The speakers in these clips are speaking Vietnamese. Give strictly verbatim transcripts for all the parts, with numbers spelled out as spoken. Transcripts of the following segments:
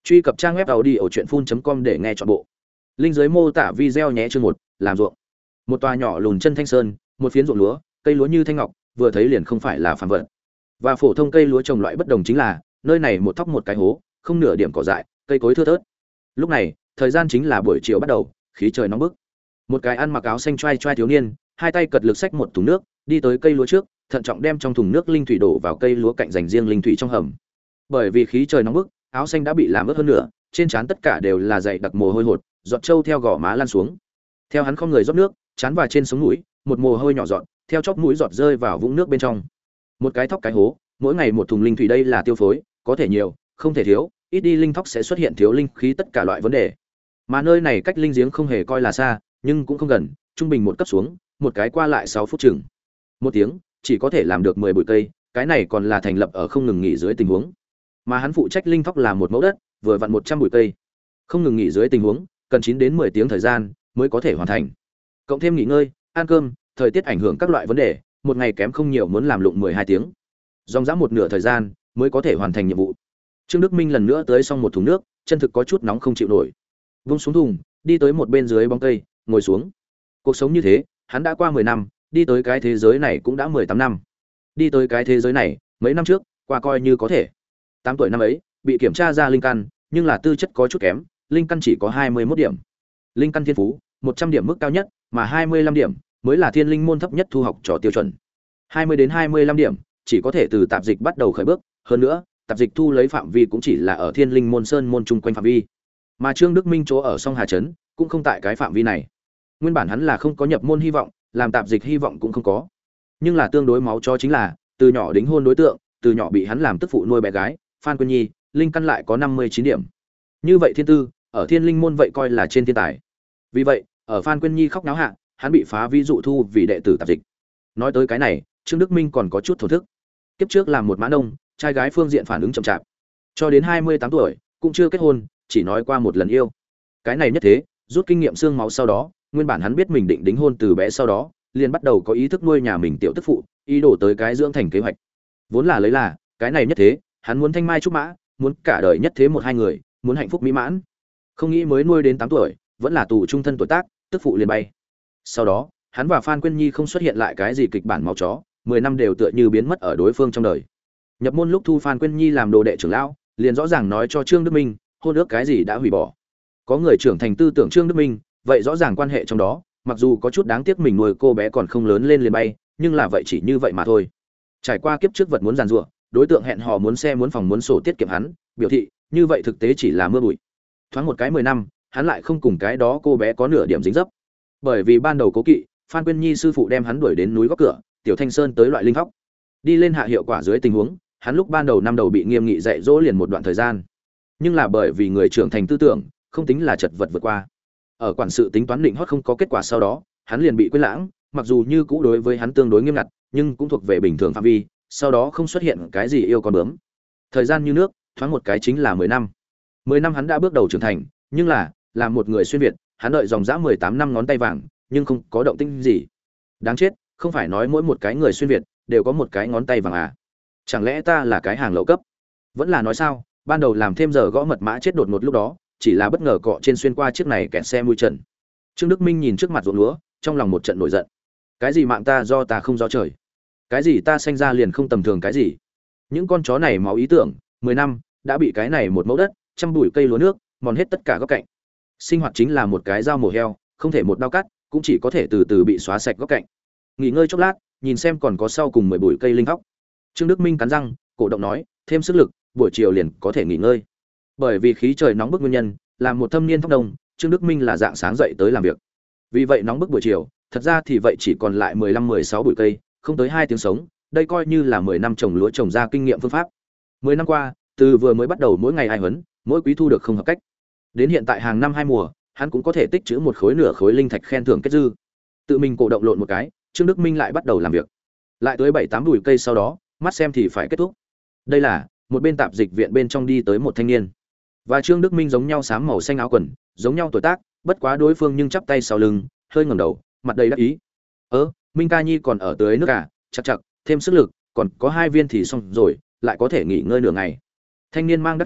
Truy cập trang web audiochuyenphun chấm com để nghe trọn bộ. Linh dưới mô tả video nhé. Chương một, làm ruộng. Một tòa nhỏ lùn chân thanh sơn, một phiến ruộng lúa, cây lúa như thanh ngọc, vừa thấy liền không phải là phàm vật. Và phổ thông cây lúa trồng loại bất đồng chính là, nơi này một thóc một cái hố, không nửa điểm cỏ dại, cây cối thưa thớt. Lúc này, thời gian chính là buổi chiều bắt đầu, khí trời nóng bức. Một cái ăn mặc áo xanh trai trai thiếu niên, hai tay cật lực xách một thùng nước, đi tới cây lúa trước, thận trọng đem trong thùng nước linh thủy đổ vào cây lúa cạnh dành riêng linh thủy trong hầm. Bởi vì khí trời nóng bức, áo xanh đã bị làm ướt hơn nữa, trên trán tất cả đều là dày đặc mồ hôi hột, giọt trâu theo gò má lan xuống. Theo hắn không người rót nước, chán vào trên sống mũi, một mồ hôi nhỏ giọt, theo chóp mũi giọt rơi vào vũng nước bên trong. Một cái thóc cái hố, mỗi ngày một thùng linh thủy đây là tiêu phối, có thể nhiều, không thể thiếu, ít đi linh thóc sẽ xuất hiện thiếu linh khí tất cả loại vấn đề. Mà nơi này cách linh giếng không hề coi là xa, nhưng cũng không gần, trung bình một cấp xuống, một cái qua lại sáu phút chừng. Một tiếng, chỉ có thể làm được mười bụi cây, cái này còn là thành lập ở không ngừng nghỉ dưới tình huống. Mà hắn phụ trách linh thóc là một mẫu đất, vừa vặn một trăm bụi cây. Không ngừng nghỉ dưới tình huống, cần chín đến mười tiếng thời gian mới có thể hoàn thành. Cộng thêm nghỉ ngơi, ăn cơm, thời tiết ảnh hưởng các loại vấn đề, một ngày kém không nhiều muốn làm lụng mười hai tiếng. Dòng dã một nửa thời gian mới có thể hoàn thành nhiệm vụ. Trương Đức Minh lần nữa tới xong một thùng nước, chân thực có chút nóng không chịu nổi. Vung xuống thùng, đi tới một bên dưới bóng cây, ngồi xuống. Cuộc sống như thế, hắn đã qua mười năm, đi tới cái thế giới này cũng đã mười tám năm. Đi tới cái thế giới này, mấy năm trước, qua coi như có thể. tám tuổi năm ấy, bị kiểm tra ra linh căn, nhưng là tư chất có chút kém, linh căn chỉ có hai mươi mốt điểm. Linh căn thiên phú, một trăm điểm mức cao nhất, mà hai mươi lăm điểm mới là thiên linh môn thấp nhất thu học trò tiêu chuẩn. hai mươi đến hai mươi lăm điểm, chỉ có thể từ tạp dịch bắt đầu khởi bước, hơn nữa, tạp dịch thu lấy phạm vi cũng chỉ là ở thiên linh môn sơn môn chung quanh phạm vi. Mà Trương Đức Minh chỗ ở Song Hà trấn, cũng không tại cái phạm vi này. Nguyên bản hắn là không có nhập môn hy vọng, làm tạp dịch hy vọng cũng không có. Nhưng là tương đối máu cho chính là, từ nhỏ đính hôn đối tượng, từ nhỏ bị hắn làm tức phụ nuôi bé gái, Phan Quyên Nhi, linh căn lại có năm mươi chín điểm. Như vậy thiên tư, ở thiên linh môn vậy coi là trên thiên tài. Vì vậy, ở Phan Quyên Nhi khóc náo hạ, hắn bị phá ví dụ thu vì đệ tử tạp dịch. Nói tới cái này, Trương Đức Minh còn có chút thổ thức. Kiếp trước làm một mã nông, trai gái phương diện phản ứng chậm chạp. Cho đến hai mươi tám tuổi, cũng chưa kết hôn, chỉ nói qua một lần yêu. Cái này nhất thế, rút kinh nghiệm xương máu sau đó, nguyên bản hắn biết mình định đính hôn từ bé sau đó, liền bắt đầu có ý thức nuôi nhà mình tiểu tức phụ, ý đồ tới cái dưỡng thành kế hoạch. Vốn là lấy là, cái này nhất thế, hắn muốn thanh mai trúc mã, muốn cả đời nhất thế một hai người, muốn hạnh phúc mỹ mãn. Không nghĩ mới nuôi đến tám tuổi, vẫn là tù trung thân tuổi tác, tức phụ liền bay. Sau đó, hắn và Phan Quyên Nhi không xuất hiện lại cái gì kịch bản máu chó, mười năm đều tựa như biến mất ở đối phương trong đời. Nhập môn lúc thu Phan Quyên Nhi làm đồ đệ trưởng lão, liền rõ ràng nói cho Trương Đức Minh, hôn ước cái gì đã hủy bỏ. Có người trưởng thành tư tưởng Trương Đức Minh, vậy rõ ràng quan hệ trong đó, mặc dù có chút đáng tiếc mình nuôi cô bé còn không lớn lên liền bay, nhưng là vậy chỉ như vậy mà thôi. Trải qua kiếp trước vật muốn giàn giụa, đối tượng hẹn hò muốn xe muốn phòng muốn sổ tiết kiệm hắn, biểu thị, như vậy thực tế chỉ là mưa bụi. Thoáng một cái mười năm, hắn lại không cùng cái đó cô bé có nửa điểm dính dấp. Bởi vì ban đầu cố kỵ, Phan Quyên Nhi sư phụ đem hắn đuổi đến núi góc cửa, Tiểu Thanh Sơn tới loại linh thóc. Đi lên hạ hiệu quả dưới tình huống, hắn lúc ban đầu năm đầu bị nghiêm nghị dạy dỗ liền một đoạn thời gian. Nhưng là bởi vì người trưởng thành tư tưởng, không tính là chật vật vượt qua. Ở quản sự tính toán định hót không có kết quả sau đó, hắn liền bị quên lãng, mặc dù như cũ đối với hắn tương đối nghiêm ngặt, nhưng cũng thuộc về bình thường phạm vi, sau đó không xuất hiện cái gì yêu con bướm. Thời gian như nước, thoáng một cái chính là mười năm. mười năm hắn đã bước đầu trưởng thành, nhưng là, làm một người xuyên việt, hắn đợi dòng dã mười tám năm ngón tay vàng, nhưng không có động tĩnh gì. Đáng chết, không phải nói mỗi một cái người xuyên việt đều có một cái ngón tay vàng à? Chẳng lẽ ta là cái hàng lậu cấp? Vẫn là nói sao, ban đầu làm thêm giờ gõ mật mã chết đột ngột lúc đó, chỉ là bất ngờ cọ trên xuyên qua chiếc này kẹt xe mui trần. Trương Đức Minh nhìn trước mặt ruộng lúa, trong lòng một trận nổi giận. Cái gì mạng ta do ta không do trời? Cái gì ta sanh ra liền không tầm thường cái gì? Những con chó này máu ý tưởng, mười năm đã bị cái này một mẫu đất, trăm bụi cây lúa nước, mòn hết tất cả góc cạnh. Sinh hoạt chính là một cái dao mổ heo, không thể một đao cắt, cũng chỉ có thể từ từ bị xóa sạch góc cạnh. Nghỉ ngơi chốc lát, nhìn xem còn có sau cùng mười bụi cây linh thóc. Trương Đức Minh cắn răng, cổ động nói, thêm sức lực, buổi chiều liền có thể nghỉ ngơi. Bởi vì khí trời nóng bức nguyên nhân, làm một thâm niên thóc đồng, Trương Đức Minh là dạng sáng dậy tới làm việc. Vì vậy nóng bức buổi chiều, thật ra thì vậy chỉ còn lại mười lăm mười sáu bụi cây, không tới hai tiếng sống, đây coi như là mười năm trồng lúa trồng ra kinh nghiệm phương pháp. mười năm qua, từ vừa mới bắt đầu mỗi ngày ai huấn, mỗi quý thu được không hợp cách. Đến hiện tại hàng năm hai mùa, hắn cũng có thể tích trữ một khối nửa khối linh thạch khen thưởng kết dư. Tự mình cổ động lộn một cái, Trương Đức Minh lại bắt đầu làm việc. Lại tới bảy tám bụi cây sau đó, mắt xem thì phải kết thúc. Đây là một bên tạp dịch viện bên trong đi tới một thanh niên. Và Trương Đức Minh giống nhau xám màu xanh áo quần, giống nhau tuổi tác, bất quá đối phương nhưng chắp tay sau lưng, hơi ngẩng đầu, mặt đầy đắc ý. "Ơ, Minh ca nhi còn ở tới nước à, chắc chắc, thêm sức lực, còn có hai viên thì xong rồi, lại có thể nghỉ ngơi nửa ngày." Thanh niên mang đắc ý,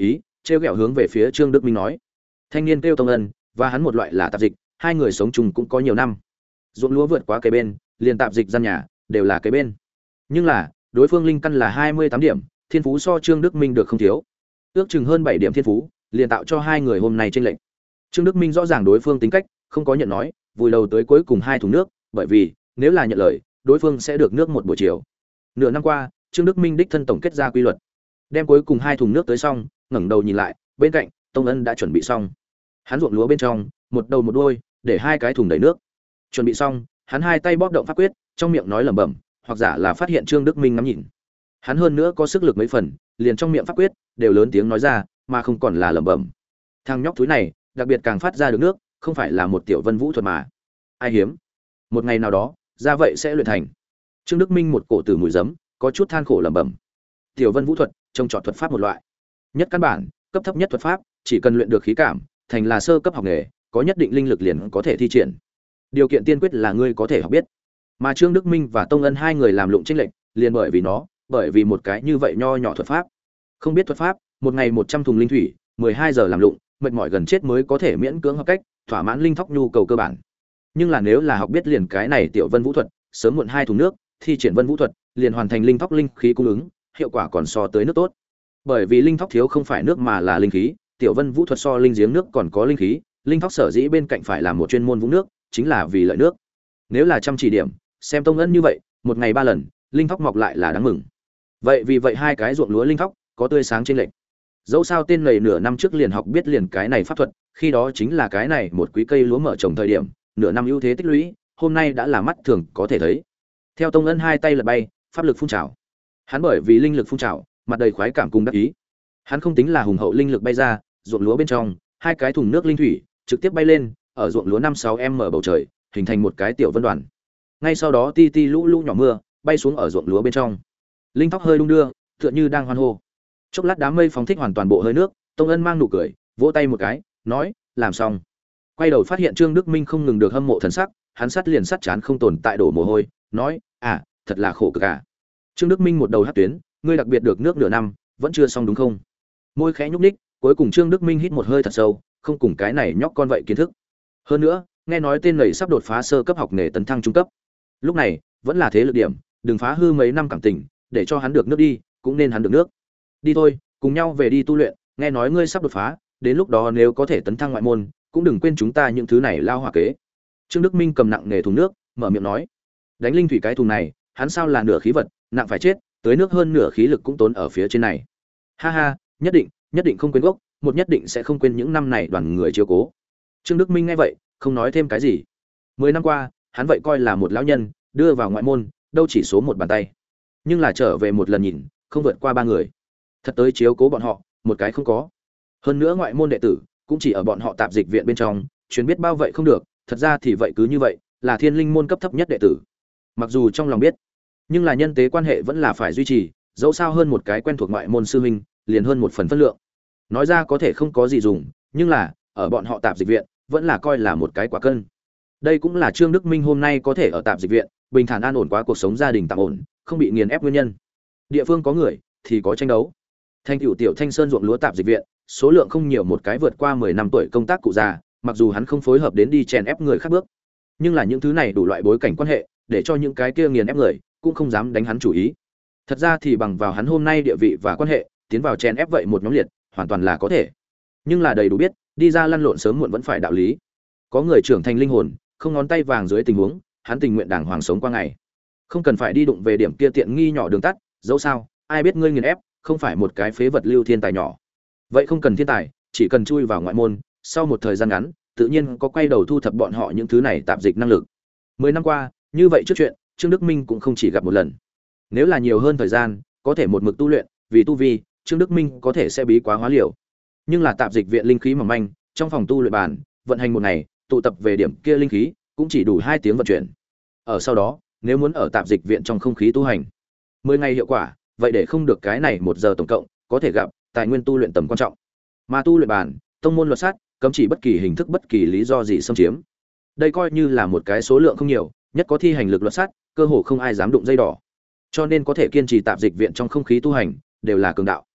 trêu ghẹo hướng về phía Trương Đức Minh nói. Thanh niên kêu Tông Ân, và hắn một loại là tạp dịch, hai người sống chung cũng có nhiều năm. Ruộng lúa vượt quá kế bên, liền tạp dịch gian nhà đều là kế bên. Nhưng là, đối phương linh căn là hai mươi tám điểm, thiên phú so Trương Đức Minh được không thiếu. Ước chừng hơn bảy điểm thiên phú, liền tạo cho hai người hôm nay chênh lệch. Trương Đức Minh rõ ràng đối phương tính cách, không có nhận nói, vùi đầu tới cuối cùng hai thùng nước, bởi vì nếu là nhận lời, đối phương sẽ được nước một buổi chiều. Nửa năm qua, Trương Đức Minh đích thân tổng kết ra quy luật, đem cuối cùng hai thùng nước tới xong, ngẩng đầu nhìn lại, bên cạnh Tông Ân đã chuẩn bị xong. Hắn ruộng lúa bên trong, một đầu một đuôi, để hai cái thùng đầy nước. Chuẩn bị xong, hắn hai tay bóp động pháp quyết, trong miệng nói lẩm bẩm, hoặc giả là phát hiện Trương Đức Minh ngắm nhìn. Hắn hơn nữa có sức lực mấy phần, liền trong miệng pháp quyết đều lớn tiếng nói ra, mà không còn là lẩm bẩm. Thằng nhóc thúi này, đặc biệt càng phát ra được nước, không phải là một tiểu vân vũ thuật mà. Ai hiếm, một ngày nào đó, ra vậy sẽ luyện thành. Trương Đức Minh một cổ tử mùi giấm, có chút than khổ lẩm bẩm. Tiểu vân vũ thuật, trông trọt thuật pháp một loại. Nhất căn bản, cấp thấp nhất thuật pháp, chỉ cần luyện được khí cảm, thành là sơ cấp học nghề, có nhất định linh lực liền có thể thi triển. Điều kiện tiên quyết là ngươi có thể học biết. Mà Trương Đức Minh và Tông Ân hai người làm lụng chênh lệch, liền bởi vì nó, bởi vì một cái như vậy nho nhỏ thuật pháp. Không biết thuật pháp, một ngày một trăm thùng linh thủy, mười hai giờ làm lụng, mệt mỏi gần chết mới có thể miễn cưỡng học cách, thỏa mãn linh thóc nhu cầu cơ bản. Nhưng là nếu là học biết liền cái này tiểu vân vũ thuật, sớm muộn hai thùng nước, thi triển vân vũ thuật, liền hoàn thành linh thóc linh khí cung ứng, hiệu quả còn so tới nước tốt. Bởi vì linh thóc thiếu không phải nước mà là linh khí, tiểu vân vũ thuật so linh giếng nước còn có linh khí, linh thóc sở dĩ bên cạnh phải làm một chuyên môn vũng nước, chính là vì lợi nước. Nếu là chăm chỉ điểm, xem Tông Ân như vậy, một ngày ba lần, linh thóc mọc lại là đáng mừng. Vậy vì vậy hai cái ruộng lúa linh thóc có tươi sáng trên lệch. Dẫu sao tên này nửa năm trước liền học biết liền cái này pháp thuật, khi đó chính là cái này một quý cây lúa mở trồng thời điểm, nửa năm ưu thế tích lũy, hôm nay đã là mắt thường có thể thấy. Theo Tông Ân hai tay lật bay, pháp lực phun trào. Hắn bởi vì linh lực phun trào, mặt đầy khoái cảm cùng đắc ý. Hắn không tính là hùng hậu linh lực bay ra, ruộng lúa bên trong, hai cái thùng nước linh thủy trực tiếp bay lên, ở ruộng lúa năm sáu m bầu trời, hình thành một cái tiểu vân đoàn. Ngay sau đó ti ti lũ lũ nhỏ mưa bay xuống ở ruộng lúa bên trong. Linh thóc hơi đung đưa, tựa như đang hoan hô. Chốc lát đám mây phóng thích hoàn toàn bộ hơi nước, Tông Ân mang nụ cười, vỗ tay một cái, nói, làm xong. Quay đầu phát hiện Trương Đức Minh không ngừng được hâm mộ thần sắc, hắn sắt liền sắt chán không tồn tại đổ mồ hôi, nói, à, thật là khổ cực à. Trương Đức Minh một đầu hất tuyến, ngươi đặc biệt được nước nửa năm, vẫn chưa xong đúng không? Môi khẽ nhúc nhích, cuối cùng Trương Đức Minh hít một hơi thật sâu, không cùng cái này nhóc con vậy kiến thức. Hơn nữa, nghe nói tên này sắp đột phá sơ cấp học nghề tấn thăng trung cấp. Lúc này, vẫn là thế lực điểm, đừng phá hư mấy năm cảm tình, để cho hắn được nước đi, cũng nên hắn được nước. Đi thôi, cùng nhau về đi tu luyện, nghe nói ngươi sắp đột phá, đến lúc đó nếu có thể tấn thăng ngoại môn, cũng đừng quên chúng ta những thứ này lao hỏa kế. Trương Đức Minh cầm nặng nghề thùng nước, mở miệng nói, đánh linh thủy cái thùng này, hắn sao là nửa khí vật, nặng phải chết, tới nước hơn nửa khí lực cũng tốn ở phía trên này. Ha ha, nhất định, nhất định không quên gốc, một nhất định sẽ không quên những năm này đoàn người chiếu cố. Trương Đức Minh nghe vậy, không nói thêm cái gì. Mười năm qua, hắn vậy coi là một lão nhân, đưa vào ngoại môn, đâu chỉ số một bàn tay. Nhưng là trở về một lần nhìn, không vượt qua ba người. Thật tới chiếu cố bọn họ, một cái không có. Hơn nữa ngoại môn đệ tử, cũng chỉ ở bọn họ tạp dịch viện bên trong, truyền biết bao vậy không được, thật ra thì vậy cứ như vậy, là thiên linh môn cấp thấp nhất đệ tử. Mặc dù trong lòng biết, nhưng là nhân tế quan hệ vẫn là phải duy trì, dẫu sao hơn một cái quen thuộc ngoại môn sư huynh, liền hơn một phần phân lượng. Nói ra có thể không có gì dùng, nhưng là ở bọn họ tạp dịch viện, vẫn là coi là một cái quả cân. Đây cũng là Trương Đức Minh hôm nay có thể ở tạp dịch viện, bình thản an ổn quá cuộc sống gia đình tạm ổn, không bị nghiền ép nguyên nhân. Địa phương có người thì có tranh đấu. Thanh cửu tiểu Thanh Sơn ruộng lúa tạp dịch viện, số lượng không nhiều một cái vượt qua mười năm tuổi công tác cụ già, mặc dù hắn không phối hợp đến đi chèn ép người khác bước, nhưng là những thứ này đủ loại bối cảnh quan hệ, để cho những cái kia nghiền ép người cũng không dám đánh hắn chủ ý. Thật ra thì bằng vào hắn hôm nay địa vị và quan hệ, tiến vào chèn ép vậy một nhóm liệt, hoàn toàn là có thể. Nhưng là đầy đủ biết, đi ra lăn lộn sớm muộn vẫn phải đạo lý. Có người trưởng thành linh hồn, không ngón tay vàng dưới tình huống, hắn tình nguyện đàng hoàng sống qua ngày. Không cần phải đi đụng về điểm kia tiện nghi nhỏ đường tắt, dẫu sao, ai biết ngươi nghiền ép, không phải một cái phế vật lưu thiên tài nhỏ. Vậy không cần thiên tài, chỉ cần chui vào ngoại môn, sau một thời gian ngắn, tự nhiên có quay đầu thu thập bọn họ những thứ này tạp dịch năng lực. Mười năm qua, như vậy trước chuyện, Trương Đức Minh cũng không chỉ gặp một lần. Nếu là nhiều hơn thời gian, có thể một mực tu luyện, vì tu vi, Trương Đức Minh có thể sẽ bí quá hóa liều. Nhưng là tạp dịch viện linh khí mỏng manh, trong phòng tu luyện bàn, vận hành một ngày, tụ tập về điểm kia linh khí, cũng chỉ đủ hai tiếng vận chuyển. Ở sau đó, nếu muốn ở tạp dịch viện trong không khí tu hành, mười ngày hiệu quả, vậy để không được cái này một giờ tổng cộng, có thể gặp tài nguyên tu luyện tầm quan trọng. Mà tu luyện bàn, tông môn luật sát, cấm chỉ bất kỳ hình thức bất kỳ lý do gì xâm chiếm. Đây coi như là một cái số lượng không nhiều, nhất có thi hành lực luật sát, cơ hồ không ai dám đụng dây đỏ. Cho nên có thể kiên trì tạp dịch viện trong không khí tu hành, đều là cường đạo.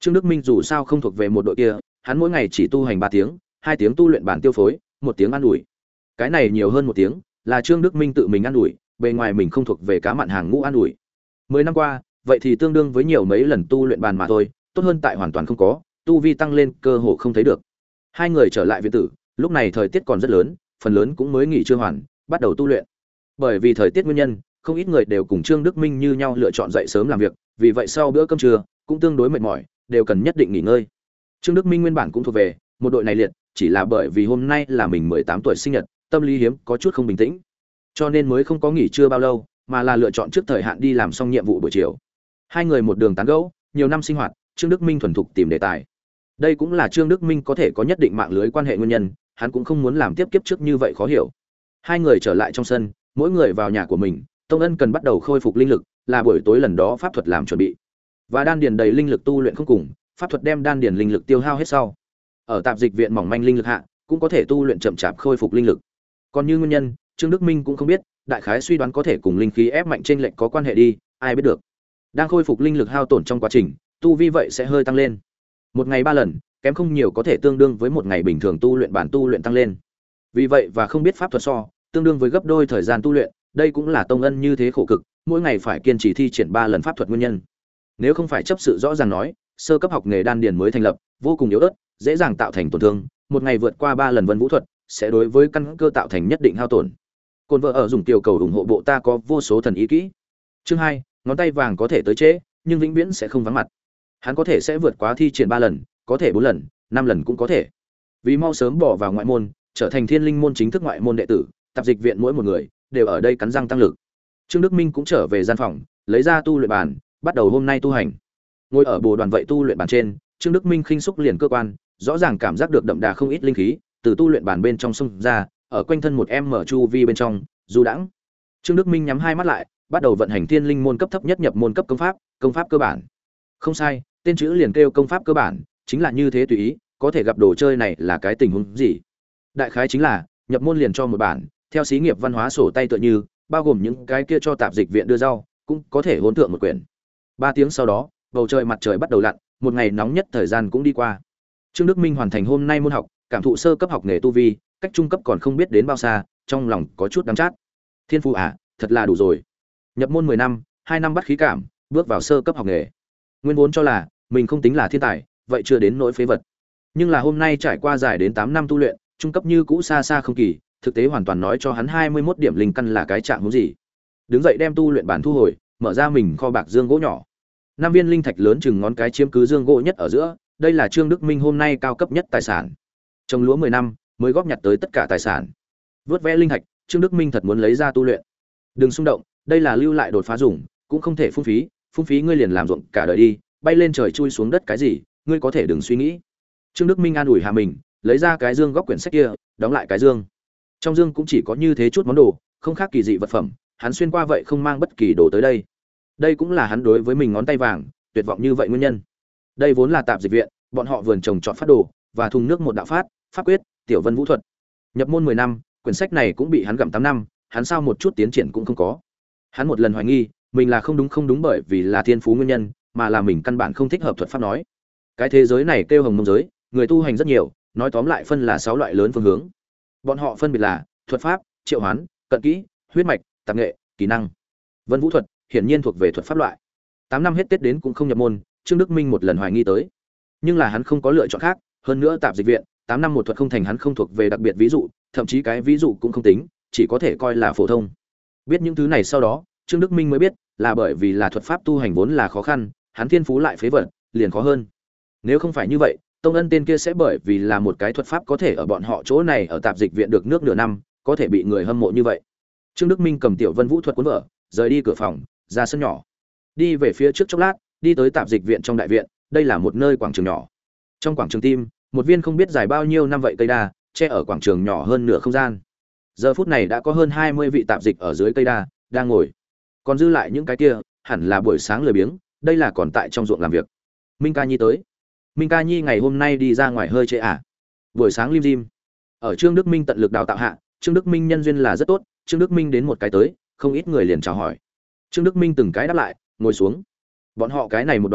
Trương Đức Minh dù sao không thuộc về một đội kia, hắn mỗi ngày chỉ tu hành ba tiếng, hai tiếng tu luyện bản tiêu phối, một tiếng ăn ủi. Cái này nhiều hơn một tiếng, là Trương Đức Minh tự mình ăn ủi, bề ngoài mình không thuộc về cá mặn hàng ngũ ăn ủi. Mười năm qua, vậy thì tương đương với nhiều mấy lần tu luyện bàn mà thôi, tốt hơn tại hoàn toàn không có, tu vi tăng lên cơ hội không thấy được. Hai người trở lại viện tử, lúc này thời tiết còn rất lớn, phần lớn cũng mới nghỉ chưa hoàn, bắt đầu tu luyện. Bởi vì thời tiết nguyên nhân, không ít người đều cùng Trương Đức Minh như nhau lựa chọn dậy sớm làm việc, vì vậy sau bữa cơm trưa cũng tương đối mệt mỏi, đều cần nhất định nghỉ ngơi. Trương Đức Minh nguyên bản cũng thuộc về một đội này liệt, chỉ là bởi vì hôm nay là mình mười tám tuổi sinh nhật, tâm lý hiếm có chút không bình tĩnh, cho nên mới không có nghỉ trưa bao lâu, mà là lựa chọn trước thời hạn đi làm xong nhiệm vụ buổi chiều. Hai người một đường tán gẫu, nhiều năm sinh hoạt, Trương Đức Minh thuần thục tìm đề tài. Đây cũng là Trương Đức Minh có thể có nhất định mạng lưới quan hệ nguyên nhân, hắn cũng không muốn làm tiếp kiếp trước như vậy khó hiểu. Hai người trở lại trong sân, mỗi người vào nhà của mình, Tông Ân cần bắt đầu khôi phục linh lực, là buổi tối lần đó pháp thuật làm chuẩn bị. Và đan điền đầy linh lực tu luyện không cùng, pháp thuật đem đan điền linh lực tiêu hao hết sau. Ở tạp dịch viện mỏng manh linh lực hạ, cũng có thể tu luyện chậm chạp khôi phục linh lực. Còn như nguyên nhân, Trương Đức Minh cũng không biết, đại khái suy đoán có thể cùng linh khí ép mạnh trên lệnh có quan hệ đi, ai biết được. Đang khôi phục linh lực hao tổn trong quá trình, tu vi vậy sẽ hơi tăng lên. Một ngày ba lần, kém không nhiều có thể tương đương với một ngày bình thường tu luyện bản tu luyện tăng lên. Vì vậy và không biết pháp thuật so, tương đương với gấp đôi thời gian tu luyện, đây cũng là Tông Ân như thế khổ cực, mỗi ngày phải kiên trì thi triển ba lần pháp thuật nguyên nhân. Nếu không phải chấp sự rõ ràng nói, sơ cấp học nghề đan điền mới thành lập, vô cùng yếu ớt, dễ dàng tạo thành tổn thương, một ngày vượt qua ba lần vân vũ thuật, sẽ đối với căn cơ tạo thành nhất định hao tổn. Côn vợ ở dùng tiểu cầu ủng hộ bộ ta có vô số thần ý kỹ. Chương hai, ngón tay vàng có thể tới trễ, nhưng vĩnh viễn sẽ không vắng mặt. Hắn có thể sẽ vượt quá thi triển ba lần, có thể bốn lần, năm lần cũng có thể. Vì mau sớm bỏ vào ngoại môn, trở thành Thiên Linh môn chính thức ngoại môn đệ tử, tạp dịch viện mỗi một người đều ở đây cắn răng tăng lực. Trương Đức Minh cũng trở về gian phòng, lấy ra tu luyện bàn, bắt đầu hôm nay tu hành. Ngồi ở bồ đoàn vậy tu luyện bàn trên, Trương Đức Minh khinh xúc liền cơ quan, rõ ràng cảm giác được đậm đà không ít linh khí từ tu luyện bàn bên trong xông ra, ở quanh thân một em mở chu vi bên trong, du đãng. Trương Đức Minh nhắm hai mắt lại, bắt đầu vận hành Thiên Linh môn cấp thấp nhất nhập môn cấp công pháp, công pháp cơ bản. Không sai, tên chữ liền kêu công pháp cơ bản, chính là như thế tùy ý, có thể gặp đồ chơi này là cái tình huống gì? Đại khái chính là nhập môn liền cho một bản, theo xí nghiệp văn hóa sổ tay tựa như, bao gồm những cái kia cho tạp dịch viện đưa rau, cũng có thể hỗn thượng một quyển. Ba tiếng sau đó, bầu trời mặt trời bắt đầu lặn, một ngày nóng nhất thời gian cũng đi qua. Trương Đức Minh hoàn thành hôm nay môn học, cảm thụ sơ cấp học nghề tu vi, cách trung cấp còn không biết đến bao xa, trong lòng có chút đắng chát. Thiên phú à, thật là đủ rồi. Nhập môn mười năm, hai năm bắt khí cảm, bước vào sơ cấp học nghề. Nguyên vốn cho là mình không tính là thiên tài, vậy chưa đến nỗi phế vật. Nhưng là hôm nay trải qua dài đến tám năm tu luyện, trung cấp như cũ xa xa không kỳ, thực tế hoàn toàn nói cho hắn hai mươi mốt điểm linh căn là cái trạng huống gì. Đứng dậy đem tu luyện bản thu hồi, mở ra mình kho bạc dương gỗ nhỏ. Năm viên linh thạch lớn chừng ngón cái chiếm cứ dương gỗ nhất ở giữa, đây là Trương Đức Minh hôm nay cao cấp nhất tài sản. Trồng lúa mười năm mới góp nhặt tới tất cả tài sản. Vớt vẽ linh thạch, Trương Đức Minh thật muốn lấy ra tu luyện. Đừng xung động, đây là lưu lại đột phá dùng, cũng không thể phung phí, phung phí ngươi liền làm ruộng cả đời đi, bay lên trời chui xuống đất cái gì, ngươi có thể đừng suy nghĩ. Trương Đức Minh an ủi hạ mình, lấy ra cái dương góc quyển sách kia, đóng lại cái dương. Trong dương cũng chỉ có như thế chút món đồ, không khác kỳ dị vật phẩm, hắn xuyên qua vậy không mang bất kỳ đồ tới đây. Đây cũng là hắn đối với mình ngón tay vàng, tuyệt vọng như vậy nguyên nhân. Đây vốn là tạp dịch viện, bọn họ vườn trồng trọt phát đồ, và thùng nước một đạo phát, pháp quyết, tiểu vân vũ thuật. Nhập môn mười năm, quyển sách này cũng bị hắn gặm tám năm, hắn sao một chút tiến triển cũng không có. Hắn một lần hoài nghi, mình là không đúng không đúng bởi vì là thiên phú nguyên nhân, mà là mình căn bản không thích hợp thuật pháp nói. Cái thế giới này kêu hồng mông giới, người tu hành rất nhiều, nói tóm lại phân là sáu loại lớn phương hướng. Bọn họ phân biệt là thuật pháp, triệu hoán, cận kỹ, huyết mạch, tạp nghệ, kỹ năng. Vân vũ thuật hiển nhiên thuộc về thuật pháp loại. Tám năm hết Tết đến cũng không nhập môn, Trương Đức Minh một lần hoài nghi tới. Nhưng là hắn không có lựa chọn khác, hơn nữa tạp dịch viện, tám năm một thuật không thành hắn không thuộc về đặc biệt ví dụ, thậm chí cái ví dụ cũng không tính, chỉ có thể coi là phổ thông. Biết những thứ này sau đó, Trương Đức Minh mới biết, là bởi vì là thuật pháp tu hành vốn là khó khăn, hắn thiên phú lại phế vật, liền khó hơn. Nếu không phải như vậy, Tông Ân tên kia sẽ bởi vì là một cái thuật pháp có thể ở bọn họ chỗ này ở tạp dịch viện được nước nửa năm, có thể bị người hâm mộ như vậy. Trương Đức Minh cầm tiểu Vân Vũ thuật cuốn vở, rời đi cửa phòng, ra sân nhỏ. Đi về phía trước chốc lát, đi tới tạp dịch viện trong đại viện, đây là một nơi quảng trường nhỏ. Trong quảng trường tim, một viên không biết dài bao nhiêu năm vậy cây đa, che ở quảng trường nhỏ hơn nửa không gian. Giờ phút này đã có hơn hai mươi vị tạp dịch ở dưới cây đa, đang ngồi. Còn dư lại những cái kia, hẳn là buổi sáng lười biếng, đây là còn tại trong ruộng làm việc. Minh Ca Nhi tới. Minh Ca Nhi ngày hôm nay đi ra ngoài hơi trễ à? Buổi sáng lim dim. Ở Trương Đức Minh tận lực đào tạo hạ, Trương Đức Minh nhân duyên là rất tốt, Trương Đức Minh đến một cái tới, không ít người liền chào hỏi. Trương Đức Minh từng cái đáp lại, ngồi xuống. Bọn họ cái này một đoàn,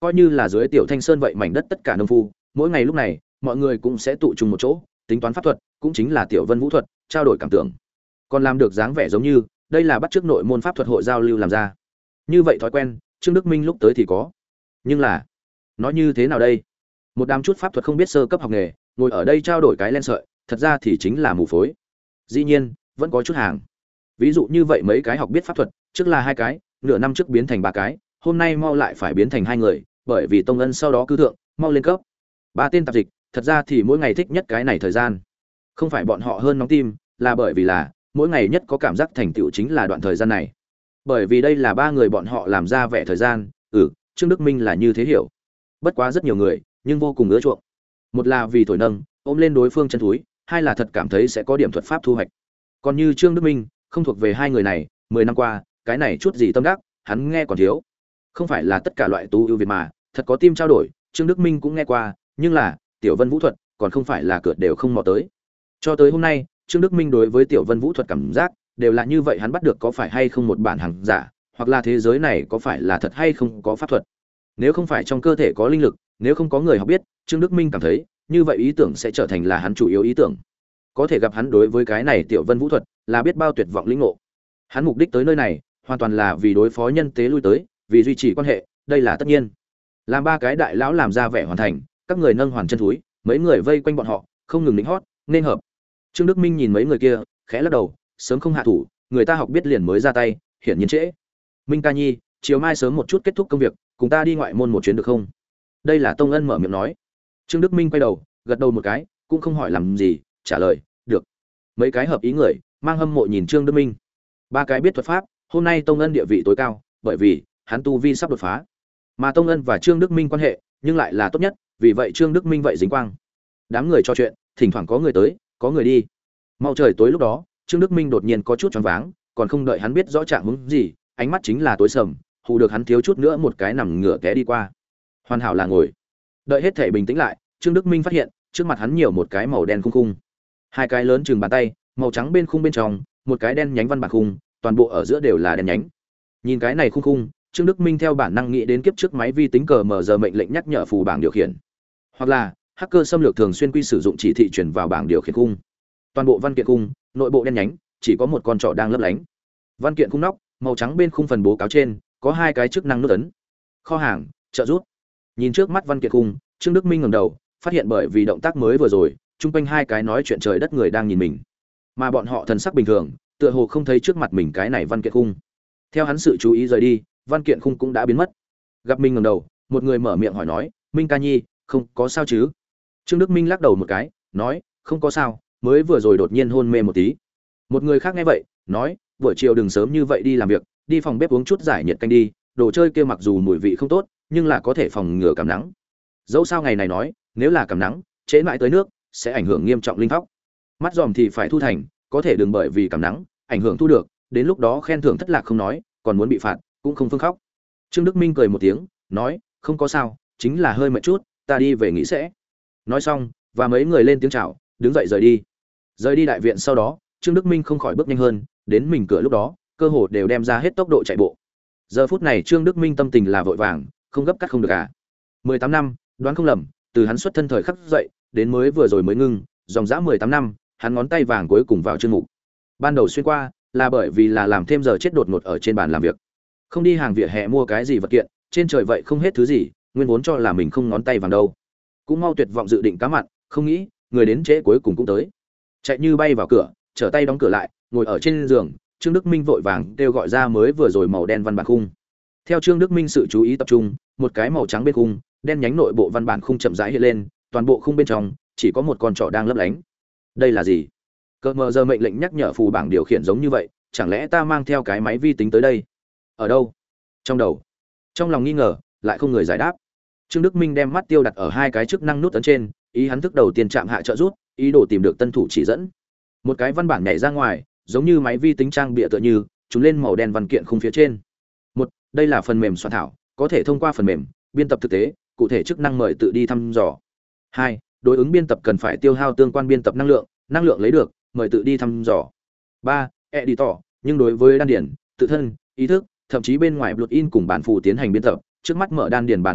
coi như là dưới tiểu thanh sơn vậy mảnh đất tất cả nông phu, mỗi ngày lúc này mọi người cũng sẽ tụ chung một chỗ tính toán pháp thuật, cũng chính là tiểu vân vũ thuật, trao đổi cảm tưởng, còn làm được dáng vẻ giống như đây là bắt chước nội môn pháp thuật hội giao lưu làm ra. Như vậy thói quen Trương Đức Minh lúc tới thì có, nhưng là nói như thế nào đây, một đám chút pháp thuật không biết sơ cấp học nghề ngồi ở đây trao đổi cái len sợi, thật ra thì chính là mù phối. Dĩ nhiên vẫn có chút hàng, ví dụ như vậy mấy cái học biết pháp thuật trước là hai cái, nửa năm trước biến thành ba cái, hôm nay mau lại phải biến thành hai người, bởi vì tông ân sau đó cư thượng mau lên cấp. Ba tên tạp dịch thật ra thì mỗi ngày thích nhất cái này thời gian, không phải bọn họ hơn nóng tim, là bởi vì là mỗi ngày nhất có cảm giác thành tựu chính là đoạn thời gian này, bởi vì đây là ba người bọn họ làm ra vẻ thời gian. Ừ, Trương Đức Minh là như thế hiểu, bất quá rất nhiều người nhưng vô cùng ưa chuộng, một là vì thổi nâng ôm lên đối phương chân túi, hai là thật cảm thấy sẽ có điểm thuật pháp thu hoạch. Còn như Trương Đức Minh không thuộc về hai người này, mười năm qua cái này chút gì tâm đắc hắn nghe còn thiếu, không phải là tất cả loại tu ưu việt mà thật có tim trao đổi Trương Đức Minh cũng nghe qua, nhưng là tiểu vân vũ thuật còn không phải là cửa đều không mò tới. Cho tới hôm nay Trương Đức Minh đối với tiểu vân vũ thuật cảm giác đều là như vậy, hắn bắt được có phải hay không một bản hàng giả, hoặc là thế giới này có phải là thật hay không có pháp thuật. Nếu không phải trong cơ thể có linh lực, nếu không có người học biết, Trương Đức Minh cảm thấy như vậy ý tưởng sẽ trở thành là hắn chủ yếu ý tưởng. Có thể gặp hắn đối với cái này tiểu vân vũ thuật là biết bao tuyệt vọng lĩnh ngộ. Hắn mục đích tới nơi này hoàn toàn là vì đối phó nhân tế lui tới, vì duy trì quan hệ, đây là tất nhiên. Làm ba cái đại lão làm ra vẻ hoàn thành, các người nâng hoàn chân thúi, mấy người vây quanh bọn họ không ngừng lính hót nên hợp. Trương Đức Minh nhìn mấy người kia khẽ lắc đầu, sớm không hạ thủ, người ta học biết liền mới ra tay, hiển nhiên trễ. Minh ca nhi, chiều mai sớm một chút kết thúc công việc, cùng ta đi ngoại môn một chuyến được không? Đây là Tông Ân mở miệng nói. Trương Đức Minh quay đầu gật đầu một cái, cũng không hỏi làm gì, trả lời được. Mấy cái hợp ý người mang hâm mộ nhìn Trương Đức Minh. Ba cái biết thuật pháp, hôm nay Tông Ân địa vị tối cao, bởi vì hắn tu vi sắp đột phá, mà Tông Ân và Trương Đức Minh quan hệ nhưng lại là tốt nhất, vì vậy Trương Đức Minh vậy dính quang. Đám người trò chuyện, thỉnh thoảng có người tới có người đi. Mau trời tối lúc đó Trương Đức Minh đột nhiên có chút choáng váng, còn không đợi hắn biết rõ trạng huống gì, ánh mắt chính là tối sầm, hù được hắn thiếu chút nữa một cái nằm ngửa té đi qua. Hoàn hảo là ngồi. Đợi hết thể bình tĩnh lại, Trương Đức Minh phát hiện trước mặt hắn nhiều một cái màu đen khung khung, hai cái lớn chừng bàn tay, màu trắng bên khung bên trong, một cái đen nhánh văn bản khung, toàn bộ ở giữa đều là đen nhánh. Nhìn cái này khung khung, Trương Đức Minh theo bản năng nghĩ đến kiếp trước máy vi tính cờ mở giờ mệnh lệnh nhắc nhở phù bảng điều khiển, hoặc là hacker xâm lược thường xuyên quy sử dụng chỉ thị truyền vào bảng điều khiển khung. Toàn bộ văn kiện khung, nội bộ đen nhánh, chỉ có một con trỏ đang lấp lánh. Văn kiện khung nóc, màu trắng bên khung phần bố cáo trên, có hai cái chức năng nút ấn. Kho hàng, trợ rút. Nhìn trước mắt văn kiện khung, Trương Đức Minh ngẩng đầu, phát hiện bởi vì động tác mới vừa rồi, chung quanh hai cái nói chuyện trời đất người đang nhìn mình, mà bọn họ thần sắc bình thường, tựa hồ không thấy trước mặt mình cái này văn kiện khung. Theo hắn sự chú ý rời đi, văn kiện khung cũng đã biến mất. Gặp mình ngẩng đầu, một người mở miệng hỏi nói, "Minh ca nhi, không có sao chứ?" Trương Đức Minh lắc đầu một cái, nói, "Không có sao, mới vừa rồi đột nhiên hôn mê một tí." Một người khác nghe vậy, nói, "Buổi chiều đừng sớm như vậy đi làm việc, đi phòng bếp uống chút giải nhiệt canh đi, đồ chơi kia mặc dù mùi vị không tốt, nhưng là có thể phòng ngừa cảm nắng." Dẫu sao ngày này nói, nếu là cảm nắng, trễ mãi tới nước, sẽ ảnh hưởng nghiêm trọng linh thóc. Mắt giòm thì phải thu thành, có thể đừng bởi vì cảm nắng, ảnh hưởng thu được, đến lúc đó khen thưởng thất lạc không nói, còn muốn bị phạt, cũng không phương khóc. Trương Đức Minh cười một tiếng, nói, "Không có sao, chính là hơi mệt chút, ta đi về nghỉ sẽ." Nói xong, và mấy người lên tiếng chào, đứng dậy rời đi. Rời đi đại viện sau đó, Trương Đức Minh không khỏi bước nhanh hơn, đến mình cửa lúc đó, cơ hồ đều đem ra hết tốc độ chạy bộ. Giờ phút này Trương Đức Minh tâm tình là vội vàng, không gấp cắt không được à. mười tám năm, đoán không lầm, từ hắn xuất thân thời khắc dậy, đến mới vừa rồi mới ngưng, dòng dã mười tám năm, hắn ngón tay vàng cuối cùng vào chương mục. Ban đầu xuyên qua, là bởi vì là làm thêm giờ chết đột ngột ở trên bàn làm việc. Không đi hàng vỉa hè mua cái gì vật kiện, trên trời vậy không hết thứ gì, nguyên vốn cho là mình không ngón tay vàng đâu. Cũng mau tuyệt vọng dự định cá mặn, không nghĩ, người đến trễ cuối cùng cũng tới. Chạy như bay vào cửa, trở tay đóng cửa lại, ngồi ở trên giường, Trương Đức Minh vội vàng kêu gọi ra mới vừa rồi màu đen văn bản khung. Theo Trương Đức Minh sự chú ý tập trung, một cái màu trắng bên khung, đen nhánh nội bộ văn bản khung chậm rãi hiện lên, toàn bộ khung bên trong chỉ có một con trỏ đang lấp lánh. Đây là gì? Cơ mờ giờ mệnh lệnh nhắc nhở phù bảng điều khiển giống như vậy, chẳng lẽ ta mang theo cái máy vi tính tới đây? Ở đâu? Trong đầu. Trong lòng nghi ngờ, lại không người giải đáp. Trương Đức Minh đem mắt tiêu đặt ở hai cái chức năng nút ấn trên, ý hắn thức đầu tiên chạm hạ trợ rút, ý đồ tìm được tân thủ chỉ dẫn. Một cái văn bản nhảy ra ngoài, giống như máy vi tính trang bịa tựa như, chúng lên màu đen văn kiện khung phía trên. Một, đây là phần mềm soạn thảo, có thể thông qua phần mềm biên tập thực tế, cụ thể chức năng mời tự đi thăm dò. Hai, đối ứng biên tập cần phải tiêu hao tương quan biên tập năng lượng, năng lượng lấy được, mời tự đi thăm dò. Ba, editor, nhưng đối với đan điển, tự thân, ý thức, thậm chí bên ngoài plugin cùng bản phù tiến hành biên tập, trước mắt mở đan điển bản biên tập,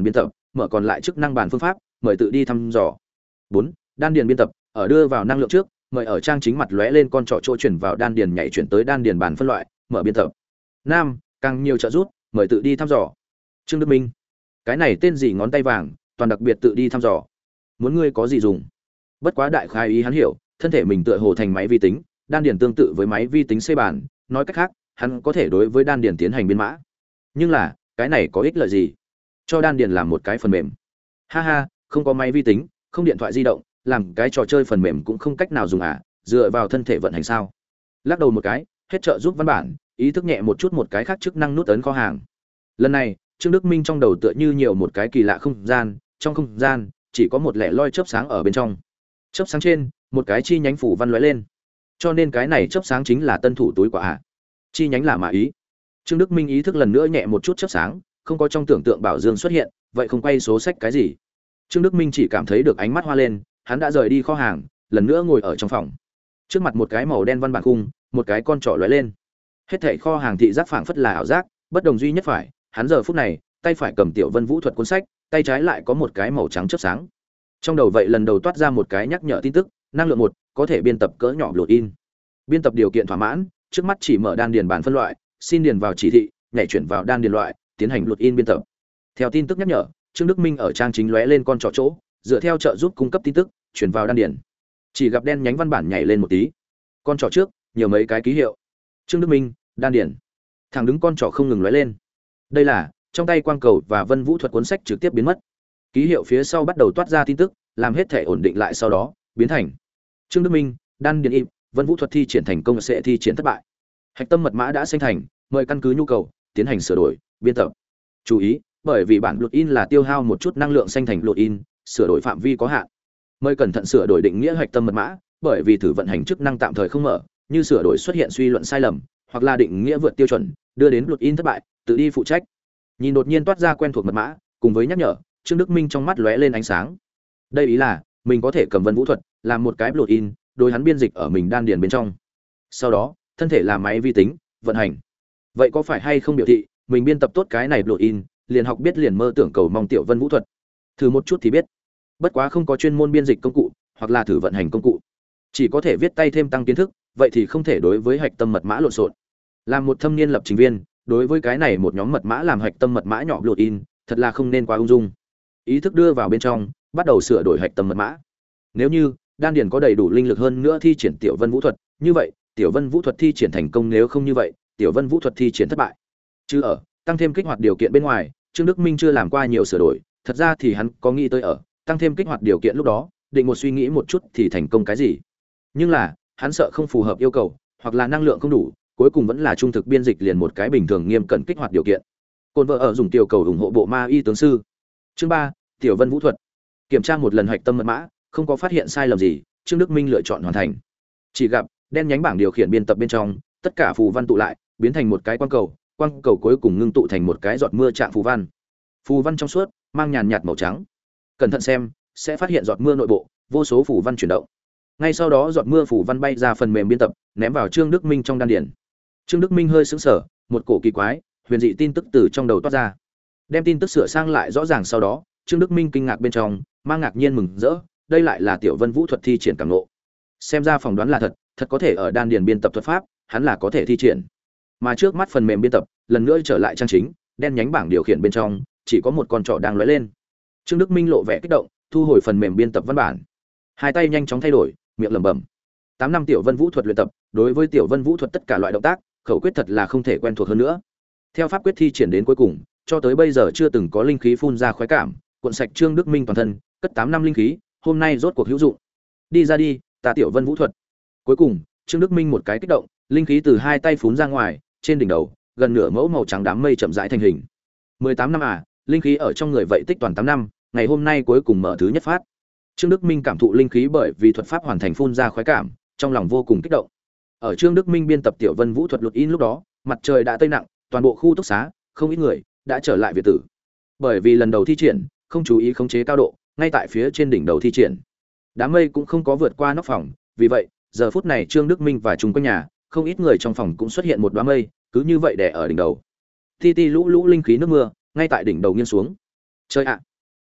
mở còn lại chức năng bàn phương pháp, mời tự đi thăm dò. bốn. Đan điền biên tập, ở đưa vào năng lượng trước, mời ở trang chính mặt lóe lên con trỏ chỗ chuyển vào đan điền nhảy chuyển tới đan điền bàn phân loại, mở biên tập. năm. Càng nhiều trợ giúp, mời tự đi thăm dò. Trương Đức Minh, cái này tên gì ngón tay vàng, toàn đặc biệt tự đi thăm dò. Muốn ngươi có gì dùng? Bất quá đại khái ý hắn hiểu, thân thể mình tựa hồ thành máy vi tính, đan điền tương tự với máy vi tính xây bàn, nói cách khác, hắn có thể đối với đan điền tiến hành biên mã. Nhưng là, cái này có ích lợi gì? Cho đan điền làm một cái phần mềm. Ha ha, không có máy vi tính, không điện thoại di động, làm cái trò chơi phần mềm cũng không cách nào dùng à, dựa vào thân thể vận hành sao? Lắc đầu một cái, hết trợ giúp văn bản, ý thức nhẹ một chút một cái khác chức năng nút ấn kho hàng. Lần này, Trương Đức Minh trong đầu tựa như nhiều một cái kỳ lạ không gian, trong không gian chỉ có một lẻ loi chớp sáng ở bên trong. Chớp sáng trên, một cái chi nhánh phủ văn lóe lên. Cho nên cái này chớp sáng chính là tân thủ túi quả ạ. À. Chi nhánh là mà ý. Trương Đức Minh ý thức lần nữa nhẹ một chút chớp sáng, không có trong tưởng tượng Bảo Dương xuất hiện, vậy không quay số sách cái gì? Trương Đức Minh chỉ cảm thấy được ánh mắt hoa lên, hắn đã rời đi kho hàng, lần nữa ngồi ở trong phòng. Trước mặt một cái màu đen văn bản khung, một cái con trỏ lóe lên. Hết thảy kho hàng thị giác phảng phất là ảo giác, bất đồng duy nhất phải, hắn giờ phút này, tay phải cầm Tiểu Vân Vũ thuật cuốn sách, tay trái lại có một cái màu trắng chớp sáng. Trong đầu vậy lần đầu toát ra một cái nhắc nhở tin tức, năng lượng một, có thể biên tập cỡ nhỏ lột in. Biên tập điều kiện thỏa mãn, trước mắt chỉ mở đan điền bản phân loại, xin điền vào chỉ thị, nhảy chuyển vào đan điền loại, tiến hành lột in biên tập. Theo tin tức nhắc nhở, Trương Đức Minh ở trang chính lóe lên con trỏ chỗ, dựa theo trợ giúp cung cấp tin tức, chuyển vào đan điền. Chỉ gặp đen nhánh văn bản nhảy lên một tí. Con trỏ trước, nhiều mấy cái ký hiệu. Trương Đức Minh, đan điền. Thẳng đứng con trỏ không ngừng lóe lên. Đây là, trong tay quang cầu và Vân Vũ thuật cuốn sách trực tiếp biến mất. Ký hiệu phía sau bắt đầu toát ra tin tức, làm hết thể ổn định lại sau đó, biến thành Trương Đức Minh, đan điền im, Vân Vũ thuật thi triển thành công sẽ thi triển thất bại. Hạch tâm mật mã đã sinh thành, mời căn cứ nhu cầu tiến hành sửa đổi, biên tập. Chú ý, bởi vì bản luật in là tiêu hao một chút năng lượng sinh thành luật in, sửa đổi phạm vi có hạn. Mời cẩn thận sửa đổi định nghĩa hạch tâm mật mã, bởi vì thử vận hành chức năng tạm thời không mở, như sửa đổi xuất hiện suy luận sai lầm, hoặc là định nghĩa vượt tiêu chuẩn, đưa đến luật in thất bại, tự đi phụ trách. Nhìn đột nhiên toát ra quen thuộc mật mã, cùng với nhắc nhở, Trương Đức Minh trong mắt lóe lên ánh sáng. Đây ý là, mình có thể cầm Vân Vũ thuật, làm một cái luật in, đối hắn biên dịch ở mình đan điền bên trong. Sau đó, thân thể làm máy vi tính, vận hành. Vậy có phải hay không biểu thị, mình biên tập tốt cái này luật in, liền học biết liền mơ tưởng cầu mong tiểu Vân Vũ thuật. Thử một chút thì biết. Bất quá không có chuyên môn biên dịch công cụ, hoặc là thử vận hành công cụ. Chỉ có thể viết tay thêm tăng kiến thức, vậy thì không thể đối với hạch tâm mật mã lộn xộn. Làm một thâm niên lập trình viên, đối với cái này một nhóm mật mã làm hạch tâm mật mã nhỏ luật in, thật là không nên quá ung dung. Ý thức đưa vào bên trong, bắt đầu sửa đổi hạch tâm mật mã. Nếu như đan điền có đầy đủ linh lực hơn nữa thi triển tiểu Vân Vũ thuật, như vậy, tiểu Vân Vũ thuật thi triển thành công, nếu không như vậy, tiểu Vân Vũ thuật thi triển thất bại. Chứ ở tăng thêm kích hoạt điều kiện bên ngoài, Trương Đức Minh chưa làm qua nhiều sửa đổi, thật ra thì hắn có nghĩ tới ở tăng thêm kích hoạt điều kiện lúc đó, định một suy nghĩ một chút thì thành công cái gì. Nhưng là, hắn sợ không phù hợp yêu cầu, hoặc là năng lượng không đủ, cuối cùng vẫn là trung thực biên dịch liền một cái bình thường nghiêm cẩn kích hoạt điều kiện. Côn vợ ở dùng tiểu cầu ủng hộ bộ ma y tướng sư. Chương ba, tiểu Vân Vũ thuật. Kiểm tra một lần hạch tâm mật mã, không có phát hiện sai lầm gì, Trương Đức Minh lựa chọn hoàn thành. Chỉ gặp đen nhánh bảng điều khiển biên tập bên trong, tất cả phù văn tụ lại, biến thành một cái quang cầu, quang cầu cuối cùng ngưng tụ thành một cái giọt mưa trạng phù văn. Phù văn trong suốt, mang nhàn nhạt màu trắng. Cẩn thận xem, sẽ phát hiện giọt mưa nội bộ, vô số phù văn chuyển động. Ngay sau đó giọt mưa phù văn bay ra phần mềm biên tập, ném vào Trương Đức Minh trong đan điền. Trương Đức Minh hơi sững sờ, một cổ kỳ quái, huyền dị tin tức từ trong đầu toát ra. Đem tin tức sửa sang lại rõ ràng sau đó, Trương Đức Minh kinh ngạc bên trong, mang ngạc nhiên mừng rỡ, đây lại là tiểu Vân Vũ thuật thi triển cảm ngộ. Xem ra phỏng đoán là thật, thật có thể ở đan điền biên tập thuật pháp, hắn là có thể thi triển. Mà trước mắt phần mềm biên tập, lần nữa trở lại trang chính, đen nhánh bảng điều khiển bên trong, chỉ có một con trỏ đang lóe lên. Trương Đức Minh lộ vẻ kích động, thu hồi phần mềm biên tập văn bản. Hai tay nhanh chóng thay đổi, miệng lẩm bẩm. tám năm tiểu Vân Vũ thuật luyện tập, đối với tiểu Vân Vũ thuật tất cả loại động tác, khẩu quyết thật là không thể quen thuộc hơn nữa. Theo pháp quyết thi triển đến cuối cùng, cho tới bây giờ chưa từng có linh khí phun ra khoái cảm, cuộn sạch Trương Đức Minh toàn thân, cất tám năm linh khí, hôm nay rốt cuộc hữu dụng. Đi ra đi, ta tiểu Vân Vũ thuật. Cuối cùng, Trương Đức Minh một cái kích động, linh khí từ hai tay phún ra ngoài, trên đỉnh đầu, gần nửa mẫu màu trắng đám mây chậm rãi thành hình. mười tám năm à, linh khí ở trong người vậy tích toàn tám năm, ngày hôm nay cuối cùng mở thứ nhất phát. Trương Đức Minh cảm thụ linh khí bởi vì thuật pháp hoàn thành phun ra khoái cảm, trong lòng vô cùng kích động. Ở Trương Đức Minh biên tập tiểu Vân Vũ thuật luật in lúc đó, mặt trời đã tây nặng, toàn bộ khu túc xá, không ít người đã trở lại việt tử. Bởi vì lần đầu thi triển, không chú ý khống chế cao độ, ngay tại phía trên đỉnh đầu thi triển. Đám mây cũng không có vượt qua nóc phòng, vì vậy, giờ phút này Trương Đức Minh và chung quanh nhà, không ít người trong phòng cũng xuất hiện một đóa mây, cứ như vậy đè ở đỉnh đầu. Ti ti lũ lũ linh khí nước mưa, ngay tại đỉnh đầu nghiêng xuống. Trời ạ,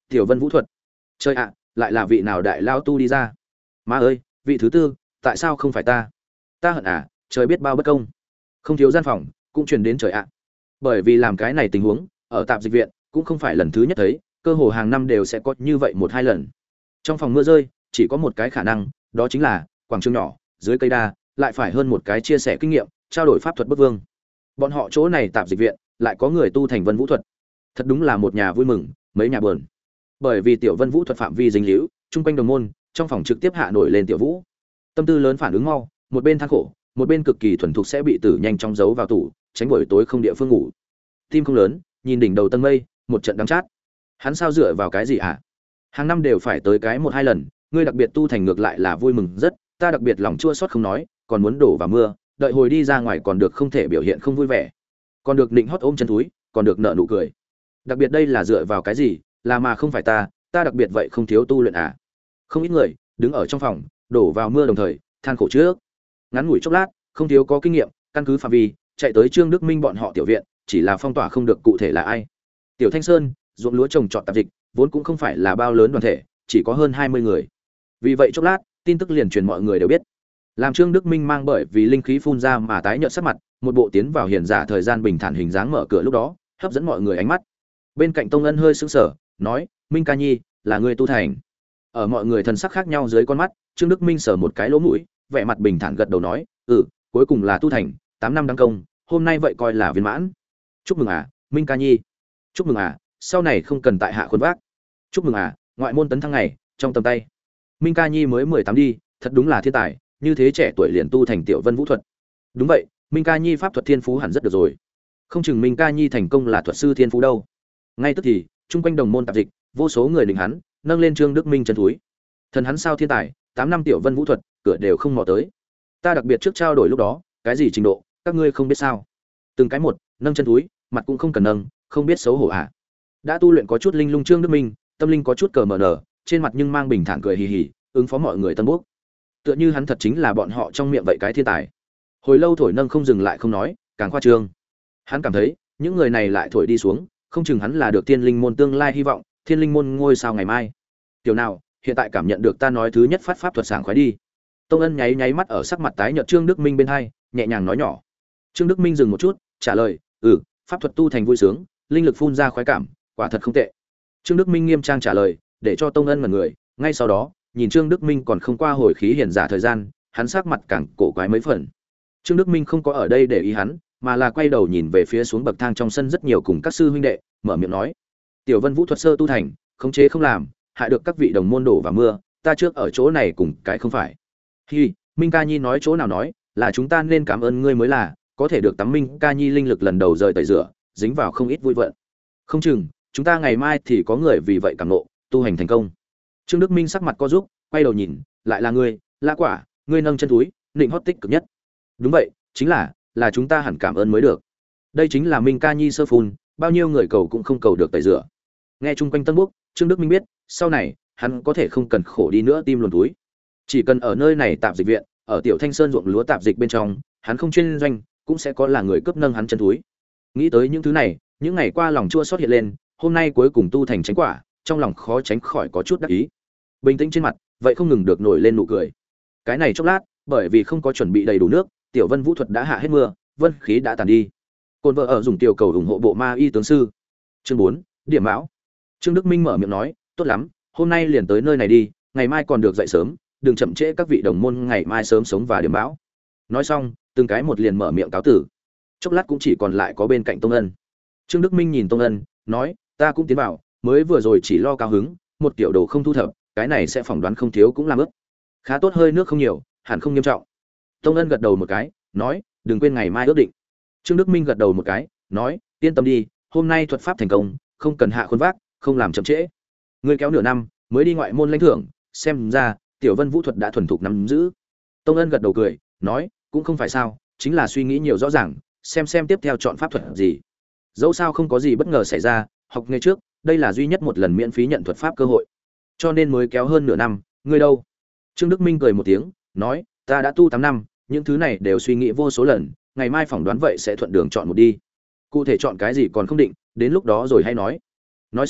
Tiểu Vân Vũ thuật. Chơi ạ, lại là vị nào đại lao tu đi ra? Má ơi, vị thứ tư, tại sao không phải ta? Ta hận à, trời biết bao bất công. Không thiếu gian phòng, cũng truyền đến trời ạ. Bởi vì làm cái này tình huống, ở tạp dịch viện cũng không phải lần thứ nhất thấy, cơ hồ hàng năm đều sẽ có như vậy một hai lần. Trong phòng mưa rơi, chỉ có một cái khả năng, đó chính là quảng trường nhỏ, dưới cây đa, lại phải hơn một cái chia sẻ kinh nghiệm, trao đổi pháp thuật bất vương. Bọn họ chỗ này tạp dịch viện, lại có người tu thành Vân Vũ thuật. Thật đúng là một nhà vui mừng, mấy nhà buồn. Bởi vì Tiểu Vân Vũ thuật phạm vi dính líu, chung quanh đồng môn, trong phòng trực tiếp hạ nổi lên Tiểu Vũ. Tâm tư lớn phản ứng mau, một bên than khổ, một bên cực kỳ thuần thục sẽ bị tử nhanh chóng giấu vào tủ, tránh buổi tối không địa phương ngủ. Tim không lớn, nhìn đỉnh đầu tầng mây, một trận đắng chát. Hắn sao dựa vào cái gì hả? Hàng năm đều phải tới cái một hai lần, ngươi đặc biệt tu thành ngược lại là vui mừng rất, ta đặc biệt lòng chua xót không nói, còn muốn đổ vào mưa, đợi hồi đi ra ngoài còn được không thể biểu hiện không vui vẻ, còn được định hót ôm chân túi, còn được nợ nụ cười. Đặc biệt đây là dựa vào cái gì, là mà không phải ta, ta đặc biệt vậy không thiếu tu luyện à? Không ít người đứng ở trong phòng, đổ vào mưa đồng thời than khổ trước. Ngắn ngủi chốc lát, không thiếu có kinh nghiệm, căn cứ phạm vi, chạy tới Trương Đức Minh bọn họ tiểu viện, chỉ là phong tỏa không được cụ thể là ai. Tiểu Thanh Sơn, ruộng lúa trồng trọt tạp dịch, vốn cũng không phải là bao lớn đoàn thể, chỉ có hơn hai mươi người. Vì vậy chốc lát, tin tức liền truyền mọi người đều biết. Làm Trương Đức Minh mang bởi vì linh khí phun ra mà tái nhợt sắc mặt, một bộ tiến vào hiền giả thời gian bình thản hình dáng mở cửa lúc đó, hấp dẫn mọi người ánh mắt. Bên cạnh Tông Ân hơi sững sờ, nói: "Minh ca nhi, là người tu thành?" Ở mọi người thần sắc khác nhau dưới con mắt, Trương Đức Minh sờ một cái lỗ mũi, vẻ mặt bình thản gật đầu nói: "Ừ, cuối cùng là tu thành, tám năm đăng công, hôm nay vậy coi là viên mãn. Chúc mừng à, Minh ca nhi. Chúc mừng à, sau này không cần tại hạ khuôn vác. Chúc mừng à, ngoại môn tấn thăng ngày, trong tầm tay. Minh ca nhi mới mười tám đi, thật đúng là thiên tài, như thế trẻ tuổi liền tu thành Tiểu Vân Vũ thuật. Đúng vậy, Minh ca nhi pháp thuật thiên phú hẳn rất được rồi. Không chừng Minh ca nhi thành công là thuật sư thiên phú đâu." Ngay tức thì, chung quanh đồng môn tạp dịch, vô số người định hắn, nâng lên Trương Đức Minh chân túi. Thần hắn sao thiên tài, tám năm Tiểu Vân Vũ thuật, cửa đều không mò tới. Ta đặc biệt trước trao đổi lúc đó, cái gì trình độ, các ngươi không biết sao? Từng cái một, nâng chân túi, mặt cũng không cần nâng, không biết xấu hổ à? Đã tu luyện có chút linh lung Trương Đức Minh, tâm linh có chút cờ mờ nở, trên mặt nhưng mang bình thản cười hì hì, ứng phó mọi người tân bước. Tựa như hắn thật chính là bọn họ trong miệng vậy cái thiên tài. Hồi lâu thổi nâng không dừng lại không nói, càng khoa trương. Hắn cảm thấy, những người này lại thổi đi xuống, không chừng hắn là được Thiên Linh môn tương lai hy vọng, Thiên Linh môn ngôi sao ngày mai. Tiểu nào, hiện tại cảm nhận được ta nói thứ nhất phát pháp thuật sảng khoái đi. Tông Ân nháy nháy mắt ở sắc mặt tái nhợt Trương Đức Minh bên hai, nhẹ nhàng nói nhỏ. Trương Đức Minh dừng một chút, trả lời: "Ừ, pháp thuật tu thành vui sướng, linh lực phun ra khoái cảm, quả thật không tệ." Trương Đức Minh nghiêm trang trả lời, để cho Tông Ân ngẩn người, ngay sau đó, nhìn Trương Đức Minh còn không qua hồi khí hiển giả thời gian, hắn sắc mặt càng cổ quái mấy phần. Trương Đức Minh không có ở đây để ý hắn, mà là quay đầu nhìn về phía xuống bậc thang trong sân rất nhiều cùng các sư huynh đệ, mở miệng nói: "Tiểu Vân Vũ thuật sơ tu thành, khống chế không làm, hại được các vị đồng môn đổ vào mưa, ta trước ở chỗ này cùng cái không phải." Hi, Minh ca nhi nói chỗ nào nói, là chúng ta nên cảm ơn ngươi mới là, có thể được tắm Minh ca nhi linh lực lần đầu rời tẩy rửa, dính vào không ít vui vận. Không chừng, chúng ta ngày mai thì có người vì vậy cảm nộ, tu hành thành công. Trương Đức Minh sắc mặt co rúm, quay đầu nhìn, lại là ngươi, La Quả, ngươi nâng chân túi, định hót tích cực nhất. Đúng vậy, chính là, là chúng ta hẳn cảm ơn mới được. Đây chính là Minh ca nhi sơ phun, bao nhiêu người cầu cũng không cầu được tẩy rửa. Nghe chung quanh tân bốc, Trương Đức Minh biết, sau này, hắn có thể không cần khổ đi nữa tim luồn túi. Chỉ cần ở nơi này tạp dịch viện, ở Tiểu Thanh Sơn ruộng lúa tạp dịch bên trong, hắn không chuyên doanh, cũng sẽ có là người cướp nâng hắn chân túi. Nghĩ tới những thứ này, những ngày qua lòng chua xót hiện lên, hôm nay cuối cùng tu thành chánh quả, trong lòng khó tránh khỏi có chút đắc ý. Bình tĩnh trên mặt, vậy không ngừng được nổi lên nụ cười. Cái này chốc lát, bởi vì không có chuẩn bị đầy đủ nước, Tiểu Vân Vũ thuật đã hạ hết mưa, vân khí đã tàn đi. Côn vợ ở dùng tiểu cầu ủng hộ bộ ma y tướng sư. Chương bốn, điểm mão. Trương Đức Minh mở miệng nói, tốt lắm, hôm nay liền tới nơi này đi, ngày mai còn được dậy sớm, đừng chậm trễ các vị đồng môn ngày mai sớm sống và điểm mão. Nói xong, từng cái một liền mở miệng cáo tử. Chốc lát cũng chỉ còn lại có bên cạnh Tông Ân. Trương Đức Minh nhìn Tông Ân, nói, ta cũng tiến vào, mới vừa rồi chỉ lo cao hứng, một tiểu đồ không thu thập, cái này sẽ phỏng đoán không thiếu cũng làm ướt. Khá tốt, hơi nước không nhiều, hẳn không nghiêm trọng. Tông Ân gật đầu một cái, nói, đừng quên ngày mai ước định. Trương Đức Minh gật đầu một cái, nói, yên tâm đi, hôm nay thuật pháp thành công, không cần hạ khuôn vác, không làm chậm trễ. Ngươi kéo nửa năm, mới đi ngoại môn lãnh thưởng, xem ra, Tiểu Vân Vũ thuật đã thuần thục nắm giữ. Tông Ân gật đầu cười, nói, cũng không phải sao, chính là suy nghĩ nhiều rõ ràng, xem xem tiếp theo chọn pháp thuật gì. Dẫu sao không có gì bất ngờ xảy ra, học nghề trước, đây là duy nhất một lần miễn phí nhận thuật pháp cơ hội, cho nên mới kéo hơn nửa năm. Ngươi đâu? Trương Đức Minh cười một tiếng, nói, ta đã tu tám năm, những thứ này đều suy nghĩ vô số lần, ngày mai phỏng đoán vậy sẽ thuận đường chọn một đi. Cụ thể chọn cái gì còn không định, đến lúc đó rồi hay nói. Nói xong,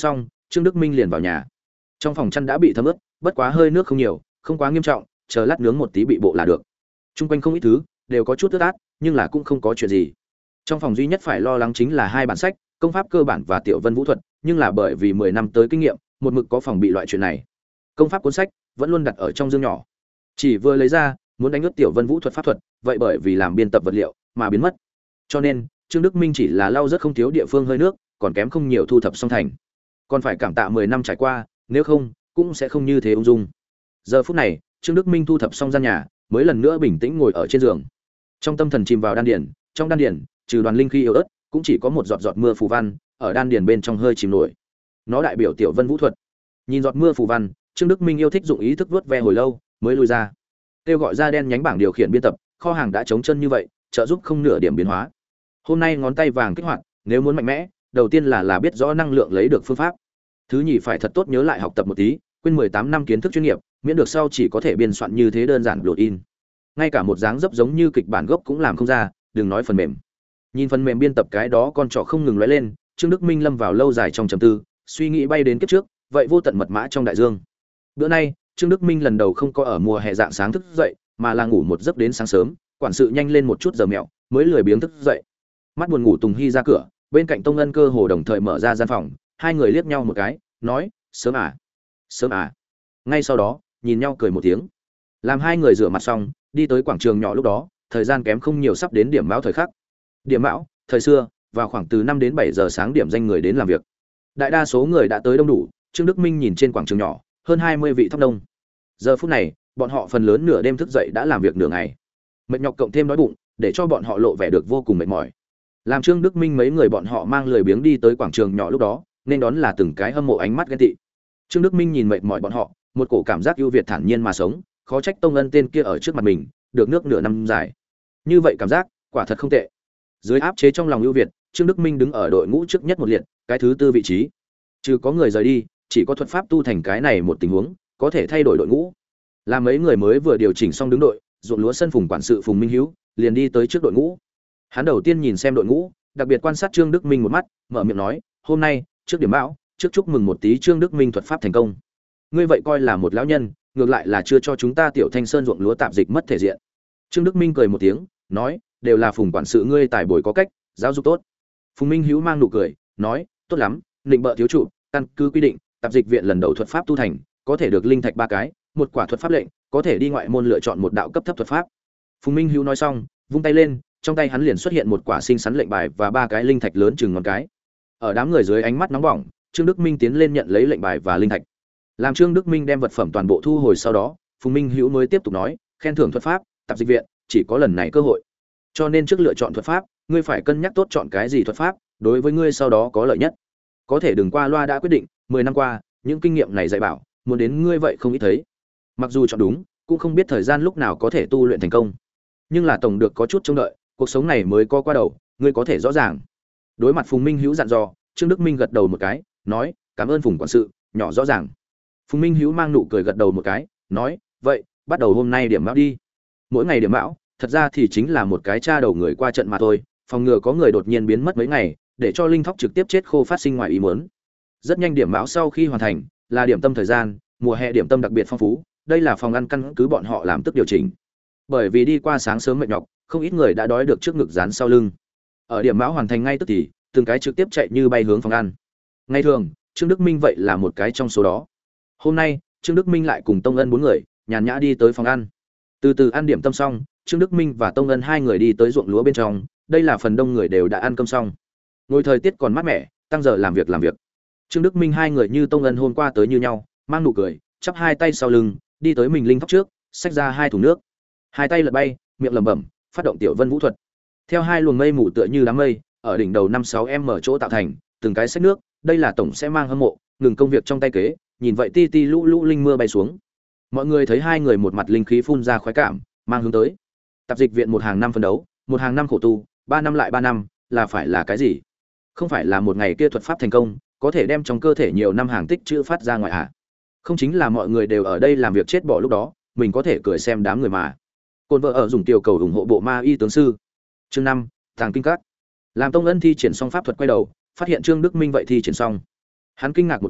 Trương Đức Minh liền vào nhà. Trong phòng chăn đã bị thấm ướt, bất quá hơi nước không nhiều, không quá nghiêm trọng, chờ lát nướng một tí bị bộ là được. Trung quanh không ít thứ, đều có chút ướt át, nhưng là cũng không có chuyện gì. Trong phòng duy nhất phải lo lắng chính là hai bản sách, công pháp cơ bản và tiểu vân vũ thuật, nhưng là bởi vì mười năm tới kinh nghiệm, một mực có phòng bị loại chuyện này. Công pháp cuốn sách vẫn luôn đặt ở trong dương nhỏ. Chỉ vừa lấy ra, muốn đánh ướt tiểu vân vũ thuật pháp thuật, vậy bởi vì làm biên tập vật liệu mà biến mất. Cho nên, Trương Đức Minh chỉ là lau rất không thiếu địa phương hơi nước, còn kém không nhiều thu thập xong thành. Còn phải cảm tạ mười năm trải qua, nếu không, cũng sẽ không như thế ung dung. Giờ phút này, Trương Đức Minh thu thập xong gian nhà, mới lần nữa bình tĩnh ngồi ở trên giường. Trong tâm thần chìm vào đan điền, trong đan điền, trừ đoàn linh khí yếu ớt, cũng chỉ có một giọt giọt mưa phù văn, ở đan điền bên trong hơi chìm nổi. Nó đại biểu tiểu vân vũ thuật. Nhìn giọt mưa phù văn, Trương Đức Minh yêu thích dụng ý thức vuốt ve hồi lâu, mới lui ra. Kêu gọi ra đen nhánh bảng điều khiển biên tập, kho hàng đã trống chân như vậy, trợ giúp không nửa điểm biến hóa. Hôm nay ngón tay vàng kích hoạt, nếu muốn mạnh mẽ, đầu tiên là là biết rõ năng lượng lấy được phương pháp. Thứ nhì phải thật tốt nhớ lại học tập một tí, quên mười tám năm kiến thức chuyên nghiệp, miễn được sau chỉ có thể biên soạn như thế đơn giản lột in. Ngay cả một dáng dấp giống như kịch bản gốc cũng làm không ra, đừng nói phần mềm. Nhìn phần mềm biên tập cái đó con trỏ không ngừng lóe lên, Trương Đức Minh lâm vào lâu dài trong trầm tư, suy nghĩ bay đến kiếp trước, vậy vô tận mật mã trong đại dương. Bữa nay, Trương Đức Minh lần đầu không có ở mùa hè dạng sáng thức dậy, mà là ngủ một giấc đến sáng sớm, quản sự nhanh lên một chút giờ mẹo, mới lười biếng thức dậy. Mắt buồn ngủ Tùng Hy ra cửa, bên cạnh Tông Ân cơ hồ đồng thời mở ra gian phòng, hai người liếc nhau một cái, nói: "Sớm à? Sớm à?" Ngay sau đó, nhìn nhau cười một tiếng. Làm hai người rửa mặt xong, đi tới quảng trường nhỏ lúc đó, thời gian kém không nhiều sắp đến điểm mão thời khắc. Điểm mão, thời xưa, vào khoảng từ năm đến bảy giờ sáng điểm danh người đến làm việc. Đại đa số người đã tới đông đủ, Trương Đức Minh nhìn trên quảng trường nhỏ, hơn hai mươi vị thóc nông. Giờ phút này, bọn họ phần lớn nửa đêm thức dậy đã làm việc nửa ngày. Mệt nhọc cộng thêm đói bụng, để cho bọn họ lộ vẻ được vô cùng mệt mỏi. Làm Trương Đức Minh mấy người bọn họ mang lười biếng đi tới quảng trường nhỏ lúc đó, nên đón là từng cái hâm mộ ánh mắt ghen tị. Trương Đức Minh nhìn mệt mỏi bọn họ, một cổ cảm giác ưu việt thản nhiên mà sống, khó trách Tông Ân tên kia ở trước mặt mình, được nước nửa năm dài. Như vậy cảm giác, quả thật không tệ. Dưới áp chế trong lòng ưu việt, Trương Đức Minh đứng ở đội ngũ trước nhất một liệt, cái thứ tư vị trí. Trừ có người rời đi, chỉ có thuật pháp tu thành cái này một tình huống, có thể thay đổi đội ngũ. Là mấy người mới vừa điều chỉnh xong đứng đội, ruộng lúa sân Phùng quản sự Phùng Minh Hiếu, liền đi tới trước đội ngũ. Hắn đầu tiên nhìn xem đội ngũ, đặc biệt quan sát Trương Đức Minh một mắt, mở miệng nói: "Hôm nay, trước điểm bão, trước chúc mừng một tí Trương Đức Minh thuật pháp thành công. Ngươi vậy coi là một lão nhân, ngược lại là chưa cho chúng ta Tiểu Thanh Sơn ruộng lúa tạp dịch mất thể diện." Trương Đức Minh cười một tiếng, nói: "Đều là Phùng quản sự ngươi tài bồi có cách, giáo dục tốt." Phùng Minh Hiếu mang nụ cười, nói: "Tốt lắm, định bợ thiếu trụ, căn cứ quy định, tạp dịch viện lần đầu thuật pháp tu thành, có thể được linh thạch ba cái, một quả thuật pháp lệnh, có thể đi ngoại môn lựa chọn một đạo cấp thấp thuật pháp." Phùng Minh Hiếu nói xong, vung tay lên, trong tay hắn liền xuất hiện một quả xinh xắn lệnh bài và ba cái linh thạch lớn chừng ngón cái. Ở đám người dưới ánh mắt nóng bỏng, Trương Đức Minh tiến lên nhận lấy lệnh bài và linh thạch. Làm Trương Đức Minh đem vật phẩm toàn bộ thu hồi sau đó, Phùng Minh Hữu mới tiếp tục nói: "Khen thưởng thuật pháp, tạp dịch viện, chỉ có lần này cơ hội. Cho nên trước lựa chọn thuật pháp, ngươi phải cân nhắc tốt chọn cái gì thuật pháp, đối với ngươi sau đó có lợi nhất. Có thể đừng qua loa đã quyết định, mười năm qua, những kinh nghiệm này dạy bảo, muốn đến ngươi vậy không ít thấy. Mặc dù chọn đúng, cũng không biết thời gian lúc nào có thể tu luyện thành công. Nhưng là tổng được có chút trông đợi, cuộc sống này mới có qua đầu, ngươi có thể rõ ràng." Đối mặt Phùng Minh Hữu dặn dò, Trương Đức Minh gật đầu một cái, nói: "Cảm ơn Phùng quản sự, nhỏ rõ ràng." Phùng Minh Hữu mang nụ cười gật đầu một cái, nói: "Vậy, bắt đầu hôm nay điểm mão đi." Mỗi ngày điểm mão, thật ra thì chính là một cái tra đầu người qua trận mà thôi, phòng ngừa có người đột nhiên biến mất mấy ngày, để cho linh thóc trực tiếp chết khô phát sinh ngoài ý muốn. Rất nhanh điểm mão sau khi hoàn thành, là điểm tâm thời gian, mùa hè điểm tâm đặc biệt phong phú, đây là phòng ăn căn cứ bọn họ làm tức điều chỉnh. Bởi vì đi qua sáng sớm mệt nhọc, không ít người đã đói được trước ngực dán sau lưng. Ở điểm mão hoàn thành ngay tức thì, từng cái trực tiếp chạy như bay hướng phòng ăn. Ngày thường, Trương Đức Minh vậy là một cái trong số đó. Hôm nay, Trương Đức Minh lại cùng Tông Ân bốn người, nhàn nhã đi tới phòng ăn. Từ từ ăn điểm tâm xong, Trương Đức Minh và Tông Ân hai người đi tới ruộng lúa bên trong, đây là phần đông người đều đã ăn cơm xong. Ngồi thời tiết còn mát mẻ, tăng giờ làm việc làm việc. Trương Đức Minh hai người như Tông Ân hôm qua tới như nhau, mang nụ cười, chắp hai tay sau lưng, đi tới mình linh thóc trước, xách ra hai thùng nước. Hai tay lật bay, miệng lẩm bẩm, phát động tiểu vân vũ thuật. Theo hai luồng mây mù tựa như đám mây, ở đỉnh đầu năm sáu m chỗ tạo thành, từng cái xách nước, đây là tổng sẽ mang hâm mộ, ngừng công việc trong tay kế, nhìn vậy ti ti lũ lũ linh mưa bay xuống. Mọi người thấy hai người một mặt linh khí phun ra khoái cảm, mang hướng tới. Tạp dịch viện một hàng năm phân đấu, một hàng năm khổ tu, ba năm lại ba năm, là phải là cái gì? Không phải là một ngày kia thuật pháp thành công, có thể đem trong cơ thể nhiều năm hàng tích trữ phát ra ngoài à? Không chính là mọi người đều ở đây làm việc chết bỏ lúc đó, mình có thể cười xem đám người mà. Côn vợ ở dùng tiểu cầu ủng hộ bộ ma y tướng sư. Chương năm, Tàng kinh các. Làm Tông Ân thi triển xong pháp thuật quay đầu, phát hiện Trương Đức Minh vậy thi triển xong. Hắn kinh ngạc một tí,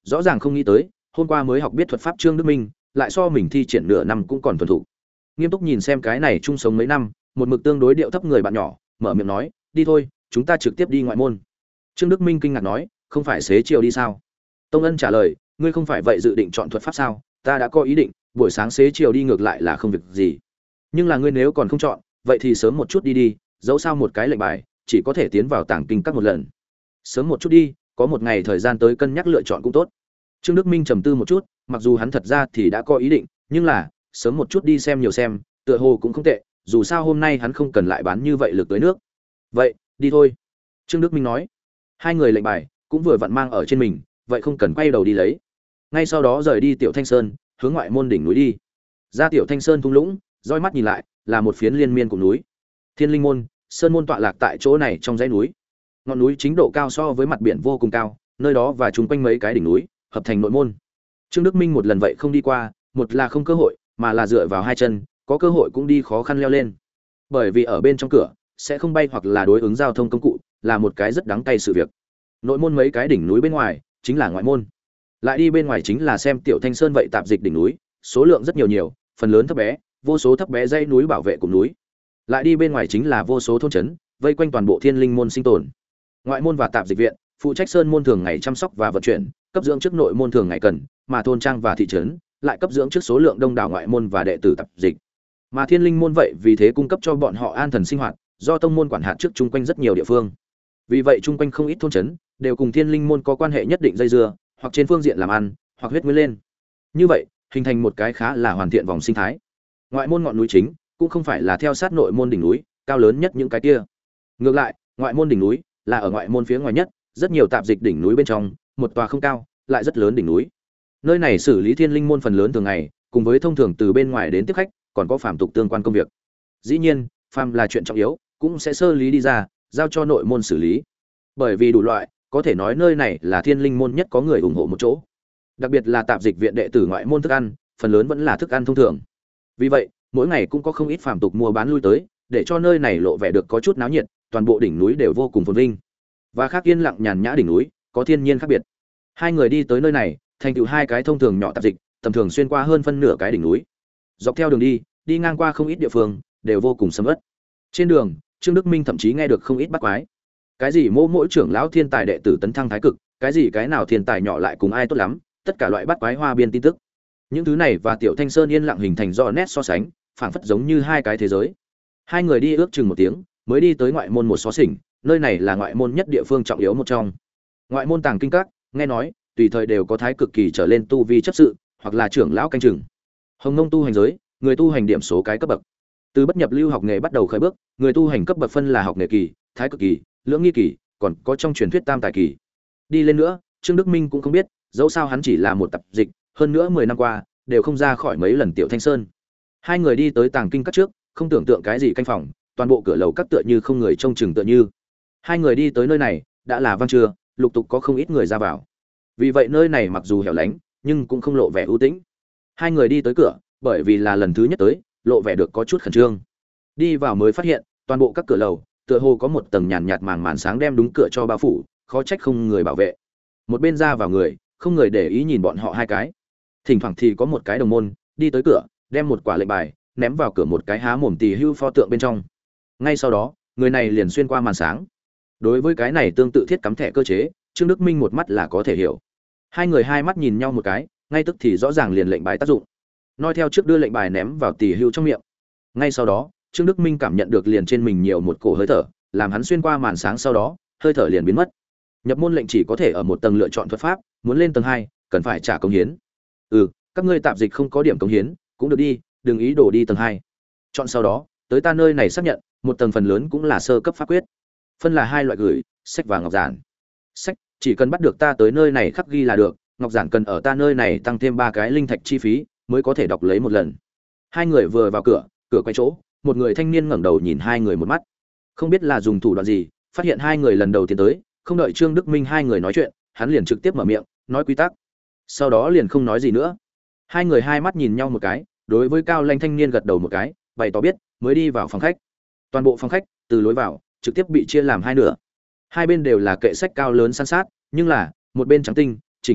rõ ràng không nghĩ tới hôm qua mới học biết thuật pháp Trương Đức Minh lại so mình thi triển nửa năm cũng còn thuần thục. Nghiêm túc nhìn xem cái này chung sống mấy năm một mực tương đối điệu thấp người bạn nhỏ, mở miệng nói, đi thôi chúng ta trực tiếp đi ngoại môn. Trương Đức Minh kinh ngạc nói, không phải xế chiều đi sao? Tông Ân trả lời, ngươi không phải vậy dự định chọn thuật pháp sao? Ta đã có ý định, buổi sáng xế chiều đi ngược lại là không việc gì. Nhưng là ngươi nếu còn không chọn, vậy thì sớm một chút đi đi, dẫu sao một cái lệnh bài, chỉ có thể tiến vào tàng kinh các một lần. Sớm một chút đi, có một ngày thời gian tới cân nhắc lựa chọn cũng tốt. Trương Đức Minh trầm tư một chút, mặc dù hắn thật ra thì đã có ý định, nhưng là sớm một chút đi xem nhiều xem, tựa hồ cũng không tệ, dù sao hôm nay hắn không cần lại bán như vậy lực tới nước. Vậy, đi thôi. Trương Đức Minh nói. Hai người lệnh bài cũng vừa vặn mang ở trên mình, vậy không cần quay đầu đi lấy. Ngay sau đó rời đi Tiểu Thanh Sơn, hướng ngoại môn đỉnh núi đi. Ra Tiểu Thanh Sơn thung lũng, dõi mắt nhìn lại, là một phiến liên miên cùng núi. Thiên Linh môn, sơn môn tọa lạc tại chỗ này trong dãy núi. Ngọn núi chính độ cao so với mặt biển vô cùng cao, nơi đó và chung quanh mấy cái đỉnh núi, hợp thành nội môn. Trương Đức Minh một lần vậy không đi qua, một là không cơ hội, mà là dựa vào hai chân, có cơ hội cũng đi khó khăn leo lên. Bởi vì ở bên trong cửa sẽ không bay hoặc là đối ứng giao thông công cụ, là một cái rất đáng cay sự việc. Nội môn mấy cái đỉnh núi bên ngoài chính là ngoại môn. Lại đi bên ngoài chính là xem Tiểu Thanh Sơn vậy tạp dịch đỉnh núi, số lượng rất nhiều nhiều, phần lớn thấp bé, vô số thấp bé dãy núi bảo vệ cùng núi. Lại đi bên ngoài chính là vô số thôn trấn, vây quanh toàn bộ Thiên Linh môn sinh tồn. Ngoại môn và tạp dịch viện, phụ trách sơn môn thường ngày chăm sóc và vận chuyển, cấp dưỡng trước nội môn thường ngày cần, mà thôn trang và thị trấn lại cấp dưỡng trước số lượng đông đảo ngoại môn và đệ tử tạp dịch. Mà Thiên Linh môn vậy vì thế cung cấp cho bọn họ an thần sinh hoạt, do tông môn quản hạt trước chung quanh rất nhiều địa phương. Vì vậy chung quanh không ít thôn trấn đều cùng Thiên Linh môn có quan hệ nhất định dây dưa, hoặc trên phương diện làm ăn, hoặc huyết nguyên lên. Như vậy, hình thành một cái khá là hoàn thiện vòng sinh thái. Ngoại môn ngọn núi chính cũng không phải là theo sát nội môn đỉnh núi, cao lớn nhất những cái kia. Ngược lại, ngoại môn đỉnh núi là ở ngoại môn phía ngoài nhất, rất nhiều tạp dịch đỉnh núi bên trong, một tòa không cao, lại rất lớn đỉnh núi. Nơi này xử lý Thiên Linh môn phần lớn thường ngày, cùng với thông thường từ bên ngoài đến tiếp khách, còn có phàm tục tương quan công việc. Dĩ nhiên, phàm là chuyện trọng yếu, cũng sẽ sơ lý đi ra, giao cho nội môn xử lý. Bởi vì đủ loại, có thể nói nơi này là Thiên Linh môn nhất có người ủng hộ một chỗ. Đặc biệt là tạp dịch viện đệ tử ngoại môn thức ăn, phần lớn vẫn là thức ăn thông thường. Vì vậy, mỗi ngày cũng có không ít phàm tục mua bán lui tới, để cho nơi này lộ vẻ được có chút náo nhiệt, toàn bộ đỉnh núi đều vô cùng phồn vinh. Và khác yên lặng nhàn nhã đỉnh núi, có thiên nhiên khác biệt. Hai người đi tới nơi này, thành tựu hai cái thông thường nhỏ tạp dịch, tầm thường xuyên qua hơn phân nửa cái đỉnh núi. Dọc theo đường đi, đi ngang qua không ít địa phương, đều vô cùng sầm uất. Trên đường, Trương Đức Minh thậm chí nghe được không ít bắt quái. Cái gì mô mỗi trưởng lão thiên tài đệ tử tấn thăng thái cực, cái gì cái nào thiên tài nhỏ lại cùng ai tốt lắm, tất cả loại bắt quái hoa biên tin tức. Những thứ này và Tiểu Thanh Sơn yên lặng hình thành rõ nét so sánh, phảng phất giống như hai cái thế giới. Hai người đi ước chừng một tiếng, mới đi tới ngoại môn một xó xỉnh, nơi này là ngoại môn nhất địa phương trọng yếu một trong. Ngoại môn tàng kinh các, nghe nói, tùy thời đều có thái cực kỳ trở lên tu vi chấp sự, hoặc là trưởng lão canh chừng. Hồng Nông tu hành giới, người tu hành điểm số cái cấp bậc. Từ bất nhập lưu học nghề bắt đầu khởi bước, người tu hành cấp bậc phân là học nghề kỳ, thái cực kỳ, lưỡng nghi kỳ, còn có trong truyền thuyết tam tài kỳ. Đi lên nữa, Trương Đức Minh cũng không biết, dẫu sao hắn chỉ là một tập dịch, hơn nữa mười năm qua, đều không ra khỏi mấy lần Tiểu Thanh Sơn. Hai người đi tới tàng kinh các trước, không tưởng tượng cái gì canh phòng, toàn bộ cửa lầu các tựa như không người trông chừng tựa như. Hai người đi tới nơi này, đã là vang trưa, lục tục có không ít người ra vào. Vì vậy nơi này mặc dù hẻo lánh, nhưng cũng không lộ vẻ ưu tĩnh. Hai người đi tới cửa, bởi vì là lần thứ nhất tới, lộ vẻ được có chút khẩn trương. Đi vào mới phát hiện, toàn bộ các cửa lầu, tựa hồ có một tầng nhàn nhạt màng màn sáng đem đúng cửa cho bao phủ, khó trách không người bảo vệ. Một bên ra vào người, không người để ý nhìn bọn họ hai cái. Thỉnh thoảng thì có một cái đồng môn đi tới cửa, đem một quả lệnh bài ném vào cửa một cái há mồm tỳ hưu pho tượng bên trong. Ngay sau đó, người này liền xuyên qua màn sáng. Đối với cái này tương tự thiết cắm thẻ cơ chế, Trương Đức Minh một mắt là có thể hiểu. Hai người hai mắt nhìn nhau một cái, ngay tức thì rõ ràng liền lệnh bài tác dụng. Nói theo trước đưa lệnh bài ném vào tỳ hưu trong miệng. Ngay sau đó, Trương Đức Minh cảm nhận được liền trên mình nhiều một cổ hơi thở, làm hắn xuyên qua màn sáng sau đó, hơi thở liền biến mất. Nhập môn lệnh chỉ có thể ở một tầng lựa chọn thuật pháp, muốn lên tầng hai, cần phải trả công hiến. Ừ, các ngươi tạp dịch không có điểm công hiến, cũng được đi, đừng ý đồ đi tầng hai. Chọn sau đó, tới ta nơi này xác nhận, một tầng phần lớn cũng là sơ cấp pháp quyết. Phân là hai loại gửi, sách và ngọc giản. Sách chỉ cần bắt được ta tới nơi này khắc ghi là được, ngọc giản cần ở ta nơi này tăng thêm ba cái linh thạch chi phí mới có thể đọc lấy một lần. Hai người vừa vào cửa, cửa quay chỗ, một người thanh niên ngẩng đầu nhìn hai người một mắt. Không biết là dùng thủ đoạn gì, phát hiện hai người lần đầu tiến tới, không đợi Trương Đức Minh hai người nói chuyện, hắn liền trực tiếp mở miệng, nói quy tắc. Sau đó liền không nói gì nữa. Hai người hai mắt nhìn nhau một cái, đối với cao lãnh thanh niên gật đầu một cái, bày tỏ biết, mới đi vào phòng khách. Toàn bộ phòng khách, từ lối vào, trực tiếp bị chia làm hai nửa. Hai bên đều là kệ sách cao lớn san sát, nhưng là, một bên trắng tinh, chỉnh tề,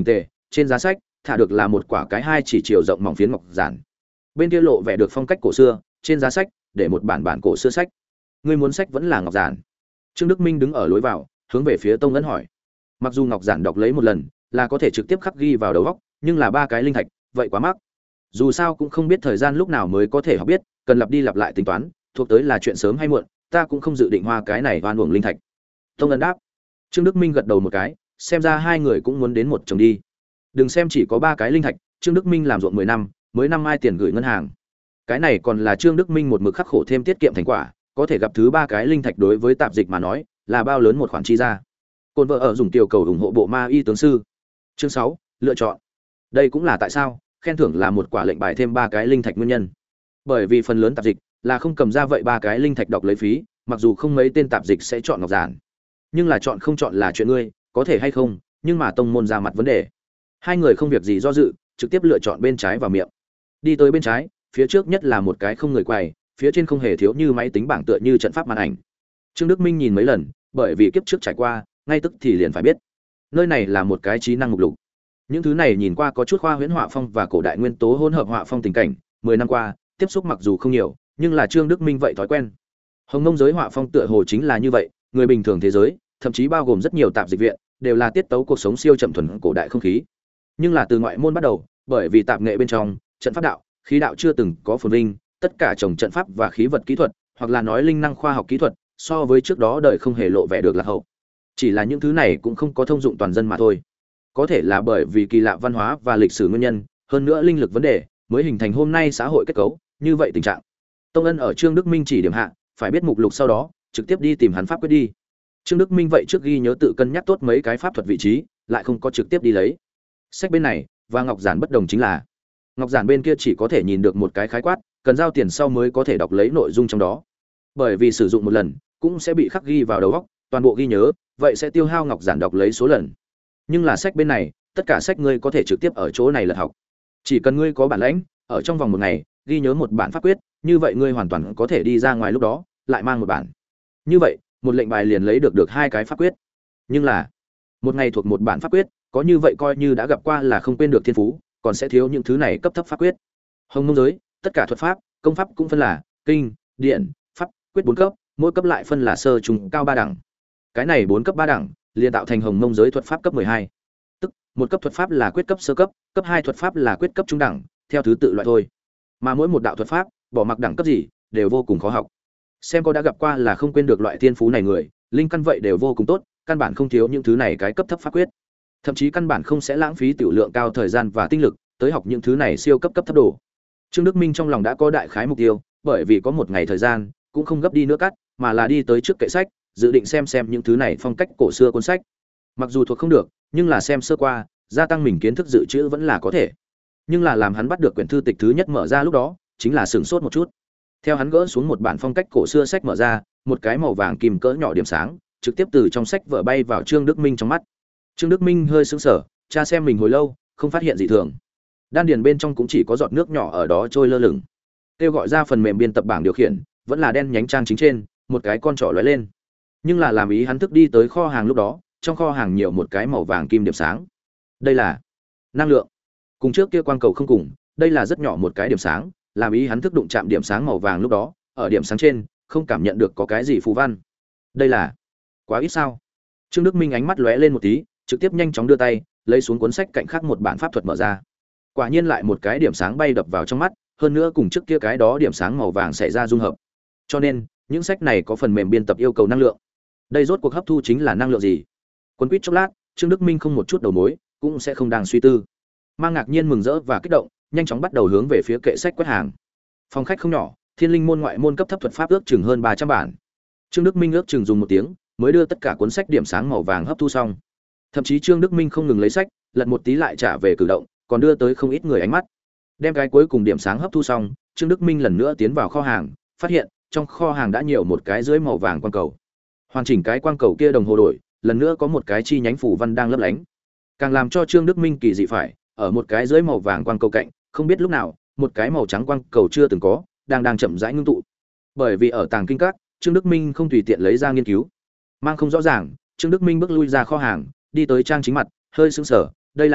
trên giá sách thả được là một quả cái hai chỉ chiều rộng mỏng phiến ngọc giản. Bên kia lộ vẻ được phong cách cổ xưa, trên giá sách để một bản bản cổ xưa sách. Ngươi muốn sách vẫn là ngọc giản? Trương Đức Minh đứng ở lối vào, hướng về phía Tông Ân hỏi. Mặc dù ngọc giản đọc lấy một lần là có thể trực tiếp khắc ghi vào đầu óc, nhưng là ba cái linh thạch, vậy quá mắc. Dù sao cũng không biết thời gian lúc nào mới có thể học biết, cần lặp đi lặp lại tính toán, thuộc tới là chuyện sớm hay muộn, ta cũng không dự định hoa cái này oan uổng linh thạch. Tông Ân đáp. Trương Đức Minh gật đầu một cái, xem ra hai người cũng muốn đến một chồng đi. Đừng xem chỉ có ba cái linh thạch, Trương Đức Minh làm ruộng mười năm, mới năm mai tiền gửi ngân hàng. Cái này còn là Trương Đức Minh một mực khắc khổ thêm tiết kiệm thành quả, có thể gặp thứ ba cái linh thạch đối với tạp dịch mà nói, là bao lớn một khoản chi ra. Côn vợ ở dùng tiểu cầu ủng hộ bộ ma y tướng sư. Chương sáu, lựa chọn. Đây cũng là tại sao khen thưởng là một quả lệnh bài thêm ba cái linh thạch nguyên nhân. Bởi vì phần lớn tạp dịch là không cầm ra vậy ba cái linh thạch đọc lấy phí, mặc dù không mấy tên tạp dịch sẽ chọn ngọc giản, nhưng là chọn không chọn là chuyện ngươi, có thể hay không, nhưng mà tông môn ra mặt vấn đề. Hai người không việc gì do dự, trực tiếp lựa chọn bên trái vào miệng. Đi tới bên trái, phía trước nhất là một cái không người quầy, phía trên không hề thiếu như máy tính bảng tựa như trận pháp màn ảnh. Trương Đức Minh nhìn mấy lần, bởi vì kiếp trước trải qua, ngay tức thì liền phải biết, nơi này là một cái trí năng mục lục. Những thứ này nhìn qua có chút khoa huyễn họa phong và cổ đại nguyên tố hỗn hợp họa phong tình cảnh, mười năm qua, tiếp xúc mặc dù không nhiều, nhưng là Trương Đức Minh vậy thói quen. Hồng Nông giới họa phong tựa hồ chính là như vậy, người bình thường thế giới, thậm chí bao gồm rất nhiều tạp dịch viện, đều là tiết tấu cuộc sống siêu chậm thuần cổ đại không khí. Nhưng là từ ngoại môn bắt đầu, bởi vì tạp nghệ bên trong, trận pháp đạo, khí đạo chưa từng có phồn vinh, tất cả trồng trận pháp và khí vật kỹ thuật, hoặc là nói linh năng khoa học kỹ thuật, so với trước đó đời không hề lộ vẻ được lạc hậu. Chỉ là những thứ này cũng không có thông dụng toàn dân mà thôi. Có thể là bởi vì kỳ lạ văn hóa và lịch sử nguyên nhân, hơn nữa linh lực vấn đề, mới hình thành hôm nay xã hội kết cấu như vậy tình trạng. Tông Ân ở Trương Đức Minh chỉ điểm hạ, phải biết mục lục sau đó, trực tiếp đi tìm hắn pháp quyết đi. Trương Đức Minh vậy trước ghi nhớ tự cân nhắc tốt mấy cái pháp thuật vị trí, lại không có trực tiếp đi lấy. Sách bên này và ngọc giản bất đồng chính là, ngọc giản bên kia chỉ có thể nhìn được một cái khái quát, cần giao tiền sau mới có thể đọc lấy nội dung trong đó. Bởi vì sử dụng một lần, cũng sẽ bị khắc ghi vào đầu óc, toàn bộ ghi nhớ, vậy sẽ tiêu hao ngọc giản đọc lấy số lần. Nhưng là sách bên này, tất cả sách ngươi có thể trực tiếp ở chỗ này lật học. Chỉ cần ngươi có bản lĩnh, ở trong vòng một ngày, ghi nhớ một bản pháp quyết, như vậy ngươi hoàn toàn có thể đi ra ngoài lúc đó, lại mang một bản. Như vậy, một lệnh bài liền lấy được được hai cái pháp quyết. Nhưng là, một ngày thuộc một bản pháp quyết, có như vậy coi như đã gặp qua là không quên được thiên phú, còn sẽ thiếu những thứ này cấp thấp pháp quyết. Hồng Nông giới, tất cả thuật pháp, công pháp cũng phân là kinh, điện, pháp, quyết bốn cấp, mỗi cấp lại phân là sơ, trung, cao ba đẳng. Cái này bốn cấp ba đẳng, liền tạo thành Hồng Nông giới thuật pháp cấp mười hai. Tức, một cấp thuật pháp là quyết cấp sơ cấp, cấp hai thuật pháp là quyết cấp trung đẳng, theo thứ tự loại thôi. Mà mỗi một đạo thuật pháp, bỏ mặc đẳng cấp gì, đều vô cùng khó học. Xem có đã gặp qua là không quên được loại thiên phú này người, linh căn vậy đều vô cùng tốt, căn bản không thiếu những thứ này cái cấp thấp pháp quyết. Thậm chí căn bản không sẽ lãng phí tiểu lượng cao thời gian và tinh lực tới học những thứ này siêu cấp cấp thấp đồ. Trương Đức Minh trong lòng đã có đại khái mục tiêu, bởi vì có một ngày thời gian, cũng không gấp đi nữa cắt, mà là đi tới trước kệ sách, dự định xem xem những thứ này phong cách cổ xưa cuốn sách. Mặc dù thuộc không được, nhưng là xem sơ qua, gia tăng mình kiến thức dự trữ vẫn là có thể. Nhưng là làm hắn bắt được quyển thư tịch thứ nhất mở ra lúc đó, chính là sửng sốt một chút. Theo hắn gỡ xuống một bản phong cách cổ xưa sách mở ra, một cái màu vàng kim cỡ nhỏ điểm sáng, trực tiếp từ trong sách vở bay vào Trương Đức Minh trong mắt. Trương Đức Minh hơi sững sờ, tra xem mình hồi lâu, không phát hiện gì thường. Đan điền bên trong cũng chỉ có giọt nước nhỏ ở đó trôi lơ lửng. Kêu gọi ra phần mềm biên tập bảng điều khiển, vẫn là đen nhánh trang chính trên, một cái con trỏ lóe lên. Nhưng là làm ý hắn thức đi tới kho hàng lúc đó, trong kho hàng nhiều một cái màu vàng kim điểm sáng. Đây là năng lượng. Cùng trước kia quang cầu không cùng, đây là rất nhỏ một cái điểm sáng, làm ý hắn thức đụng chạm điểm sáng màu vàng lúc đó, ở điểm sáng trên, không cảm nhận được có cái gì phù văn. Đây là quá ít sao? Trương Đức Minh ánh mắt lóe lên một tí, trực tiếp nhanh chóng đưa tay, lấy xuống cuốn sách cạnh khác một bản pháp thuật mở ra. Quả nhiên lại một cái điểm sáng bay đập vào trong mắt, hơn nữa cùng trước kia cái đó điểm sáng màu vàng xảy ra dung hợp. Cho nên, những sách này có phần mềm biên tập yêu cầu năng lượng. Đây rốt cuộc hấp thu chính là năng lượng gì? Quân quýt chốc lát, Trương Đức Minh không một chút đầu mối, cũng sẽ không đang suy tư. Mang ngạc nhiên mừng rỡ và kích động, nhanh chóng bắt đầu hướng về phía kệ sách quét hàng. Phòng khách không nhỏ, Thiên Linh môn ngoại môn cấp thấp thuật pháp ước chừng hơn ba trăm bản. Trương Đức Minh ước chừng dùng một tiếng, mới đưa tất cả cuốn sách điểm sáng màu vàng hấp thu xong. Thậm chí Trương Đức Minh không ngừng lấy sách, lật một tí lại trả về cử động, còn đưa tới không ít người ánh mắt. Đem cái cuối cùng điểm sáng hấp thu xong, Trương Đức Minh lần nữa tiến vào kho hàng, phát hiện trong kho hàng đã nhiều một cái dưới màu vàng quang cầu. Hoàn chỉnh cái quang cầu kia đồng hồ đổi, lần nữa có một cái chi nhánh phủ văn đang lấp lánh. Càng làm cho Trương Đức Minh kỳ dị phải, ở một cái dưới màu vàng quang cầu cạnh, không biết lúc nào, một cái màu trắng quang cầu chưa từng có, đang đang chậm rãi ngưng tụ. Bởi vì ở tàng kinh các, Trương Đức Minh không tùy tiện lấy ra nghiên cứu. Mang không rõ ràng, Trương Đức Minh bước lui ra kho hàng, đi tới trang chính mặt, hơi sững sờ, đây là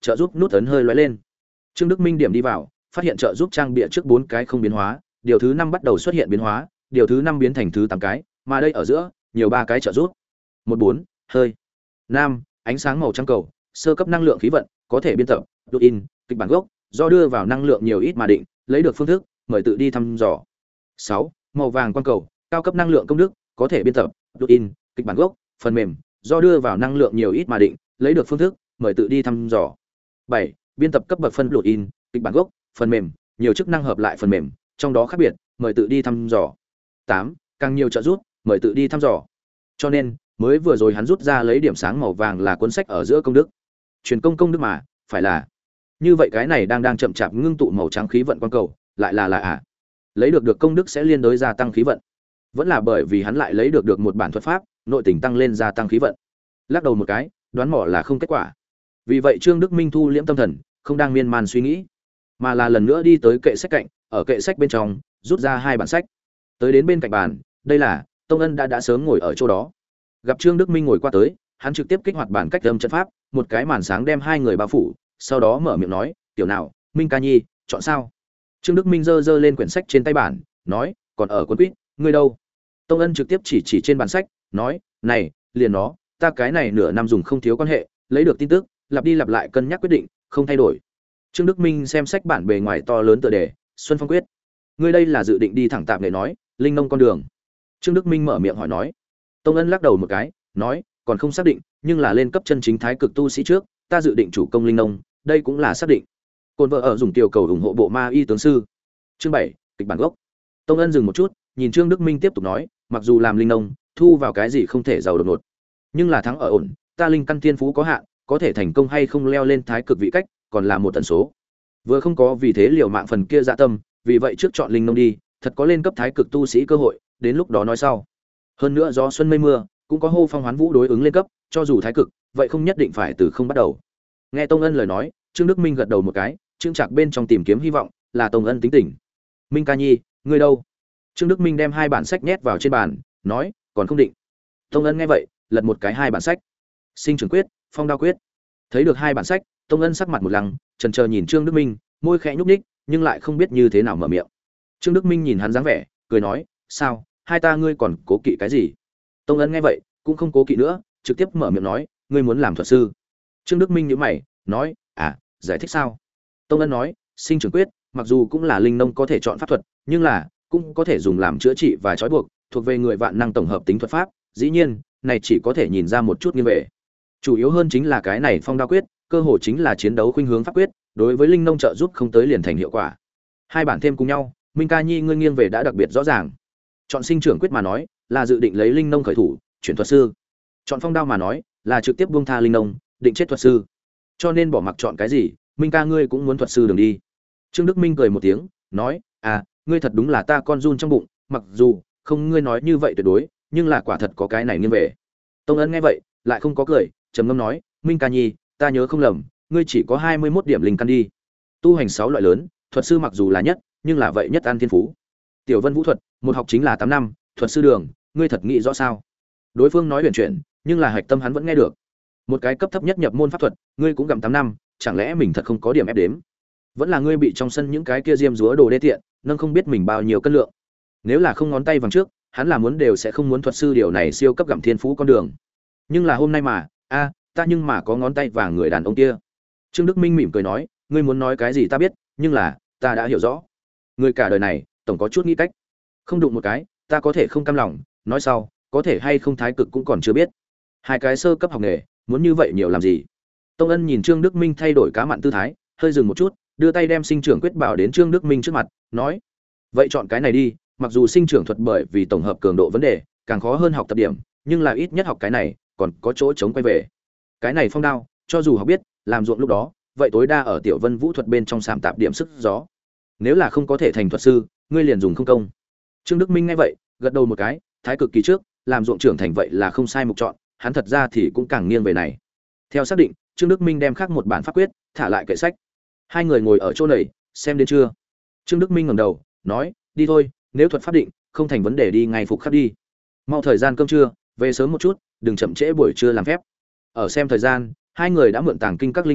trợ giúp nút ấn hơi lóe lên. Trương Đức Minh điểm đi vào, phát hiện trợ giúp trang bịa trước bốn cái không biến hóa, điều thứ năm bắt đầu xuất hiện biến hóa, điều thứ năm biến thành thứ tám cái, mà đây ở giữa nhiều ba cái trợ giúp. một bốn hơi. năm ánh sáng màu trắng cầu, sơ cấp năng lượng khí vận, có thể biên tập, đột in, kịch bản gốc, do đưa vào năng lượng nhiều ít mà định, lấy được phương thức, mời tự đi thăm dò. sáu màu vàng quang cầu, cao cấp năng lượng công đức, có thể biên tập, đột in, kịch bản gốc, phần mềm, do đưa vào năng lượng nhiều ít mà định, lấy được phương thức, mời tự đi thăm dò. bảy biên tập cấp bậc phân đột in, kịch bản gốc, phần mềm, nhiều chức năng hợp lại phần mềm, trong đó khác biệt, mời tự đi thăm dò. tám càng nhiều trợ giúp, mời tự đi thăm dò. Cho nên, mới vừa rồi hắn rút ra lấy điểm sáng màu vàng là cuốn sách ở giữa công đức. Truyền công công đức mà, phải là. Như vậy cái này đang đang chậm chạp ngưng tụ màu trắng khí vận quang cầu, lại là là à? Lấy được được công đức sẽ liên đối gia tăng khí vận. Vẫn là bởi vì hắn lại lấy được được một bản thuật pháp, nội tình tăng lên gia tăng khí vận. Lắc đầu một cái, đoán mò là không kết quả. Vì vậy Trương Đức Minh thu liễm tâm thần, không đang miên man suy nghĩ, mà là lần nữa đi tới kệ sách cạnh, ở kệ sách bên trong rút ra hai bản sách. Tới đến bên cạnh bàn, đây là Tông Ân đã đã sớm ngồi ở chỗ đó. Gặp Trương Đức Minh ngồi qua tới, hắn trực tiếp kích hoạt bản cách âm trận pháp, một cái màn sáng đem hai người bao phủ, sau đó mở miệng nói, "Tiểu nào, Minh ca nhi, chọn sao?" Trương Đức Minh giơ giơ lên quyển sách trên tay bản, nói, "Còn ở cuốn quýt, ngươi đâu?" Tông Ân trực tiếp chỉ chỉ trên bản sách, nói, "Này, liền nó, ta cái này nửa năm dùng không thiếu quan hệ, lấy được tin tức, lặp đi lặp lại cân nhắc quyết định, không thay đổi." Trương Đức Minh xem sách bản bề ngoài to lớn tựa đề, "Xuân Phong quyết." "Ngươi đây là dự định đi thẳng tạm để nói, linh nông con đường?" Trương Đức Minh mở miệng hỏi nói. Tông Ân lắc đầu một cái, nói, "Còn không xác định, nhưng là lên cấp chân chính thái cực tu sĩ trước, ta dự định chủ công linh nông, đây cũng là xác định." Côn vợ ở dùng tiểu cầu ủng hộ bộ ma y tướng sư. Chương bảy, kịch bản gốc. Tông Ân dừng một chút, nhìn Trương Đức Minh tiếp tục nói, "Mặc dù làm linh nông, thu vào cái gì không thể giàu đột ngột, nhưng là thắng ở ổn, ta linh căn thiên phú có hạn, có thể thành công hay không leo lên thái cực vị cách, còn là một tần số. Vừa không có vì thế liều mạng phần kia dạ tâm, vì vậy trước chọn linh nông đi, thật có lên cấp thái cực tu sĩ cơ hội, đến lúc đó nói sau. Hơn nữa do xuân mây mưa, cũng có hô phong hoán vũ đối ứng lên cấp, cho dù thái cực, vậy không nhất định phải từ không bắt đầu." Nghe Tông Ân lời nói, Trương Đức Minh gật đầu một cái, trương trạc bên trong tìm kiếm hy vọng, là Tông Ân tính tình. "Minh ca nhi, ngươi đâu?" Trương Đức Minh đem hai bản sách nhét vào trên bàn, nói, "Còn không định." Tông Ân nghe vậy, lật một cái hai bản sách. Sinh trưởng quyết, phong đao quyết. Thấy được hai bản sách, Tông Ân sắc mặt một lăng, chần chờ nhìn Trương Đức Minh, môi khẽ nhúc nhích, nhưng lại không biết như thế nào mở miệng. Trương Đức Minh nhìn hắn dáng vẻ, cười nói, "Sao, hai ta ngươi còn cố kỵ cái gì?" Tông Ân nghe vậy, cũng không cố kỵ nữa, trực tiếp mở miệng nói, "Ngươi muốn làm thuật sư?" Trương Đức Minh nhíu mày, nói, "À, giải thích sao?" Tông Ân nói, "Sinh trưởng quyết, mặc dù cũng là linh nông có thể chọn pháp thuật, nhưng là cũng có thể dùng làm chữa trị và trói buộc, thuộc về người vạn năng tổng hợp tính thuật pháp, dĩ nhiên, này chỉ có thể nhìn ra một chút nghiêng về. Chủ yếu hơn chính là cái này phong đao quyết, cơ hội chính là chiến đấu khuynh hướng pháp quyết, đối với linh nông trợ giúp không tới liền thành hiệu quả. Hai bản thêm cùng nhau, Minh ca nhi ngươi nghiêng về đã đặc biệt rõ ràng. Chọn sinh trưởng quyết mà nói, là dự định lấy linh nông khởi thủ, chuyển thuật sư. Chọn phong đao mà nói, là trực tiếp buông tha linh nông, định chết thuật sư. Cho nên bỏ mặc chọn cái gì, Minh ca ngươi cũng muốn thuật sư đường đi." Trương Đức Minh cười một tiếng, nói, "À, ngươi thật đúng là ta con run trong bụng, mặc dù không ngươi nói như vậy tuyệt đối, nhưng là quả thật có cái này nghiêng về." Tông Ân nghe vậy, lại không có cười, trầm ngâm nói, "Minh ca nhi, ta nhớ không lầm, ngươi chỉ có hai mươi mốt điểm linh căn đi. Tu hành sáu loại lớn, thuật sư mặc dù là nhất, nhưng là vậy nhất an thiên phú. Tiểu Vân Vũ thuật, một học chính là tám năm, thuật sư đường, ngươi thật nghĩ rõ sao?" Đối phương nói huyền chuyển, nhưng là hạch tâm hắn vẫn nghe được. Một cái cấp thấp nhất nhập môn pháp thuật, ngươi cũng gặm tám năm, chẳng lẽ mình thật không có điểm ép đếm? Vẫn là ngươi bị trong sân những cái kia diêm dúa đồ đê tiện, nâng không biết mình bao nhiêu cân lượng. Nếu là không ngón tay vàng trước, hắn là muốn đều sẽ không muốn thuật sư điều này siêu cấp gặm thiên phú con đường. Nhưng là hôm nay mà, a, ta nhưng mà có ngón tay vàng người đàn ông kia. Trương Đức Minh mỉm cười nói, "Ngươi muốn nói cái gì ta biết, nhưng là ta đã hiểu rõ. Người cả đời này, tổng có chút nghĩ cách. Không đụng một cái, ta có thể không cam lòng, nói sau, có thể hay không thái cực cũng còn chưa biết. Hai cái sơ cấp học nghề, muốn như vậy nhiều làm gì?" Tông Ân nhìn Trương Đức Minh thay đổi cá mặn tư thái, hơi dừng một chút, đưa tay đem sinh trưởng quyết bảo đến Trương Đức Minh trước mặt, nói, "Vậy chọn cái này đi, mặc dù sinh trưởng thuật bởi vì tổng hợp cường độ vấn đề, càng khó hơn học tập điểm, nhưng là ít nhất học cái này, còn có chỗ chống quay về. Cái này phong đao, cho dù học biết, làm ruộng lúc đó, vậy tối đa ở Tiểu Vân Vũ thuật bên trong sạm tạp điểm sức gió. Nếu là không có thể thành thuật sư, ngươi liền dùng không công." Trương Đức Minh nghe vậy, gật đầu một cái, thái cực kỳ trước, làm ruộng trưởng thành vậy là không sai mục chọn, hắn thật ra thì cũng càng nghiêng về này. Theo xác định, Trương Đức Minh đem khác một bản pháp quyết, thả lại kệ sách. Hai người ngồi ở chỗ này, xem đến chưa? Trương Đức Minh ngẩng đầu, nói, "Đi thôi, nếu thuật pháp định, không thành vấn đề đi ngay phục khắc đi. Mau thời gian cơm trưa, về sớm một chút, đừng chậm trễ buổi trưa làm phép." Ở xem thời gian, hai người đã mượn tàng kinh các linh khí,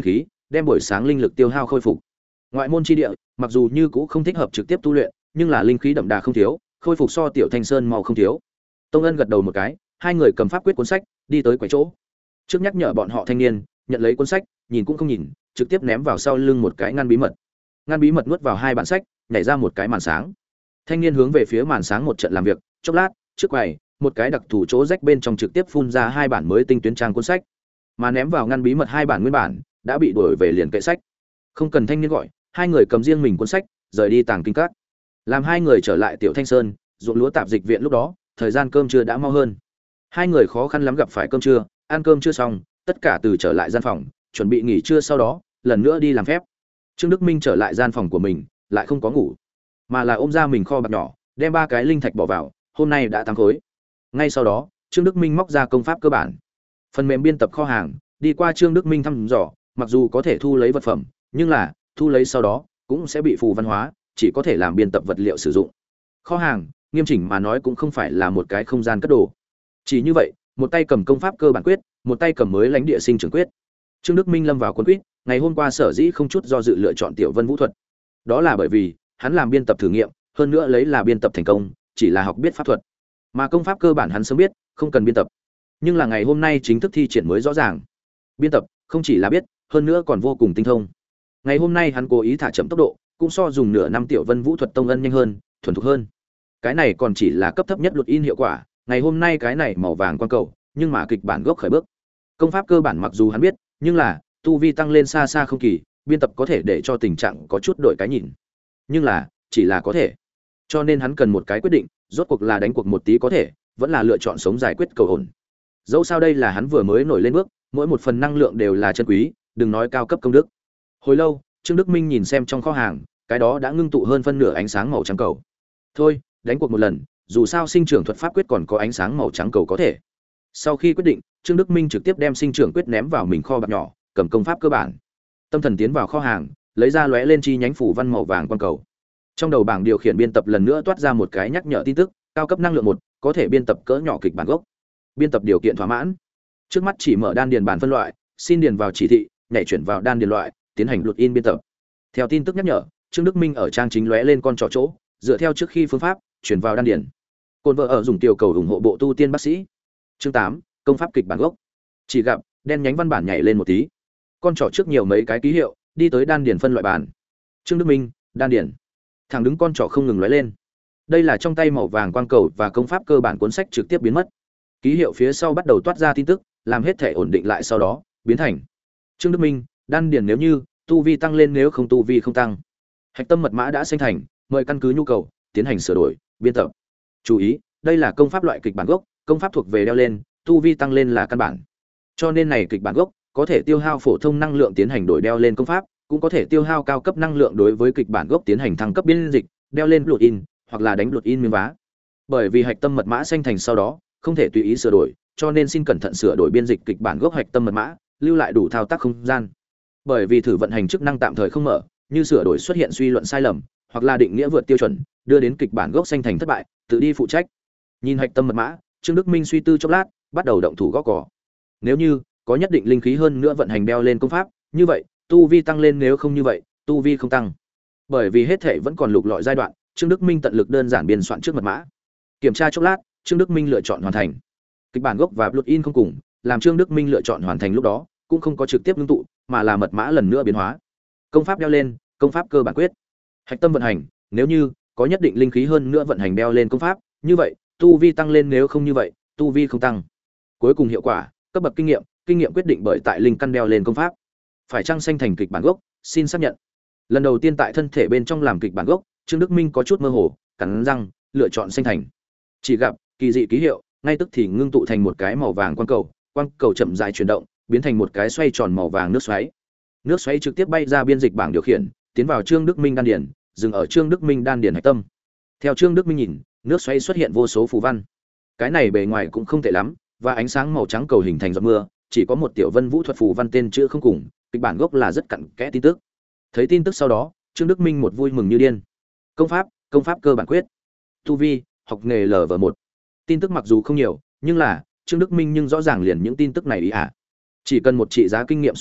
đem buổi sáng linh lực tiêu hao khôi phục. Ngoại môn chi địa, mặc dù như cũ không thích hợp trực tiếp tu luyện, nhưng là linh khí đậm đà không thiếu, khôi phục so tiểu Thanh Sơn mau không thiếu. Tông Ân gật đầu một cái, hai người cầm pháp quyết cuốn sách, đi tới quầy chỗ. Trước nhắc nhở bọn họ thanh niên, nhận lấy cuốn sách, nhìn cũng không nhìn, trực tiếp ném vào sau lưng một cái ngăn bí mật. Ngăn bí mật nuốt vào hai bản sách, nhảy ra một cái màn sáng. Thanh niên hướng về phía màn sáng một trận làm việc, chốc lát, trước quầy, một cái đặc thù chỗ rách bên trong trực tiếp phun ra hai bản mới tinh tuyến trang cuốn sách, mà ném vào ngăn bí mật hai bản nguyên bản đã bị đuổi về liền kệ sách. Không cần thanh niên gọi, hai người cầm riêng mình cuốn sách, rời đi tàng kinh các. Làm hai người trở lại tiểu Thanh Sơn, ruộng lúa tạp dịch viện lúc đó, thời gian cơm trưa đã mau hơn. Hai người khó khăn lắm gặp phải cơm trưa, ăn cơm chưa xong, tất cả từ trở lại gian phòng, chuẩn bị nghỉ trưa sau đó, lần nữa đi làm phép. Trương Đức Minh trở lại gian phòng của mình, lại không có ngủ, mà là ôm ra mình kho bạc nhỏ, đem ba cái linh thạch bỏ vào, hôm nay đã tám khối. Ngay sau đó, Trương Đức Minh móc ra công pháp cơ bản, phần mềm biên tập kho hàng, đi qua Trương Đức Minh thăm dò, mặc dù có thể thu lấy vật phẩm, nhưng là thu lấy sau đó cũng sẽ bị phù văn hóa, chỉ có thể làm biên tập vật liệu sử dụng. Kho hàng, nghiêm chỉnh mà nói cũng không phải là một cái không gian cất đồ. Chỉ như vậy, một tay cầm công pháp cơ bản quyết, một tay cầm mới lãnh địa sinh trưởng quyết. Trương Đức Minh lâm vào cuốn quyết, ngày hôm qua sở dĩ không chút do dự lựa chọn Tiểu Vân Vũ thuật. Đó là bởi vì hắn làm biên tập thử nghiệm, hơn nữa lấy là biên tập thành công, chỉ là học biết pháp thuật. Mà công pháp cơ bản hắn sớm biết, không cần biên tập. Nhưng là ngày hôm nay chính thức thi triển mới rõ ràng. Biên tập không chỉ là biết, hơn nữa còn vô cùng tinh thông. Ngày hôm nay hắn cố ý thả chậm tốc độ, cũng so dùng nửa năm Tiểu Vân Vũ thuật tông ân nhanh hơn, thuần thục hơn. Cái này còn chỉ là cấp thấp nhất luật in hiệu quả, ngày hôm nay cái này màu vàng quan cầu, nhưng mà kịch bản gốc khởi bước. Công pháp cơ bản mặc dù hắn biết, nhưng là tu vi tăng lên xa xa không kỳ, biên tập có thể để cho tình trạng có chút đổi cái nhìn. Nhưng là, chỉ là có thể. Cho nên hắn cần một cái quyết định, rốt cuộc là đánh cuộc một tí có thể, vẫn là lựa chọn sống giải quyết cầu ổn. Dẫu sao đây là hắn vừa mới nổi lên bước, mỗi một phần năng lượng đều là chân quý, đừng nói cao cấp công đức. Hồi lâu, Trương Đức Minh nhìn xem trong kho hàng, cái đó đã ngưng tụ hơn phân nửa ánh sáng màu trắng cầu. Thôi, đánh cuộc một lần, dù sao sinh trưởng thuật pháp quyết còn có ánh sáng màu trắng cầu có thể. Sau khi quyết định, Trương Đức Minh trực tiếp đem sinh trưởng quyết ném vào mình kho bạc nhỏ, cầm công pháp cơ bản. Tâm thần tiến vào kho hàng, lấy ra lóe lên chi nhánh phủ văn màu vàng quan cầu. Trong đầu bảng điều khiển biên tập lần nữa toát ra một cái nhắc nhở tin tức, cao cấp năng lượng một, có thể biên tập cỡ nhỏ kịch bản gốc. Biên tập điều kiện thỏa mãn. Trước mắt chỉ mở đan điền bản phân loại, xin điền vào chỉ thị, nhảy chuyển vào đan điền loại, tiến hành luật in biên tập. Theo tin tức nhắc nhở, Trương Đức Minh ở trang chính lóe lên con trỏ chỗ, dựa theo trước khi phương pháp, chuyển vào đan điền. Côn vợ ở dùng tiểu cầu ủng hộ bộ tu tiên bác sĩ. Chương tám, công pháp kịch bản gốc. Chỉ gặp đen nhánh văn bản nhảy lên một tí. Con trỏ trước nhiều mấy cái ký hiệu, đi tới đan điền phân loại bản. Trương Đức Minh, đan điền. Thẳng đứng con trỏ không ngừng lóe lên. Đây là trong tay màu vàng quang cầu và công pháp cơ bản cuốn sách trực tiếp biến mất. Ký hiệu phía sau bắt đầu toát ra tin tức, làm hết thể ổn định lại sau đó, biến thành Trương Đức Minh, đan điền nếu như tu vi tăng lên nếu không tu vi không tăng. Hạch tâm mật mã đã sinh thành, mời căn cứ nhu cầu tiến hành sửa đổi, biên tập. Chú ý, đây là công pháp loại kịch bản gốc, công pháp thuộc về đeo lên, tu vi tăng lên là căn bản. Cho nên này kịch bản gốc có thể tiêu hao phổ thông năng lượng tiến hành đổi đeo lên công pháp, cũng có thể tiêu hao cao cấp năng lượng đối với kịch bản gốc tiến hành thăng cấp biên dịch, đeo lên luật in, hoặc là đánh luật in miếng vá. Bởi vì hạch tâm mật mã sinh thành sau đó, không thể tùy ý sửa đổi, cho nên xin cẩn thận sửa đổi biên dịch kịch bản gốc hạch tâm mật mã, lưu lại đủ thao tác không gian. Bởi vì thử vận hành chức năng tạm thời không mở, như sửa đổi xuất hiện suy luận sai lầm, hoặc là định nghĩa vượt tiêu chuẩn, đưa đến kịch bản gốc sinh thành thất bại, tự đi phụ trách. Nhìn hạch tâm mật mã, Trương Đức Minh suy tư chốc lát, bắt đầu động thủ gõ cỏ. Nếu như có nhất định linh khí hơn nữa vận hành đeo lên công pháp, như vậy, tu vi tăng lên, nếu không như vậy, tu vi không tăng. Bởi vì hết thể vẫn còn lục lọi giai đoạn, Trương Đức Minh tận lực đơn giản biên soạn trước mật mã. Kiểm tra chốc lát, Trương Đức Minh lựa chọn hoàn thành. Kịch bản gốc và plugin không cùng, làm Trương Đức Minh lựa chọn hoàn thành lúc đó, cũng không có trực tiếp ngưng tụ, mà là mật mã lần nữa biến hóa. Công pháp đeo lên, công pháp cơ bản quyết. Hạch tâm vận hành, nếu như có nhất định linh khí hơn nữa vận hành đeo lên công pháp, như vậy, tu vi tăng lên, nếu không như vậy, tu vi không tăng. Cuối cùng hiệu quả, cấp bậc kinh nghiệm, kinh nghiệm quyết định bởi tại linh căn đeo lên công pháp. Phải chăng sinh thành kịch bản gốc, xin xác nhận. Lần đầu tiên tại thân thể bên trong làm kịch bản gốc, Trương Đức Minh có chút mơ hồ, cắn răng, lựa chọn sinh thành. Chỉ gặp kỳ dị ký hiệu, ngay tức thì ngưng tụ thành một cái màu vàng quang cầu, quang cầu chậm rãi chuyển động, biến thành một cái xoay tròn màu vàng nước xoáy. Nước xoáy trực tiếp bay ra biên dịch bảng điều khiển, tiến vào Trương Đức Minh đan điền, dừng ở Trương Đức Minh đan điền hạch tâm. Theo Trương Đức Minh nhìn, nước xoáy xuất hiện vô số phù văn. Cái này bề ngoài cũng không tệ lắm, và ánh sáng màu trắng cầu hình thành giọt mưa, chỉ có một tiểu Vân Vũ thuật phù văn tên chữ không cùng, kịch bản gốc là rất cặn kẽ tin tức. Thấy tin tức sau đó, Trương Đức Minh một vui mừng như điên. Công pháp, công pháp cơ bản quyết. Tu vi, học nghề L V một. Tin tức mặc dù không nhiều, nhưng là Trương Đức Minh nhưng rõ ràng liền những tin tức này ý ạ. Chỉ cần một trị giá kinh nghiệm xuất hiện,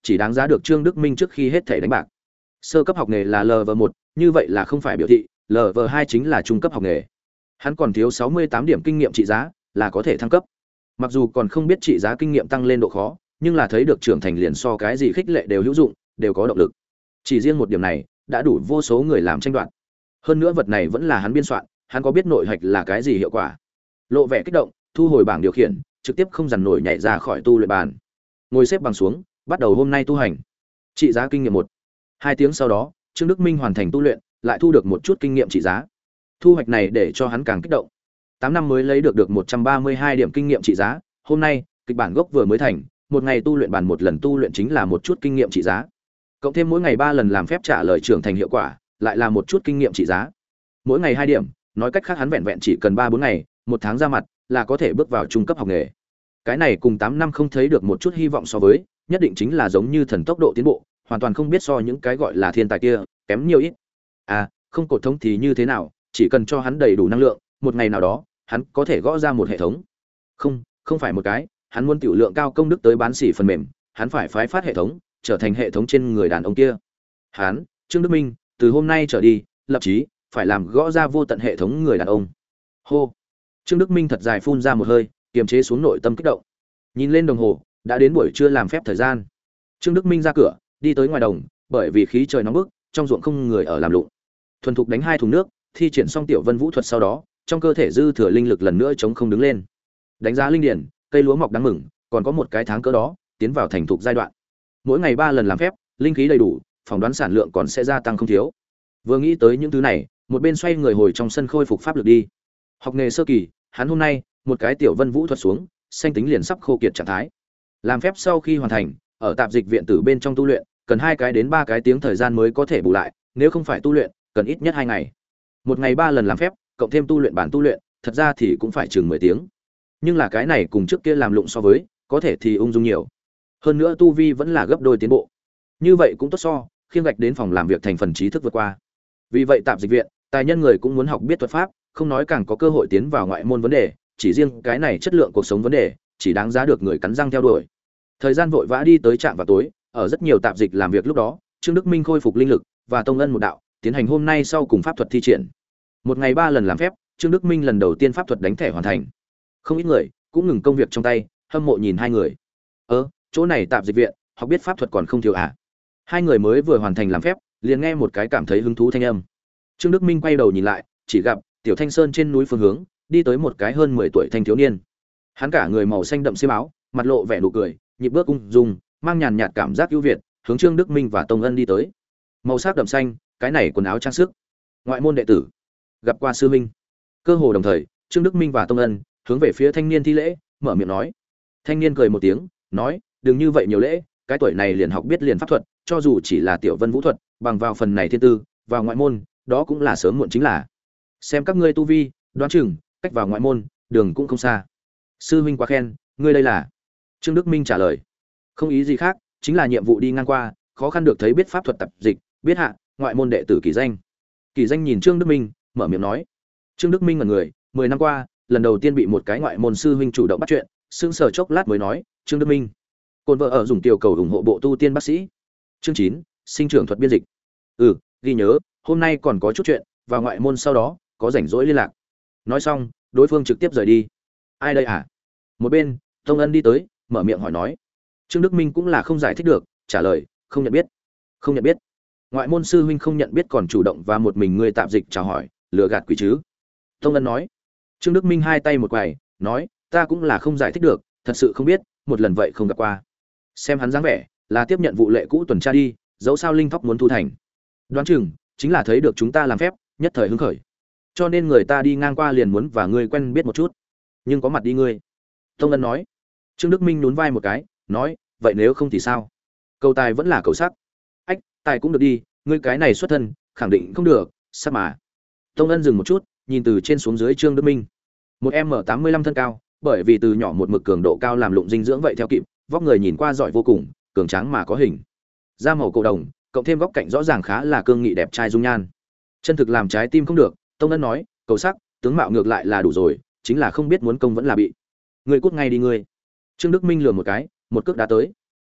chỉ đáng giá được Trương Đức Minh trước khi hết thể đánh bạc. Sơ cấp học nghề là L V một, như vậy là không phải biểu thị L V hai chính là trung cấp học nghề. Hắn còn thiếu sáu mươi tám điểm kinh nghiệm trị giá, là có thể thăng cấp. Mặc dù còn không biết trị giá kinh nghiệm tăng lên độ khó, nhưng là thấy được trưởng thành liền so cái gì khích lệ đều hữu dụng, đều có động lực. Chỉ riêng một điểm này, đã đủ vô số người làm tranh đoạt. Hơn nữa vật này vẫn là hắn biên soạn, hắn có biết nội hạch là cái gì hiệu quả. Lộ vẻ kích động, thu hồi bảng điều khiển, trực tiếp không dằn nổi nhảy ra khỏi tu luyện bàn. Ngồi xếp bằng xuống, bắt đầu hôm nay tu hành. Trị giá kinh nghiệm một. Hai tiếng sau đó, Trương Đức Minh hoàn thành tu luyện, lại thu được một chút kinh nghiệm trị giá. Thu hoạch này để cho hắn càng kích động. Tám năm mới lấy được được một trăm ba mươi hai điểm kinh nghiệm trị giá, hôm nay, kịch bản gốc vừa mới thành, một ngày tu luyện bàn một lần tu luyện chính là một chút kinh nghiệm trị giá. Cộng thêm mỗi ngày ba lần làm phép trả lời trưởng thành hiệu quả, lại là một chút kinh nghiệm trị giá. Mỗi ngày hai điểm, nói cách khác hắn vẹn vẹn chỉ cần ba bốn ngày, một tháng ra mặt là có thể bước vào trung cấp học nghề. Cái này cùng tám năm không thấy được một chút hy vọng so với, nhất định chính là giống như thần tốc độ tiến bộ, hoàn toàn không biết so những cái gọi là thiên tài kia kém nhiều ít. À, không cột thống thì như thế nào, chỉ cần cho hắn đầy đủ năng lượng, một ngày nào đó, hắn có thể gõ ra một hệ thống. Không, không phải một cái, hắn muốn tiểu lượng cao công đức tới bán xỉ phần mềm, hắn phải phái phát hệ thống, trở thành hệ thống trên người đàn ông kia. Hắn, Trương Đức Minh, từ hôm nay trở đi, lập chí phải làm gõ ra vô tận hệ thống người đàn ông. Hô. Trương Đức Minh thật dài phun ra một hơi, kiềm chế xuống nội tâm kích động. Nhìn lên đồng hồ, đã đến buổi trưa làm phép thời gian. Trương Đức Minh ra cửa, đi tới ngoài đồng, bởi vì khí trời nóng bức, trong ruộng không người ở làm lụng. Thuần thục đánh hai thùng nước, thi triển xong tiểu vân vũ thuật sau đó, trong cơ thể dư thừa linh lực lần nữa chống không đứng lên. Đánh giá linh điển, cây lúa mọc đáng mừng, còn có một cái tháng cỡ đó, tiến vào thành thục giai đoạn. Mỗi ngày ba lần làm phép, linh khí đầy đủ, phỏng đoán sản lượng còn sẽ gia tăng không thiếu. Vừa nghĩ tới những thứ này, một bên xoay người hồi trong sân khôi phục pháp lực đi. Học nghề sơ kỳ, hắn hôm nay, một cái tiểu vân vũ thuật xuống, sanh tính liền sắp khô kiệt trạng thái. Làm phép sau khi hoàn thành, ở tạp dịch viện tử bên trong tu luyện, cần hai cái đến ba cái tiếng thời gian mới có thể bù lại, nếu không phải tu luyện, cần ít nhất hai ngày. Một ngày ba lần làm phép, cộng thêm tu luyện bản tu luyện, thật ra thì cũng phải chừng mười tiếng. Nhưng là cái này cùng trước kia làm lụng so với, có thể thì ung dung nhiều. Hơn nữa tu vi vẫn là gấp đôi tiến bộ. Như vậy cũng tốt so, khiêng gạch đến phòng làm việc thành phần trí thức vượt qua. Vì vậy tạp dịch viện, tài nhân người cũng muốn học biết thuật pháp, không nói càng có cơ hội tiến vào ngoại môn vấn đề, chỉ riêng cái này chất lượng cuộc sống vấn đề, chỉ đáng giá được người cắn răng theo đuổi. Thời gian vội vã đi tới trạm vào tối, ở rất nhiều tạp dịch làm việc lúc đó, Trương Đức Minh khôi phục linh lực và tông ân một đạo, tiến hành hôm nay sau cùng pháp thuật thi triển. Một ngày ba lần làm phép, Trương Đức Minh lần đầu tiên pháp thuật đánh thẻ hoàn thành. Không ít người cũng ngừng công việc trong tay, hâm mộ nhìn hai người. Ơ, chỗ này tạp dịch viện, học biết pháp thuật còn không thiếu à? Hai người mới vừa hoàn thành làm phép, liền nghe một cái cảm thấy hứng thú thanh âm. Trương Đức Minh quay đầu nhìn lại, chỉ gặp Tiểu Thanh Sơn trên núi phương hướng, đi tới một cái hơn mười tuổi thanh thiếu niên. Hắn cả người màu xanh đậm xiêm áo, mặt lộ vẻ nụ cười, nhịp bước ung dung, mang nhàn nhạt cảm giác ưu việt, hướng Trương Đức Minh và Tông Ân đi tới. Màu sắc đậm xanh, cái này quần áo trang sức. Ngoại môn đệ tử, gặp qua sư minh. Cơ hồ đồng thời, Trương Đức Minh và Tông Ân hướng về phía thanh niên thi lễ, mở miệng nói. Thanh niên cười một tiếng, nói, đừng như vậy nhiều lễ, cái tuổi này liền học biết liền pháp thuật, cho dù chỉ là tiểu vân vũ thuật, bằng vào phần này thiên tư, vào ngoại môn, đó cũng là sớm muộn chính là. Xem các ngươi tu vi, đoán chừng cách vào ngoại môn, đường cũng không xa. Sư huynh quá khen, ngươi đây là? Trương Đức Minh trả lời. Không ý gì khác, chính là nhiệm vụ đi ngang qua, khó khăn được thấy biết pháp thuật tập dịch, biết hạ, ngoại môn đệ tử Kỳ Danh. Kỳ Danh nhìn Trương Đức Minh, mở miệng nói. Trương Đức Minh là người, mười năm qua, lần đầu tiên bị một cái ngoại môn sư huynh chủ động bắt chuyện, sững sờ chốc lát mới nói, Trương Đức Minh. Côn vợ ở dùng tiểu cầu ủng hộ bộ tu tiên bác sĩ. Chương chín, sinh trưởng thuật biên dịch. Ừ, ghi nhớ, hôm nay còn có chút chuyện, vào ngoại môn sau đó, có rảnh rỗi liên lạc. Nói xong, đối phương trực tiếp rời đi. Ai đây à? Một bên, Tông Ân đi tới, mở miệng hỏi nói. Trương Đức Minh cũng là không giải thích được, trả lời, không nhận biết. Không nhận biết. Ngoại môn sư huynh không nhận biết còn chủ động và một mình người tạm dịch chào hỏi, lừa gạt quỷ chứ? Tông Ân nói. Trương Đức Minh hai tay một quài, nói, ta cũng là không giải thích được, thật sự không biết, một lần vậy không gặp qua. Xem hắn dáng vẻ, là tiếp nhận vụ lệ cũ tuần tra đi, dẫu sao linh thóc muốn thu thành. Đoán chừng chính là thấy được chúng ta làm phép, nhất thời hứng khởi. Cho nên người ta đi ngang qua liền muốn và ngươi quen biết một chút. Nhưng có mặt đi ngươi. Tông Ân nói. Trương Đức Minh nhún vai một cái, nói, vậy nếu không thì sao? Cầu tài vẫn là cầu sắc. Ách, tài cũng được đi, ngươi cái này xuất thân, khẳng định không được, sao mà. Tông Ân dừng một chút, nhìn từ trên xuống dưới Trương Đức Minh. Một em tám mươi lăm thân cao, bởi vì từ nhỏ một mực cường độ cao làm lụng dinh dưỡng vậy theo kịp, vóc người nhìn qua giỏi vô cùng, cường tráng mà có hình. Da màu cổ đồng, cộng thêm góc cạnh rõ ràng khá là cương nghị đẹp trai dung nhan. Chân thực làm trái tim không được, Tông Ân nói, cầu sắc, tướng mạo ngược lại là đủ rồi, chính là không biết muốn công vẫn là bị. Ngươi cút ngay đi ngươi. Trương Đức Minh lườm một cái, một cước đá tới.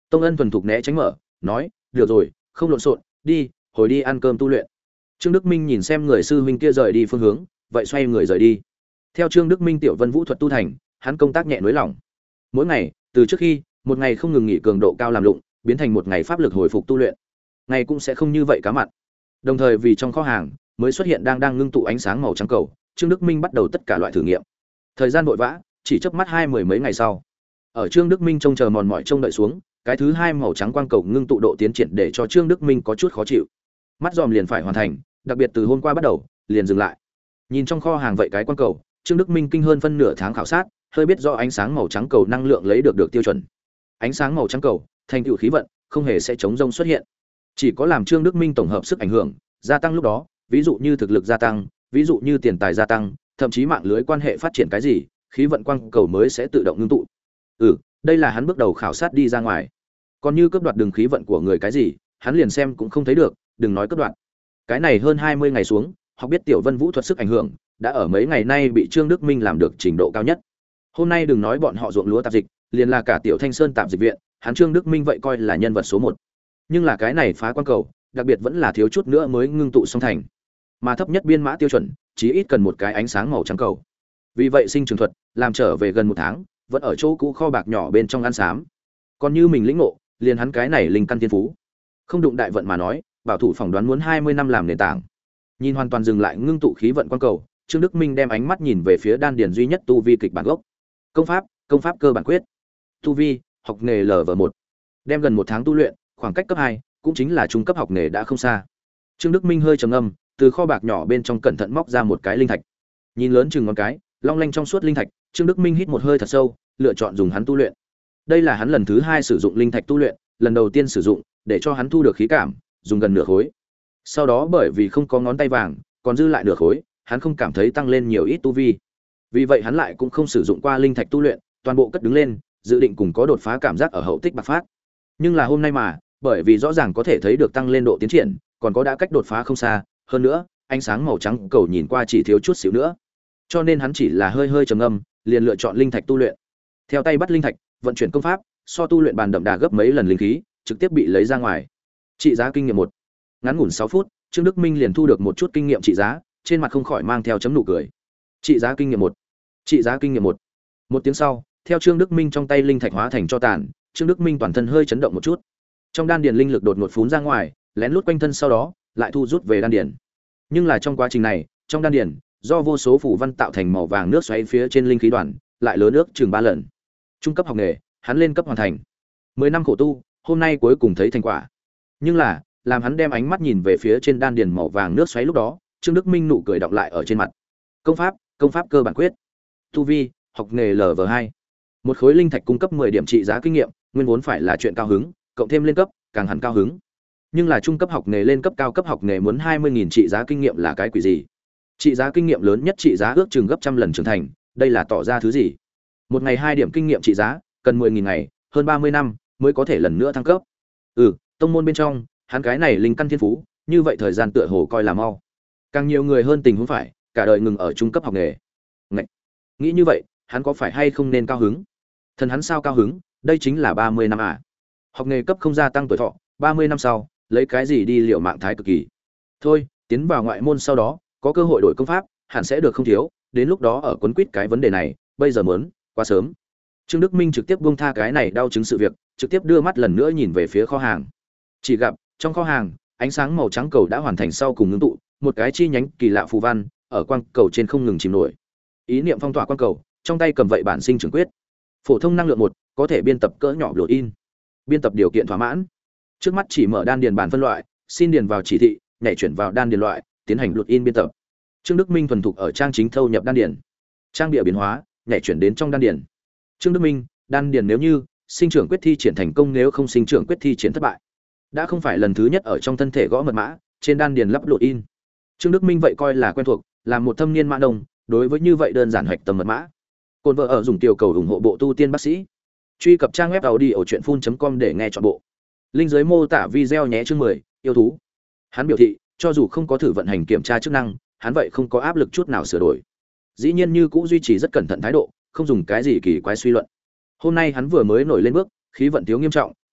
Tông Ân thuần thục né tránh mở, nói, "Được rồi, không lộn xộn, đi, hồi đi ăn cơm tu luyện." Trương Đức Minh nhìn xem người sư huynh kia rời đi phương hướng, vậy xoay người rời đi. Theo Trương Đức Minh tiểu Vân Vũ thuật tu thành, hắn công tác nhẹ nối lỏng. Mỗi ngày, từ trước khi, một ngày không ngừng nghỉ cường độ cao làm lụng, biến thành một ngày pháp lực hồi phục tu luyện. Ngày cũng sẽ không như vậy cá mặn. Đồng thời vì trong kho hàng mới xuất hiện đang đang ngưng tụ ánh sáng màu trắng cầu, Trương Đức Minh bắt đầu tất cả loại thử nghiệm. Thời gian vội vã, chỉ chớp mắt hai mười mấy ngày sau, ở Trương Đức Minh trông chờ mòn mỏi trông đợi xuống, cái thứ hai màu trắng quang cầu ngưng tụ độ tiến triển để cho Trương Đức Minh có chút khó chịu. Mắt dòm liền phải hoàn thành, đặc biệt từ hôm qua bắt đầu, liền dừng lại. Nhìn trong kho hàng vậy cái quang cầu, Trương Đức Minh kinh hơn phân nửa tháng khảo sát, hơi biết do ánh sáng màu trắng cầu năng lượng lấy được được tiêu chuẩn. Ánh sáng màu trắng cầu, thành tựu khí vận, không hề sẽ chống rông xuất hiện. Chỉ có làm Trương Đức Minh tổng hợp sức ảnh hưởng, gia tăng lúc đó, ví dụ như thực lực gia tăng, ví dụ như tiền tài gia tăng, thậm chí mạng lưới quan hệ phát triển cái gì, khí vận quang cầu mới sẽ tự động ngưng tụ. Ừ, đây là hắn bước đầu khảo sát đi ra ngoài. Còn như cướp đoạt đường khí vận của người cái gì, hắn liền xem cũng không thấy được, đừng nói cướp đoạt. Cái này hơn hai mươi ngày xuống, học biết tiểu Vân Vũ thuật sức ảnh hưởng, đã ở mấy ngày nay bị Trương Đức Minh làm được trình độ cao nhất. Hôm nay đừng nói bọn họ ruộng lúa tạp dịch, liền là cả tiểu Thanh Sơn tạp dịch viện, hắn Trương Đức Minh vậy coi là nhân vật số một. Nhưng là cái này phá quan cầu, đặc biệt vẫn là thiếu chút nữa mới ngưng tụ xong thành. Mà thấp nhất biên mã tiêu chuẩn, chỉ ít cần một cái ánh sáng màu trắng cầu. Vì vậy sinh trường thuật, làm trở về gần một tháng, vẫn ở chỗ cũ kho bạc nhỏ bên trong ăn xám. Còn như mình lĩnh ngộ, liền hắn cái này linh căn thiên phú. Không đụng đại vận mà nói, bảo thủ phỏng đoán muốn hai mươi năm làm nền tảng. Nhìn hoàn toàn dừng lại ngưng tụ khí vận quan cầu, Trương Đức Minh đem ánh mắt nhìn về phía đan điền duy nhất tu vi kịch bản gốc. Công pháp, công pháp cơ bản quyết. Tu vi, học nghề L V một. Đem gần một tháng tu luyện, khoảng cách cấp hai, cũng chính là trung cấp học nghề đã không xa. Trương Đức Minh hơi trầm ngâm, từ kho bạc nhỏ bên trong cẩn thận móc ra một cái linh thạch. Nhìn lớn chừng ngón cái, long lanh trong suốt linh thạch, Trương Đức Minh hít một hơi thật sâu, lựa chọn dùng hắn tu luyện. Đây là hắn lần thứ hai sử dụng linh thạch tu luyện, lần đầu tiên sử dụng, để cho hắn thu được khí cảm, dùng gần nửa khối. Sau đó bởi vì không có ngón tay vàng, còn dư lại nửa khối, hắn không cảm thấy tăng lên nhiều ít tu vi. Vì vậy hắn lại cũng không sử dụng qua linh thạch tu luyện, toàn bộ cất đứng lên, dự định cùng có đột phá cảm giác ở hậu tích bạc phát. Nhưng là hôm nay mà, bởi vì rõ ràng có thể thấy được tăng lên độ tiến triển, còn có đã cách đột phá không xa, hơn nữa, ánh sáng màu trắng cầu nhìn qua chỉ thiếu chút xíu nữa. Cho nên hắn chỉ là hơi hơi trầm ngâm, liền lựa chọn linh thạch tu luyện. Theo tay bắt linh thạch, vận chuyển công pháp, so tu luyện bàn đậm đà gấp mấy lần linh khí, trực tiếp bị lấy ra ngoài. Trị giá kinh nghiệm một. Ngắn ngủn sáu phút, Trương Đức Minh liền thu được một chút kinh nghiệm trị giá, trên mặt không khỏi mang theo chấm nụ cười. Trị giá kinh nghiệm một. Trị giá kinh nghiệm một. Một tiếng sau, theo Trương Đức Minh trong tay linh thạch hóa thành cho tàn, Trương Đức Minh toàn thân hơi chấn động một chút. Trong đan điền linh lực đột ngột phún ra ngoài, lén lút quanh thân sau đó, lại thu rút về đan điền. Nhưng là trong quá trình này, trong đan điền, do vô số phủ văn tạo thành màu vàng nước xoáy phía trên linh khí đoàn, lại lớn nước chừng ba lần. Trung cấp học nghề, hắn lên cấp hoàn thành. Mười năm khổ tu, hôm nay cuối cùng thấy thành quả. Nhưng là, làm hắn đem ánh mắt nhìn về phía trên đan điền màu vàng nước xoáy lúc đó, Trương Đức Minh nụ cười đọng lại ở trên mặt. Công pháp, công pháp cơ bản quyết. Tu vi, học nghề L V hai. Một khối linh thạch cung cấp mười điểm trị giá kinh nghiệm, nguyên vốn phải là chuyện cao hứng, cộng thêm lên cấp, càng hẳn cao hứng. Nhưng là trung cấp học nghề lên cấp cao cấp học nghề muốn hai mươi nghìn trị giá kinh nghiệm là cái quỷ gì? Trị giá kinh nghiệm lớn nhất trị giá ước chừng gấp trăm lần trưởng thành, đây là tỏ ra thứ gì? Một ngày hai điểm kinh nghiệm trị giá, cần mười nghìn ngày, hơn ba mươi năm mới có thể lần nữa thăng cấp. Ừ, tông môn bên trong, hắn cái này linh căn thiên phú, như vậy thời gian tựa hồ coi là mau. Càng nhiều người hơn tình huống phải, cả đời ngừng ở trung cấp học nghề. Ngậy. Nghĩ như vậy, hắn có phải hay không nên cao hứng? Thần hắn sao cao hứng, đây chính là ba mươi năm à? Học nghề cấp không gia tăng tuổi thọ, ba mươi năm sau, lấy cái gì đi liệu mạng thái cực kỳ. Thôi, tiến vào ngoại môn sau đó, có cơ hội đổi công pháp, hẳn sẽ được không thiếu, đến lúc đó ở quấn quýt cái vấn đề này, bây giờ muốn, quá sớm. Trương Đức Minh trực tiếp buông tha cái này đau chứng sự việc, trực tiếp đưa mắt lần nữa nhìn về phía kho hàng. Chỉ gặp, trong kho hàng, ánh sáng màu trắng cầu đã hoàn thành sau cùng ngưng tụ, một cái chi nhánh kỳ lạ phù văn, ở quang cầu trên không ngừng chìm nổi. Ý niệm phong tỏa quang cầu, trong tay cầm vậy bản sinh trưởng quyết. Phổ thông năng lượng một, có thể biên tập cỡ nhỏ blood in. Biên tập điều kiện thỏa mãn. Trước mắt chỉ mở đan điền bản phân loại, xin điền vào chỉ thị, nhảy chuyển vào đan điền loại, tiến hành blood in biên tập. Trương Đức Minh thuần thục ở trang chính thâu nhập đan điền. Trang địa biến hóa, nhảy chuyển đến trong đan điền. Trương Đức Minh, đan điền nếu như sinh trưởng quyết thi triển thành công, nếu không sinh trưởng quyết thi triển thất bại. Đã không phải lần thứ nhất ở trong thân thể gõ mật mã, trên đan điền lắp blood in. Trương Đức Minh vậy coi là quen thuộc, là một thâm niên mã đồng, đối với như vậy đơn giản hoạch tâm mật mã. Côn vợ ở dùng tiểu cầu ủng hộ bộ tu tiên bác sĩ. Truy cập trang web audiochuyenphun chấm com để nghe trọn bộ. Linh dưới mô tả video nhé. Chương mười, yêu thú. Hắn biểu thị, cho dù không có thử vận hành kiểm tra chức năng, hắn vậy không có áp lực chút nào sửa đổi. Dĩ nhiên như cũ duy trì rất cẩn thận thái độ, không dùng cái gì kỳ quái suy luận. Hôm nay hắn vừa mới nổi lên bước, khí vận thiếu nghiêm trọng,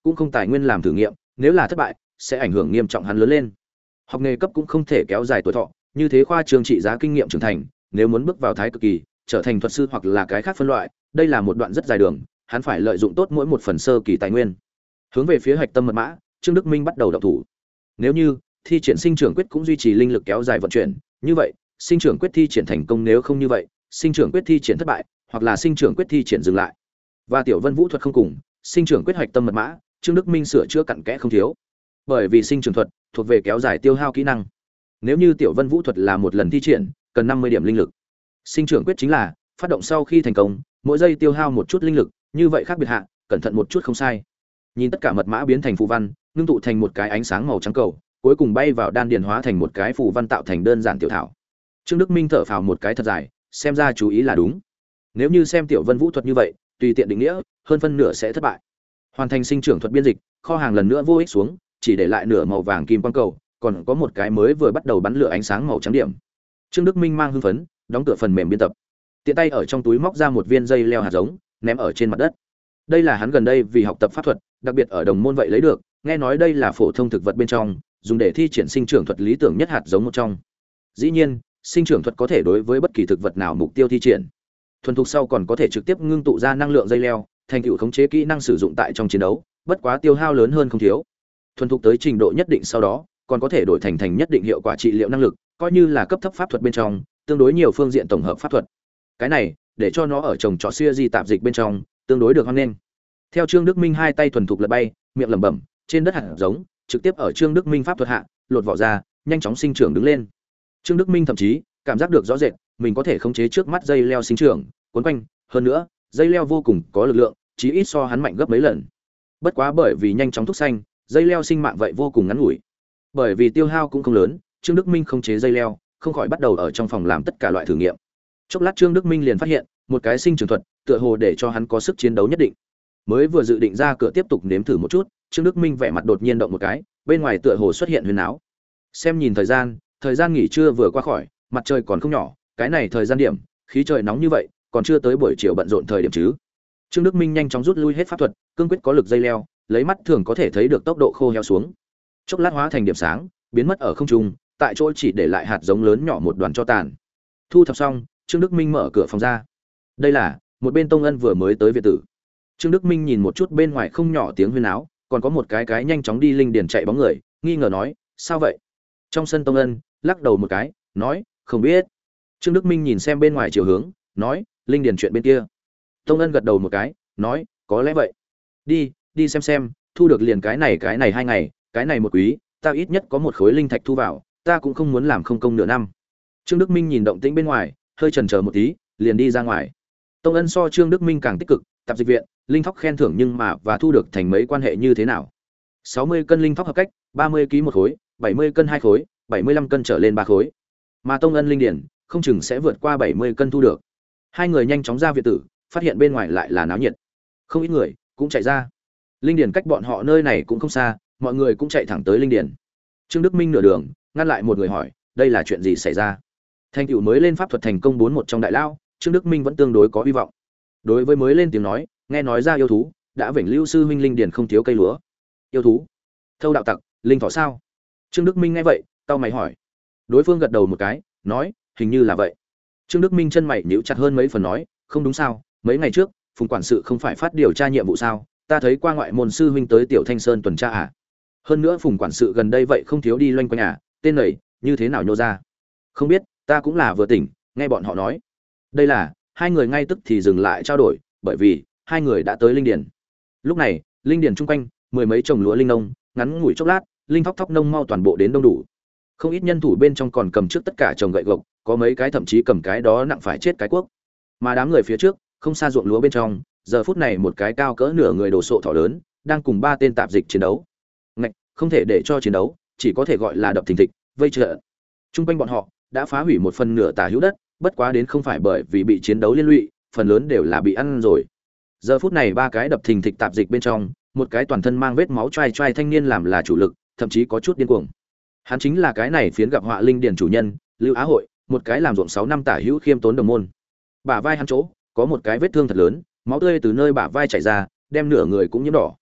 cũng không tài nguyên làm thử nghiệm, nếu là thất bại sẽ ảnh hưởng nghiêm trọng hắn lớn lên. Học nghề cấp cũng không thể kéo dài tuổi thọ, như thế khoa trường trị giá kinh nghiệm trưởng thành, nếu muốn bước vào thái cực kỳ, trở thành thuật sư hoặc là cái khác phân loại, đây là một đoạn rất dài đường, hắn phải lợi dụng tốt mỗi một phần sơ kỳ tài nguyên. Hướng về phía hạch tâm mật mã, Trương Đức Minh bắt đầu động thủ. Nếu như thi triển sinh trưởng quyết cũng duy trì linh lực kéo dài vận chuyển, như vậy, sinh trưởng quyết thi triển thành công, nếu không như vậy, sinh trưởng quyết thi triển thất bại, hoặc là sinh trưởng quyết thi triển dừng lại. Và tiểu Vân Vũ thuật không cùng, sinh trưởng quyết hạch tâm mật mã, Trương Đức Minh sửa chữa cặn kẽ không thiếu. Bởi vì sinh trưởng thuật thuộc về kéo dài tiêu hao kỹ năng. Nếu như tiểu Vân Vũ thuật là một lần thi triển, cần năm mươi điểm linh lực. Sinh trưởng quyết chính là phát động sau khi thành công, mỗi giây tiêu hao một chút linh lực, như vậy khác biệt hạ, cẩn thận một chút không sai. Nhìn tất cả mật mã biến thành phù văn, ngưng tụ thành một cái ánh sáng màu trắng cầu, cuối cùng bay vào đan điền hóa thành một cái phù văn tạo thành đơn giản tiểu thảo. Trương Đức Minh thở phào một cái thật dài, xem ra chú ý là đúng. Nếu như xem tiểu Vân Vũ thuật như vậy, tùy tiện định nghĩa, hơn phân nửa sẽ thất bại. Hoàn thành sinh trưởng thuật biên dịch, kho hàng lần nữa vô ích xuống, chỉ để lại nửa màu vàng kim quang cầu, còn có một cái mới vừa bắt đầu bắn lửa ánh sáng màu trắng điểm. Trương Đức Minh mang hưng phấn, đóng cửa phần mềm biên tập. Tiện tay ở trong túi móc ra một viên dây leo hạt giống, ném ở trên mặt đất. Đây là hắn gần đây vì học tập pháp thuật, đặc biệt ở đồng môn vậy lấy được, nghe nói đây là phổ thông thực vật bên trong, dùng để thi triển sinh trưởng thuật lý tưởng nhất hạt giống một trong. Dĩ nhiên, sinh trưởng thuật có thể đối với bất kỳ thực vật nào mục tiêu thi triển. Thuần thục sau còn có thể trực tiếp ngưng tụ ra năng lượng dây leo, thành tựu khống chế kỹ năng sử dụng tại trong chiến đấu, bất quá tiêu hao lớn hơn không thiếu. Thuần thục tới trình độ nhất định sau đó, còn có thể đổi thành thành nhất định hiệu quả trị liệu năng lực, coi như là cấp thấp pháp thuật bên trong, tương đối nhiều phương diện tổng hợp pháp thuật. Cái này, để cho nó ở trồng trọt xưa di tạp dịch bên trong, tương đối được hoan nghênh. Theo Trương Đức Minh hai tay thuần thục lật bay, miệng lẩm bẩm, trên đất hạt giống, trực tiếp ở Trương Đức Minh pháp thuật hạ, lột vỏ ra, nhanh chóng sinh trưởng đứng lên. Trương Đức Minh thậm chí cảm giác được rõ rệt, mình có thể khống chế trước mắt dây leo sinh trưởng, cuốn quanh, hơn nữa, dây leo vô cùng có lực lượng, chí ít so hắn mạnh gấp mấy lần. Bất quá bởi vì nhanh chóng thúc xanh, dây leo sinh mạng vậy vô cùng ngắn ngủi. Bởi vì tiêu hao cũng không lớn, Trương Đức Minh khống chế dây leo, không khỏi bắt đầu ở trong phòng làm tất cả loại thử nghiệm. Chốc lát Trương Đức Minh liền phát hiện, một cái sinh trưởng thuật, tựa hồ để cho hắn có sức chiến đấu nhất định. Mới vừa dự định ra cửa tiếp tục nếm thử một chút, Trương Đức Minh vẻ mặt đột nhiên động một cái, bên ngoài tựa hồ xuất hiện huyền áo. Xem nhìn thời gian, thời gian nghỉ trưa vừa qua khỏi, mặt trời còn không nhỏ, cái này thời gian điểm, khí trời nóng như vậy, còn chưa tới buổi chiều bận rộn thời điểm chứ. Trương Đức Minh nhanh chóng rút lui hết pháp thuật, cương quyết có lực dây leo, lấy mắt thường có thể thấy được tốc độ khô héo xuống. Chốc lát hóa thành điểm sáng, biến mất ở không trung, tại chỗ chỉ để lại hạt giống lớn nhỏ một đoàn cho tàn. Thu thập xong, Trương Đức Minh mở cửa phòng ra. Đây là một bên Tông Ân vừa mới tới viện tử. Trương Đức Minh nhìn một chút bên ngoài không nhỏ tiếng huyên áo, còn có một cái cái nhanh chóng đi linh điền chạy bóng người, nghi ngờ nói, sao vậy? Trong sân Tông Ân lắc đầu một cái, nói, không biết. Trương Đức Minh nhìn xem bên ngoài chiều hướng, nói, linh điền chuyện bên kia. Tông Ân gật đầu một cái, nói, có lẽ vậy. Đi, đi xem xem, thu được liền cái này cái này hai ngày, cái này một quý, ta ít nhất có một khối linh thạch thu vào, ta cũng không muốn làm không công nửa năm. Trương Đức Minh nhìn động tĩnh bên ngoài, hơi chần chờ một tí, liền đi ra ngoài. Tông Ân so Trương Đức Minh càng tích cực, tạp dịch viện, linh thóc khen thưởng nhưng mà và thu được thành mấy quan hệ như thế nào? sáu mươi cân linh thóc hợp cách, ba mươi ký một khối, bảy mươi cân hai khối, bảy mươi lăm cân trở lên ba khối. Mà Tông Ân linh điển, không chừng sẽ vượt qua bảy mươi cân thu được. Hai người nhanh chóng ra viện tử, phát hiện bên ngoài lại là náo nhiệt. Không ít người cũng chạy ra. Linh điển cách bọn họ nơi này cũng không xa, mọi người cũng chạy thẳng tới linh điển. Trương Đức Minh nửa đường, ngăn lại một người hỏi, đây là chuyện gì xảy ra? Thành tựu mới lên pháp thuật thành công bốn một trong đại lao, Trương Đức Minh vẫn tương đối có hy vọng. Đối với mới lên tiếng nói, nghe nói ra yêu thú, đã vểnh lưu sư huynh linh điển không thiếu cây lúa. Yêu thú? Thâu đạo tặc, linh thỏ sao? Trương Đức Minh nghe vậy, cau mày hỏi. Đối phương gật đầu một cái, nói, hình như là vậy. Trương Đức Minh chân mày nhíu chặt hơn mấy phần nói, không đúng sao? Mấy ngày trước, Phùng quản sự không phải phát điều tra nhiệm vụ sao? Ta thấy qua ngoại môn sư huynh tới Tiểu Thanh Sơn tuần tra à? Hơn nữa Phùng quản sự gần đây vậy không thiếu đi loanh quanh à? Tên này, như thế nào nhô ra? Không biết, ta cũng là vừa tỉnh, nghe bọn họ nói. Đây là, hai người ngay tức thì dừng lại trao đổi, bởi vì hai người đã tới linh điền. Lúc này, linh điền chung quanh, mười mấy trồng lúa linh nông, ngắn ngủi chốc lát, linh thóc thóc nông mau toàn bộ đến đông đủ. Không ít nhân thủ bên trong còn cầm trước tất cả trồng gậy gộc, có mấy cái thậm chí cầm cái đó nặng phải chết cái cuốc. Mà đám người phía trước, không xa ruộng lúa bên trong, giờ phút này một cái cao cỡ nửa người đồ sộ thỏ lớn, đang cùng ba tên tạp dịch chiến đấu. Ngạch, không thể để cho chiến đấu, chỉ có thể gọi là đập thình thịch, vây trợ. Trung quanh bọn họ đã phá hủy một phần nửa tả hữu đất, bất quá đến không phải bởi vì bị chiến đấu liên lụy, phần lớn đều là bị ăn rồi. Giờ phút này ba cái đập thình thịch tạp dịch bên trong, một cái toàn thân mang vết máu trai trai thanh niên làm là chủ lực, thậm chí có chút điên cuồng. Hắn chính là cái này phiến gặp họa linh điền chủ nhân, Lưu Á Hội, một cái làm ruộng sáu năm tả hữu khiêm tốn đồng môn. Bả vai hắn chỗ có một cái vết thương thật lớn, máu tươi từ nơi bả vai chảy ra, đem nửa người cũng nhiễm đỏ.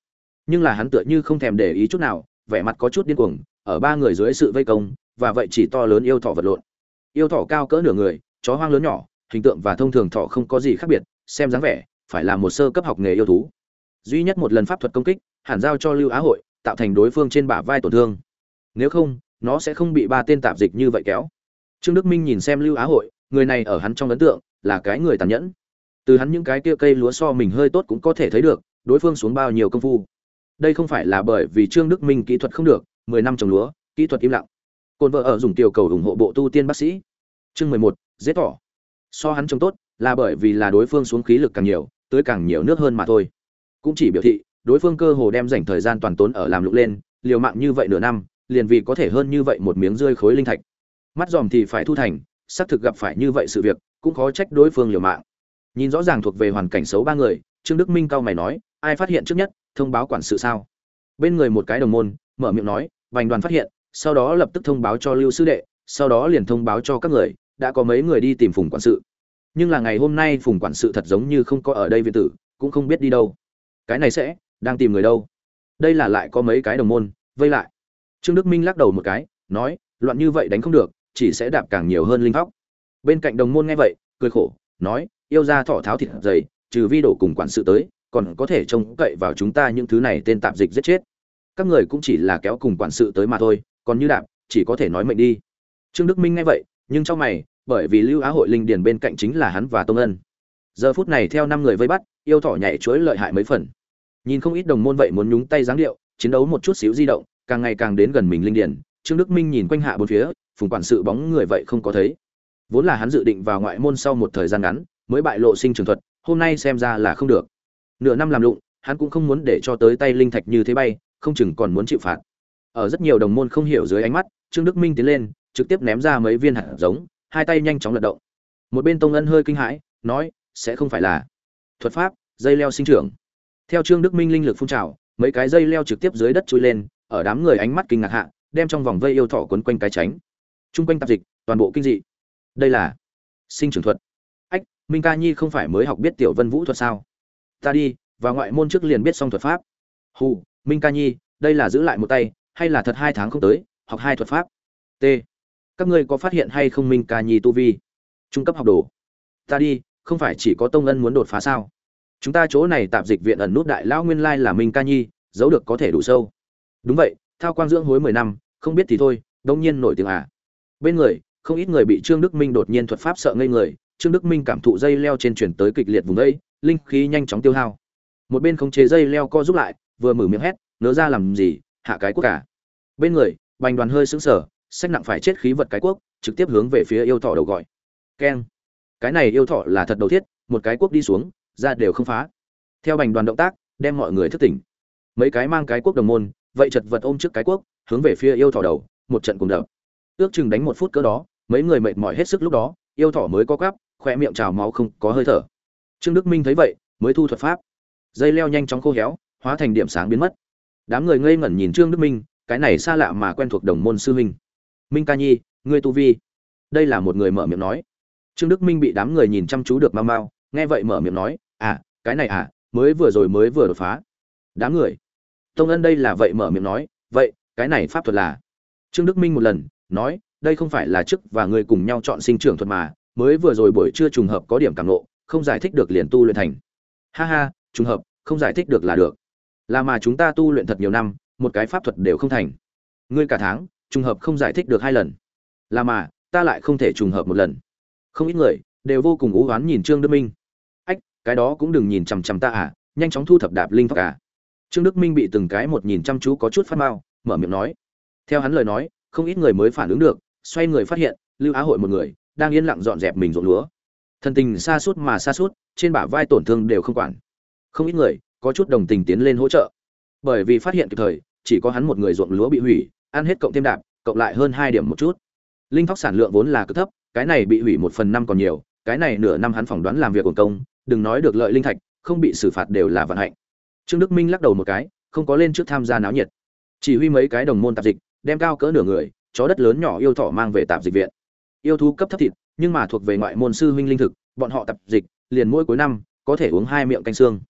Nhưng là hắn tựa như không thèm để ý chút nào, vẻ mặt có chút điên cuồng, ở ba người dưới sự vây công, và vậy chỉ to lớn yêu thỏ vật lộn. Yêu thỏ cao cỡ nửa người, chó hoang lớn nhỏ, hình tượng và thông thường thỏ không có gì khác biệt, xem dáng vẻ, phải là một sơ cấp học nghề yêu thú. Duy nhất một lần pháp thuật công kích, hẳn giao cho Lưu Á Hội, tạo thành đối phương trên bả vai tổn thương. Nếu không, nó sẽ không bị ba tên tạp dịch như vậy kéo. Trương Đức Minh nhìn xem Lưu Á Hội, người này ở hắn trong ấn tượng là cái người tàn nhẫn. Từ hắn những cái kia cây lúa so mình hơi tốt cũng có thể thấy được, đối phương xuống bao nhiêu công phu. Đây không phải là bởi vì Trương Đức Minh kỹ thuật không được, mười năm trồng lúa, kỹ thuật im lặng. Côn vợ ở dùng tiểu cầu ủng hộ bộ tu tiên bác sĩ. Chương mười một, giết thỏ. So hắn trồng tốt, là bởi vì là đối phương xuống khí lực càng nhiều, tưới càng nhiều nước hơn mà thôi. Cũng chỉ biểu thị, đối phương cơ hồ đem dành thời gian toàn tốn ở làm lụng lên, liều mạng như vậy nửa năm, liền vì có thể hơn như vậy một miếng rơi khối linh thạch. Mắt dòm thì phải thu thành, xác thực gặp phải như vậy sự việc, cũng khó trách đối phương liều mạng. Nhìn rõ ràng thuộc về hoàn cảnh xấu ba người, Trương Đức Minh cau mày nói, ai phát hiện trước nhất, thông báo quản sự sao? Bên người một cái đồng môn, mở miệng nói, Vành Đoàn phát hiện, sau đó lập tức thông báo cho Lưu sư đệ, sau đó liền thông báo cho các người, đã có mấy người đi tìm Phùng quản sự. Nhưng là ngày hôm nay Phùng quản sự thật giống như không có ở đây viện tử, cũng không biết đi đâu. Cái này sẽ đang tìm người đâu? Đây là lại có mấy cái đồng môn vây lại. Trương Đức Minh lắc đầu một cái, nói, loạn như vậy đánh không được, chỉ sẽ đạp càng nhiều hơn linh thóc. Bên cạnh đồng môn nghe vậy, cười khổ, nói, yêu ra thỏ tháo thịt dày, trừ vi đổ cùng quản sự tới, còn có thể trông cậy vào chúng ta những thứ này tên tạp dịch giết chết. Các người cũng chỉ là kéo cùng quản sự tới mà thôi, còn như đạp, chỉ có thể nói mệnh đi. Trương Đức Minh nghe vậy, nhưng trong mày, bởi vì Lưu Á Hội linh điền bên cạnh chính là hắn và Tông Ân. Giờ phút này theo năm người vây bắt, yêu thỏ nhảy chuỗi lợi hại mấy phần. Nhìn không ít đồng môn vậy muốn nhúng tay dáng điệu, chiến đấu một chút xíu di động, càng ngày càng đến gần mình linh điền. Trương Đức Minh nhìn quanh hạ bốn phía, Phùng quản sự bóng người vậy không có thấy. Vốn là hắn dự định vào ngoại môn sau một thời gian ngắn, mới bại lộ sinh trường thuật, hôm nay xem ra là không được. Nửa năm làm lụng, hắn cũng không muốn để cho tới tay linh thạch như thế bay, không chừng còn muốn chịu phạt. Ở rất nhiều đồng môn không hiểu dưới ánh mắt, Trương Đức Minh tiến lên, trực tiếp ném ra mấy viên hạt giống, hai tay nhanh chóng lật động. Một bên Tông Ân hơi kinh hãi, nói, sẽ không phải là thuật pháp, dây leo sinh trưởng. Theo Trương Đức Minh linh lực phun trào, mấy cái dây leo trực tiếp dưới đất chui lên, ở đám người ánh mắt kinh ngạc hạ, đem trong vòng vây yêu thỏ quấn quanh cái tránh. Trung quanh tạp dịch, toàn bộ kinh dị. Đây là sinh trưởng thuật. Ách, Minh Ca Nhi không phải mới học biết tiểu Vân Vũ thuật sao? Ta đi, vào ngoại môn trước liền biết xong thuật pháp. Hù, Minh Ca Nhi, đây là giữ lại một tay, hay là thật hai tháng không tới, học hai thuật pháp? T. Các ngươi có phát hiện hay không Minh Ca Nhi tu vi? Trung cấp học đồ. Ta đi, không phải chỉ có Tông Ân muốn đột phá sao? Chúng ta chỗ này tạp dịch viện ẩn nút đại lão nguyên lai là Minh Ca Nhi, giấu được có thể đủ sâu. Đúng vậy, thao quang dưỡng hối mười năm, không biết thì thôi, đông nhiên nổi tiếng à. Bên người, không ít người bị Trương Đức Minh đột nhiên thuật pháp sợ ngây người, Trương Đức Minh cảm thụ dây leo trên chuyển tới kịch liệt vùng đây, linh khí nhanh chóng tiêu hao. Một bên khống chế dây leo co giúp lại, vừa mở miệng hét, nỡ ra làm gì, hạ cái quốc cả. Bên người, Bành Đoàn hơi sững sờ, sách nặng phải chết khí vật cái quốc, trực tiếp hướng về phía yêu thỏ đầu gọi. Keng. Cái này yêu thỏ là thật đầu thiết, một cái quốc đi xuống, ra đều không phá. Theo Bành Đoàn động tác, đem mọi người thức tỉnh. Mấy cái mang cái quốc đồng môn, vậy chật vật ôm trước cái quốc, hướng về phía yêu thỏ đầu, một trận cùng đập. Ước chừng đánh một phút cỡ đó, mấy người mệt mỏi hết sức lúc đó, yêu thỏ mới có quắp, khóe miệng trào máu không có hơi thở. Trương Đức Minh thấy vậy, mới thu thuật pháp. Dây leo nhanh chóng khô héo, hóa thành điểm sáng biến mất. Đám người ngây ngẩn nhìn Trương Đức Minh, cái này xa lạ mà quen thuộc đồng môn sư huynh. Minh Ca Nhi, ngươi tu vi? Đây là một người mở miệng nói. Trương Đức Minh bị đám người nhìn chăm chú được mau mau, nghe vậy mở miệng nói, à, cái này à, mới vừa rồi mới vừa đột phá. Đám người. Tông Ân đây là vậy mở miệng nói, vậy, cái này pháp thuật là? Trương Đức Minh một lần, nói, đây không phải là trước và ngươi cùng nhau chọn sinh trưởng thuật mà, mới vừa rồi buổi trưa trùng hợp có điểm cảm ngộ, không giải thích được liền tu luyện thành. Ha ha, trùng hợp, không giải thích được là được. Là mà chúng ta tu luyện thật nhiều năm, một cái pháp thuật đều không thành. Ngươi cả tháng, trùng hợp không giải thích được hai lần. Là mà, ta lại không thể trùng hợp một lần. Không ít người đều vô cùng ú oán nhìn Trương Đức Minh. Ách, cái đó cũng đừng nhìn chằm chằm ta à, nhanh chóng thu thập đạp linh pháp à. Trương Đức Minh bị từng cái một nhìn chăm chú có chút phát mau, mở miệng nói. Theo hắn lời nói, không ít người mới phản ứng được, xoay người phát hiện, Lưu Á Hội một người đang yên lặng dọn dẹp mình ruộng lúa. Thân tình xa suốt mà xa suốt, trên bả vai tổn thương đều không quản. Không ít người có chút đồng tình tiến lên hỗ trợ. Bởi vì phát hiện kịp thời, chỉ có hắn một người ruộng lúa bị hủy, ăn hết cộng thêm đạp, cộng lại hơn hai điểm một chút. Linh thóc sản lượng vốn là cực thấp, cái này bị hủy một phần năm còn nhiều, cái này nửa năm hắn phỏng đoán làm việc của công, đừng nói được lợi linh thạch, không bị xử phạt đều là vận hạnh. Trương Đức Minh lắc đầu một cái, không có lên trước tham gia náo nhiệt. Chỉ huy mấy cái đồng môn tạp dịch, đem cao cỡ nửa người, chó đất lớn nhỏ yêu thỏ mang về tạp dịch viện. Yêu thú cấp thấp thịt, nhưng mà thuộc về ngoại môn sư huynh linh thực, bọn họ tạp dịch, liền mỗi cuối năm có thể uống hai miệng canh xương.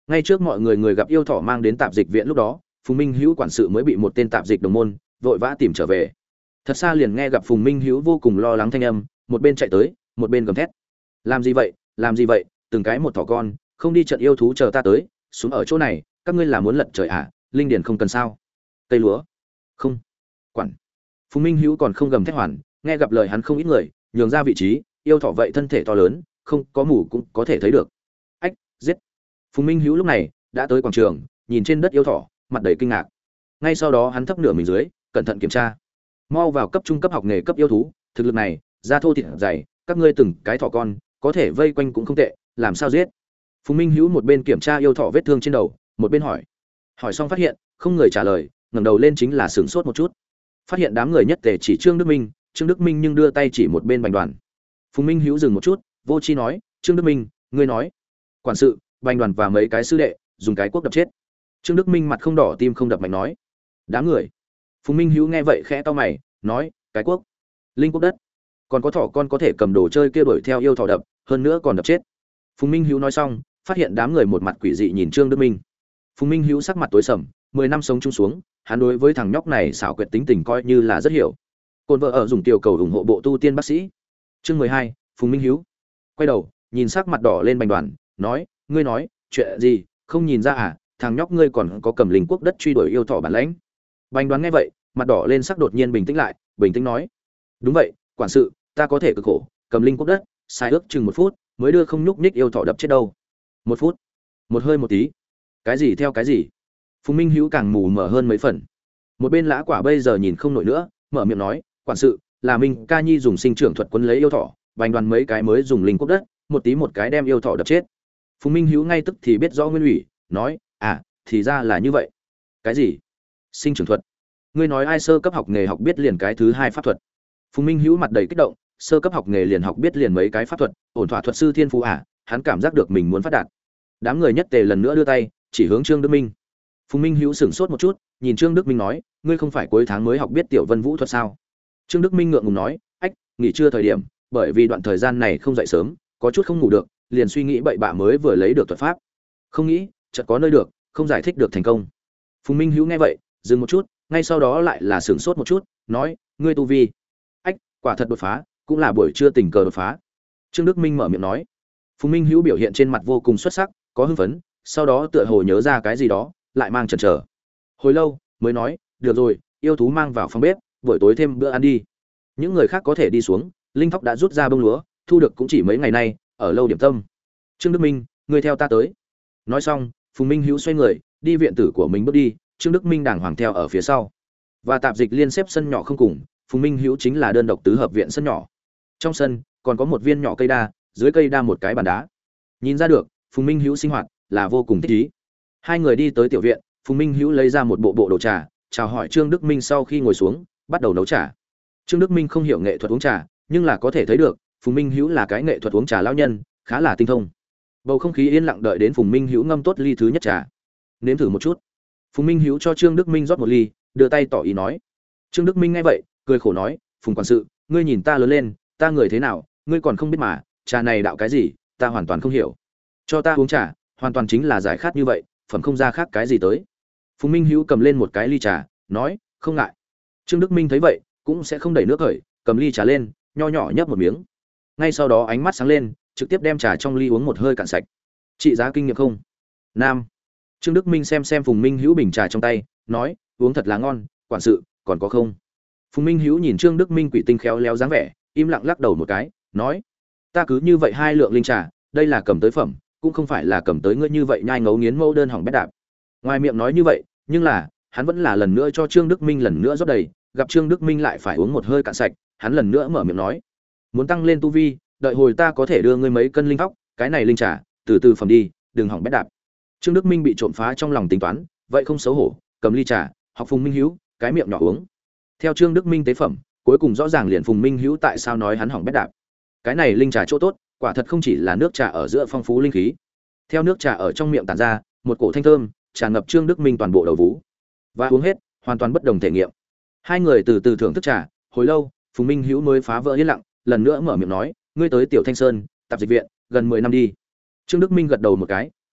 Ngay trước mọi người người gặp yêu thỏ mang đến tạp dịch viện lúc đó, Phùng Minh Hữu quản sự mới bị một tên tạp dịch đồng môn vội vã tìm trở về. Thật xa liền nghe gặp Phùng Minh Hữu vô cùng lo lắng thanh âm, một bên chạy tới, một bên gầm thét: "Làm gì vậy? Làm gì vậy? Từng cái một thỏ con, không đi trận yêu thú chờ ta tới, xuống ở chỗ này, các ngươi là muốn lật trời à? Linh điền không cần sao? Cây lúa? Không. Quản." Phùng Minh Hữu còn không gầm thét hoàn, nghe gặp lời hắn không ít người, nhường ra vị trí, yêu thỏ vậy thân thể to lớn, không có mủ cũng có thể thấy được. Ách, giết. Phùng Minh Hữu lúc này đã tới quảng trường, nhìn trên đất yêu thỏ, mặt đầy kinh ngạc. Ngay sau đó hắn thấp nửa mình dưới, cẩn thận kiểm tra. Mau vào cấp trung cấp học nghề cấp yêu thú, thực lực này, da thô thịt dày, các ngươi từng cái thỏ con, có thể vây quanh cũng không tệ, làm sao giết? Phùng Minh Hữu một bên kiểm tra yêu thỏ vết thương trên đầu, một bên hỏi. Hỏi xong phát hiện, không người trả lời, ngẩng đầu lên chính là sửng sốt một chút. Phát hiện đám người nhất tề chỉ Trương Đức Minh, Trương Đức Minh nhưng đưa tay chỉ một bên Bành Đoàn. Phùng Minh Hữu dừng một chút, vô tri nói, "Trương Đức Minh, ngươi nói." Quản sự, Bành Đoàn và mấy cái sư đệ, dùng cái cuốc đập chết. Trương Đức Minh mặt không đỏ tim không đập mạnh nói, "Đám người." Phùng Minh Hữu nghe vậy khẽ cau mày, nói, "Cái cuốc, linh quốc đất, còn có thỏ con có thể cầm đồ chơi kia đuổi theo yêu thỏ đập, hơn nữa còn đập chết." Phùng Minh Hữu nói xong, phát hiện đám người một mặt quỷ dị nhìn Trương Đức Minh. Phùng Minh Hữu sắc mặt tối sầm, mười năm sống chung xuống, hắn đối với thằng nhóc này xảo quyệt tính tình coi như là rất hiểu. Côn vợ ở dùng tiểu cầu ủng hộ bộ tu tiên bác sĩ. Chương mười hai, Phùng Minh Hữu quay đầu, nhìn sắc mặt đỏ lên Bành Đoàn, nói, "Ngươi nói, chuyện gì, không nhìn ra à, thằng nhóc ngươi còn có cầm linh quốc đất truy đuổi yêu thỏ bản lãnh." Bành Đoàn nghe vậy, mặt đỏ lên sắc đột nhiên bình tĩnh lại, bình tĩnh nói, "Đúng vậy, quản sự, ta có thể cực khổ, cầm linh quốc đất, sai ước chừng một phút, mới đưa không nhúc nhích yêu thỏ đập chết đâu." Một phút? Một hơi một tí? Cái gì theo cái gì? Phùng Minh Hữu càng mù mờ hơn mấy phần. Một bên Lã Quả bây giờ nhìn không nổi nữa, mở miệng nói, "Quản sự, là Minh Ca Nhi dùng sinh trưởng thuật quấn lấy yêu thỏ, Bành Đoàn mấy cái mới dùng linh quốc đất, một tí một cái đem yêu thỏ đập chết." Phùng Minh Hữu ngay tức thì biết rõ nguyên ủy, nói, "À, thì ra là như vậy." "Cái gì? Sinh trưởng thuật? Ngươi nói ai sơ cấp học nghề học biết liền cái thứ hai pháp thuật?" Phùng Minh Hữu mặt đầy kích động, sơ cấp học nghề liền học biết liền mấy cái pháp thuật, ổn thỏa thuật sư thiên phú à, hắn cảm giác được mình muốn phát đạt. Đám người nhất tề lần nữa đưa tay chỉ hướng Trương Đức Minh. Phùng Minh Hữu sửng sốt một chút, nhìn Trương Đức Minh nói, "Ngươi không phải cuối tháng mới học biết tiểu vân vũ thuật sao?" Trương Đức Minh ngượng ngùng nói, "Ách, nghỉ trưa thời điểm, bởi vì đoạn thời gian này không dậy sớm, có chút không ngủ được, liền suy nghĩ bậy bạ mới vừa lấy được thuật pháp. Không nghĩ, chợt có nơi được, không giải thích được thành công." Phùng Minh Hữu nghe vậy, dừng một chút, ngay sau đó lại là sửng sốt một chút, nói, "Ngươi tu vi?" "Ách, quả thật đột phá, cũng là buổi trưa tình cờ đột phá." Trương Đức Minh mở miệng nói. Phùng Minh Hữu biểu hiện trên mặt vô cùng xuất sắc, có hưng phấn, sau đó tựa hồ nhớ ra cái gì đó, lại mang chần chờ. Hồi lâu mới nói, "Được rồi, yêu thú mang vào phòng bếp, buổi tối thêm bữa ăn đi." Những người khác có thể đi xuống, Linh Thóc đã rút ra bông lúa, thu được cũng chỉ mấy ngày nay, ở lâu điểm tâm. "Trương Đức Minh, ngươi theo ta tới." Nói xong, Phùng Minh Hữu xoay người, đi viện tử của mình bước đi, Trương Đức Minh đàng hoàng theo ở phía sau. Và tạp dịch liên xếp sân nhỏ không cùng, Phùng Minh Hữu chính là đơn độc tứ hợp viện sân nhỏ. Trong sân còn có một viên nhỏ cây đa, dưới cây đa một cái bàn đá. Nhìn ra được, Phùng Minh Hữu sinh hoạt là vô cùng thích ý. Hai người đi tới tiểu viện, Phùng Minh Hữu lấy ra một bộ bộ đồ trà, chào hỏi Trương Đức Minh sau khi ngồi xuống, bắt đầu nấu trà. Trương Đức Minh không hiểu nghệ thuật uống trà, nhưng là có thể thấy được, Phùng Minh Hữu là cái nghệ thuật uống trà lão nhân, khá là tinh thông. Bầu không khí yên lặng đợi đến Phùng Minh Hữu ngâm tốt ly thứ nhất trà. Nếm thử một chút. Phùng Minh Hữu cho Trương Đức Minh rót một ly, đưa tay tỏ ý nói. Trương Đức Minh nghe vậy, cười khổ nói, "Phùng quản sự, ngươi nhìn ta lớn lên, ta người thế nào, ngươi còn không biết mà, trà này đạo cái gì, ta hoàn toàn không hiểu. Cho ta uống trà, hoàn toàn chính là giải khát như vậy, phẩm không ra khác cái gì tới." Phùng Minh Hữu cầm lên một cái ly trà, nói, "Không ngại." Trương Đức Minh thấy vậy, cũng sẽ không đẩy nước khởi, cầm ly trà lên, nho nhỏ nhấp một miếng. Ngay sau đó ánh mắt sáng lên, trực tiếp đem trà trong ly uống một hơi cạn sạch. "Trị giá kinh nghiệm không?" "Nam." Trương Đức Minh xem xem Phùng Minh Hữu bình trà trong tay, nói, "Uống thật là ngon, quản sự, còn có không?" Phùng Minh Hữu nhìn Trương Đức Minh quỷ tinh khéo léo dáng vẻ, im lặng lắc đầu một cái, nói, "Ta cứ như vậy hai lượng linh trà, đây là cầm tới phẩm, cũng không phải là cầm tới ngươi như vậy nhai ngấu nghiến mẫu đơn hỏng bét đạp." Ngoài miệng nói như vậy, nhưng là, hắn vẫn là lần nữa cho Trương Đức Minh lần nữa rót đầy, gặp Trương Đức Minh lại phải uống một hơi cạn sạch, hắn lần nữa mở miệng nói, "Muốn tăng lên tu vi, đợi hồi ta có thể đưa ngươi mấy cân linh thóc, cái này linh trà, từ từ phẩm đi, đừng hỏng bét đạp." Trương Đức Minh bị trộm phá trong lòng tính toán, vậy không xấu hổ, cầm ly trà, học Phùng Minh Hữu, cái miệng nhỏ uống. Theo Trương Đức Minh tế phẩm, cuối cùng rõ ràng liền Phùng Minh Hữu tại sao nói hắn hỏng bét đạp. Cái này linh trà chỗ tốt, quả thật không chỉ là nước trà ở giữa phong phú linh khí. Theo nước trà ở trong miệng tản ra, một cổ thanh thơm tràn ngập Trương Đức Minh toàn bộ đầu vú. Và uống hết, hoàn toàn bất đồng thể nghiệm. Hai người từ từ thưởng thức trà, hồi lâu, Phùng Minh Hữu mới phá vỡ yên lặng, lần nữa mở miệng nói, "Ngươi tới Tiểu Thanh Sơn, tạp dịch viện, gần mười năm đi." Trương Đức Minh gật đầu một cái, nói,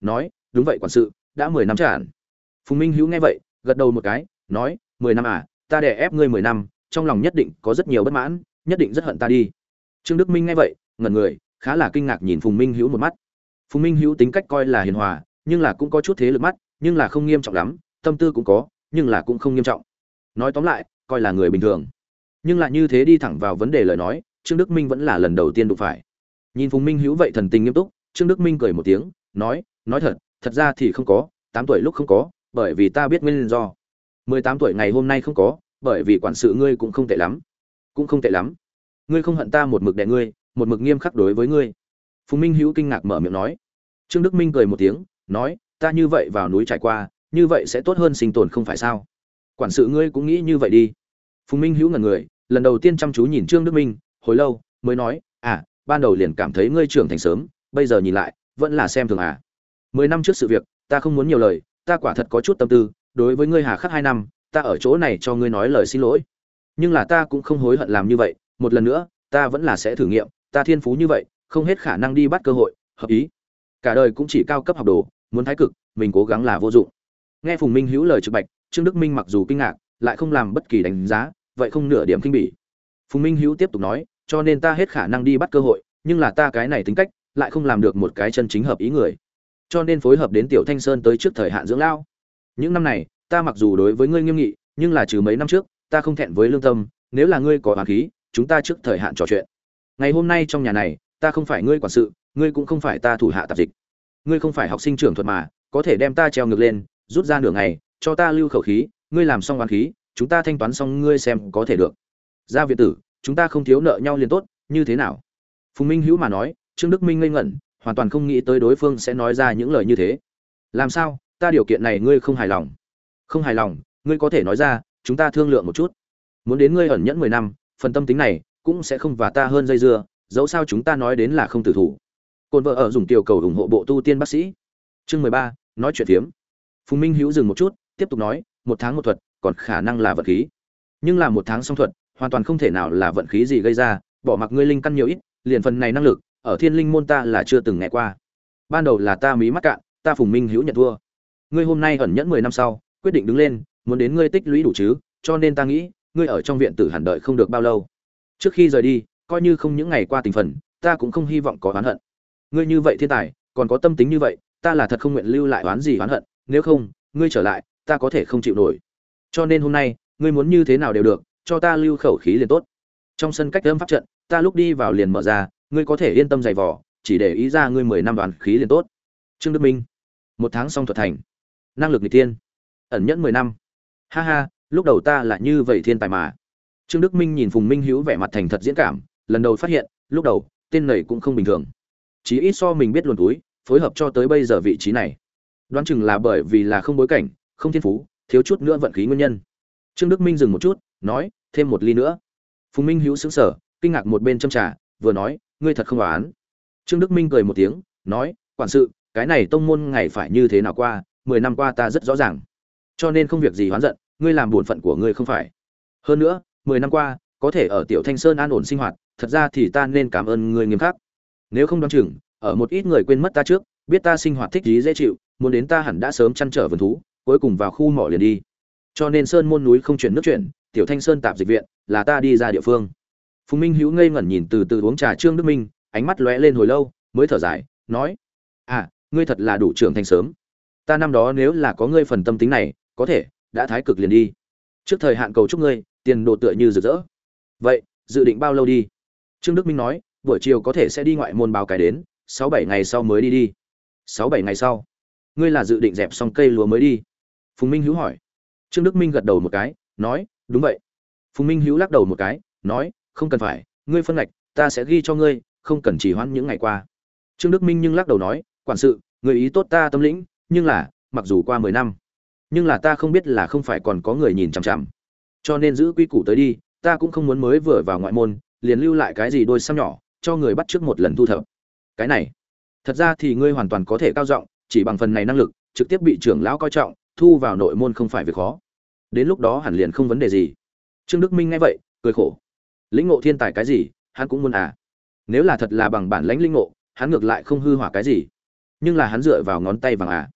đúng vậy quản sự, đã mười năm tràn. Phùng Minh Hữu nghe vậy, gật đầu một cái, nói, mười năm à, ta đè ép ngươi mười năm, trong lòng nhất định có rất nhiều bất mãn, nhất định rất hận ta đi. Trương Đức Minh nghe vậy, ngẩn người, khá là kinh ngạc nhìn Phùng Minh Hữu một mắt. Phùng Minh Hữu tính cách coi là hiền hòa, nhưng là cũng có chút thế lực mắt, nhưng là không nghiêm trọng lắm, tâm tư cũng có, nhưng là cũng không nghiêm trọng. Nói tóm lại, coi là người bình thường. Nhưng lại như thế đi thẳng vào vấn đề lời nói, Trương Đức Minh vẫn là lần đầu tiên đụng phải. Nhìn Phùng Minh Hữu vậy thần tình nghiêm túc, Trương Đức Minh cười một tiếng, nói, nói thật, thật ra thì không có, tám tuổi lúc không có, bởi vì ta biết nguyên do. mười tám tuổi ngày hôm nay không có, bởi vì quản sự ngươi cũng không tệ lắm. Cũng không tệ lắm. Ngươi không hận ta một mực đè ngươi, một mực nghiêm khắc đối với ngươi. Phùng Minh Hữu kinh ngạc mở miệng nói. Trương Đức Minh cười một tiếng, nói, ta như vậy vào núi trải qua, như vậy sẽ tốt hơn sinh tồn không phải sao? Quản sự ngươi cũng nghĩ như vậy đi. Phùng Minh Hữu ngẩn người, lần đầu tiên chăm chú nhìn Trương Đức Minh, hồi lâu mới nói, à, ban đầu liền cảm thấy ngươi trưởng thành sớm, bây giờ nhìn lại, vẫn là xem thường à. Mười năm trước sự việc, ta không muốn nhiều lời, ta quả thật có chút tâm tư, đối với ngươi hà khắc hai năm, ta ở chỗ này cho ngươi nói lời xin lỗi. Nhưng là ta cũng không hối hận làm như vậy, một lần nữa, ta vẫn là sẽ thử nghiệm, ta thiên phú như vậy, không hết khả năng đi bắt cơ hội, hợp ý. Cả đời cũng chỉ cao cấp học đồ, muốn thái cực, mình cố gắng là vô dụng. Nghe Phùng Minh Hữu lời trực bạch, Trương Đức Minh mặc dù kinh ngạc, lại không làm bất kỳ đánh giá, vậy không nửa điểm kinh bỉ. Phùng Minh Hữu tiếp tục nói, cho nên ta hết khả năng đi bắt cơ hội, nhưng là ta cái này tính cách, lại không làm được một cái chân chính hợp ý người. Cho nên phối hợp đến Tiểu Thanh Sơn tới trước thời hạn dưỡng lao. Những năm này, ta mặc dù đối với ngươi nghiêm nghị, nhưng là trừ mấy năm trước, ta không thẹn với lương tâm, nếu là ngươi có oán khí, chúng ta trước thời hạn trò chuyện. Ngày hôm nay trong nhà này, ta không phải ngươi quản sự, ngươi cũng không phải ta thủ hạ tạp dịch. Ngươi không phải học sinh trưởng thuật mà, có thể đem ta treo ngược lên, rút ra nửa ngày, cho ta lưu khẩu khí, ngươi làm xong oán khí, chúng ta thanh toán xong ngươi xem có thể được. Ra viện tử, chúng ta không thiếu nợ nhau liền tốt, như thế nào? Phùng Minh Hữu mà nói, Trương Đức Minh ngây ngẩn, hoàn toàn không nghĩ tới đối phương sẽ nói ra những lời như thế. Làm sao? Ta điều kiện này ngươi không hài lòng? Không hài lòng, ngươi có thể nói ra, chúng ta thương lượng một chút. Muốn đến ngươi ẩn nhẫn mười năm, phần tâm tính này cũng sẽ không và ta hơn dây dưa, dẫu sao chúng ta nói đến là không tử thủ. Côn vợ ở dùng tiểu cầu ủng hộ bộ tu tiên bác sĩ. Chương mười ba, nói chuyện phiếm. Phùng Minh Hữu dừng một chút, tiếp tục nói, một tháng một thuật, còn khả năng là vận khí. Nhưng là một tháng song thuật, hoàn toàn không thể nào là vận khí gì gây ra, bỏ mặc ngươi linh căn nhiều ít, liền phần này năng lực, ở Thiên Linh môn ta là chưa từng nghe qua. Ban đầu là ta mí mắt cạn, ta Phùng Minh Hữu nhận thua. Ngươi hôm nay ẩn nhẫn mười năm sau, quyết định đứng lên, muốn đến ngươi tích lũy đủ chứ, cho nên ta nghĩ, ngươi ở trong viện tử hẳn đợi không được bao lâu. Trước khi rời đi, coi như không những ngày qua tình phần, ta cũng không hy vọng có oán hận. Ngươi như vậy thiên tài, còn có tâm tính như vậy, ta là thật không nguyện lưu lại oán gì oán hận, nếu không, ngươi trở lại, ta có thể không chịu nổi. Cho nên hôm nay, ngươi muốn như thế nào đều được, cho ta lưu khẩu khí liền tốt. Trong sân cách âm pháp trận, ta lúc đi vào liền mở ra, ngươi có thể yên tâm dày vò, chỉ để ý ra ngươi mười năm đoàn khí liền tốt. Trương Đức Minh, một tháng xong thuật thành, năng lực nghịch tiên, ẩn nhẫn mười năm. Ha ha, lúc đầu ta là như vậy thiên tài mà. Trương Đức Minh nhìn Phùng Minh Hữu vẻ mặt thành thật diễn cảm, lần đầu phát hiện, lúc đầu, tên này cũng không bình thường. Chỉ ít so mình biết luồn túi, phối hợp cho tới bây giờ vị trí này. Đoán chừng là bởi vì là không bối cảnh, không thiên phú, thiếu chút nữa vận khí nguyên nhân. Trương Đức Minh dừng một chút, nói, thêm một ly nữa. Phùng Minh Hữu sững sờ, kinh ngạc một bên châm trà, vừa nói, ngươi thật không đoán. Trương Đức Minh cười một tiếng, nói, quản sự, cái này tông môn ngày phải như thế nào qua, mười năm qua ta rất rõ ràng. Cho nên không việc gì hoán giận, ngươi làm bổn phận của ngươi không phải. Hơn nữa, mười năm qua, có thể ở Tiểu Thanh Sơn an ổn sinh hoạt, thật ra thì ta nên cảm ơn ngươi nghiêm khắc. Nếu không đoán chừng, ở một ít người quên mất ta trước, biết ta sinh hoạt thích trí dễ chịu, muốn đến ta hẳn đã sớm chăn trở vườn thú, cuối cùng vào khu mỏ liền đi. Cho nên sơn môn núi không chuyển nước chuyển, Tiểu Thanh Sơn tạp dịch viện là ta đi ra địa phương. Phùng Minh Hữu ngây ngẩn nhìn từ từ uống trà Trương Đức Minh, ánh mắt lóe lên hồi lâu, mới thở dài, nói: "À, ngươi thật là đủ trưởng thành sớm. Ta năm đó nếu là có ngươi phần tâm tính này, có thể đã thái cực liền đi. Trước thời hạn cầu chúc ngươi, tiền đồ tựa như rực rỡ. Vậy, dự định bao lâu đi?" Trương Đức Minh nói: "Buổi chiều có thể sẽ đi ngoại môn báo cái đến, sáu bảy ngày sau mới đi đi." Sáu bảy ngày sau? Ngươi là dự định dẹp xong cây lúa mới đi?" Phùng Minh Hữu hỏi. Trương Đức Minh gật đầu một cái, nói: "Đúng vậy." Phùng Minh Hữu lắc đầu một cái, nói: "Không cần phải, ngươi phân ngạch, ta sẽ ghi cho ngươi, không cần chỉ hoãn những ngày qua." Trương Đức Minh nhưng lắc đầu nói: "Quản sự, người ý tốt ta tâm lĩnh, nhưng là, mặc dù qua mười năm, nhưng là ta không biết là không phải còn có người nhìn chằm chằm. Cho nên giữ quy củ tới đi, ta cũng không muốn mới vừa vào ngoại môn, liền lưu lại cái gì đôi xăm nhỏ, cho người bắt trước một lần thu thập. Cái này, thật ra thì ngươi hoàn toàn có thể cao giọng, chỉ bằng phần này năng lực, trực tiếp bị trưởng lão coi trọng, thu vào nội môn không phải việc khó. Đến lúc đó hẳn liền không vấn đề gì." Trương Đức Minh nghe vậy, cười khổ. Lĩnh ngộ thiên tài cái gì, hắn cũng muốn à? Nếu là thật là bằng bản lãnh lĩnh ngộ, hắn ngược lại không hư hỏa cái gì. Nhưng là hắn dựa vào ngón tay vàng à?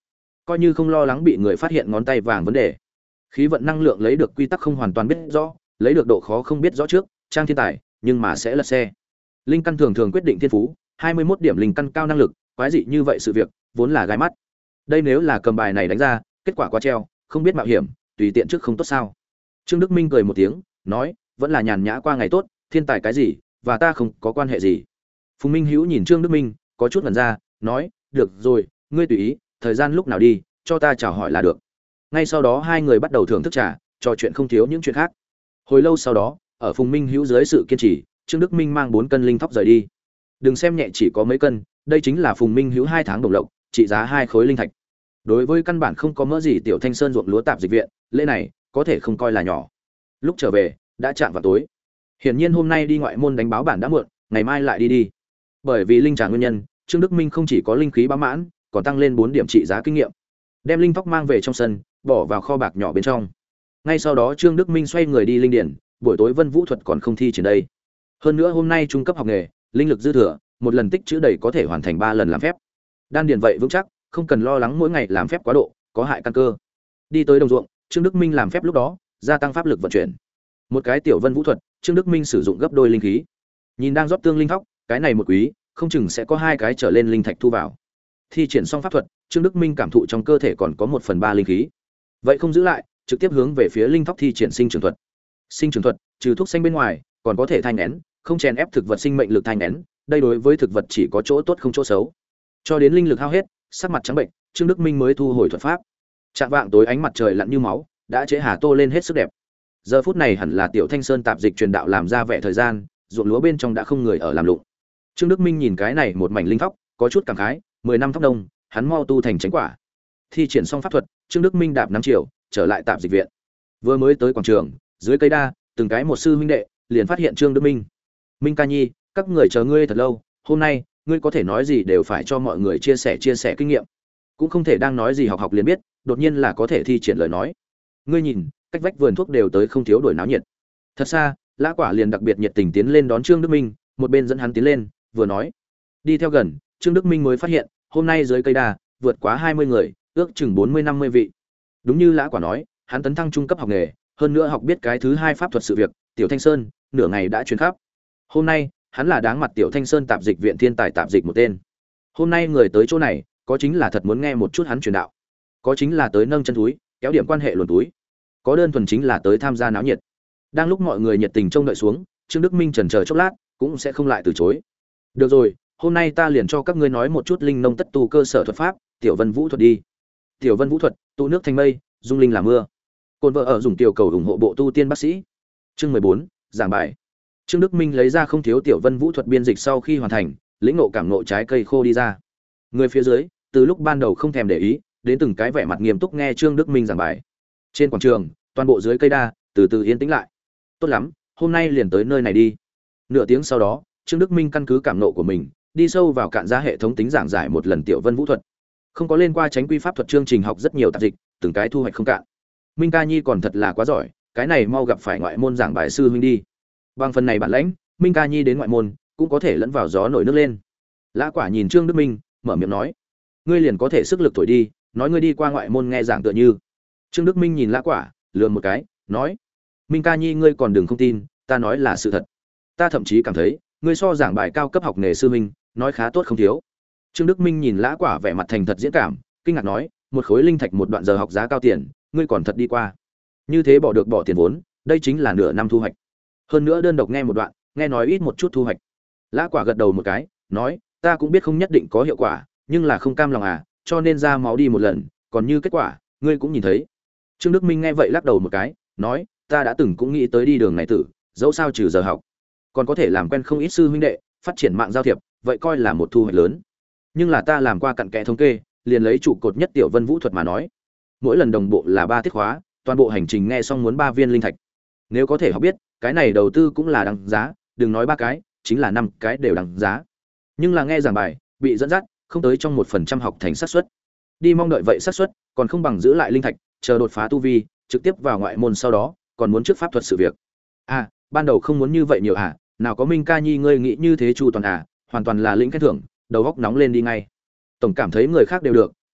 coi như không lo lắng bị người phát hiện ngón tay vàng vấn đề. Khí vận năng lượng lấy được quy tắc không hoàn toàn biết rõ, lấy được độ khó không biết rõ trước, trang thiên tài, nhưng mà sẽ lật xe. Linh căn thường thường quyết định thiên phú, hai mươi mốt điểm linh căn cao năng lực, quái dị như vậy sự việc, vốn là gai mắt. Đây nếu là cầm bài này đánh ra, kết quả quá treo, không biết mạo hiểm, tùy tiện trước không tốt sao? Trương Đức Minh cười một tiếng, nói, vẫn là nhàn nhã qua ngày tốt, thiên tài cái gì, và ta không có quan hệ gì. Phùng Minh Hữu nhìn Trương Đức Minh, có chút ngẩn ra, nói, được rồi, ngươi tùy ý, thời gian lúc nào đi, cho ta chào hỏi là được. Ngay sau đó hai người bắt đầu thưởng thức trà, trò chuyện không thiếu những chuyện khác. Hồi lâu sau đó, ở Phùng Minh Hữu dưới sự kiên trì, Trương Đức Minh mang bốn cân linh thóc rời đi. Đừng xem nhẹ chỉ có mấy cân, đây chính là Phùng Minh Hữu hai tháng đồng lộc, trị giá hai khối linh thạch. Đối với căn bản không có mỡ gì tiểu Thanh Sơn ruộng lúa tạp dịch viện, lễ này có thể không coi là nhỏ. Lúc trở về, đã chạm vào tối. Hiển nhiên hôm nay đi ngoại môn đánh báo bản đã muộn, ngày mai lại đi đi. Bởi vì linh trà nguyên nhân, Trương Đức Minh không chỉ có linh khí bá mãn, còn tăng lên bốn điểm trị giá kinh nghiệm. Đem linh thóc mang về trong sân, bỏ vào kho bạc nhỏ bên trong. Ngay sau đó Trương Đức Minh xoay người đi linh điển, buổi tối Vân Vũ thuật còn không thi triển đây. Hơn nữa hôm nay trung cấp học nghề, linh lực dư thừa, một lần tích trữ đầy có thể hoàn thành ba lần làm phép. Đan điền vậy vững chắc, không cần lo lắng mỗi ngày làm phép quá độ, có hại căn cơ. Đi tới đồng ruộng, Trương Đức Minh làm phép lúc đó, gia tăng pháp lực vận chuyển. Một cái tiểu Vân Vũ thuật, Trương Đức Minh sử dụng gấp đôi linh khí. Nhìn đang rót tương linh thóc, cái này một quý, không chừng sẽ có hai cái trở lên linh thạch thu vào. Thi triển xong pháp thuật, Trương Đức Minh cảm thụ trong cơ thể còn có một phần ba linh khí. Vậy không giữ lại, trực tiếp hướng về phía linh thóc thi triển sinh trưởng thuật. Sinh trưởng thuật, trừ thuốc xanh bên ngoài, còn có thể thanh nén, không chèn ép thực vật sinh mệnh lực thanh nén, đây đối với thực vật chỉ có chỗ tốt không chỗ xấu. Cho đến linh lực hao hết, sắc mặt trắng bệnh, Trương Đức Minh mới thu hồi thuật pháp. Trạng vạng tối ánh mặt trời lặn như máu, đã chế Hà Tô lên hết sức đẹp. Giờ phút này hẳn là tiểu Thanh Sơn tạp dịch truyền đạo làm ra vẻ thời gian, ruộng lúa bên trong đã không người ở làm lụng. Trương Đức Minh nhìn cái này một mảnh linh thóc, có chút cảm khái, mười năm thóc đông, hắn mau tu thành chánh quả. Thi triển xong pháp thuật, Trương Đức Minh đạp năm triệu, trở lại tạp dịch viện. Vừa mới tới quảng trường, dưới cây đa, từng cái một sư huynh đệ, liền phát hiện Trương Đức Minh. Minh ca nhi, các người chờ ngươi thật lâu, hôm nay, ngươi có thể nói gì đều phải cho mọi người chia sẻ chia sẻ kinh nghiệm. Cũng không thể đang nói gì học học liền biết, đột nhiên là có thể thi triển lời nói. Ngươi nhìn, cách vách vườn thuốc đều tới không thiếu đổi náo nhiệt. Thật xa, Lã Quả liền đặc biệt nhiệt tình tiến lên đón Trương Đức Minh, một bên dẫn hắn tiến lên, vừa nói. Đi theo gần, Trương Đức Minh mới phát hiện, hôm nay dưới cây đa, vượt quá hai mươi người, ước chừng bốn mươi năm mươi vị. Đúng như Lã Quả nói, hắn tấn thăng trung cấp học nghề, hơn nữa học biết cái thứ hai pháp thuật sự việc, Tiểu Thanh Sơn, nửa ngày đã truyền khắp. Hôm nay, hắn là đáng mặt Tiểu Thanh Sơn tạp dịch viện thiên tài tạp dịch một tên. Hôm nay người tới chỗ này, có chính là thật muốn nghe một chút hắn truyền đạo, có chính là tới nâng chân túi, kéo điểm quan hệ luồn túi, có đơn thuần chính là tới tham gia náo nhiệt. Đang lúc mọi người nhiệt tình trông đợi xuống, Trương Đức Minh chần chờ chốc lát, cũng sẽ không lại từ chối. Được rồi, hôm nay ta liền cho các ngươi nói một chút linh nông tất tu cơ sở thuật pháp, Tiểu Vân Vũ thuật đi. Tiểu Vân Vũ thuật, tụ nước thành mây, dung linh làm mưa. Côn vợ ở dùng tiểu cầu ủng hộ bộ tu tiên bác sĩ. Chương mười bốn, giảng bài. Trương Đức Minh lấy ra không thiếu Tiểu Vân Vũ thuật biên dịch sau khi hoàn thành, lĩnh ngộ cảm ngộ trái cây khô đi ra. Người phía dưới, từ lúc ban đầu không thèm để ý, đến từng cái vẻ mặt nghiêm túc nghe Trương Đức Minh giảng bài. Trên quảng trường, toàn bộ dưới cây đa, từ từ yên tĩnh lại. Tốt lắm, hôm nay liền tới nơi này đi. Nửa tiếng sau đó, Trương Đức Minh căn cứ cảm ngộ của mình, đi sâu vào cạn ra hệ thống tính giảng giải một lần Tiểu Vân Vũ thuật. Không có lên qua tránh quy pháp thuật chương trình học rất nhiều tạp dịch, từng cái thu hoạch không cạn. Minh ca nhi còn thật là quá giỏi, cái này mau gặp phải ngoại môn giảng bài sư huynh đi. Bằng phần này bản lãnh, Minh ca nhi đến ngoại môn cũng có thể lẫn vào gió nổi nước lên. Lã Quả nhìn Trương Đức Minh, mở miệng nói: "Ngươi liền có thể sức lực thổi đi, nói ngươi đi qua ngoại môn nghe giảng tựa như." Trương Đức Minh nhìn Lã Quả, lườm một cái, nói: "Minh ca nhi ngươi còn đừng không tin, ta nói là sự thật. Ta thậm chí cảm thấy, ngươi so giảng bài cao cấp học nghề sư huynh, nói khá tốt không thiếu." Trương Đức Minh nhìn Lã Quả vẻ mặt thành thật diễn cảm, kinh ngạc nói: "Một khối linh thạch một đoạn giờ học giá cao tiền, ngươi còn thật đi qua. Như thế bỏ được bỏ tiền vốn, đây chính là nửa năm thu hoạch. Hơn nữa đơn độc nghe một đoạn, nghe nói ít một chút thu hoạch." Lã Quả gật đầu một cái, nói: "Ta cũng biết không nhất định có hiệu quả, nhưng là không cam lòng à, cho nên ra máu đi một lần, còn như kết quả, ngươi cũng nhìn thấy." Trương Đức Minh nghe vậy lắc đầu một cái, nói: "Ta đã từng cũng nghĩ tới đi đường này tử, dẫu sao trừ giờ học, còn có thể làm quen không ít sư huynh đệ, phát triển mạng giao thiệp, vậy coi là một thu hoạch lớn. Nhưng là ta làm qua cặn kẽ thống kê, liền lấy trụ cột nhất Tiểu Vân Vũ thuật mà nói, mỗi lần đồng bộ là ba tiết khóa, toàn bộ hành trình nghe xong muốn ba viên linh thạch. Nếu có thể học biết, cái này đầu tư cũng là đáng giá, đừng nói ba cái, chính là năm cái đều đáng giá. Nhưng là nghe giảng bài, bị dẫn dắt, không tới trong một phần trăm học thành xác suất. Đi mong đợi vậy xác suất, còn không bằng giữ lại linh thạch, chờ đột phá tu vi, trực tiếp vào ngoại môn sau đó, còn muốn trước pháp thuật sự việc. À, ban đầu không muốn như vậy nhiều à, nào có Minh ca nhi ngươi nghĩ như thế chu toàn à, hoàn toàn là lĩnh khen thưởng, đầu óc nóng lên đi ngay. Tổng cảm thấy người khác đều được,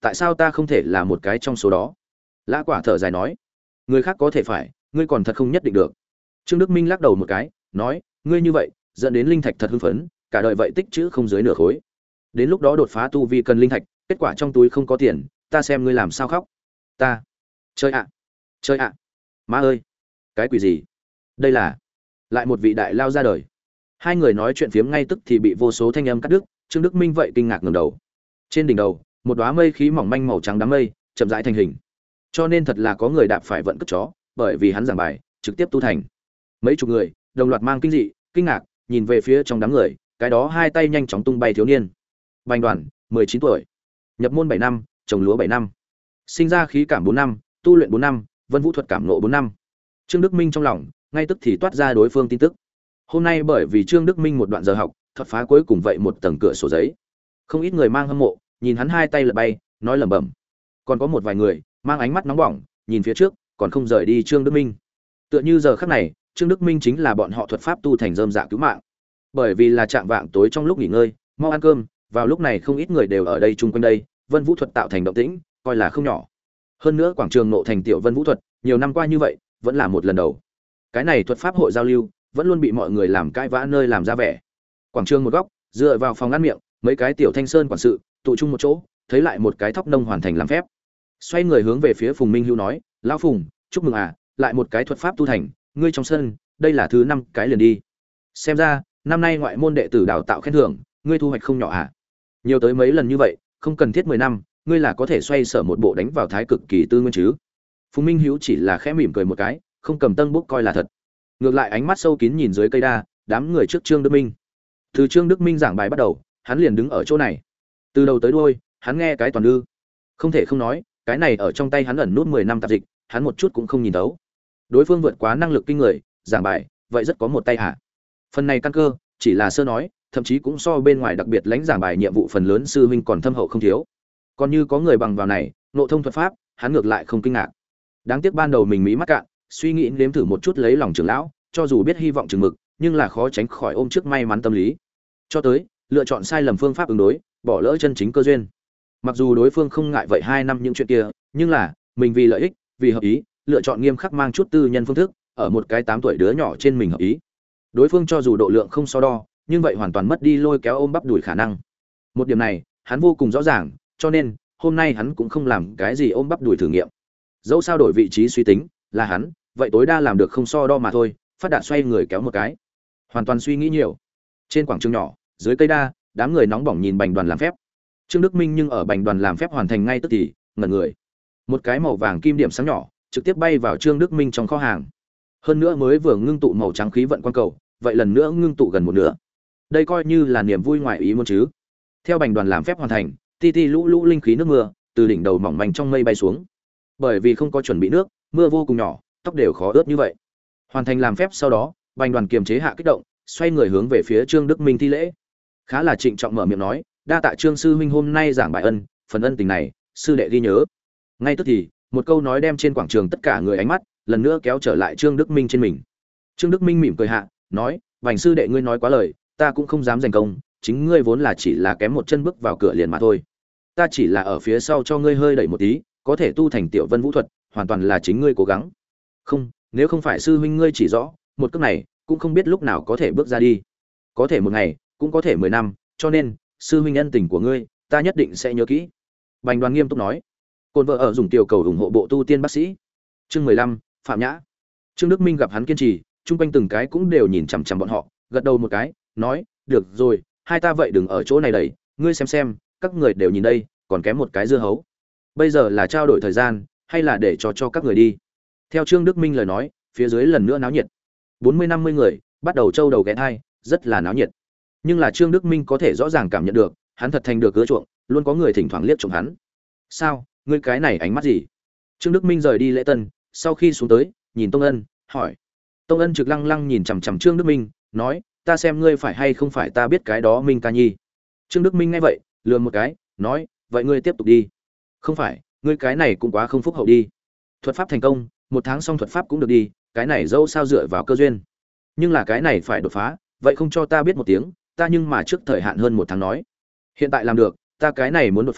tại sao ta không thể là một cái trong số đó? Lã Quả thở dài nói, người khác có thể phải, ngươi còn thật không nhất định được. Trương Đức Minh lắc đầu một cái, nói, ngươi như vậy, dẫn đến linh thạch thật hưng phấn, cả đời vậy tích trữ không dưới nửa khối. Đến lúc đó đột phá tu vi cần linh thạch, kết quả trong túi không có tiền, ta xem ngươi làm sao khóc. Ta, chơi ạ, chơi ạ. Má ơi, cái quỷ gì? Đây là lại một vị đại lao ra đời. Hai người nói chuyện phiếm ngay tức thì bị vô số thanh âm cắt đứt, Trương Đức Minh vậy kinh ngạc ngẩng đầu. Trên đỉnh đầu, một đóa mây khí mỏng manh màu trắng đám mây, chậm rãi thành hình. Cho nên thật là có người đạp phải vận cất chó, bởi vì hắn giảng bài, trực tiếp tu thành. Mấy chục người, đồng loạt mang kinh dị, kinh ngạc, nhìn về phía trong đám người, cái đó hai tay nhanh chóng tung bay thiếu niên. Bành Đoàn, mười chín tuổi, nhập môn bảy năm, trồng lúa bảy năm, sinh ra khí cảm bốn năm, tu luyện bốn năm, vân vũ thuật cảm ngộ bốn năm. Trương Đức Minh trong lòng ngay tức thì toát ra đối phương tin tức. Hôm nay bởi vì Trương Đức Minh một đoạn giờ học, thuật phá cuối cùng vậy một tầng cửa sổ giấy. Không ít người mang hâm mộ, nhìn hắn hai tay lật bay, nói lẩm bẩm. Còn có một vài người mang ánh mắt nóng bỏng, nhìn phía trước, còn không rời đi Trương Đức Minh. Tựa như giờ khắc này, Trương Đức Minh chính là bọn họ thuật pháp tu thành rơm dạ cứu mạng. Bởi vì là trạng vạng tối trong lúc nghỉ ngơi, mau ăn cơm, vào lúc này không ít người đều ở đây chung quanh đây, Vân Vũ thuật tạo thành động tĩnh, coi là không nhỏ. Hơn nữa quảng trường nộ thành tiểu Vân Vũ thuật, nhiều năm qua như vậy, vẫn là một lần đầu. Cái này thuật pháp hội giao lưu, vẫn luôn bị mọi người làm cãi vã nơi làm ra vẻ. Quảng trường một góc, dựa vào phòng ăn miệng, mấy cái tiểu thanh sơn quản sự tụ chung một chỗ, thấy lại một cái thóc nông hoàn thành làm phép. Xoay người hướng về phía Phùng Minh Hữu nói, lão Phùng, chúc mừng à, lại một cái thuật pháp tu thành, ngươi trong sân, đây là thứ năm cái liền đi. Xem ra, năm nay ngoại môn đệ tử đào tạo khen thưởng, ngươi thu hoạch không nhỏ à? Nhiều tới mấy lần như vậy, không cần thiết mười năm, ngươi là có thể xoay sở một bộ đánh vào thái cực kỳ tư nguyên chứ? Phùng Minh Hữu chỉ là khẽ mỉm cười một cái, không cầm tân bút coi là thật. Ngược lại ánh mắt sâu kín nhìn dưới cây đa, đám người trước Trương Đức Minh. Từ Trương Đức Minh giảng bài bắt đầu, hắn liền đứng ở chỗ này. Từ đầu tới đuôi, hắn nghe cái toàn ư. Không thể không nói, cái này ở trong tay hắn ẩn nút mười năm tạp dịch, hắn một chút cũng không nhìn thấu. Đối phương vượt quá năng lực kinh người, giảng bài, vậy rất có một tay hả? Phần này căn cơ, chỉ là sơ nói, thậm chí cũng so bên ngoài đặc biệt lãnh giảng bài nhiệm vụ phần lớn sư huynh còn thâm hậu không thiếu. Còn như có người bằng vào này, nộ thông thuật pháp, hắn ngược lại không kinh ngạc. Đáng tiếc ban đầu mình mỹ mắt cạn, suy nghĩ nếm thử một chút lấy lòng trưởng lão, cho dù biết hy vọng chừng mực, nhưng là khó tránh khỏi ôm trước may mắn tâm lý. Cho tới, lựa chọn sai lầm phương pháp ứng đối, bỏ lỡ chân chính cơ duyên. Mặc dù đối phương không ngại vậy hai năm những chuyện kia, nhưng là, mình vì lợi ích, vì hợp ý, lựa chọn nghiêm khắc mang chút tư nhân phương thức, ở một cái tám tuổi đứa nhỏ trên mình hợp ý. Đối phương cho dù độ lượng không so đo, nhưng vậy hoàn toàn mất đi lôi kéo ôm bắp đuổi khả năng. Một điểm này, hắn vô cùng rõ ràng, cho nên, hôm nay hắn cũng không làm cái gì ôm bắp đuổi thử nghiệm. Dẫu sao đổi vị trí suy tính, là hắn, vậy tối đa làm được không so đo mà thôi, phát đạt xoay người kéo một cái. Hoàn toàn suy nghĩ nhiều. Trên quảng trường nhỏ, dưới cây đa, đám người nóng bỏng nhìn bành đoàn làm phép. Trương Đức Minh nhưng ở bành đoàn làm phép hoàn thành ngay tức thì, ngẩn người. Một cái màu vàng kim điểm sáng nhỏ, trực tiếp bay vào Trương Đức Minh trong kho hàng. Hơn nữa mới vừa ngưng tụ màu trắng khí vận quan cầu, vậy lần nữa ngưng tụ gần một nửa. Đây coi như là niềm vui ngoài ý muốn chứ. Theo bành đoàn làm phép hoàn thành, ti ti lũ lũ linh khí nước mưa từ đỉnh đầu mỏng manh trong mây bay xuống. Bởi vì không có chuẩn bị nước, mưa vô cùng nhỏ, tóc đều khó ướt như vậy. Hoàn thành làm phép sau đó, bành đoàn kiềm chế hạ kích động, xoay người hướng về phía Trương Đức Minh thi lễ. Khá là trịnh trọng mở miệng nói, đa tạ Trương sư huynh hôm nay giảng bài ân, phần ân tình này, sư đệ ghi nhớ. Ngay tức thì, một câu nói đem trên quảng trường tất cả người ánh mắt lần nữa kéo trở lại Trương Đức Minh trên mình. Trương Đức Minh mỉm cười hạ, nói, "Vành sư đệ ngươi nói quá lời, ta cũng không dám giành công, chính ngươi vốn là chỉ là kém một chân bước vào cửa liền mà thôi. Ta chỉ là ở phía sau cho ngươi hơi đẩy một tí, có thể tu thành tiểu Vân Vũ thuật, hoàn toàn là chính ngươi cố gắng. Không, nếu không phải sư huynh ngươi chỉ rõ, một cước này cũng không biết lúc nào có thể bước ra đi. Có thể một ngày, cũng có thể mười năm, cho nên, sư huynh ân tình của ngươi, ta nhất định sẽ nhớ kỹ." Bành Đoàn nghiêm túc nói. Côn vợ ở dùng tiểu cầu ủng hộ bộ tu tiên bác sĩ. Chương mười lăm, Phạm Nhã. Trương Đức Minh gặp hắn kiên trì, chung quanh từng cái cũng đều nhìn chằm chằm bọn họ, gật đầu một cái, nói, "Được rồi, hai ta vậy đừng ở chỗ này đẩy, ngươi xem xem, các người đều nhìn đây, còn kém một cái dưa hấu. Bây giờ là trao đổi thời gian, hay là để cho cho các người đi?" Theo Trương Đức Minh lời nói, phía dưới lần nữa náo nhiệt. bốn mươi năm mươi người, bắt đầu trâu đầu ghé thai, rất là náo nhiệt. Nhưng là Trương Đức Minh có thể rõ ràng cảm nhận được, hắn thật thành được cứa chuộng, luôn có người thỉnh thoảng liếc trộm hắn. "Sao, ngươi cái này ánh mắt gì?" Trương Đức Minh rời đi lễ tân, sau khi xuống tới, nhìn Tông Ân, hỏi. Tông Ân trực lăng lăng nhìn chằm chằm Trương Đức Minh, nói, "Ta xem ngươi phải hay không phải ta biết cái đó Minh ca nhi." Trương Đức Minh nghe vậy, lườm một cái, nói, "Vậy ngươi tiếp tục đi." "Không phải, ngươi cái này cũng quá không phúc hậu đi. Thuật pháp thành công, một tháng xong thuật pháp cũng được đi, cái này dẫu sao dựa vào cơ duyên. Nhưng là cái này phải đột phá, vậy không cho ta biết một tiếng, ta nhưng mà trước thời hạn hơn một tháng nói. Hiện tại làm được, ta cái này muốn đột phá,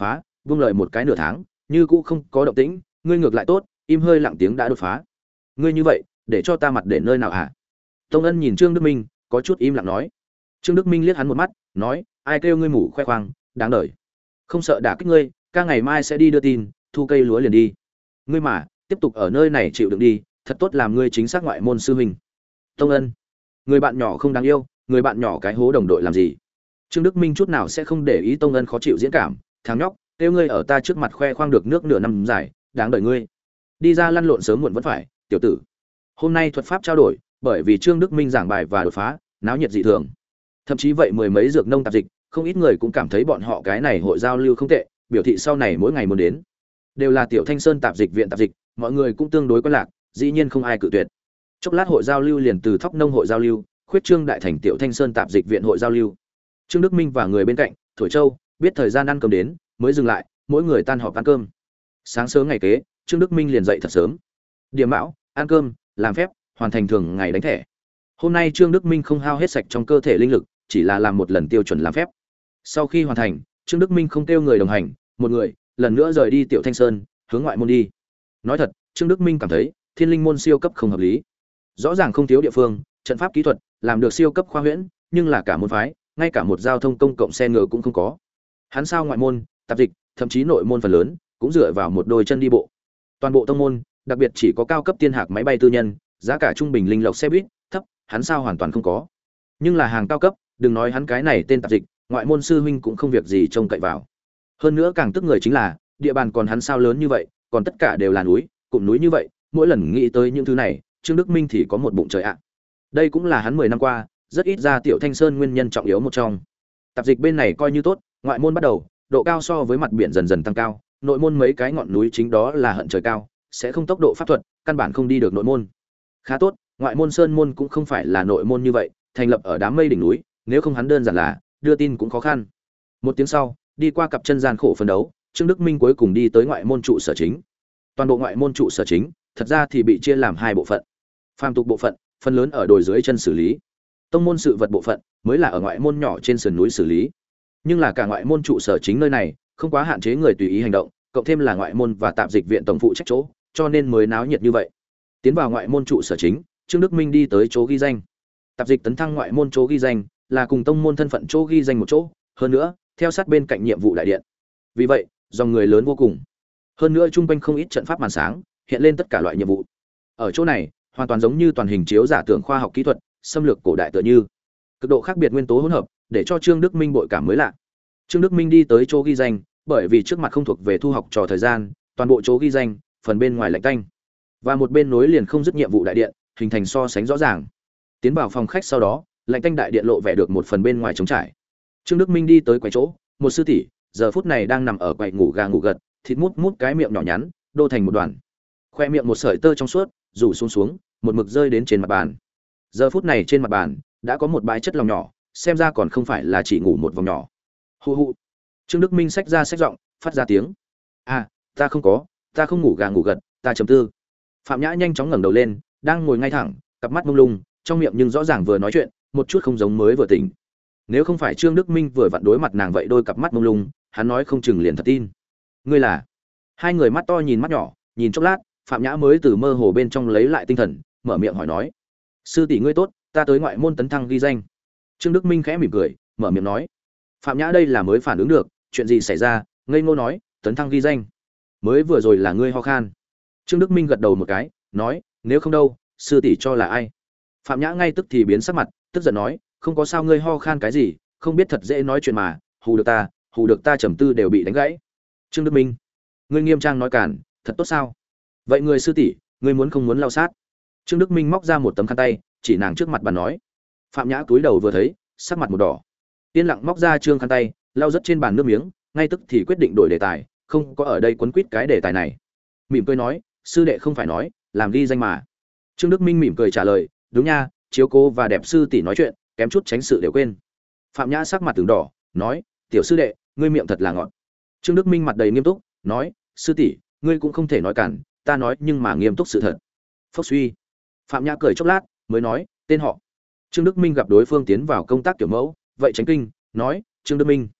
buông lời một cái nửa tháng như cũ không có động tĩnh, ngươi ngược lại tốt, im hơi lặng tiếng đã đột phá. Ngươi như vậy để cho ta mặt để nơi nào hả? Tông Ân nhìn Trương Đức Minh có chút im lặng nói. Trương Đức Minh liếc hắn một mắt nói, ai kêu ngươi mủ khoe khoang, đáng đời. Không sợ đả kích ngươi, ca ngày mai sẽ đi đưa tin, thu cây lúa liền đi. Ngươi mà tiếp tục ở nơi này chịu đựng đi, thật tốt làm ngươi chính xác ngoại môn sư huynh. Tông Ân, người bạn nhỏ không đáng yêu, người bạn nhỏ cái hố đồng đội làm gì? Trương Đức Minh chút nào sẽ không để ý Tông Ân khó chịu diễn cảm, thằng nhóc, kêu ngươi ở ta trước mặt khoe khoang được nước nửa năm dài, đáng đời ngươi. Đi ra lăn lộn sớm muộn vẫn phải, tiểu tử. Hôm nay thuật pháp trao đổi, bởi vì Trương Đức Minh giảng bài và đột phá, náo nhiệt dị thường. Thậm chí vậy mười mấy dược nông tạp dịch, không ít người cũng cảm thấy bọn họ cái này hội giao lưu không tệ, biểu thị sau này mỗi ngày muốn đến. Đều là Tiểu Thanh Sơn tạp dịch viện tạp dịch, mọi người cũng tương đối quen lạc, dĩ nhiên không ai cự tuyệt. Chốc lát hội giao lưu liền từ Thóc Nông hội giao lưu, khuyết trương đại thành Tiểu Thanh Sơn tạp dịch viện hội giao lưu. Trương Đức Minh và người bên cạnh, Thổi Châu, biết thời gian ăn cơm đến, mới dừng lại, mỗi người tan họp ăn cơm. Sáng sớm ngày kế, Trương Đức Minh liền dậy thật sớm. Điểm mão, ăn cơm, làm phép, hoàn thành thường ngày đánh thẻ. Hôm nay Trương Đức Minh không hao hết sạch trong cơ thể linh lực, chỉ là làm một lần tiêu chuẩn làm phép. Sau khi hoàn thành, Trương Đức Minh không kêu người đồng hành, một người, lần nữa rời đi Tiểu Thanh Sơn, hướng ngoại môn đi. Nói thật, Trương Đức Minh cảm thấy, Thiên Linh môn siêu cấp không hợp lý. Rõ ràng không thiếu địa phương, trận pháp kỹ thuật, làm được siêu cấp khoa huyễn, nhưng là cả môn phái, ngay cả một giao thông công cộng xe ngựa cũng không có. Hắn sao ngoại môn, tạp dịch, thậm chí nội môn phần lớn, cũng dựa vào một đôi chân đi bộ. Toàn bộ tông môn, đặc biệt chỉ có cao cấp tiên hạc máy bay tư nhân, giá cả trung bình linh lộc xe buýt thấp, hắn sao hoàn toàn không có. Nhưng là hàng cao cấp, đừng nói hắn cái này tên tạp dịch, ngoại môn sư huynh cũng không việc gì trông cậy vào. Hơn nữa càng tức người chính là, địa bàn còn hắn sao lớn như vậy, còn tất cả đều là núi, cụm núi như vậy, mỗi lần nghĩ tới những thứ này, Trương Đức Minh thì có một bụng trời ạ. Đây cũng là hắn mười năm qua, rất ít ra Tiểu Thanh Sơn nguyên nhân trọng yếu một trong. Tạp dịch bên này coi như tốt, ngoại môn bắt đầu, độ cao so với mặt biển dần dần tăng cao, nội môn mấy cái ngọn núi chính đó là hận trời cao, sẽ không tốc độ pháp thuật, căn bản không đi được nội môn. Khá tốt, ngoại môn sơn môn cũng không phải là nội môn như vậy, thành lập ở đám mây đỉnh núi, nếu không hắn đơn giản là đưa tin cũng khó khăn. Một tiếng sau, đi qua cặp chân gian khổ phân đấu, Trương Đức Minh cuối cùng đi tới ngoại môn trụ sở chính. Toàn bộ ngoại môn trụ sở chính, thật ra thì bị chia làm hai bộ phận. Phàm tục bộ phận, phần lớn ở đồi dưới chân xử lý. Tông môn sự vật bộ phận, mới là ở ngoại môn nhỏ trên sườn núi xử lý. Nhưng là cả ngoại môn trụ sở chính nơi này, không quá hạn chế người tùy ý hành động, cộng thêm là ngoại môn và tạp dịch viện tổng phụ trách chỗ, cho nên mới náo nhiệt như vậy. Tiến vào ngoại môn trụ sở chính, Trương Đức Minh đi tới chỗ ghi danh. Tạp dịch tấn thăng ngoại môn chỗ ghi danh, là cùng tông môn thân phận chỗ ghi danh một chỗ, hơn nữa, theo sát bên cạnh nhiệm vụ đại điện. Vì vậy, dòng người lớn vô cùng. Hơn nữa trung quanh không ít trận pháp màn sáng, hiện lên tất cả loại nhiệm vụ. Ở chỗ này, hoàn toàn giống như toàn hình chiếu giả tưởng khoa học kỹ thuật, xâm lược cổ đại tựa như. Cực độ khác biệt nguyên tố hỗn hợp, để cho Trương Đức Minh bội cảm mới lạ. Trương Đức Minh đi tới chỗ ghi danh, bởi vì trước mặt không thuộc về thu học trò thời gian, toàn bộ chỗ ghi danh, phần bên ngoài lạnh tanh, và một bên nối liền không dứt nhiệm vụ đại điện, hình thành so sánh rõ ràng. Tiến vào phòng khách sau đó, lạnh tanh đại điện lộ vẻ được một phần bên ngoài trống trải. Trương Đức Minh đi tới quầy chỗ, một sư tỷ, giờ phút này đang nằm ở quầy ngủ gà ngủ gật, thịt mút mút cái miệng nhỏ nhắn, đô thành một đoàn. Khoe miệng một sợi tơ trong suốt, rủ xuống xuống, một mực rơi đến trên mặt bàn. Giờ phút này trên mặt bàn đã có một bãi chất lòng nhỏ, xem ra còn không phải là chỉ ngủ một vòng nhỏ. Hu hu. Trương Đức Minh xách ra xách giọng, phát ra tiếng. "À, ta không có, ta không ngủ gà ngủ gật, ta chấm tư." Phạm Nhã nhanh chóng ngẩng đầu lên, đang ngồi ngay thẳng, cặp mắt mông lung, trong miệng nhưng rõ ràng vừa nói chuyện, một chút không giống mới vừa tỉnh. Nếu không phải Trương Đức Minh vừa vặn đối mặt nàng vậy đôi cặp mắt mông lung, hắn nói không chừng liền thật tin. "Ngươi là?" Hai người mắt to nhìn mắt nhỏ, nhìn chốc lát, Phạm Nhã mới từ mơ hồ bên trong lấy lại tinh thần, mở miệng hỏi nói: "Sư tỷ ngươi tốt, ta tới ngoại môn tấn thăng ghi danh." Trương Đức Minh khẽ mỉm cười, mở miệng nói. Phạm Nhã đây là mới phản ứng được, chuyện gì xảy ra, ngây ngô nói, tấn thăng ghi danh. Mới vừa rồi là ngươi ho khan. Trương Đức Minh gật đầu một cái, nói, nếu không đâu, sư tỷ cho là ai? Phạm Nhã ngay tức thì biến sắc mặt, tức giận nói, không có sao ngươi ho khan cái gì, không biết thật dễ nói chuyện mà, hù được ta, hù được ta trầm tư đều bị đánh gãy. Trương Đức Minh, ngươi nghiêm trang nói cản, thật tốt sao? Vậy người sư tỷ, ngươi muốn không muốn lau sát? Trương Đức Minh móc ra một tấm khăn tay, chỉ nàng trước mặt bà nói. Phạm Nhã cúi đầu vừa thấy, sắc mặt một đỏ. Yên lặng móc ra trương khăn tay, lau rất trên bàn nước miếng, ngay tức thì quyết định đổi đề tài, không có ở đây quấn quýt cái đề tài này. Mỉm cười nói, sư đệ không phải nói, làm ghi danh mà. Trương Đức Minh mỉm cười trả lời, đúng nha, chiếu cô và đẹp sư tỷ nói chuyện, kém chút tránh sự đều quên. Phạm Nhã sắc mặt từng đỏ, nói, tiểu sư đệ, ngươi miệng thật là ngọt. Trương Đức Minh mặt đầy nghiêm túc, nói, sư tỷ, ngươi cũng không thể nói cản, ta nói nhưng mà nghiêm túc sự thật. Phốc suy. Phạm Nhã cười chốc lát, mới nói, tên họ. Trương Đức Minh gặp đối phương tiến vào công tác kiểu mẫu, vậy tránh kinh, nói, Trương Đức Minh.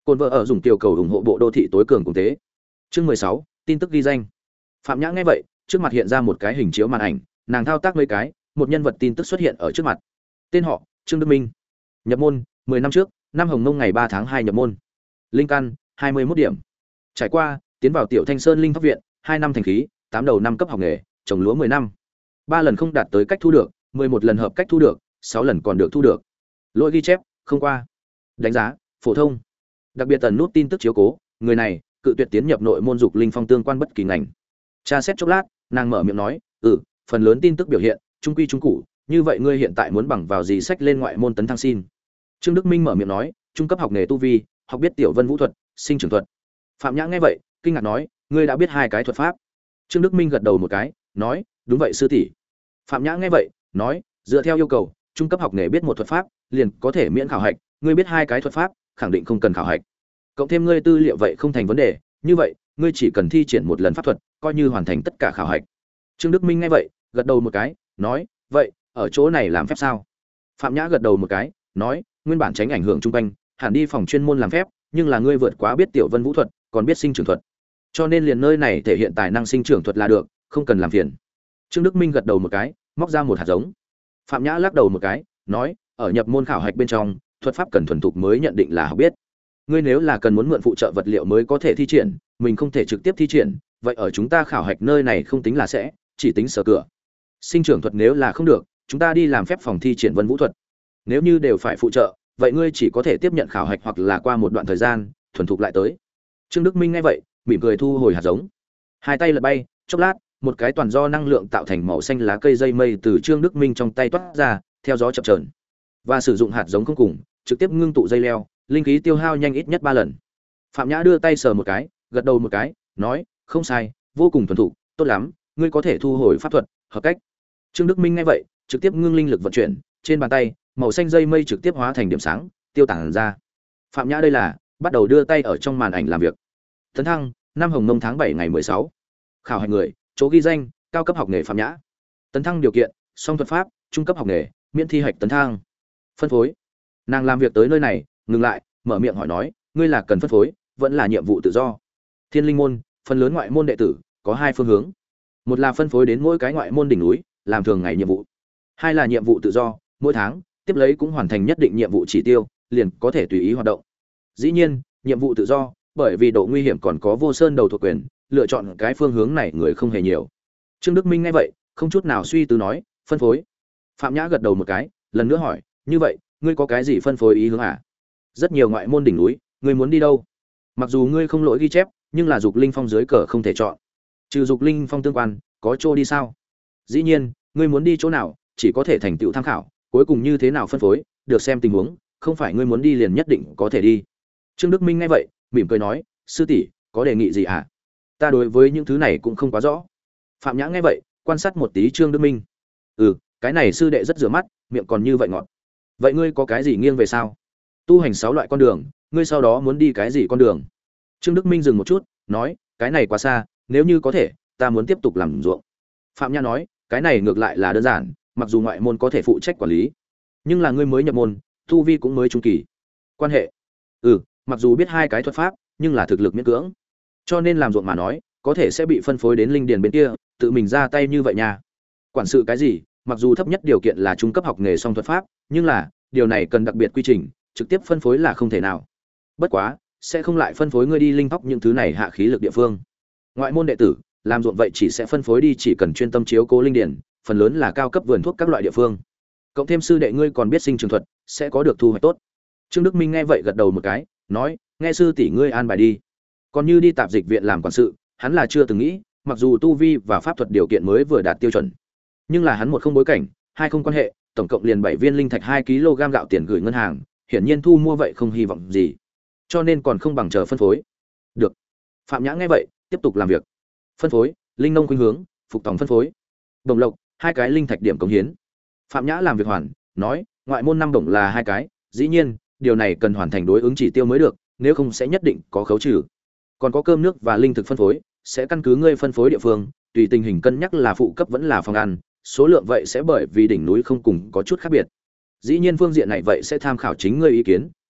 Cồn vợ ở dùng tiểu cầu ủng hộ bộ đô thị tối cường quốc tế. Chương mười sáu, tin tức ghi danh. Phạm Nhã nghe vậy, trước mặt hiện ra một cái hình chiếu màn ảnh, nàng thao tác mấy cái, một nhân vật tin tức xuất hiện ở trước mặt. Tên họ: Trương Đức Minh. Nhập môn: mười năm trước, năm Hồng Mông ngày ba tháng hai nhập môn. Linh căn: hai mươi mốt điểm. Trải qua: tiến vào Tiểu Thanh Sơn Linh Pháp viện, hai năm thành khí, tám đầu năm cấp học nghề, trồng lúa mười năm. ba lần không đạt tới cách thu được, mười một lần hợp cách thu được, sáu lần còn được thu được. Lỗi ghi chép: không qua. Đánh giá: phổ thông. Đặc biệt tần nút tin tức chiếu cố, người này cự tuyệt tiến nhập nội môn dục linh phong tương quan bất kỳ ngành. Tra xét chốc lát, nàng mở miệng nói, "Ừ, phần lớn tin tức biểu hiện, trung quy trung cụ, như vậy ngươi hiện tại muốn bằng vào gì sách lên ngoại môn tấn thăng xin?" Trương Đức Minh mở miệng nói, "Trung cấp học nghề tu vi, học biết tiểu vân vũ thuật, sinh trưởng thuật." Phạm Nhã nghe vậy, kinh ngạc nói, "Ngươi đã biết hai cái thuật pháp?" Trương Đức Minh gật đầu một cái, nói, "Đúng vậy sư tỷ." Phạm Nhã nghe vậy, nói, "Dựa theo yêu cầu, trung cấp học nghề biết một thuật pháp, liền có thể miễn khảo hạch, ngươi biết hai cái thuật pháp, khẳng định không cần khảo hạch. Cộng thêm ngươi tư liệu vậy không thành vấn đề, như vậy, ngươi chỉ cần thi triển một lần pháp thuật, coi như hoàn thành tất cả khảo hạch." Trương Đức Minh nghe vậy, gật đầu một cái, nói, "Vậy, ở chỗ này làm phép sao?" Phạm Nhã gật đầu một cái, nói, "Nguyên bản tránh ảnh hưởng chung quanh, hẳn đi phòng chuyên môn làm phép, nhưng là ngươi vượt quá biết tiểu vân vũ thuật, còn biết sinh trưởng thuật, cho nên liền nơi này thể hiện tài năng sinh trưởng thuật là được, không cần làm phiền." Trương Đức Minh gật đầu một cái, móc ra một hạt giống. Phạm Nhã lắc đầu một cái, nói, "Ở nhập môn khảo hạch bên trong, thuật pháp cần thuần thục mới nhận định là học biết. Ngươi nếu là cần muốn mượn phụ trợ vật liệu mới có thể thi triển, mình không thể trực tiếp thi triển, vậy ở chúng ta khảo hạch nơi này không tính là sẽ, chỉ tính sở cửa. Sinh trưởng thuật nếu là không được, chúng ta đi làm phép phòng thi triển vân vũ thuật. Nếu như đều phải phụ trợ, vậy ngươi chỉ có thể tiếp nhận khảo hạch hoặc là qua một đoạn thời gian, thuần thục lại tới." Trương Đức Minh nghe vậy, mỉm cười thu hồi hạt giống. Hai tay lật bay, chốc lát, một cái toàn do năng lượng tạo thành màu xanh lá cây dây mây từ Trương Đức Minh trong tay toát ra, theo gió chập chờn. Và sử dụng hạt giống không cùng, trực tiếp ngưng tụ dây leo, linh khí tiêu hao nhanh ít nhất ba lần. Phạm Nhã đưa tay sờ một cái, gật đầu một cái, nói, "Không sai, vô cùng thuần thục, tốt lắm, ngươi có thể thu hồi pháp thuật, hợp cách." Trương Đức Minh nghe vậy, trực tiếp ngưng linh lực vận chuyển, trên bàn tay, màu xanh dây mây trực tiếp hóa thành điểm sáng, tiêu tản ra. Phạm Nhã đây là bắt đầu đưa tay ở trong màn ảnh làm việc. Tấn thăng, năm Hồng Mông tháng bảy ngày mười sáu. Khảo hạch người, chỗ ghi danh, cao cấp học nghề Phạm Nhã. Tấn thăng điều kiện, song thuật pháp, trung cấp học nghề, miễn thi hạch tấn thăng. Phân phối. Nàng làm việc tới nơi này, ngừng lại, mở miệng hỏi nói, "Ngươi là cần phân phối, vẫn là nhiệm vụ tự do?" Thiên Linh môn, phần lớn ngoại môn đệ tử có hai phương hướng. Một là phân phối đến mỗi cái ngoại môn đỉnh núi, làm thường ngày nhiệm vụ. Hai là nhiệm vụ tự do, mỗi tháng tiếp lấy cũng hoàn thành nhất định nhiệm vụ chỉ tiêu, liền có thể tùy ý hoạt động. Dĩ nhiên, nhiệm vụ tự do, bởi vì độ nguy hiểm còn có vô sơn đầu thuộc quyền, lựa chọn cái phương hướng này người không hề nhiều. Trương Đức Minh nghe vậy, không chút nào suy tư nói, "Phân phối." Phạm Nhã gật đầu một cái, lần nữa hỏi, "Như vậy, ngươi có cái gì phân phối ý hướng à?" "Rất nhiều ngoại môn đỉnh núi, ngươi muốn đi đâu?" "Mặc dù ngươi không lỗi ghi chép, nhưng là dục linh phong dưới cờ không thể chọn. Trừ dục linh phong tương quan, có chỗ đi sao?" "Dĩ nhiên, ngươi muốn đi chỗ nào, chỉ có thể thành tựu tham khảo, cuối cùng như thế nào phân phối, được xem tình huống, không phải ngươi muốn đi liền nhất định có thể đi." Trương Đức Minh nghe vậy, mỉm cười nói, "Sư tỷ, có đề nghị gì ạ?" À? "Ta đối với những thứ này cũng không quá rõ." Phạm Nhã nghe vậy, quan sát một tí Trương Đức Minh. "Ừ, cái này sư đệ rất rửa mắt, miệng còn như vậy ngọt. Vậy ngươi có cái gì nghiêng về sao? Tu hành sáu loại con đường, ngươi sau đó muốn đi cái gì con đường?" Trương Đức Minh dừng một chút, nói, "Cái này quá xa, nếu như có thể, ta muốn tiếp tục làm ruộng." Phạm Nhã nói, "Cái này ngược lại là đơn giản, mặc dù ngoại môn có thể phụ trách quản lý, nhưng là ngươi mới nhập môn, tu vi cũng mới trung kỳ. Quan hệ, ừ, mặc dù biết hai cái thuật pháp, nhưng là thực lực miễn cưỡng, cho nên làm ruộng mà nói, có thể sẽ bị phân phối đến linh điền bên kia, tự mình ra tay như vậy nha. Quản sự cái gì, mặc dù thấp nhất điều kiện là trung cấp học nghề song thuật pháp, nhưng là điều này cần đặc biệt quy trình, trực tiếp phân phối là không thể nào. Bất quá, sẽ không lại phân phối ngươi đi linh tóc những thứ này hạ khí lực địa phương. Ngoại môn đệ tử, làm ruộng vậy chỉ sẽ phân phối đi chỉ cần chuyên tâm chiếu cố linh điển, phần lớn là cao cấp vườn thuốc các loại địa phương. Cộng thêm sư đệ ngươi còn biết sinh trường thuật, sẽ có được thu hoạch tốt." Trương Đức Minh nghe vậy gật đầu một cái, nói, "Nghe sư tỷ ngươi an bài đi." Còn như đi tạp dịch viện làm quản sự, hắn là chưa từng nghĩ, mặc dù tu vi và pháp thuật điều kiện mới vừa đạt tiêu chuẩn, nhưng là hắn một không bối cảnh, hai không quan hệ, tổng cộng liền bảy viên linh thạch hai ki lô gam gạo tiền gửi ngân hàng, hiển nhiên thu mua vậy không hy vọng gì, cho nên còn không bằng chờ phân phối. Được. Phạm Nhã nghe vậy, tiếp tục làm việc. Phân phối, linh nông khuynh hướng, phục tòng phân phối. Đồng lộc, hai cái linh thạch điểm cống hiến. Phạm Nhã làm việc hoàn, nói, ngoại môn năm đồng là hai cái, dĩ nhiên, điều này cần hoàn thành đối ứng chỉ tiêu mới được, nếu không sẽ nhất định có khấu trừ. Còn có cơm nước và linh thực phân phối, sẽ căn cứ ngươi phân phối địa phương, tùy tình hình cân nhắc là phụ cấp vẫn là phòng ăn, số lượng vậy sẽ bởi vì đỉnh núi không cùng có chút khác biệt. Dĩ nhiên phương diện này vậy sẽ tham khảo chính ngươi ý kiến,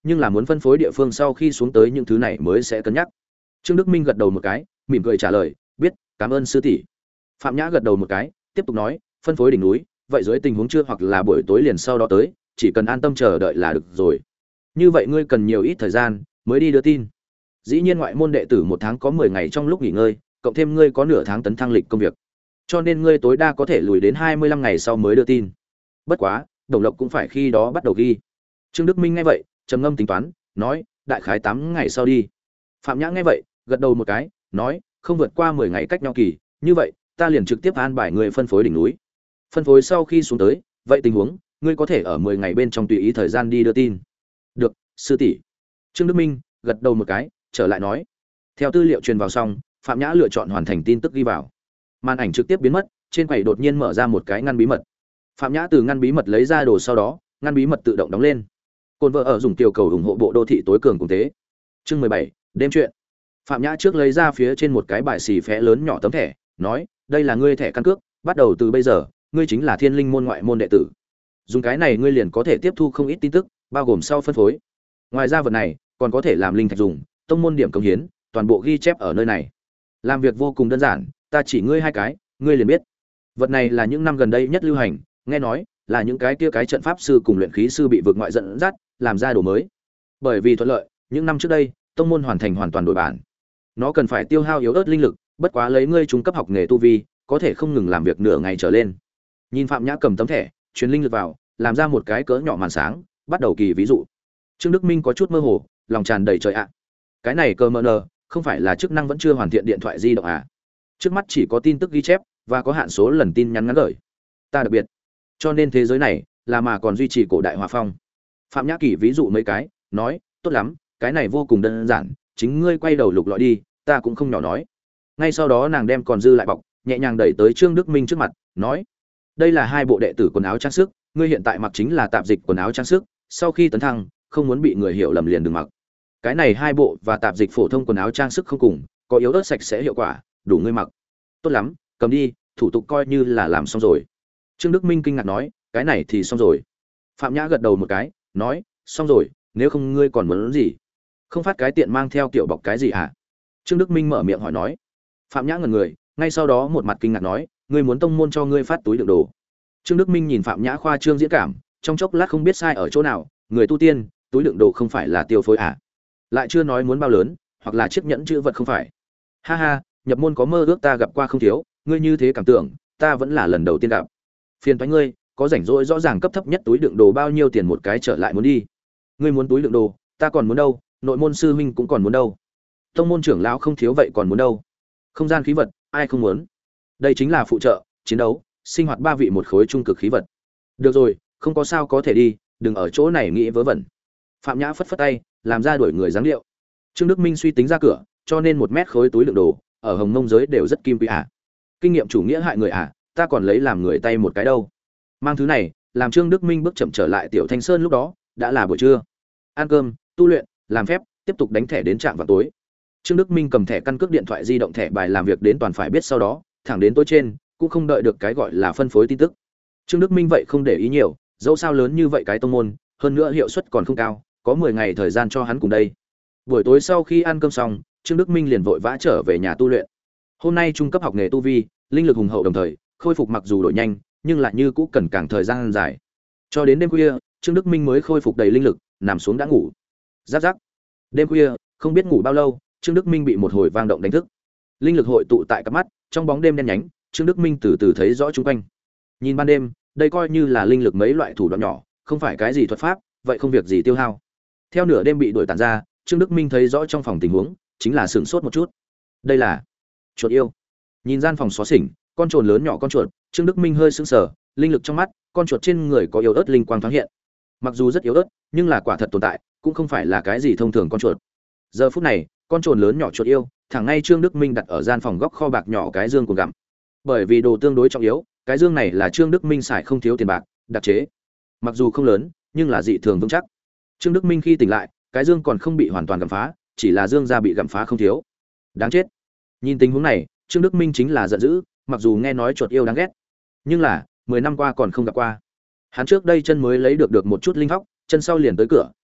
nhưng là muốn phân phối địa phương sau khi xuống tới những thứ này mới sẽ cân nhắc. Trương Đức Minh gật đầu một cái, mỉm cười trả lời, biết, cảm ơn sư tỷ. Phạm Nhã gật đầu một cái, tiếp tục nói, phân phối đỉnh núi, vậy dưới tình huống trưa hoặc là buổi tối liền sau đó tới, chỉ cần an tâm chờ đợi là được rồi. Như vậy ngươi cần nhiều ít thời gian mới đi đưa tin. Dĩ nhiên ngoại môn đệ tử một tháng có mười ngày trong lúc nghỉ ngơi, cộng thêm ngươi có nửa tháng tấn thăng lịch công việc. Cho nên ngươi tối đa có thể lùi đến hai mươi lăm ngày sau mới đưa tin. Bất quá, Đồng Lộc cũng phải khi đó bắt đầu ghi. Trương Đức Minh nghe vậy, trầm ngâm tính toán, nói, đại khái tám ngày sau đi. Phạm Nhã nghe vậy, gật đầu một cái, nói, không vượt qua mười ngày cách nhau kỳ, như vậy, ta liền trực tiếp an bài người phân phối đỉnh núi. Phân phối sau khi xuống tới, vậy tình huống, ngươi có thể ở mười ngày bên trong tùy ý thời gian đi đưa tin. Được, sư tỷ. Trương Đức Minh gật đầu một cái, trở lại nói. Theo tư liệu truyền vào xong, Phạm Nhã lựa chọn hoàn thành tin tức ghi vào. Màn ảnh trực tiếp biến mất, trên quầy đột nhiên mở ra một cái ngăn bí mật. Phạm Nhã từ ngăn bí mật lấy ra đồ, sau đó, ngăn bí mật tự động đóng lên. Côn vợ ở dùng tiểu cầu ủng hộ bộ đô thị tối cường cùng thế. Chương mười bảy, đêm chuyện. Phạm Nhã trước lấy ra phía trên một cái bài xì phé lớn nhỏ tấm thẻ, nói, đây là ngươi thẻ căn cước, bắt đầu từ bây giờ, ngươi chính là Thiên Linh môn ngoại môn đệ tử. Dùng cái này ngươi liền có thể tiếp thu không ít tin tức, bao gồm sau phân phối. Ngoài ra vật này, còn có thể làm linh thạch dùng, tông môn điểm công hiến, toàn bộ ghi chép ở nơi này. Làm việc vô cùng đơn giản, ta chỉ ngươi hai cái, ngươi liền biết. Vật này là những năm gần đây nhất lưu hành, nghe nói là những cái kia cái trận pháp sư cùng luyện khí sư bị vượt ngoại dẫn dắt, làm ra đồ mới. Bởi vì thuận lợi, những năm trước đây, tông môn hoàn thành hoàn toàn đổi bản. Nó cần phải tiêu hao yếu ớt linh lực, bất quá lấy ngươi trung cấp học nghề tu vi, có thể không ngừng làm việc nửa ngày trở lên. Nhìn Phạm Nhã cầm tấm thẻ, truyền linh lực vào, làm ra một cái cỡ nhỏ màn sáng, bắt đầu kỳ ví dụ. Trương Đức Minh có chút mơ hồ, lòng tràn đầy trời ạ. Cái này cơ mờ nờ, không phải là chức năng vẫn chưa hoàn thiện điện thoại di động à? Trước mắt chỉ có tin tức ghi chép và có hạn số lần tin nhắn ngắn gửi. Ta đặc biệt, cho nên thế giới này là mà còn duy trì cổ đại hòa phong. Phạm Nhã Kỳ ví dụ mấy cái, nói, tốt lắm, cái này vô cùng đơn giản, chính ngươi quay đầu lục lọi đi, ta cũng không nhỏ nói. Ngay sau đó nàng đem còn dư lại bọc, nhẹ nhàng đẩy tới Trương Đức Minh trước mặt, nói, đây là hai bộ đệ tử quần áo trang sức, ngươi hiện tại mặc chính là tạp dịch quần áo trang sức, sau khi tấn thăng, không muốn bị người hiểu lầm liền đừng mặc. Cái này hai bộ và tạp dịch phổ thông quần áo trang sức không cùng, có yếu ớt sạch sẽ hiệu quả, đủ ngươi mặc. Tốt lắm, cầm đi, thủ tục coi như là làm xong rồi. Trương Đức Minh kinh ngạc nói, cái này thì xong rồi. Phạm Nhã gật đầu một cái, nói, xong rồi, nếu không ngươi còn muốn gì? Không phát cái tiện mang theo kiểu bọc cái gì hả? Trương Đức Minh mở miệng hỏi nói. Phạm Nhã ngẩn người, ngay sau đó một mặt kinh ngạc nói, ngươi muốn tông môn cho ngươi phát túi đựng đồ. Trương Đức Minh nhìn Phạm Nhã khoa trương diễn cảm, trong chốc lát không biết sai ở chỗ nào, người tu tiên, túi đựng đồ không phải là tiêu phối à? Lại chưa nói muốn bao lớn, hoặc là chiếc nhẫn chữ vật không phải. Ha ha, nhập môn có mơ ước ta gặp qua không thiếu, ngươi như thế cảm tưởng, ta vẫn là lần đầu tiên gặp. Phiền toái ngươi, có rảnh rỗi rõ ràng cấp thấp nhất túi đựng đồ bao nhiêu tiền một cái trở lại muốn đi. Ngươi muốn túi đựng đồ, ta còn muốn đâu, nội môn sư huynh cũng còn muốn đâu. Tông môn trưởng lão không thiếu vậy còn muốn đâu. Không gian khí vật, ai không muốn. Đây chính là phụ trợ, chiến đấu, sinh hoạt ba vị một khối trung cực khí vật. Được rồi, không có sao có thể đi, đừng ở chỗ này nghĩ vớ vẩn. Phạm Nhã phất phất tay, làm ra đuổi người dáng điệu. Trương Đức Minh suy tính ra cửa, cho nên một mét khối túi đựng đồ, ở Hồng Mông giới đều rất kim quý à. Kinh nghiệm chủ nghĩa hại người à, ta còn lấy làm người tay một cái đâu. Mang thứ này, làm Trương Đức Minh bước chậm trở lại Tiểu Thanh Sơn lúc đó, đã là buổi trưa. Ăn cơm, tu luyện, làm phép, tiếp tục đánh thẻ đến trạm vào tối. Trương Đức Minh cầm thẻ căn cước điện thoại di động thẻ bài làm việc đến toàn phải biết sau đó, thẳng đến tối trên, cũng không đợi được cái gọi là phân phối tin tức. Trương Đức Minh vậy không để ý nhiều, dẫu sao lớn như vậy cái tông môn, hơn nữa hiệu suất còn không cao, có mười ngày thời gian cho hắn cùng đây. Buổi tối sau khi ăn cơm xong, Trương Đức Minh liền vội vã trở về nhà tu luyện. Hôm nay trung cấp học nghề tu vi, linh lực hùng hậu đồng thời, khôi phục mặc dù đổi nhanh, nhưng lại như cũ cần càng thời gian dài. Cho đến đêm khuya, Trương Đức Minh mới khôi phục đầy linh lực, nằm xuống đã ngủ. Rắc rắc. Đêm khuya, không biết ngủ bao lâu, Trương Đức Minh bị một hồi vang động đánh thức. Linh lực hội tụ tại cặp mắt, trong bóng đêm đen nhánh, Trương Đức Minh từ từ thấy rõ xung quanh. Nhìn ban đêm, đây coi như là linh lực mấy loại thủ đoạn nhỏ, không phải cái gì thuật pháp, vậy không việc gì tiêu hao. Theo nửa đêm bị đuổi tản ra, Trương Đức Minh thấy rõ trong phòng tình huống, chính là sửng sốt một chút. Đây là chuột yêu. Nhìn gian phòng xóa xỉnh, con chuột lớn nhỏ con chuột, Trương Đức Minh hơi sững sờ, linh lực trong mắt, con chuột trên người có yếu ớt linh quang thoáng hiện. Mặc dù rất yếu ớt, nhưng là quả thật tồn tại, cũng không phải là cái gì thông thường con chuột. Giờ phút này, con chuột lớn nhỏ chuột yêu, thẳng ngay Trương Đức Minh đặt ở gian phòng góc kho bạc nhỏ cái dương của gặm. Bởi vì đồ tương đối trọng yếu, cái dương này là Trương Đức Minh xài không thiếu tiền bạc, đặc chế. Mặc dù không lớn, nhưng là dị thường vững chắc. Trương Đức Minh khi tỉnh lại, cái dương còn không bị hoàn toàn gặm phá, chỉ là dương ra bị gặm phá không thiếu. Đáng chết. Nhìn tình huống này, Trương Đức Minh chính là giận dữ, mặc dù nghe nói chuột yêu đáng ghét, nhưng là mười năm qua còn không gặp qua. Hắn trước đây chân mới lấy được được một chút linh thóc, chân sau liền tới cửa,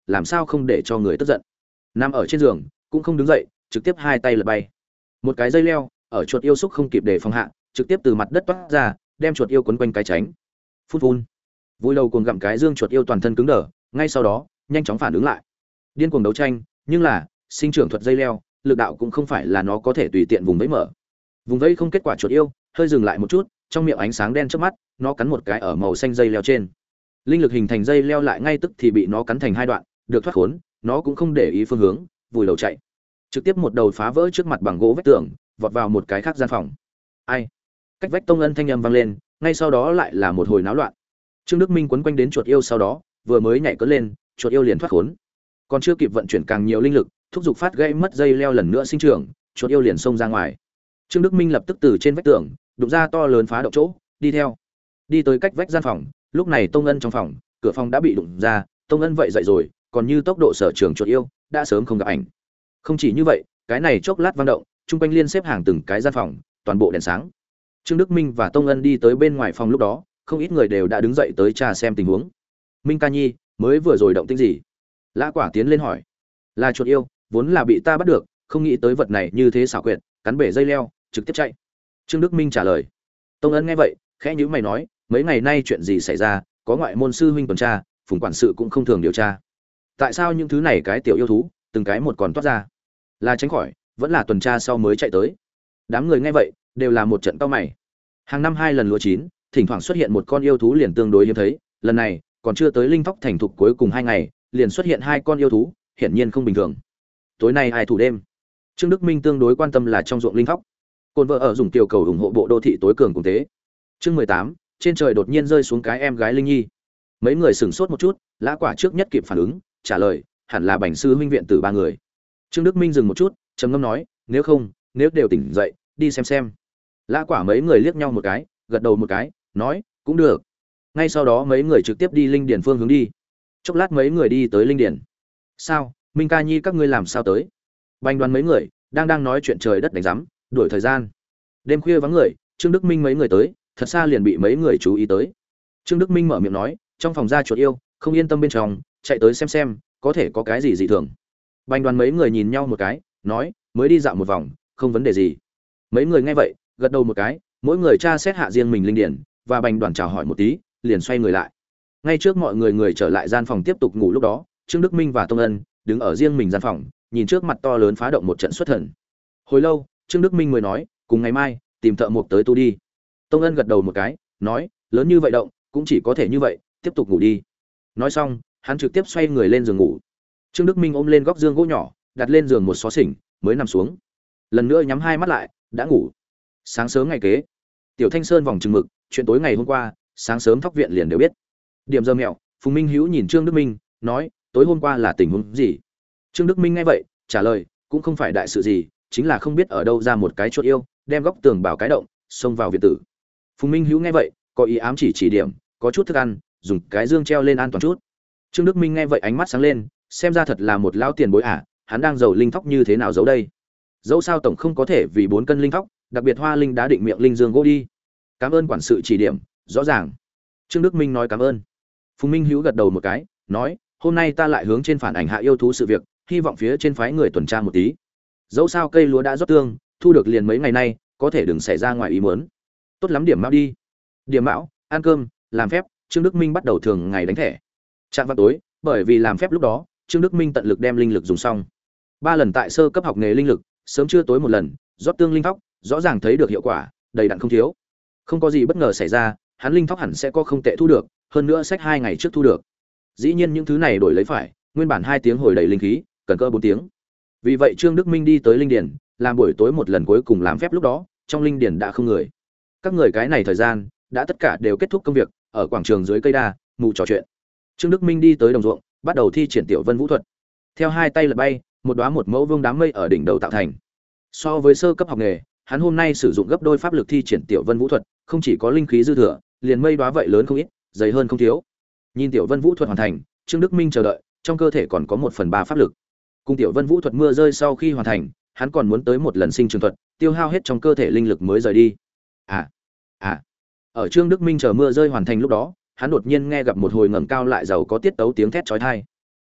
làm sao không để cho người tức giận. Nằm ở trên giường cũng không đứng dậy, trực tiếp hai tay lật bay. Một cái dây leo ở chuột yêu xúc không kịp để phòng hạ, trực tiếp từ mặt đất toát ra, đem chuột yêu quấn quanh cái tránh. Phun phun. Vui đầu cuồng gặm cái dương chuột yêu toàn thân cứng đờ, ngay sau đó nhanh chóng phản ứng lại, điên cuồng đấu tranh. Nhưng là sinh trưởng thuật dây leo, lực đạo cũng không phải là nó có thể tùy tiện vùng vẫy mở. Vùng vẫy không kết quả, chuột yêu hơi dừng lại một chút, trong miệng ánh sáng đen trước mắt, nó cắn một cái ở màu xanh dây leo trên. Linh lực hình thành dây leo lại ngay tức thì bị nó cắn thành hai đoạn, được thoát khốn, nó cũng không để ý phương hướng, vùi đầu chạy, trực tiếp một đầu phá vỡ trước mặt bằng gỗ vách tường, vọt vào một cái khác gian phòng. Ai? Cách vách Tông Ân thanh âm vang lên, ngay sau đó lại là một hồi náo loạn. Trương Đức Minh quấn quanh đến chuột yêu, sau đó vừa mới nhảy cất lên, chuột yêu liền thoát khốn, còn chưa kịp vận chuyển càng nhiều linh lực, thúc giục phát gãy mất dây leo lần nữa sinh trưởng, chuột yêu liền xông ra ngoài. Trương Đức Minh lập tức từ trên vách tường đụng ra to lớn phá động chỗ, đi theo, đi tới cách vách gian phòng. Lúc này Tông Ân trong phòng, cửa phòng đã bị đụng ra, Tông Ân vậy dậy rồi, còn như tốc độ sở trường chuột yêu đã sớm không gặp ảnh. Không chỉ như vậy, cái này chốc lát vang động, trung quanh liên xếp hàng từng cái gian phòng, toàn bộ đèn sáng. Trương Đức Minh và Tông Ân đi tới bên ngoài phòng lúc đó, không ít người đều đã đứng dậy tới tra xem tình huống. Minh ca nhi, mới vừa rồi động tĩnh gì? Lã Quả tiến lên hỏi. Là chuột yêu, vốn là bị ta bắt được, không nghĩ tới vật này như thế xảo quyệt, cắn bể dây leo, trực tiếp chạy. Trương Đức Minh trả lời. Tông Ân nghe vậy, khẽ nhíu mày nói, mấy ngày nay chuyện gì xảy ra, có ngoại môn sư huynh tuần tra, Phùng quản sự cũng không thường điều tra. Tại sao những thứ này cái tiểu yêu thú, từng cái một còn toát ra? Là tránh khỏi, vẫn là tuần tra sau mới chạy tới? Đám người nghe vậy, đều là một trận cau mày. Hàng năm hai lần lúa chín, thỉnh thoảng xuất hiện một con yêu thú liền tương đối hiếm thấy, lần này còn chưa tới linh thóc thành thục cuối cùng hai ngày, liền xuất hiện hai con yêu thú, hiển nhiên không bình thường. Tối nay ai thủ đêm? Trương Đức Minh tương đối quan tâm là trong ruộng linh thóc. Côn vợ ở dùng tiểu cầu ủng hộ bộ đô thị tối cường cùng tế. Chương mười tám, trên trời đột nhiên rơi xuống cái em gái Linh Nhi. Mấy người sửng sốt một chút, Lã Quả trước nhất kịp phản ứng, trả lời, hẳn là Bành sư huynh viện tử ba người. Trương Đức Minh dừng một chút, trầm ngâm nói, nếu không, nếu đều tỉnh dậy, đi xem xem. Lã Quả mấy người liếc nhau một cái, gật đầu một cái, nói, cũng được. Ngay sau đó mấy người trực tiếp đi linh điển phương hướng đi. Chốc lát mấy người đi tới linh điển. Sao, Minh ca nhi các ngươi làm sao tới? Bành Đoàn mấy người đang đang nói chuyện trời đất đánh rắm, đuổi thời gian. Đêm khuya vắng người, Trương Đức Minh mấy người tới, thật xa liền bị mấy người chú ý tới. Trương Đức Minh mở miệng nói, trong phòng ra chuột yêu, không yên tâm bên trong, chạy tới xem xem, có thể có cái gì dị thường. Bành Đoàn mấy người nhìn nhau một cái, nói, mới đi dạo một vòng, không vấn đề gì. Mấy người nghe vậy, gật đầu một cái, mỗi người tra xét hạ riêng mình linh điển, và Bành Đoàn chào hỏi một tí, liền xoay người lại. Ngay trước mọi người người trở lại gian phòng tiếp tục ngủ lúc đó, Trương Đức Minh và Tông Ân đứng ở riêng mình gian phòng, nhìn trước mặt to lớn phá động một trận xuất thần. Hồi lâu, Trương Đức Minh mới nói, cùng ngày mai tìm thợ mộc tới tu đi. Tông Ân gật đầu một cái, nói, lớn như vậy động, cũng chỉ có thể như vậy, tiếp tục ngủ đi. Nói xong, hắn trực tiếp xoay người lên giường ngủ. Trương Đức Minh ôm lên góc giường gỗ nhỏ, đặt lên giường một xó xỉnh, mới nằm xuống. Lần nữa nhắm hai mắt lại, đã ngủ. Sáng sớm ngày kế, Tiểu Thanh Sơn vòng chừng mực, chuyện tối ngày hôm qua, sáng sớm Thóc viện liền đều biết. Điểm giờ mẹo, Phùng Minh Hữu nhìn Trương Đức Minh, nói, tối hôm qua là tình huống gì? Trương Đức Minh nghe vậy, trả lời, cũng không phải đại sự gì, chính là không biết ở đâu ra một cái chuột yêu, đem góc tường bảo cái động, xông vào viện tử. Phùng Minh Hữu nghe vậy, có ý ám chỉ chỉ điểm, có chút thức ăn, dùng cái dương treo lên an toàn chút. Trương Đức Minh nghe vậy ánh mắt sáng lên, xem ra thật là một lão tiền bối à, hắn đang giàu linh thóc như thế nào giấu đây? Dẫu sao tổng không có thể vì bốn cân linh thóc, đặc biệt hoa linh đã định miệng linh dương gỗ đi. Cảm ơn quản sự chỉ điểm, rõ ràng. Trương Đức Minh nói cảm ơn. Phùng Minh Hữu gật đầu một cái, nói, hôm nay ta lại hướng trên phản ảnh hạ yêu thú sự việc, hy vọng phía trên phái người tuần tra một tí. Dẫu sao cây lúa đã rót tương, thu được liền mấy ngày nay, có thể đừng xảy ra ngoài ý muốn. Tốt lắm, điểm mão đi. Điểm mão, ăn cơm, làm phép, Trương Đức Minh bắt đầu thường ngày đánh thẻ. Trạng vào tối, bởi vì làm phép lúc đó, Trương Đức Minh tận lực đem linh lực dùng xong. Ba lần tại sơ cấp học nghề linh lực, sớm trưa tối một lần, rót tương linh thóc, rõ ràng thấy được hiệu quả, đầy đặn không thiếu. Không có gì bất ngờ xảy ra, hắn linh thóc hẳn sẽ có không tệ thu được, hơn nữa sách hai ngày trước thu được. Dĩ nhiên những thứ này đổi lấy phải, nguyên bản hai tiếng hồi đầy linh khí, cần cơ bốn tiếng. Vì vậy Trương Đức Minh đi tới linh điển, làm buổi tối một lần cuối cùng làm phép lúc đó, trong linh điển đã không người. Các người cái này thời gian đã tất cả đều kết thúc công việc, ở quảng trường dưới cây đa, mù trò chuyện. Trương Đức Minh đi tới đồng ruộng, bắt đầu thi triển tiểu vân vũ thuật. Theo hai tay lật bay, một đóa một mẫu vương đám mây ở đỉnh đầu tạo thành. So với sơ cấp học nghề, hắn hôm nay sử dụng gấp đôi pháp lực thi triển tiểu vân vũ thuật, không chỉ có linh khí dư thừa, liền mây đóa vậy lớn không ít, dày hơn không thiếu. Nhìn tiểu vân vũ thuật hoàn thành, Trương Đức Minh chờ đợi, trong cơ thể còn có một phần ba pháp lực. Cùng tiểu vân vũ thuật mưa rơi sau khi hoàn thành, hắn còn muốn tới một lần sinh trường thuật, tiêu hao hết trong cơ thể linh lực mới rời đi. À, à. Ở Trương Đức Minh chờ mưa rơi hoàn thành lúc đó, hắn đột nhiên nghe gặp một hồi ngẩng cao lại giàu có tiết tấu tiếng thét chói tai.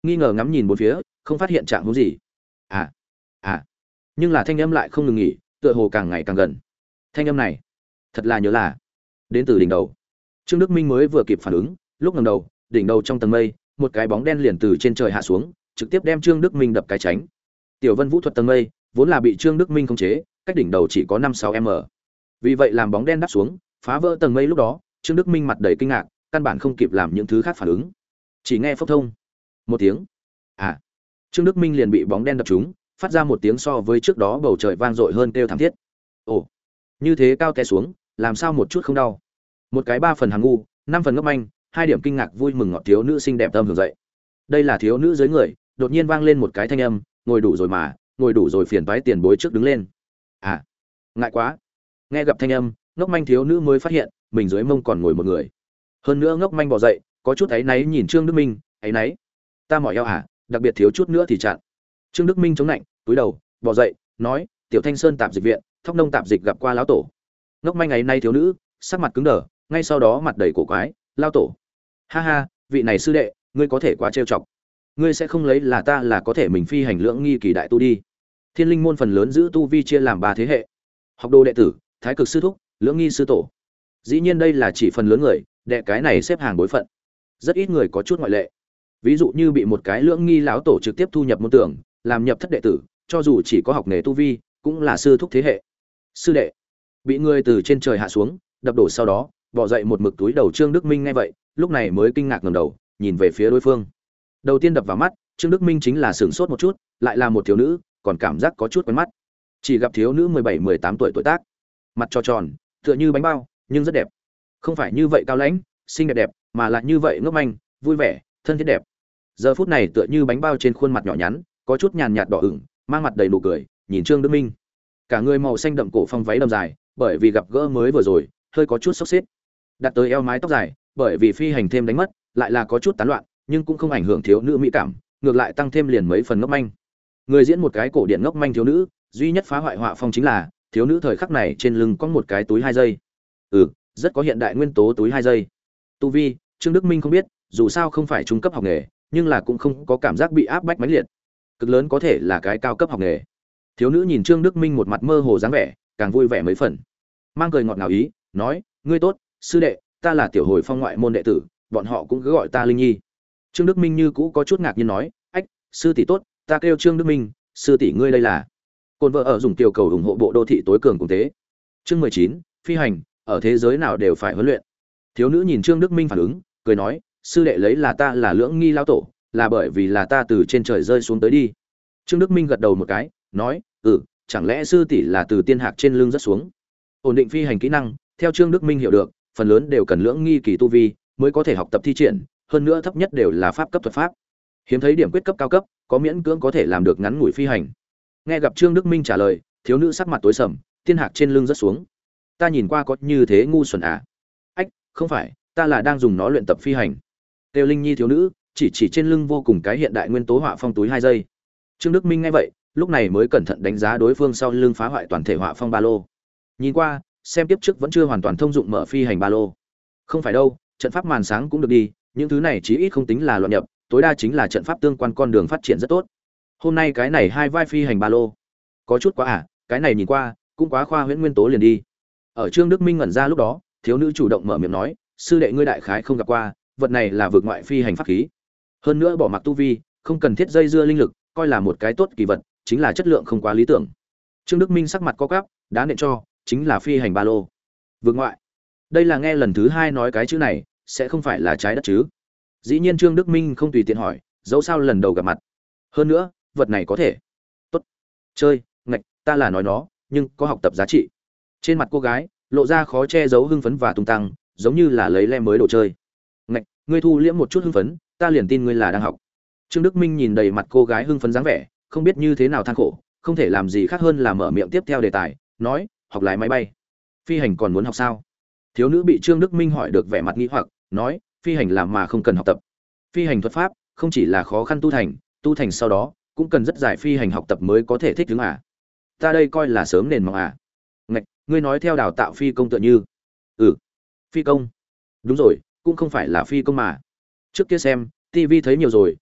nghi ngờ ngắm nhìn bốn phía, không phát hiện trạng huống gì. À, à, nhưng là thanh âm lại không ngừng nghỉ, tựa hồ càng ngày càng gần. Thanh âm này, thật là nhớ là đến từ đỉnh đầu. Trương Đức Minh mới vừa kịp phản ứng, lúc ngẩng đầu, đỉnh đầu trong tầng mây, một cái bóng đen liền từ trên trời hạ xuống, trực tiếp đem Trương Đức Minh đập cái tránh. Tiểu Vân Vũ thuật tầng mây, vốn là bị Trương Đức Minh khống chế, cách đỉnh đầu chỉ có năm sáu m. Vì vậy làm bóng đen đáp xuống, phá vỡ tầng mây lúc đó, Trương Đức Minh mặt đầy kinh ngạc, căn bản không kịp làm những thứ khác phản ứng. Chỉ nghe phốc thông một tiếng. À, Trương Đức Minh liền bị bóng đen đập trúng, phát ra một tiếng so với trước đó bầu trời vang dội hơn kêu thảm thiết. Ồ, như thế cao té xuống, làm sao một chút không đau? Một cái ba phần hàng ngu, năm phần ngốc manh, hai điểm kinh ngạc vui mừng ngọt thiếu nữ xinh đẹp tâm hưởng dậy. Đây là thiếu nữ dưới người, đột nhiên vang lên một cái thanh âm, ngồi đủ rồi mà, ngồi đủ rồi phiền toái tiền bối trước đứng lên. À, ngại quá. Nghe gặp thanh âm, ngốc manh thiếu nữ mới phát hiện, mình dưới mông còn ngồi một người. Hơn nữa ngốc manh bò dậy, có chút áy náy nhìn Trương Đức Minh, áy náy. Ta mỏi eo à, đặc biệt thiếu chút nữa thì chặn. Trương Đức Minh chống lạnh, túi đầu, bò dậy, nói, Tiểu Thanh Sơn tạp dịch viện, Thóc Nông tạp dịch gặp qua lão tổ. Ngốc manh áy náy thiếu nữ, sắc mặt cứng đờ, ngay sau đó mặt đầy cổ quái, lao tổ. Ha ha, vị này sư đệ, ngươi có thể quá trêu chọc. Ngươi sẽ không lấy là ta là có thể mình phi hành lưỡng nghi kỳ đại tu đi. Thiên Linh môn phần lớn giữ tu vi chia làm ba thế hệ. Học đồ đệ tử, thái cực sư thúc, lưỡng nghi sư tổ. Dĩ nhiên đây là chỉ phần lớn người, đệ cái này xếp hàng bối phận. Rất ít người có chút ngoại lệ. Ví dụ như bị một cái lưỡng nghi lão tổ trực tiếp thu nhập môn tưởng, làm nhập thất đệ tử, cho dù chỉ có học nghề tu vi, cũng là sư thúc thế hệ. Sư đệ bị người từ trên trời hạ xuống, đập đổ sau đó, bỏ dậy một mực túi đầu Trương Đức Minh nghe vậy, lúc này mới kinh ngạc ngẩng đầu, nhìn về phía đối phương. Đầu tiên đập vào mắt, Trương Đức Minh chính là sửng sốt một chút, lại là một thiếu nữ, còn cảm giác có chút quen mắt. Chỉ gặp thiếu nữ mười bảy mười tám tuổi tuổi tác, mặt tròn tròn, tựa như bánh bao, nhưng rất đẹp. Không phải như vậy cao lãnh, xinh đẹp đẹp, mà là như vậy ngốc manh, vui vẻ, thân thiết đẹp. Giờ phút này tựa như bánh bao trên khuôn mặt nhỏ nhắn, có chút nhàn nhạt đỏ ửng, mang mặt đầy nụ cười, nhìn Trương Đức Minh. Cả người màu xanh đậm cổ phong váy đầm dài, bởi vì gặp gỡ mới vừa rồi, hơi có chút xốc xếch. Đặt tới eo mái tóc dài, bởi vì phi hành thêm đánh mất, lại là có chút tán loạn, nhưng cũng không ảnh hưởng thiếu nữ mỹ cảm, ngược lại tăng thêm liền mấy phần ngốc manh. Người diễn một cái cổ điển ngốc manh thiếu nữ, duy nhất phá hoại họa phong chính là thiếu nữ thời khắc này trên lưng có một cái túi hai giây. Ừ, rất có hiện đại nguyên tố túi hai giây. Tu vi, Trương Đức Minh không biết, dù sao không phải trung cấp học nghề, nhưng là cũng không có cảm giác bị áp bách mãnh liệt. Cực lớn có thể là cái cao cấp học nghề. Thiếu nữ nhìn Trương Đức Minh một mặt mơ hồ dáng vẻ, càng vui vẻ mấy phần. Mang cười ngọt ngào ý, nói: "Ngươi tốt, sư đệ, ta là tiểu hồi phong ngoại môn đệ tử, bọn họ cũng cứ gọi ta Linh Nhi." Trương Đức Minh như cũ có chút ngạc nhiên nói: "Ách, sư tỷ tốt, ta kêu Trương Đức Minh, sư tỷ ngươi đây là?" Côn vợ ở dùng tiểu cầu ủng hộ bộ đô thị tối cường cùng thế. Chương mười chín, phi hành, ở thế giới nào đều phải huấn luyện. Thiếu nữ nhìn Trương Đức Minh phản ứng, cười nói: "Sư đệ lấy là ta là lưỡng nghi lão tổ, là bởi vì là ta từ trên trời rơi xuống tới đi." Trương Đức Minh gật đầu một cái, nói: "Ừ, chẳng lẽ sư tỷ là từ tiên hạc trên lưng rất xuống?" Ổn định phi hành kỹ năng, theo Trương Đức Minh hiểu được, phần lớn đều cần lưỡng nghi kỳ tu vi mới có thể học tập thi triển, hơn nữa thấp nhất đều là pháp cấp thuật pháp. Hiếm thấy điểm quyết cấp cao cấp, có miễn cưỡng có thể làm được ngắn ngủi phi hành. Nghe gặp Trương Đức Minh trả lời, thiếu nữ sắc mặt tối sầm, tiên hạc trên lưng rất xuống. Ta nhìn qua có như thế ngu xuẩn à? Ách, không phải, ta là đang dùng nó luyện tập phi hành. Tiêu Linh Nhi thiếu nữ, chỉ chỉ trên lưng vô cùng cái hiện đại nguyên tố họa phong túi hai giây. Trương Đức Minh nghe vậy, lúc này mới cẩn thận đánh giá đối phương sau lưng phá hoại toàn thể họa phong ba lô. Nhìn qua, xem tiếp trước vẫn chưa hoàn toàn thông dụng mở phi hành ba lô. Không phải đâu, trận pháp màn sáng cũng được đi, những thứ này chí ít không tính là loạn nhập, tối đa chính là trận pháp tương quan con đường phát triển rất tốt. Hôm nay cái này hai vai phi hành ba lô, có chút quá à, cái này nhìn qua cũng quá khoa huyễn nguyên tố liền đi. Ở Trương Đức Minh ngẩn ra lúc đó, thiếu nữ chủ động mở miệng nói: "Sư đệ ngươi đại khái không gặp qua, vật này là vượt ngoại phi hành pháp khí. Hơn nữa bỏ mặc tu vi, không cần thiết dây dưa linh lực, coi là một cái tốt kỳ vật, chính là chất lượng không quá lý tưởng." Trương Đức Minh sắc mặt co quắp, đá nện cho, chính là phi hành ba lô. Vượt ngoại. Đây là nghe lần thứ hai nói cái chữ này, sẽ không phải là trái đất chứ? Dĩ nhiên Trương Đức Minh không tùy tiện hỏi, dẫu sao lần đầu gặp mặt. Hơn nữa, vật này có thể tốt chơi, ngạch, ta là nói nó, nhưng có học tập giá trị. Trên mặt cô gái lộ ra khó che giấu hưng phấn và tung tăng, giống như là lấy le mới đồ chơi. Ngạch, ngươi thu liễm một chút hưng phấn, ta liền tin ngươi là đang học. Trương Đức Minh nhìn đầy mặt cô gái hưng phấn dáng vẻ, không biết như thế nào than khổ, không thể làm gì khác hơn là mở miệng tiếp theo đề tài, nói: "Học lái máy bay, phi hành còn muốn học sao?" Thiếu nữ bị Trương Đức Minh hỏi được vẻ mặt nghi hoặc, nói: "Phi hành làm mà không cần học tập. Phi hành thuật pháp không chỉ là khó khăn tu thành, tu thành sau đó cũng cần rất dài phi hành học tập mới có thể thích ứng à? Ta đây coi là sớm nền móng à?" Ngạch, ngươi nói theo đào tạo phi công tựa như. Ừ, phi công. Đúng rồi, cũng không phải là phi công mà. Trước kia xem, ti vi thấy nhiều rồi,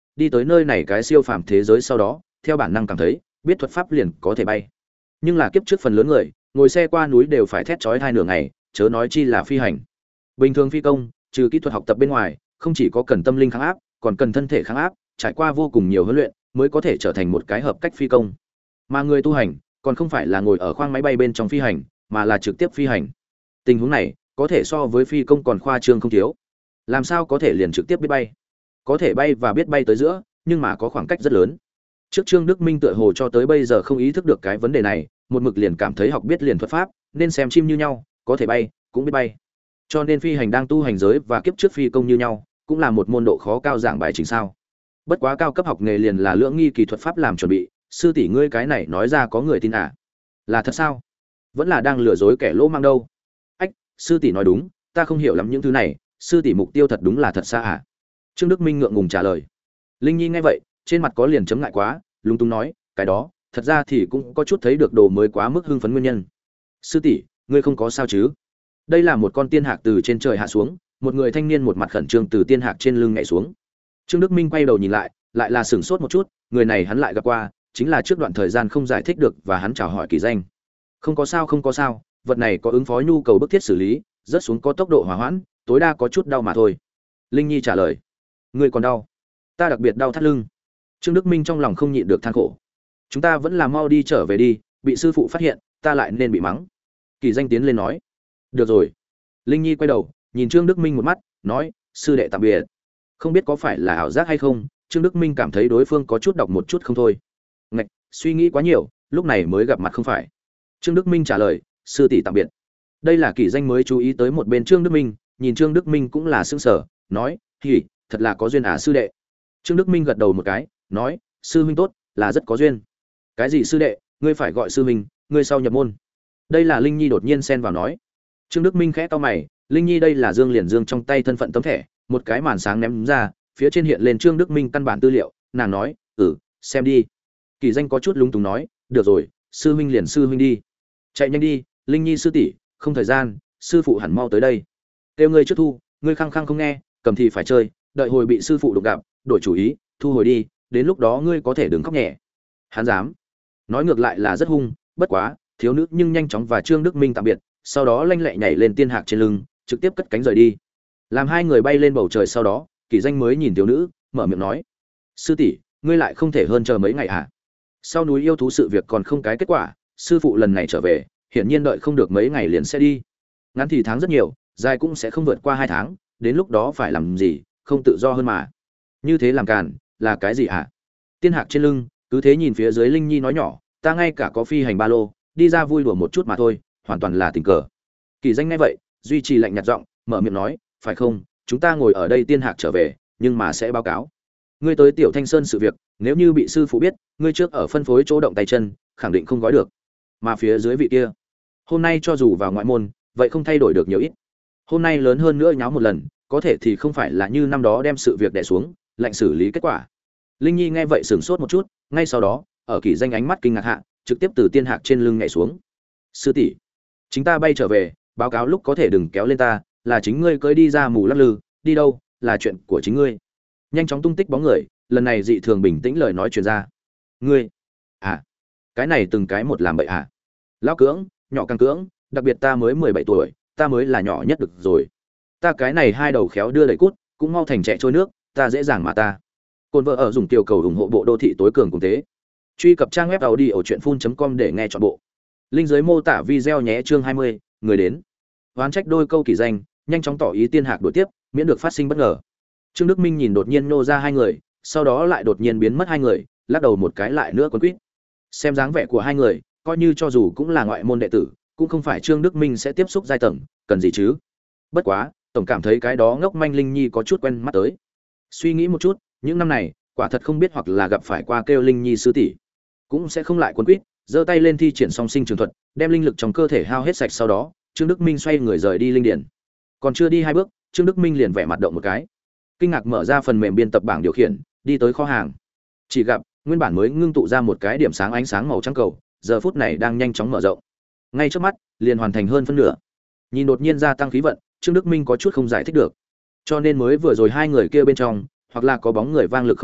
đi tới nơi này cái siêu phàm thế giới sau đó theo bản năng cảm thấy biết thuật pháp liền có thể bay. Nhưng là kiếp trước phần lớn người ngồi xe qua núi đều phải thét chói hai nửa ngày, chớ nói chi là phi hành. Bình thường phi công trừ kỹ thuật học tập bên ngoài, không chỉ có cần tâm linh kháng áp, còn cần thân thể kháng áp, trải qua vô cùng nhiều huấn luyện mới có thể trở thành một cái hợp cách phi công. Mà người tu hành còn không phải là ngồi ở khoang máy bay bên trong phi hành, mà là trực tiếp phi hành. Tình huống này có thể so với phi công còn khoa trương không thiếu. Làm sao có thể liền trực tiếp biết bay? Có thể bay và biết bay tới giữa, nhưng mà có khoảng cách rất lớn. Trước Trương Đức Minh tựa hồ cho tới bây giờ không ý thức được cái vấn đề này, một mực liền cảm thấy học biết liền thuật pháp, nên xem chim như nhau, có thể bay, cũng biết bay. Cho nên phi hành đang tu hành giới và kiếp trước phi công như nhau, cũng là một môn độ khó cao giảng bài chính sao. Bất quá cao cấp học nghề liền là lưỡng nghi kỳ thuật pháp làm chuẩn bị, sư tỷ ngươi cái này nói ra có người tin à? Là thật sao? Vẫn là đang lừa dối kẻ lỗ mang đâu? Ách, sư tỷ nói đúng, ta không hiểu lắm những thứ này, sư tỷ mục tiêu thật đúng là thật xa à? Trương Đức Minh ngượng ngùng trả lời. Linh Nhi nghe vậy, trên mặt có liền chấm ngại quá, lúng túng nói, cái đó, thật ra thì cũng có chút thấy được đồ mới quá mức hưng phấn nguyên nhân. Sư tỷ, ngươi không có sao chứ? Đây là một con tiên hạc từ trên trời hạ xuống, một người thanh niên một mặt khẩn trương từ tiên hạc trên lưng nhảy xuống. Trương Đức Minh quay đầu nhìn lại, lại là sửng sốt một chút, người này hắn lại gặp qua, chính là trước đoạn thời gian không giải thích được và hắn chào hỏi kỳ danh. Không có sao không có sao, vật này có ứng phó nhu cầu bức thiết xử lý, rớt xuống có tốc độ hòa hoãn, tối đa có chút đau mà thôi. Linh Nhi trả lời. Ngươi còn đau? Ta đặc biệt đau thắt lưng. Trương Đức Minh trong lòng không nhịn được than khổ. Chúng ta vẫn là mau đi trở về đi, bị sư phụ phát hiện, ta lại nên bị mắng. Kỳ danh tiến lên nói. Được rồi. Linh Nhi quay đầu, nhìn Trương Đức Minh một mắt, nói, sư đệ tạm biệt. Không biết có phải là ảo giác hay không, Trương Đức Minh cảm thấy đối phương có chút đọc một chút không thôi. Ngạch, suy nghĩ quá nhiều, lúc này mới gặp mặt không phải. Trương Đức Minh trả lời, sư tỷ tạm biệt. Đây là Kỳ danh mới chú ý tới một bên Trương Đức Minh, nhìn Trương Đức Minh cũng là sững sờ, nói, "Hỉ, thật là có duyên à sư đệ." Trương Đức Minh gật đầu một cái, nói, "Sư huynh tốt, là rất có duyên." "Cái gì sư đệ, ngươi phải gọi sư huynh, ngươi sau nhập môn." Đây là Linh Nhi đột nhiên xen vào nói. Trương Đức Minh khẽ cau mày, Linh Nhi đây là Dương liền Dương trong tay thân phận tấm thẻ, một cái màn sáng ném ra, phía trên hiện lên Trương Đức Minh căn bản tư liệu, nàng nói, "Ừ, xem đi." Kỳ danh có chút lúng túng nói, "Được rồi, sư huynh liền sư huynh đi." "Chạy nhanh đi, Linh Nhi sư tỷ, không thời gian, sư phụ hẳn mau tới đây." "Kêu ngươi trước thu, ngươi khăng khăng không nghe, cầm thì phải chơi, đợi hồi bị sư phụ đụng gặp, đổi chủ ý, thu hồi đi, đến lúc đó ngươi có thể đừng khóc nhẹ." Hắn dám. Nói ngược lại là rất hung, bất quá, thiếu nữ nhưng nhanh chóng và Trương Đức Minh tạm biệt, sau đó lanh lẹ nhảy lên tiên hạc trên lưng, trực tiếp cất cánh rời đi. Làm hai người bay lên bầu trời sau đó, Kỳ danh mới nhìn thiếu nữ, mở miệng nói: "Sư tỷ, ngươi lại không thể hơn chờ mấy ngày à? Sau núi yêu thú sự việc còn không cái kết quả, sư phụ lần này trở về, hiển nhiên đợi không được mấy ngày liền sẽ đi. Ngắn thì tháng rất nhiều, dài cũng sẽ không vượt qua hai tháng, đến lúc đó phải làm gì, không tự do hơn mà." Như thế làm càn, là cái gì hả? Tiên hạc trên lưng, cứ thế nhìn phía dưới Linh Nhi nói nhỏ, "Ta ngay cả có phi hành ba lô, đi ra vui đùa một chút mà thôi, hoàn toàn là tình cờ." Kỳ danh nghe vậy, duy trì lạnh nhạt giọng, mở miệng nói, "Phải không, chúng ta ngồi ở đây tiên hạc trở về, nhưng mà sẽ báo cáo. Ngươi tới Tiểu Thanh Sơn sự việc, nếu như bị sư phụ biết, ngươi trước ở phân phối chỗ động tay chân, khẳng định không gói được. Mà phía dưới vị kia, hôm nay cho dù vào ngoại môn, vậy không thay đổi được nhiều ít. Hôm nay lớn hơn nữa nháo một lần, có thể thì không phải là như năm đó đem sự việc đè xuống, lệnh xử lý kết quả." Linh Nhi nghe vậy sửng sốt một chút, ngay sau đó, ở Kỳ danh ánh mắt kinh ngạc hạ, trực tiếp từ tiên hạc trên lưng nhảy xuống. "Sư tỷ, chúng ta bay trở về, báo cáo lúc có thể đừng kéo lên ta, là chính ngươi cưỡi đi ra mù lắc lư, đi đâu, là chuyện của chính ngươi." Nhanh chóng tung tích bóng người, lần này dị thường bình tĩnh lời nói truyền ra. "Ngươi? À, cái này từng cái một làm bậy à? Lão cưỡng, nhỏ càng cưỡng, đặc biệt ta mới mười bảy tuổi, ta mới là nhỏ nhất được rồi. Ta cái này hai đầu khéo đưa đẩy cút, cũng mau thành trẻ trôi nước, ta dễ dàng mà ta." Côn vợ ở dùng tiểu cầu ủng hộ bộ đô thị tối cường cùng thế. Truy cập trang web audiochuyenphun chấm com để nghe trọn bộ. Linh dưới mô tả video nhé. Chương hai mươi, người đến. Oán trách đôi câu Kỳ danh, nhanh chóng tỏ ý tiên hạc đuổi tiếp, miễn được phát sinh bất ngờ. Trương Đức Minh nhìn đột nhiên nô ra hai người, sau đó lại đột nhiên biến mất hai người, lắc đầu một cái lại nữa quấn quýt. Xem dáng vẻ của hai người, coi như cho dù cũng là ngoại môn đệ tử, cũng không phải Trương Đức Minh sẽ tiếp xúc giai tầng, cần gì chứ? Bất quá, tổng cảm thấy cái đó ngốc manh Linh Nhi có chút quen mắt tới. Suy nghĩ một chút, những năm này, quả thật không biết hoặc là gặp phải qua kêu Linh Nhi sư tỷ, cũng sẽ không lại quấn quýt, giơ tay lên thi triển song sinh trường thuật, đem linh lực trong cơ thể hao hết sạch sau đó, Trương Đức Minh xoay người rời đi linh điển. Còn chưa đi hai bước, Trương Đức Minh liền vẻ mặt động một cái. Kinh ngạc mở ra phần mềm biên tập bảng điều khiển, đi tới kho hàng. Chỉ gặp, nguyên bản mới ngưng tụ ra một cái điểm sáng ánh sáng màu trắng cầu, giờ phút này đang nhanh chóng mở rộng. Ngay trước mắt, liền hoàn thành hơn phân nửa. Nhìn đột nhiên gia tăng khí vận, Trương Đức Minh có chút không giải thích được. Cho nên mới vừa rồi hai người kia bên trong, hoặc là có bóng người vang lực không thấp,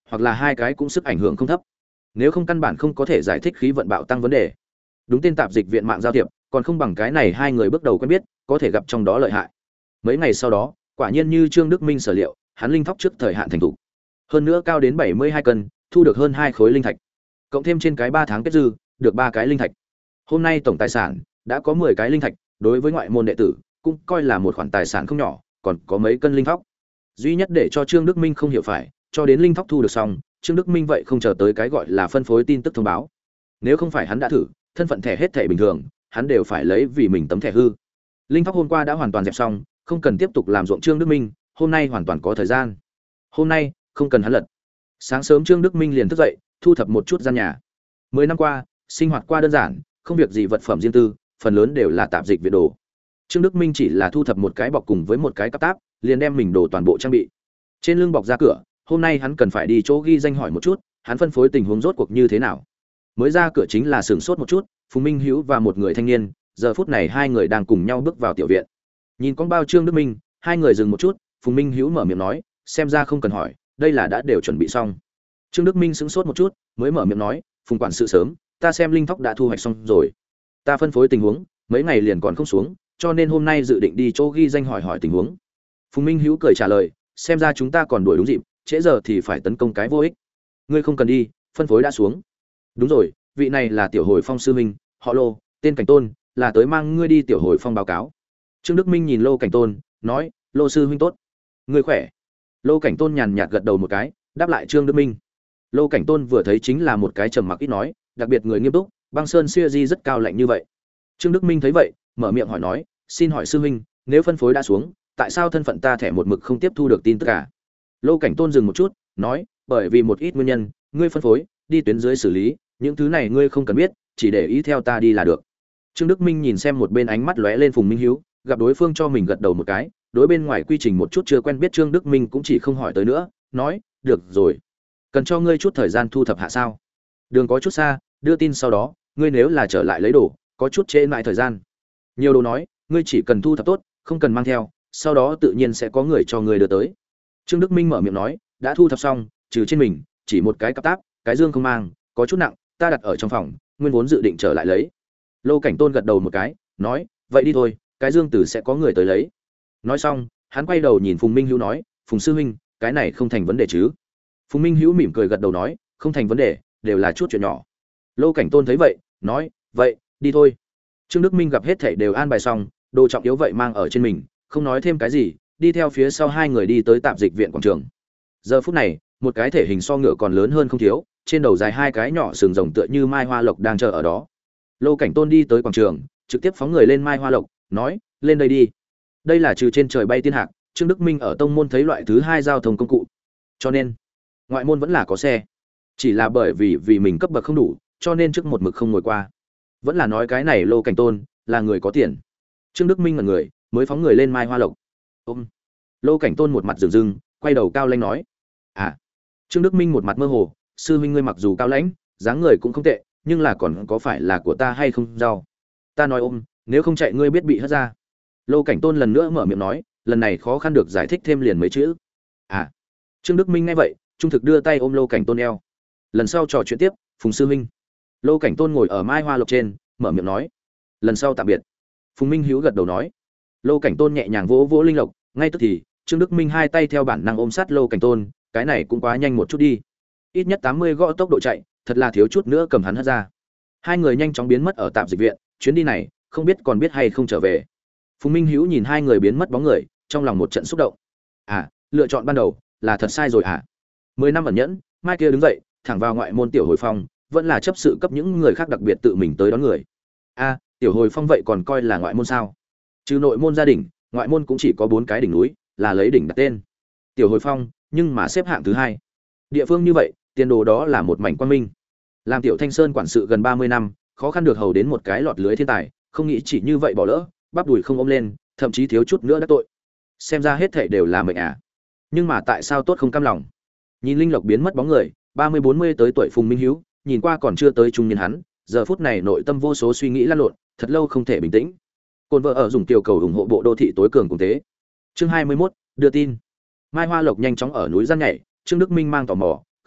hoặc là hai cái cũng sức ảnh hưởng không thấp. Nếu không căn bản không có thể giải thích khí vận bạo tăng vấn đề. Đúng tên tạp dịch viện mạng giao thiệp, còn không bằng cái này hai người bước đầu quen biết, có thể gặp trong đó lợi hại. Mấy ngày sau đó, quả nhiên như Trương Đức Minh sở liệu, hắn linh thóc trước thời hạn thành thủ. Hơn nữa cao đến bảy mươi hai cân, thu được hơn hai khối linh thạch. Cộng thêm trên cái ba tháng kết dư, được ba cái linh thạch. Hôm nay tổng tài sản đã có mười cái linh thạch, đối với ngoại môn đệ tử cũng coi là một khoản tài sản không nhỏ, còn có mấy cân linh thóc. Duy nhất để cho Trương Đức Minh không hiểu phải, cho đến linh thóc thu được xong, Trương Đức Minh vậy không chờ tới cái gọi là phân phối tin tức thông báo. Nếu không phải hắn đã thử, thân phận thẻ hết thẻ bình thường, hắn đều phải lấy vì mình tấm thẻ hư. Linh thóc hôm qua đã hoàn toàn dẹp xong, không cần tiếp tục làm ruộng Trương Đức Minh, hôm nay hoàn toàn có thời gian. Hôm nay, không cần hắn lật. Sáng sớm Trương Đức Minh liền thức dậy, thu thập một chút gian nhà. Mười năm qua, sinh hoạt qua đơn giản, không việc gì vật phẩm riêng tư, phần lớn đều là tạp dịch viện đồ. Trương Đức Minh chỉ là thu thập một cái bọc cùng với một cái cặp táp, liền đem mình đồ toàn bộ trang bị. Trên lưng bọc ra cửa, hôm nay hắn cần phải đi chỗ ghi danh hỏi một chút, hắn phân phối tình huống rốt cuộc như thế nào. Mới ra cửa chính là sửng sốt một chút, Phùng Minh Hữu và một người thanh niên, giờ phút này hai người đang cùng nhau bước vào tiểu viện. Nhìn con bao Trương Đức Minh, hai người dừng một chút, Phùng Minh Hữu mở miệng nói, xem ra không cần hỏi, đây là đã đều chuẩn bị xong. Trương Đức Minh sững sốt một chút, mới mở miệng nói, Phùng quản sự sớm, ta xem linh thóc đã thu hoạch xong rồi. Ta phân phối tình huống, mấy ngày liền còn không xuống, cho nên hôm nay dự định đi chỗ ghi danh hỏi hỏi tình huống. Phùng Minh Hữu cười trả lời, xem ra chúng ta còn đuổi đúng dịp, trễ giờ thì phải tấn công cái vô ích. Ngươi không cần đi, phân phối đã xuống. Đúng rồi, vị này là Tiểu Hồi Phong sư huynh, họ Lô, tên Cảnh Tôn, là tới mang ngươi đi Tiểu Hồi Phong báo cáo. Trương Đức Minh nhìn Lô Cảnh Tôn, nói, Lô sư huynh tốt. Ngươi khỏe. Lô Cảnh Tôn nhàn nhạt gật đầu một cái, đáp lại Trương Đức Minh. Lô Cảnh Tôn vừa thấy chính là một cái trầm mặc ít nói, đặc biệt người nghiêm túc, băng sơn xưa di rất cao lạnh như vậy. Trương Đức Minh thấy vậy, mở miệng hỏi nói, xin hỏi sư huynh, nếu phân phối đã xuống, tại sao thân phận ta thẻ một mực không tiếp thu được tin tức cả? Lô Cảnh Tôn dừng một chút, nói, bởi vì một ít nguyên nhân, ngươi phân phối, đi tuyến dưới xử lý, những thứ này ngươi không cần biết, chỉ để ý theo ta đi là được. Trương Đức Minh nhìn xem một bên ánh mắt lóe lên Phùng Minh Hiếu, gặp đối phương cho mình gật đầu một cái, đối bên ngoài quy trình một chút chưa quen biết Trương Đức Minh cũng chỉ không hỏi tới nữa, nói, được rồi, cần cho ngươi chút thời gian thu thập hạ sao? Đường có chút xa, đưa tin sau đó, ngươi nếu là trở lại lấy đồ, có chút trễ lại thời gian. Nhiều đồ nói, ngươi chỉ cần thu thập tốt, không cần mang theo, sau đó tự nhiên sẽ có người cho ngươi đưa tới. Trương Đức Minh mở miệng nói, đã thu thập xong, trừ trên mình, chỉ một cái cặp táp, cái dương không mang, có chút nặng, ta đặt ở trong phòng, nguyên vốn dự định trở lại lấy. Lô Cảnh Tôn gật đầu một cái, nói, vậy đi thôi, cái dương tử sẽ có người tới lấy. Nói xong, hắn quay đầu nhìn Phùng Minh Hữu nói, Phùng sư huynh, cái này không thành vấn đề chứ? Phùng Minh Hữu mỉm cười gật đầu nói, không thành vấn đề, đều là chút chuyện nhỏ. Lô Cảnh Tôn thấy vậy, nói, vậy, đi thôi. Trương Đức Minh gặp hết thảy đều an bài xong, đồ trọng yếu vậy mang ở trên mình, không nói thêm cái gì, đi theo phía sau hai người đi tới tạp dịch viện quảng trường. Giờ phút này, một cái thể hình so ngựa còn lớn hơn không thiếu, trên đầu dài hai cái nhỏ sừng rồng tựa như mai hoa lộc đang chờ ở đó. Lô Cảnh Tôn đi tới quảng trường, trực tiếp phóng người lên mai hoa lộc, nói, lên đây đi. Đây là trừ trên trời bay tiên hạc, Trương Đức Minh ở tông môn thấy loại thứ hai giao thông công cụ, cho nên ngoại môn vẫn là có xe, chỉ là bởi vì vì mình cấp bậc không đủ, cho nên trước một mực không ngồi qua. Vẫn là nói cái này Lô Cảnh Tôn là người có tiền. Trương Đức Minh là người mới phóng người lên mai hoa lộc. Ôm. Lô Cảnh Tôn một mặt rừng rừng, quay đầu cao lãnh nói, à. Trương Đức Minh một mặt mơ hồ, sư huynh ngươi mặc dù cao lãnh, dáng người cũng không tệ, nhưng là còn có phải là của ta hay không rau? Ta nói ôm, nếu không chạy ngươi biết bị hất ra. Lô Cảnh Tôn lần nữa mở miệng nói, lần này khó khăn được giải thích thêm liền mấy chữ. À. Trương Đức Minh nghe vậy, trung thực đưa tay ôm Lô Cảnh Tôn eo. Lần sau trò chuyện tiếp, Phùng sư huynh. Lô Cảnh Tôn ngồi ở mai hoa lộc trên, mở miệng nói, lần sau tạm biệt. Phùng Minh Hiếu gật đầu nói. Lô Cảnh Tôn nhẹ nhàng vỗ vỗ linh lộc, ngay tức thì Trương Đức Minh hai tay theo bản năng ôm sát Lô Cảnh Tôn, cái này cũng quá nhanh một chút đi. Ít nhất tám mươi gõ tốc độ chạy, thật là thiếu chút nữa cầm hắn hất ra. Hai người nhanh chóng biến mất ở tạm dịch viện, chuyến đi này không biết còn biết hay không trở về. Phùng Minh Hiếu nhìn hai người biến mất bóng người, trong lòng một trận xúc động. À, lựa chọn ban đầu là thật sai rồi à? Mười năm ẩn nhẫn, mai kia đứng dậy, thẳng vào ngoại môn Tiểu Hồi Phong, vẫn là chấp sự cấp những người khác đặc biệt tự mình tới đón người. A, Tiểu Hồi Phong vậy còn coi là ngoại môn sao? Trừ nội môn gia đình, ngoại môn cũng chỉ có bốn cái đỉnh núi, là lấy đỉnh đặt tên. Tiểu Hồi Phong, nhưng mà xếp hạng thứ hai. Địa phương như vậy, tiền đồ đó là một mảnh quang minh. Làm Tiểu Thanh Sơn quản sự gần ba mươi năm, khó khăn được hầu đến một cái lọt lưới thiên tài, không nghĩ chỉ như vậy bỏ lỡ, bắp đùi không ôm lên, thậm chí thiếu chút nữa đã tội. Xem ra hết thảy đều là mệnh à. Nhưng mà tại sao tốt không cam lòng? Nhìn linh lộc biến mất bóng người, ba mươi bốn mươi tới tuổi Phùng Minh Hiếu, nhìn qua còn chưa tới trung niên hắn, giờ phút này nội tâm vô số suy nghĩ lăn lộn, thật lâu không thể bình tĩnh. Côn vợ ở dùng tiểu cầu ủng hộ bộ đô thị tối cường cùng thế. Chương hai mươi mốt, đưa tin. Mai Hoa Lộc nhanh chóng ở núi gian nhảy, Trương Đức Minh mang tò mò,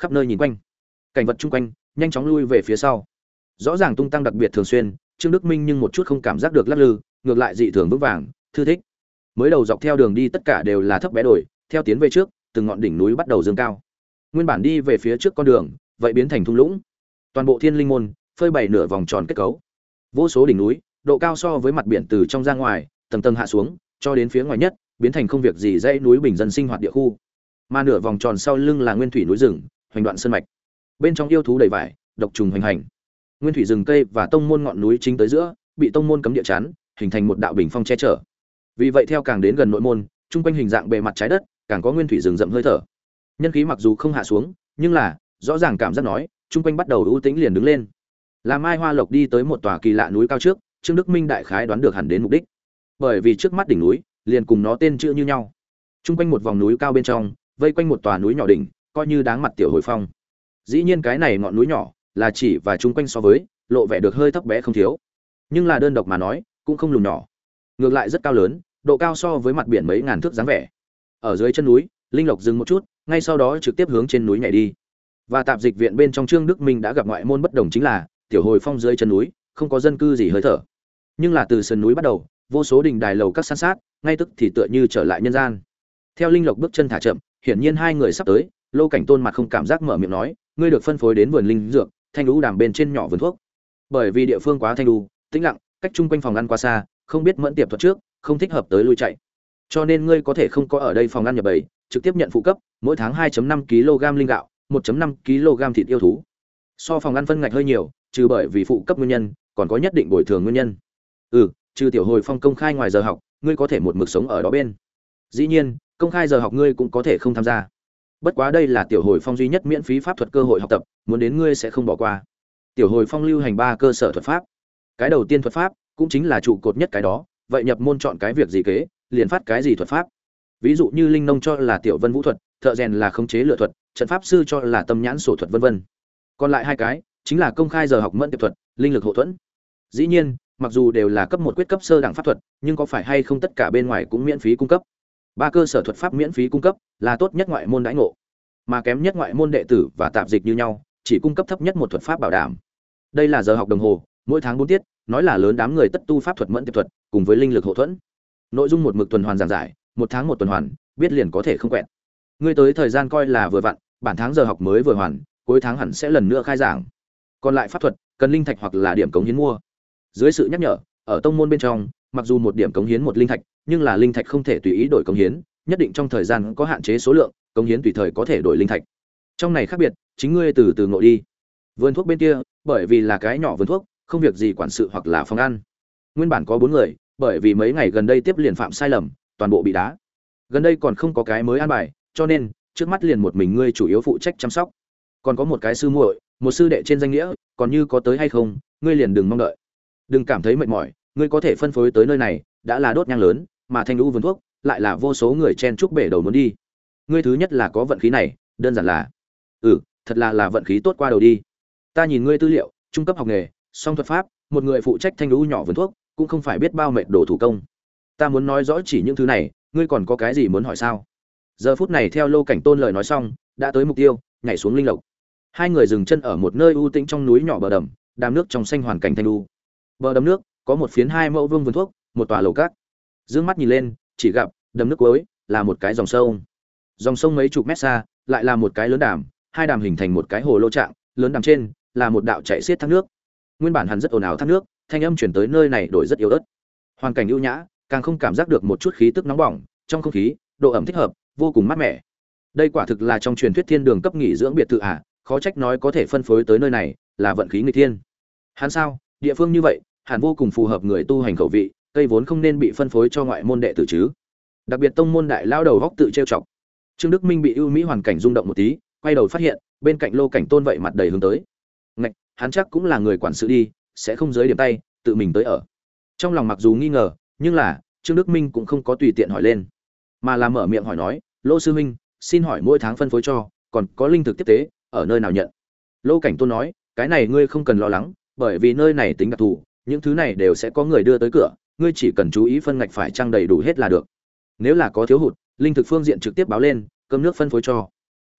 khắp nơi nhìn quanh. Cảnh vật chung quanh nhanh chóng lui về phía sau. Rõ ràng tung tăng đặc biệt thường xuyên, Trương Đức Minh nhưng một chút không cảm giác được lắc lư, ngược lại dị thường vững vàng, thư thích. Mới đầu dọc theo đường đi tất cả đều là thấp bé đồi, theo tiến về trước, từng ngọn đỉnh núi bắt đầu dâng cao. Nguyên bản đi về phía trước con đường, vậy biến thành thung lũng. Toàn bộ Thiên Linh môn phơi bày nửa vòng tròn kết cấu. Vô số đỉnh núi, độ cao so với mặt biển từ trong ra ngoài, tầng tầng hạ xuống, cho đến phía ngoài nhất, biến thành không việc gì dãy núi bình dân sinh hoạt địa khu. Mà nửa vòng tròn sau lưng là nguyên thủy núi rừng, hoành đoạn sơn mạch. Bên trong yêu thú đầy vải, độc trùng hoành hành. Nguyên thủy rừng cây và tông môn ngọn núi chính tới giữa, bị tông môn cấm địa chắn, hình thành một đạo bình phong che chở. Vì vậy theo càng đến gần nội môn, trung quanh hình dạng bề mặt trái đất, càng có nguyên thủy rừng rậm hơi thở. Nhân khí mặc dù không hạ xuống, nhưng là rõ ràng cảm giác nói, trung quanh bắt đầu ưu tĩnh liền đứng lên. Làm Mai Hoa Lộc đi tới một tòa kỳ lạ núi cao trước, Trương Đức Minh đại khái đoán được hẳn đến mục đích. Bởi vì trước mắt đỉnh núi, liền cùng nó tên chữ như nhau. Trung quanh một vòng núi cao bên trong, vây quanh một tòa núi nhỏ đỉnh, coi như đáng mặt tiểu hồi phong. Dĩ nhiên cái này ngọn núi nhỏ, là chỉ và trung quanh so với, lộ vẻ được hơi thấp bé không thiếu. Nhưng là đơn độc mà nói, cũng không lùn nhỏ. Ngược lại rất cao lớn, độ cao so với mặt biển mấy ngàn thước dáng vẻ. Ở dưới chân núi, Linh Lộc dừng một chút, ngay sau đó trực tiếp hướng trên núi nhảy đi. Và tạp dịch viện bên trong Trương Đức Minh đã gặp ngoại môn bất đồng chính là, tiểu hồi phong dưới chân núi, không có dân cư gì hơi thở. Nhưng là từ sườn núi bắt đầu, vô số đình đài lầu các san sát, ngay tức thì tựa như trở lại nhân gian. Theo Linh Lộc bước chân thả chậm, hiển nhiên hai người sắp tới, Lô Cảnh Tôn mặt không cảm giác mở miệng nói, ngươi được phân phối đến vườn linh dược, thanh lũ đàm bên trên nhỏ vườn thuốc. Bởi vì địa phương quá thanh lũ, tĩnh lặng, cách chung quanh phòng ăn quá xa, không biết mẫn tiệp thuật trước, không thích hợp tới lui chạy. Cho nên ngươi có thể không có ở đây phòng ăn nhập bầy, trực tiếp nhận phụ cấp, mỗi tháng hai phẩy năm ki lô gam linh gạo, một phẩy năm ki lô gam thịt yêu thú. So phòng ăn phân ngạch hơi nhiều, trừ bởi vì phụ cấp nguyên nhân, còn có nhất định bồi thường nguyên nhân. Ừ, trừ tiểu hồi phong công khai ngoài giờ học, ngươi có thể một mực sống ở đó bên. Dĩ nhiên, công khai giờ học ngươi cũng có thể không tham gia. Bất quá đây là tiểu hồi phong duy nhất miễn phí pháp thuật cơ hội học tập, muốn đến ngươi sẽ không bỏ qua. Tiểu hồi phong lưu hành ba cơ sở thuật pháp. Cái đầu tiên thuật pháp, cũng chính là trụ cột nhất cái đó, vậy nhập môn chọn cái việc gì kế, liền phát cái gì thuật pháp. Ví dụ như linh nông cho là tiểu vân vũ thuật, thợ rèn là khống chế lựa thuật, trận pháp sư cho là tâm nhãn sổ thuật vân vân. Còn lại hai cái, chính là công khai giờ học mẫn tiệp thuật, linh lực hộ thuẫn. Dĩ nhiên, mặc dù đều là cấp một quyết cấp sơ đẳng pháp thuật, nhưng có phải hay không tất cả bên ngoài cũng miễn phí cung cấp. Ba cơ sở thuật pháp miễn phí cung cấp là tốt nhất ngoại môn đãi ngộ, mà kém nhất ngoại môn đệ tử và tạp dịch như nhau, chỉ cung cấp thấp nhất một thuật pháp bảo đảm. Đây là giờ học đồng hồ, mỗi tháng bốn tiết, nói là lớn đám người tất tu pháp thuật mẫn tiệp thuật, cùng với linh lực hộ thuẫn. Nội dung một mực tuần hoàn giảng giải, một tháng một tuần hoàn, biết liền có thể không quẹt. Ngươi tới thời gian coi là vừa vặn, bản tháng giờ học mới vừa hoàn, cuối tháng hẳn sẽ lần nữa khai giảng. Còn lại pháp thuật, cần linh thạch hoặc là điểm cống hiến mua. Dưới sự nhắc nhở, ở tông môn bên trong, mặc dù một điểm cống hiến một linh thạch, nhưng là linh thạch không thể tùy ý đổi cống hiến, nhất định trong thời gian có hạn chế số lượng, cống hiến tùy thời có thể đổi linh thạch. Trong này khác biệt, chính ngươi từ từ ngộ đi. Vườn thuốc bên kia, bởi vì là cái nhỏ vườn thuốc, không việc gì quản sự hoặc là phòng ăn. Nguyên bản có bốn người, bởi vì mấy ngày gần đây tiếp liền phạm sai lầm, toàn bộ bị đá. Gần đây còn không có cái mới an bài, cho nên trước mắt liền một mình ngươi chủ yếu phụ trách chăm sóc. Còn có một cái sư muội, một sư đệ trên danh nghĩa, còn như có tới hay không, ngươi liền đừng mong đợi. Đừng cảm thấy mệt mỏi, ngươi có thể phân phối tới nơi này, đã là đốt nhang lớn, mà thanh lũ vườn thuốc, lại là vô số người chen chúc bể đầu muốn đi. Ngươi thứ nhất là có vận khí này, đơn giản là, ừ, thật là là vận khí tốt qua đầu đi. Ta nhìn ngươi tư liệu, trung cấp học nghề, song thuật pháp, một người phụ trách thanh lũ nhỏ vườn thuốc, cũng không phải biết bao mệt đồ thủ công. Ta muốn nói rõ chỉ những thứ này, ngươi còn có cái gì muốn hỏi sao? Giờ phút này theo Lô Cảnh Tôn lời nói xong, đã tới mục tiêu, nhảy xuống linh lộc. Hai người dừng chân ở một nơi u tĩnh trong núi nhỏ bờ đầm, đàm nước trong xanh hoàn cảnh thanh lưu. Bờ đầm nước có một phiến hai mẫu vuông vườn thuốc, một tòa lầu cát. Dương mắt nhìn lên, chỉ gặp đầm nước cuối là một cái dòng sông. Dòng sông mấy chục mét xa, lại là một cái lớn đàm, hai đàm hình thành một cái hồ lô trạng, lớn đàm trên là một đạo chảy xiết thác nước. Nguyên bản hắn rất ồn ào thác nước, thanh âm chuyển tới nơi này đổi rất yếu ớt. Hoàn cảnh ưu nhã, càng không cảm giác được một chút khí tức nóng bỏng, trong không khí, độ ẩm thích hợp, vô cùng mát mẻ. Đây quả thực là trong truyền thuyết thiên đường cấp nghỉ dưỡng biệt thự à, khó trách nói có thể phân phối tới nơi này, là vận khí nghịch thiên. Hắn sao, địa phương như vậy, hẳn vô cùng phù hợp người tu hành khẩu vị, cây vốn không nên bị phân phối cho ngoại môn đệ tử chứ. Đặc biệt tông môn đại lao đầu góc tự trêu chọc. Trương Đức Minh bị ưu mỹ hoàn cảnh rung động một tí, quay đầu phát hiện, bên cạnh Lô Cảnh Tôn vậy mặt đầy hướng tới. Ngạch, hắn chắc cũng là người quản sự đi, sẽ không giới điểm tay, tự mình tới ở. Trong lòng mặc dù nghi ngờ, nhưng là Trương Đức Minh cũng không có tùy tiện hỏi lên, mà là mở miệng hỏi nói, Lô sư huynh, xin hỏi mỗi tháng phân phối cho, còn có linh thực tiếp tế, ở nơi nào nhận? Lô Cảnh Tôn nói, cái này ngươi không cần lo lắng, bởi vì nơi này tính đặc thù, những thứ này đều sẽ có người đưa tới cửa, ngươi chỉ cần chú ý phân ngạch phải trang đầy đủ hết là được. Nếu là có thiếu hụt, linh thực phương diện trực tiếp báo lên, cơm nước phân phối cho.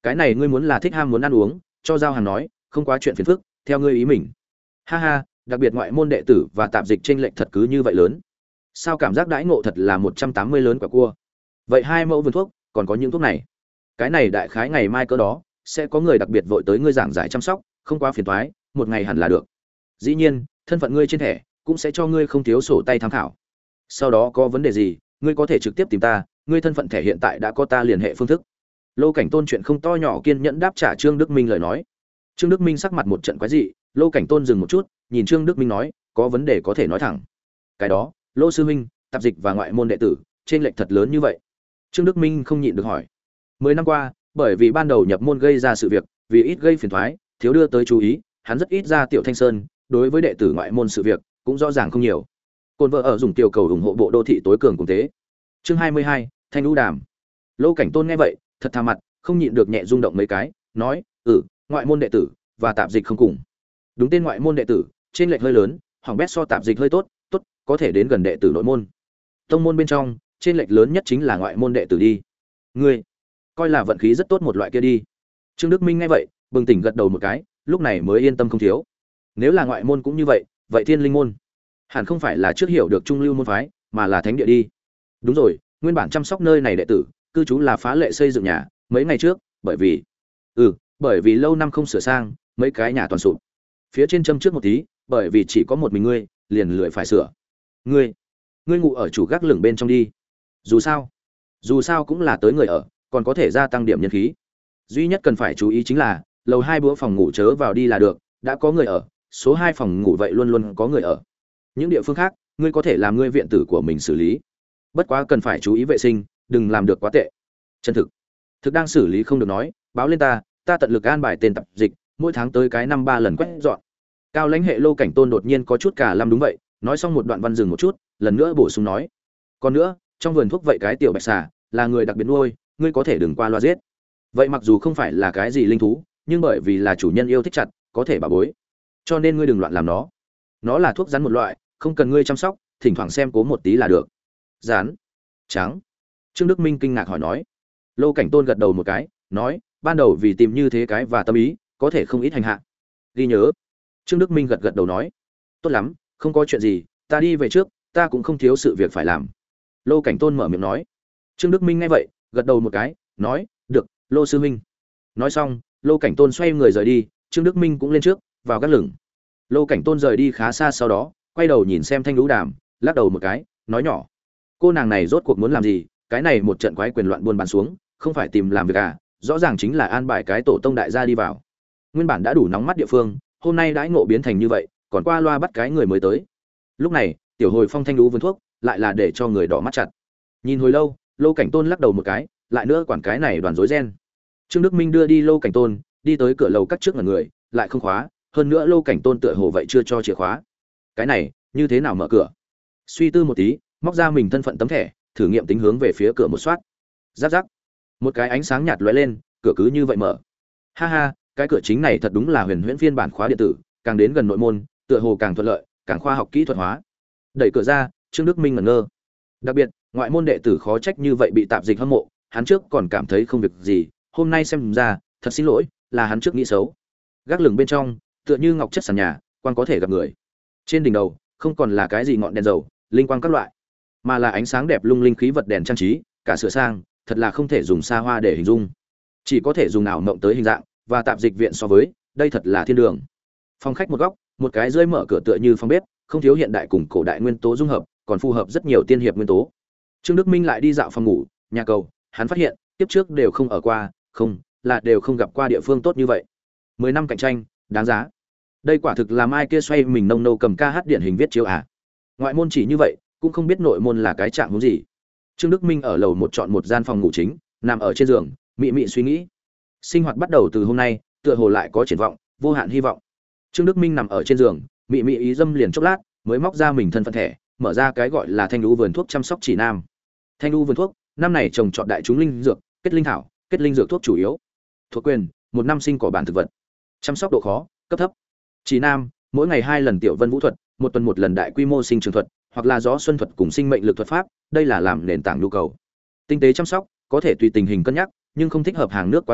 Cái này ngươi muốn là thích ham muốn ăn uống, cho giao hàng nói, không quá chuyện phiền phức, theo ngươi ý mình. Ha ha, đặc biệt ngoại môn đệ tử và tạp dịch chênh lệch thật cứ như vậy lớn. Sao cảm giác đãi ngộ thật là một trăm tám mươi lớn quả cua. Vậy hai mẫu vườn thuốc, còn có những thuốc này. Cái này đại khái ngày mai cỡ đó, sẽ có người đặc biệt vội tới ngươi giảng giải chăm sóc, không quá phiền toái, một ngày hẳn là được. Dĩ nhiên, thân phận ngươi trên thẻ cũng sẽ cho ngươi không thiếu sổ tay tham khảo. Sau đó có vấn đề gì, ngươi có thể trực tiếp tìm ta, ngươi thân phận thẻ hiện tại đã có ta liên hệ phương thức. Lô Cảnh Tôn chuyện không to nhỏ kiên nhẫn đáp trả Trương Đức Minh lời nói. Trương Đức Minh sắc mặt một trận quái dị, Lô Cảnh Tôn dừng một chút, nhìn Trương Đức Minh nói, có vấn đề có thể nói thẳng. Cái đó, Lô sư huynh, tạp dịch và ngoại môn đệ tử, trên lệch thật lớn như vậy. Trương Đức Minh không nhịn được hỏi. Mười năm qua, bởi vì ban đầu nhập môn gây ra sự việc, vì ít gây phiền toái, thiếu đưa tới chú ý, hắn rất ít ra Tiểu Thanh Sơn, đối với đệ tử ngoại môn sự việc, cũng rõ ràng không nhiều. Côn vợ ở dùng tiểu cầu ủng hộ bộ đô thị tối cường cùng thế. Chương hai mươi hai, Thanh Lũ Đàm. Lô Cảnh Tôn nghe vậy, thật tha mặt, không nhịn được nhẹ rung động mấy cái, nói, "Ừ, ngoại môn đệ tử và tạp dịch không cùng." Đúng tên ngoại môn đệ tử, trên lệch hơi lớn, hỏng bét so tạp dịch hơi tốt, tốt, có thể đến gần đệ tử nội môn. Tông môn bên trong, trên lệch lớn nhất chính là ngoại môn đệ tử đi. Ngươi coi là vận khí rất tốt một loại kia đi. Trương Đức Minh nghe vậy, bừng tỉnh gật đầu một cái, lúc này mới yên tâm không thiếu. Nếu là ngoại môn cũng như vậy, vậy Thiên Linh môn hẳn không phải là trước hiểu được trung lưu môn phái, mà là thánh địa đi. Đúng rồi, nguyên bản chăm sóc nơi này đệ tử, cư trú là phá lệ xây dựng nhà, mấy ngày trước, bởi vì ừ, bởi vì lâu năm không sửa sang, mấy cái nhà toàn sụp. Phía trên châm trước một tí, bởi vì chỉ có một mình ngươi, liền lười phải sửa. Ngươi, ngươi ngủ ở chủ gác lửng bên trong đi. Dù sao, dù sao cũng là tới người ở, còn có thể gia tăng điểm nhân khí. Duy nhất cần phải chú ý chính là, lầu hai bữa phòng ngủ chớ vào đi là được, đã có người ở, số hai phòng ngủ vậy luôn luôn có người ở. Những địa phương khác, ngươi có thể làm ngươi viện tử của mình xử lý. Bất quá cần phải chú ý vệ sinh, đừng làm được quá tệ. Chân thực, thực đang xử lý không được nói, báo lên ta, ta tận lực an bài tên tập dịch, mỗi tháng tới cái năm ba lần quét dọn. Cao lãnh hệ Lô Cảnh Tôn đột nhiên có chút cả lâm đúng vậy, nói xong một đoạn văn dừng một chút, lần nữa bổ sung nói, còn nữa, trong vườn thuốc vậy cái tiểu bạch xà là người đặc biệt nuôi, ngươi có thể đừng qua loa giết. Vậy mặc dù không phải là cái gì linh thú, nhưng bởi vì là chủ nhân yêu thích chặt, có thể bảo bối, cho nên ngươi đừng loạn làm nó. Nó là thuốc rắn một loại, không cần ngươi chăm sóc, thỉnh thoảng xem cố một tí là được. Rắn? Trắng? Trương Đức Minh kinh ngạc hỏi nói. Lô Cảnh Tôn gật đầu một cái, nói, ban đầu vì tìm như thế cái và tâm ý, có thể không ít hành hạ. Ghi nhớ. Trương Đức Minh gật gật đầu nói, tốt lắm, không có chuyện gì, ta đi về trước, ta cũng không thiếu sự việc phải làm. Lô Cảnh Tôn mở miệng nói. Trương Đức Minh nghe vậy, gật đầu một cái, nói, được, Lô sư huynh. Nói xong, Lô Cảnh Tôn xoay người rời đi, Trương Đức Minh cũng lên trước, vào gác lửng. Lô Cảnh Tôn rời đi khá xa, sau đó quay đầu nhìn xem Thanh Lũ Đàm, lắc đầu một cái, nói nhỏ, cô nàng này rốt cuộc muốn làm gì? Cái này một trận quái quyền loạn buôn bán xuống, không phải tìm làm việc à? Rõ ràng chính là an bài cái tổ tông đại gia đi vào. Nguyên bản đã đủ nóng mắt địa phương, hôm nay đãi ngộ biến thành như vậy, còn qua loa bắt cái người mới tới. Lúc này, tiểu hồi phong Thanh Lũ vườn thuốc, lại là để cho người đỏ mắt chặt. Nhìn hồi lâu, Lô Cảnh Tôn lắc đầu một cái, lại nữa quản cái này đoàn rối ren. Trương Đức Minh đưa đi Lô Cảnh Tôn, đi tới cửa lầu cắt trước ngẩn người, lại không khóa, hơn nữa Lô Cảnh Tôn tựa hồ vậy chưa cho chìa khóa. Cái này, như thế nào mở cửa? Suy tư một tí, móc ra mình thân phận tấm thẻ, thử nghiệm tính hướng về phía cửa một soát. Rắc rắc. Một cái ánh sáng nhạt lóe lên, cửa cứ như vậy mở. Ha ha, cái cửa chính này thật đúng là huyền huyễn phiên bản khóa điện tử, càng đến gần nội môn, tựa hồ càng thuận lợi, càng khoa học kỹ thuật hóa. Đẩy cửa ra, Trương Đức Minh ngẩn ngơ. Đặc biệt, ngoại môn đệ tử khó trách như vậy bị tạp dịch hâm mộ, hắn trước còn cảm thấy không việc gì, hôm nay xem ra, thật xin lỗi, là hắn trước nghĩ xấu. Gác lửng bên trong, tựa như ngọc chất sàn nhà, quan có thể gặp người. Trên đỉnh đầu, không còn là cái gì ngọn đèn dầu, linh quang các loại, mà là ánh sáng đẹp lung linh khí vật đèn trang trí, cả sửa sang, thật là không thể dùng xa hoa để hình dung, chỉ có thể dùng ảo mộng tới hình dạng, và tạp dịch viện so với, đây thật là thiên đường. Phòng khách một góc, một cái rơi mở cửa tựa như phòng bếp, không thiếu hiện đại cùng cổ đại nguyên tố dung hợp, còn phù hợp rất nhiều tiên hiệp nguyên tố. Trương Đức Minh lại đi dạo phòng ngủ, nhà cầu, hắn phát hiện, tiếp trước đều không ở qua, không, là đều không gặp qua địa phương tốt như vậy. Mười năm cạnh tranh, đáng giá. Đây quả thực là mai kia xoay mình nông nâu cầm ca hát điển hình viết chiếu à. Ngoại môn chỉ như vậy, cũng không biết nội môn là cái trạng huống gì. Trương Đức Minh ở lầu một chọn một gian phòng ngủ chính, nằm ở trên giường, mị mị suy nghĩ. Sinh hoạt bắt đầu từ hôm nay, tựa hồ lại có triển vọng, vô hạn hy vọng. Trương Đức Minh nằm ở trên giường, mị mị ý dâm liền chốc lát, mới móc ra mình thân phận thẻ, mở ra cái gọi là Thanh Lũ vườn thuốc chăm sóc chỉ nam. Thanh Lũ vườn thuốc, năm này trồng trọt đại chúng linh dược, kết linh thảo, kết linh dược thuốc chủ yếu. Thuộc quyền, một năm sinh cỏ bản thực vật. Chăm sóc độ khó, cấp thấp. Chỉ nam, mỗi ngày hai lần tiểu vân vũ thuật, một tuần một lần đại quy mô sinh trường thuật, hoặc là gió xuân thuật cùng sinh mệnh lực thuật pháp, đây là làm nền tảng nhu cầu. Tinh tế chăm sóc, có thể tùy tình hình cân nhắc, nhưng không thích hợp hàng nước quá nhiều,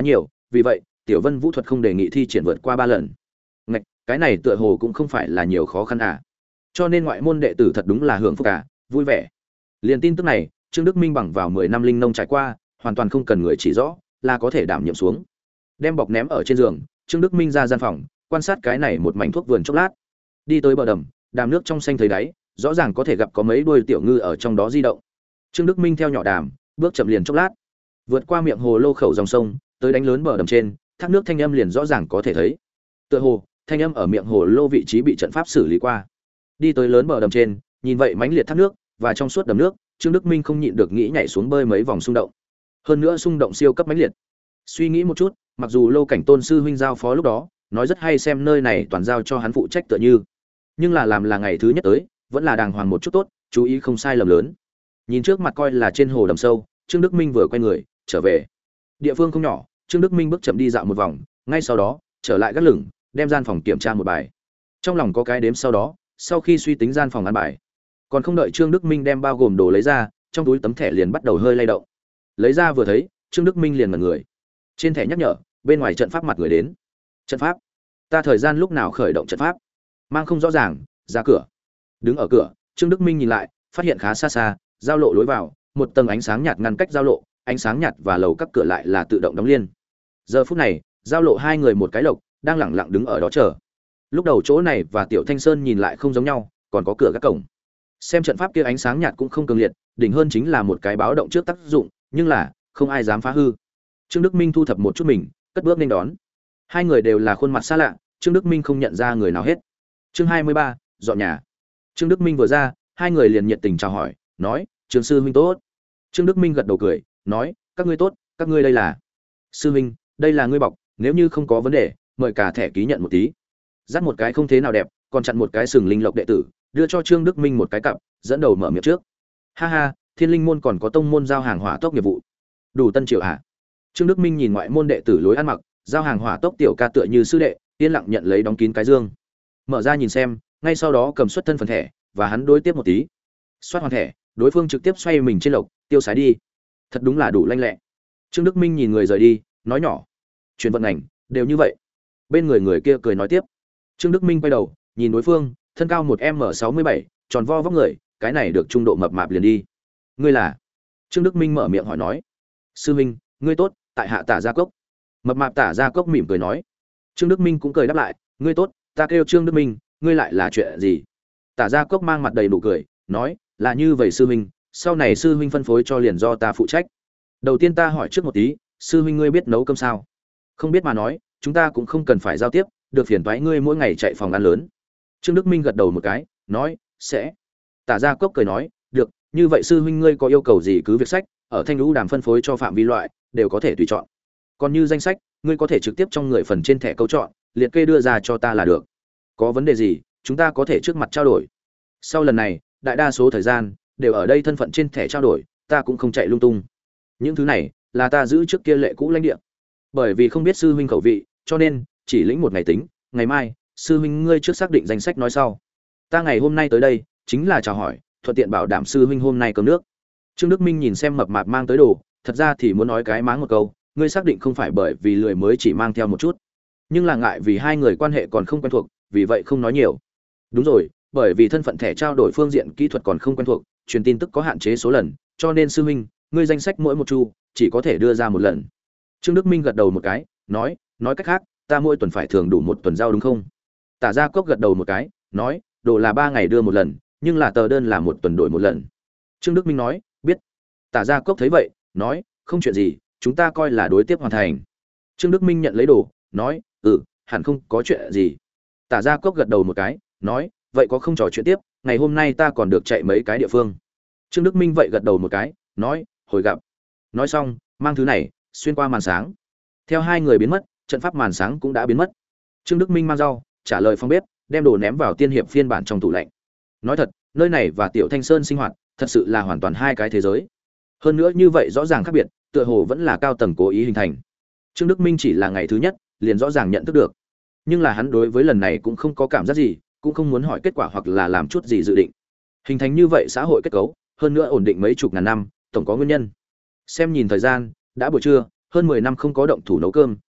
vì vậy Tiểu Vân vũ thuật không đề nghị thi triển vượt qua ba lần. Ngạch, cái này tựa hồ cũng không phải là nhiều khó khăn à. Cho nên ngoại môn đệ tử thật đúng là hưởng phúc cả, vui vẻ. Liền tin tức này, Trương Đức Minh bằng vào mười năm linh nông trải qua, hoàn toàn không cần người chỉ rõ, là có thể đảm nhiệm xuống. Đem bọc ném ở trên giường, Trương Đức Minh ra gian phòng, quan sát cái này một mảnh thuốc vườn chốc lát. Đi tới bờ đầm, đàm nước trong xanh thấy đáy, rõ ràng có thể gặp có mấy đuôi tiểu ngư ở trong đó di động. Trương Đức Minh theo nhỏ đàm, bước chậm liền chốc lát, vượt qua miệng hồ lô khẩu dòng sông, tới đánh lớn bờ đầm trên, thác nước thanh âm liền rõ ràng có thể thấy. Tựa hồ, thanh âm ở miệng hồ lô vị trí bị trận pháp xử lý qua. Đi tới lớn bờ đầm trên, nhìn vậy mãnh liệt thác nước, và trong suốt đầm nước, Trương Đức Minh không nhịn được nghĩ nhảy xuống bơi mấy vòng xung động. Hơn nữa xung động siêu cấp mãnh liệt. Suy nghĩ một chút, mặc dù Lô Cảnh Tôn sư huynh giao phó lúc đó, nói rất hay xem nơi này toàn giao cho hắn phụ trách tựa như, nhưng là làm là ngày thứ nhất tới, vẫn là đàng hoàng một chút tốt, chú ý không sai lầm lớn. Nhìn trước mặt coi là trên hồ đầm sâu, Trương Đức Minh vừa quay người, trở về. Địa phương không nhỏ, Trương Đức Minh bước chậm đi dạo một vòng, ngay sau đó, trở lại gác lửng, đem gian phòng kiểm tra một bài. Trong lòng có cái đếm sau đó, sau khi suy tính gian phòng ăn bài, còn không đợi Trương Đức Minh đem bao gồm đồ lấy ra, trong túi tấm thẻ liền bắt đầu hơi lay động. Lấy ra vừa thấy, Trương Đức Minh liền ngẩn người. Trên thẻ nhắc nhở, bên ngoài trận pháp mặt người đến. Trận pháp? Ta thời gian lúc nào khởi động trận pháp? Mang không rõ ràng, ra cửa. Đứng ở cửa, Trương Đức Minh nhìn lại, phát hiện khá xa xa, giao lộ lối vào, một tầng ánh sáng nhạt ngăn cách giao lộ, ánh sáng nhạt và lầu các cửa lại là tự động đóng liên. Giờ phút này, giao lộ hai người một cái lộc, đang lẳng lặng đứng ở đó chờ. Lúc đầu chỗ này và Tiểu Thanh Sơn nhìn lại không giống nhau, còn có cửa các cổng. Xem trận pháp kia ánh sáng nhạt cũng không cường liệt, đỉnh hơn chính là một cái báo động trước tác dụng, nhưng là không ai dám phá hư. Trương Đức Minh thu thập một chút mình, cất bước nên đón. Hai người đều là khuôn mặt xa lạ, Trương Đức Minh không nhận ra người nào hết. Chương hai mươi ba, dọn nhà. Trương Đức Minh vừa ra, hai người liền nhiệt tình chào hỏi, nói: "Trương sư huynh tốt." Trương Đức Minh gật đầu cười, nói: "Các ngươi tốt, các ngươi đây là?" "Sư huynh, đây là ngươi bọc, nếu như không có vấn đề, mời cả thẻ ký nhận một tí." Dắt một cái không thế nào đẹp, còn chặn một cái sừng linh lộc đệ tử, đưa cho Trương Đức Minh một cái cặp, dẫn đầu mở miệng trước. "Ha ha, Thiên Linh môn còn có tông môn giao hàng hỏa tốc nghiệp vụ. Đủ tân triệu hả?" Trương Đức Minh nhìn ngoại môn đệ tử lối ăn mặc, giao hàng hỏa tốc tiểu ca tựa như sư đệ, yên lặng nhận lấy đóng kín cái dương. Mở ra nhìn xem, ngay sau đó cầm xuất thân phần thẻ, và hắn đối tiếp một tí. Soát hoàn thẻ, đối phương trực tiếp xoay mình trên lộc, tiêu sái đi. Thật đúng là đủ lanh lẹ. Trương Đức Minh nhìn người rời đi, nói nhỏ: "Chuyển vận ngành, đều như vậy." Bên người người kia cười nói tiếp. Trương Đức Minh quay đầu, nhìn đối phương, thân cao một m sáu mươi bảy, tròn vo vóc người, cái này được trung độ mập mạp liền đi. "Ngươi là?" Trương Đức Minh mở miệng hỏi nói. "Sư huynh, ngươi tốt, tại hạ Tả Gia Cốc." Mập mạp Tả Gia Cốc mỉm cười nói. Trương Đức Minh cũng cười đáp lại: "Ngươi tốt, ta kêu Trương Đức Minh, ngươi lại là chuyện gì?" Tả Gia Cốc mang mặt đầy nụ cười, nói: "Là như vậy sư huynh, sau này sư huynh phân phối cho liền do ta phụ trách. Đầu tiên ta hỏi trước một tí, sư huynh ngươi biết nấu cơm sao?" "Không biết mà nói, chúng ta cũng không cần phải giao tiếp, được phiền toái ngươi mỗi ngày chạy phòng ăn lớn." Trương Đức Minh gật đầu một cái, nói: "Sẽ." Tả Gia Cốc cười nói: "Được, như vậy sư huynh ngươi có yêu cầu gì cứ việc sách, ở Thanh Lũ Đàm phân phối cho phạm vi loại, đều có thể tùy chọn. Còn như danh sách, ngươi có thể trực tiếp trong người phần trên thẻ câu chọn, liệt kê đưa ra cho ta là được. Có vấn đề gì, chúng ta có thể trước mặt trao đổi. Sau lần này, đại đa số thời gian đều ở đây thân phận trên thẻ trao đổi, ta cũng không chạy lung tung. Những thứ này là ta giữ trước kia lệ cũ lãnh địa. Bởi vì không biết sư huynh khẩu vị, cho nên chỉ lĩnh một ngày tính, ngày mai, sư huynh ngươi trước xác định danh sách nói sau. Ta ngày hôm nay tới đây, chính là chào hỏi, thuận tiện bảo đảm sư huynh hôm nay cơm nước." Trương Đức Minh nhìn xem mập mạp mang tới đồ, thật ra thì muốn nói cái máng một câu, ngươi xác định không phải bởi vì lười mới chỉ mang theo một chút, nhưng là ngại vì hai người quan hệ còn không quen thuộc, vì vậy không nói nhiều. Đúng rồi, bởi vì thân phận thẻ trao đổi phương diện kỹ thuật còn không quen thuộc, truyền tin tức có hạn chế số lần, cho nên sư huynh, ngươi danh sách mỗi một chu chỉ có thể đưa ra một lần. Trương Đức Minh gật đầu một cái, nói: "Nói cách khác, ta mỗi tuần phải thường đủ một tuần giao đúng không?" Tả Gia Cốc gật đầu một cái, nói: "Đồ là ba ngày đưa một lần, nhưng là tờ đơn là một tuần đổi một lần." Trương Đức Minh nói: "Biết." Tả Gia Cốc thấy vậy, nói: "Không chuyện gì, chúng ta coi là đối tiếp hoàn thành." Trương Đức Minh nhận lấy đồ, nói: "Ừ, hẳn không có chuyện gì." Tả Gia Cốc gật đầu một cái, nói: "Vậy có không trò chuyện tiếp, ngày hôm nay ta còn được chạy mấy cái địa phương." Trương Đức Minh vậy gật đầu một cái, nói: "Hồi gặp." Nói xong, mang thứ này xuyên qua màn sáng. Theo hai người biến mất, trận pháp màn sáng cũng đã biến mất. Trương Đức Minh mang rau, trả lời phòng bếp, đem đồ ném vào tiên hiệp phiên bản trong tủ lạnh. Nói thật, nơi này và Tiểu Thanh Sơn sinh hoạt, thật sự là hoàn toàn hai cái thế giới. Hơn nữa như vậy rõ ràng khác biệt, tựa hồ vẫn là cao tầng cố ý hình thành. Trương Đức Minh chỉ là ngày thứ nhất, liền rõ ràng nhận thức được. Nhưng là hắn đối với lần này cũng không có cảm giác gì, cũng không muốn hỏi kết quả hoặc là làm chút gì dự định. Hình thành như vậy xã hội kết cấu, hơn nữa ổn định mấy chục ngàn năm, tổng có nguyên nhân. Xem nhìn thời gian, đã buổi trưa, hơn mười năm không có động thủ nấu cơm,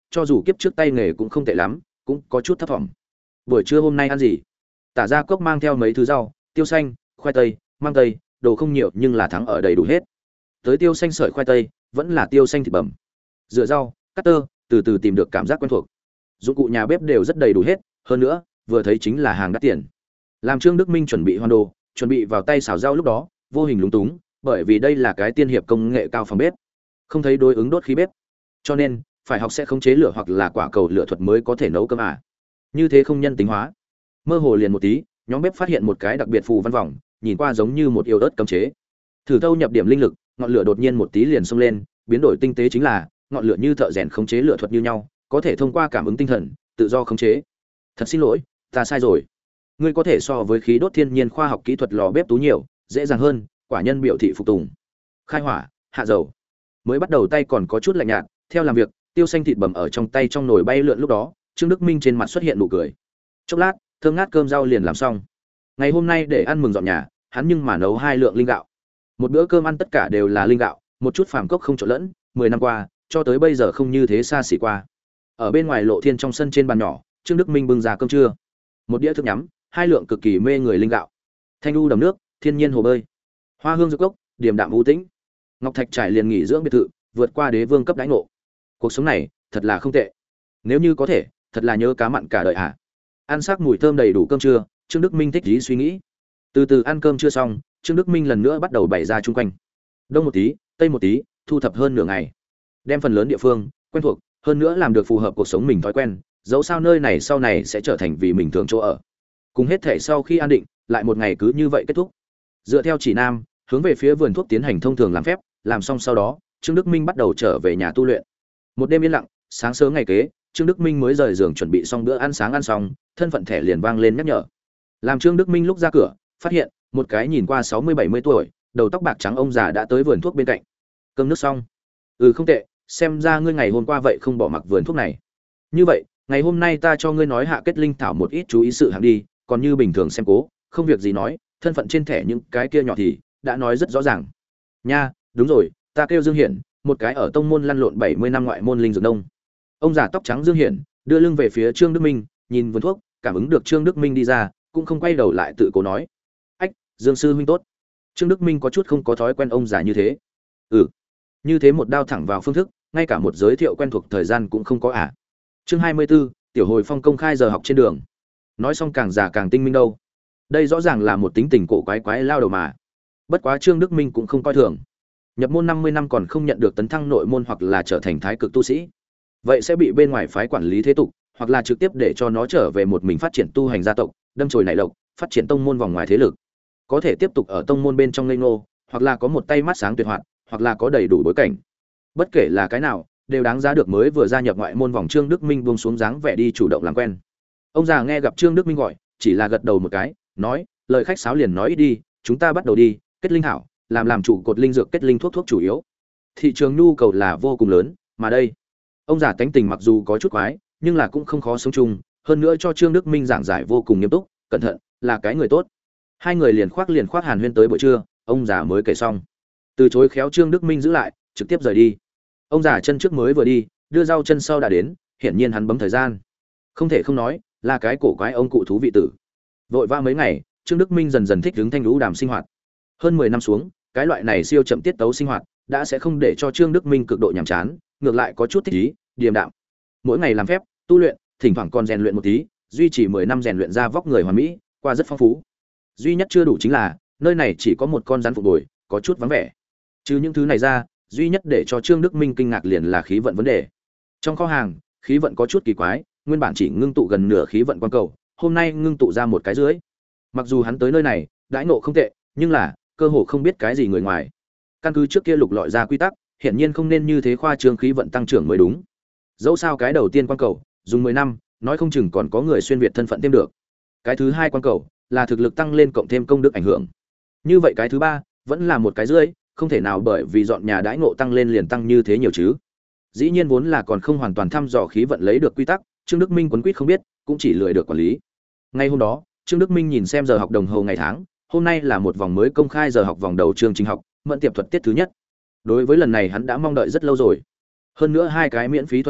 cho dù kiếp trước tay nghề cũng không tệ lắm, cũng có chút thấp vọng. Buổi trưa hôm nay ăn gì? Tả Gia Cốc mang theo mấy thứ rau, tiêu xanh, khoai tây, mang tây, đồ không nhiều nhưng là thắng ở đầy đủ hết. Tới tiêu xanh sợi khoai tây, vẫn là tiêu xanh thịt bằm. Rửa rau, cắt tơ, từ từ tìm được cảm giác quen thuộc. Dụng cụ nhà bếp đều rất đầy đủ hết, hơn nữa, vừa thấy chính là hàng đắt tiền. Làm Trương Đức Minh chuẩn bị hoàn đồ, chuẩn bị vào tay xào rau lúc đó, vô hình lúng túng, bởi vì đây là cái tiên hiệp công nghệ cao phòng bếp, không thấy đối ứng đốt khí bếp, cho nên phải học sẽ khống chế lửa hoặc là quả cầu lửa thuật mới có thể nấu cơm à. Như thế không nhân tính hóa. Mơ hồ liền một tí, nhóm bếp phát hiện một cái đặc biệt phù văn vòng, nhìn qua giống như một yêu ớt cấm chế. Thử thâu nhập điểm linh lực, ngọn lửa đột nhiên một tí liền xông lên, biến đổi tinh tế chính là, ngọn lửa như thợ rèn khống chế lửa thuật như nhau, có thể thông qua cảm ứng tinh thần, tự do khống chế. Thật xin lỗi, ta sai rồi. Ngươi có thể so với khí đốt thiên nhiên khoa học kỹ thuật lò bếp tú nhiều, dễ dàng hơn, quả nhân biểu thị phục tùng. Khai hỏa, hạ dầu. Mới bắt đầu tay còn có chút lạnh nhạt, theo làm việc, tiêu xanh thịt bầm ở trong tay trong nồi bay lượn lúc đó, Trương Đức Minh trên mặt xuất hiện nụ cười. Chốc lát, thơm ngát cơm rau liền làm xong. Ngày hôm nay để ăn mừng dọn nhà, hắn nhưng mà nấu hai lượng linh gạo. Một bữa cơm ăn tất cả đều là linh gạo, một chút phàm cốc không trộn lẫn, mười năm qua, cho tới bây giờ không như thế xa xỉ qua. Ở bên ngoài lộ thiên trong sân trên bàn nhỏ, Trương Đức Minh bưng ra cơm trưa. Một đĩa thức nhắm, hai lượng cực kỳ mê người linh gạo. Thanh u đầm nước, thiên nhiên hồ bơi. Hoa hương dược cốc, điềm đạm u tĩnh. Ngọc Thạch trải liền nghỉ dưỡng biệt thự, vượt qua đế vương cấp đãi ngộ. Cuộc sống này, thật là không tệ. Nếu như có thể, thật là nhớ cá mặn cả đời à. Ăn sắc mùi thơm đầy đủ cơm trưa, Trương Đức Minh thích ý suy nghĩ. Từ từ ăn cơm chưa xong, Trương Đức Minh lần nữa bắt đầu bày ra chung quanh. Đông một tí, tây một tí, thu thập hơn nửa ngày. Đem phần lớn địa phương quen thuộc, hơn nữa làm được phù hợp cuộc sống mình thói quen, dẫu sao nơi này sau này sẽ trở thành vì mình thường chỗ ở. Cùng hết thể sau khi an định, lại một ngày cứ như vậy kết thúc. Dựa theo chỉ nam, hướng về phía vườn thuốc tiến hành thông thường làm phép, làm xong sau đó, Trương Đức Minh bắt đầu trở về nhà tu luyện. Một đêm yên lặng, sáng sớm ngày kế, Trương Đức Minh mới rời giường chuẩn bị xong bữa ăn sáng ăn xong, thân phận thẻ liền vang lên nhắc nhở. Làm Trương Đức Minh lúc ra cửa, phát hiện một cái nhìn qua sáu mươi bảy mươi tuổi, đầu tóc bạc trắng ông già đã tới vườn thuốc bên cạnh. Cơm nước xong. Ừ không tệ, xem ra ngươi ngày hôm qua vậy không bỏ mặc vườn thuốc này. Như vậy, ngày hôm nay ta cho ngươi nói hạ kết linh thảo một ít chú ý sự hạng đi, còn như bình thường xem cố, không việc gì nói, thân phận trên thẻ những cái kia nhỏ thì đã nói rất rõ ràng. Nha, đúng rồi, ta kêu Dương Hiển, một cái ở tông môn lăn lộn bảy mươi năm ngoại môn linh dược nông. Ông già tóc trắng Dương Hiển đưa lưng về phía Trương Đức Minh, nhìn vườn thuốc, cảm ứng được Trương Đức Minh đi ra, cũng không quay đầu lại tự cố nói: "Ách, Dương sư huynh tốt." Trương Đức Minh có chút không có thói quen ông già như thế. Ừ, như thế một đao thẳng vào phương thức, ngay cả một giới thiệu quen thuộc thời gian cũng không có à. Chương hai mươi 24, tiểu hồi phong công khai giờ học trên đường. Nói xong càng già càng tinh minh đâu. Đây rõ ràng là một tính tình cổ quái quái lao đầu mà. Bất quá Trương Đức Minh cũng không coi thường. Nhập môn năm mươi năm còn không nhận được tấn thăng nội môn hoặc là trở thành thái cực tu sĩ. Vậy sẽ bị bên ngoài phái quản lý thế tục, hoặc là trực tiếp để cho nó trở về một mình phát triển tu hành gia tộc, đâm chồi nảy lộc, phát triển tông môn vòng ngoài thế lực. Có thể tiếp tục ở tông môn bên trong ngây ngô, hoặc là có một tay mắt sáng tuyệt hoạt, hoặc là có đầy đủ bối cảnh. Bất kể là cái nào, đều đáng giá được mới vừa gia nhập ngoại môn vòng Trương Đức Minh buông xuống dáng vẻ đi chủ động làm quen. Ông già nghe gặp Trương Đức Minh gọi, chỉ là gật đầu một cái, nói, lời khách sáo liền nói ít đi, chúng ta bắt đầu đi, kết linh thảo, làm làm chủ cột linh dược kết linh thuốc thuốc chủ yếu. Thị trường nhu cầu là vô cùng lớn, mà đây, ông già tánh tình mặc dù có chút quái, nhưng là cũng không khó sống chung, hơn nữa cho Trương Đức Minh giảng giải vô cùng nghiêm túc, cẩn thận, là cái người tốt. Hai người liền khoác liền khoác hàn huyên tới buổi trưa, ông già mới kể xong. Từ chối khéo Trương Đức Minh giữ lại, trực tiếp rời đi. Ông già chân trước mới vừa đi, đưa dao chân sau đã đến, hiển nhiên hắn bấm thời gian. Không thể không nói, là cái cổ quái ông cụ thú vị tử. Vội vã mấy ngày, Trương Đức Minh dần dần thích ứng thanh lũ đàm sinh hoạt. Hơn mười năm xuống, cái loại này siêu chậm tiết tấu sinh hoạt, đã sẽ không để cho Trương Đức Minh cực độ nhàm chán, ngược lại có chút thích ý, điềm đạm. Mỗi ngày làm phép, tu luyện, thỉnh thoảng còn rèn luyện một tí, duy trì mười năm rèn luyện ra vóc người hoàn mỹ, qua rất phong phú. Duy nhất chưa đủ chính là, nơi này chỉ có một con rắn phục bồi, có chút vắng vẻ. Trừ những thứ này ra, duy nhất để cho Trương Đức Minh kinh ngạc liền là khí vận vấn đề. Trong kho hàng, khí vận có chút kỳ quái, nguyên bản chỉ ngưng tụ gần nửa khí vận quan cầu, hôm nay ngưng tụ ra một cái dưới. Mặc dù hắn tới nơi này, đãi ngộ không tệ, nhưng là cơ hồ không biết cái gì người ngoài. Căn cứ trước kia lục lọi ra quy tắc, hiển nhiên không nên như thế khoa trương khí vận tăng trưởng mới đúng. Dẫu sao cái đầu tiên quan cầu, dùng mười năm, nói không chừng còn có người xuyên việt thân phận thêm được. Cái thứ hai quan cầu là thực lực tăng lên cộng thêm công đức ảnh hưởng. Như vậy cái thứ ba vẫn là một cái rưỡi, không thể nào bởi vì dọn nhà đãi ngộ tăng lên liền tăng như thế nhiều chứ. Dĩ nhiên vốn là còn không hoàn toàn thăm dò khí vận lấy được quy tắc, Trương Đức Minh quấn quýt không biết, cũng chỉ lười được quản lý. Ngay hôm đó, Trương Đức Minh nhìn xem giờ học đồng hồ ngày tháng, hôm nay là một vòng mới công khai giờ học vòng đầu chương trình học, mẫn tiệp thuật tiết thứ nhất. Đối với lần này hắn đã mong đợi rất lâu rồi. Hơn nữa hai cái miễn phí thuật pháp,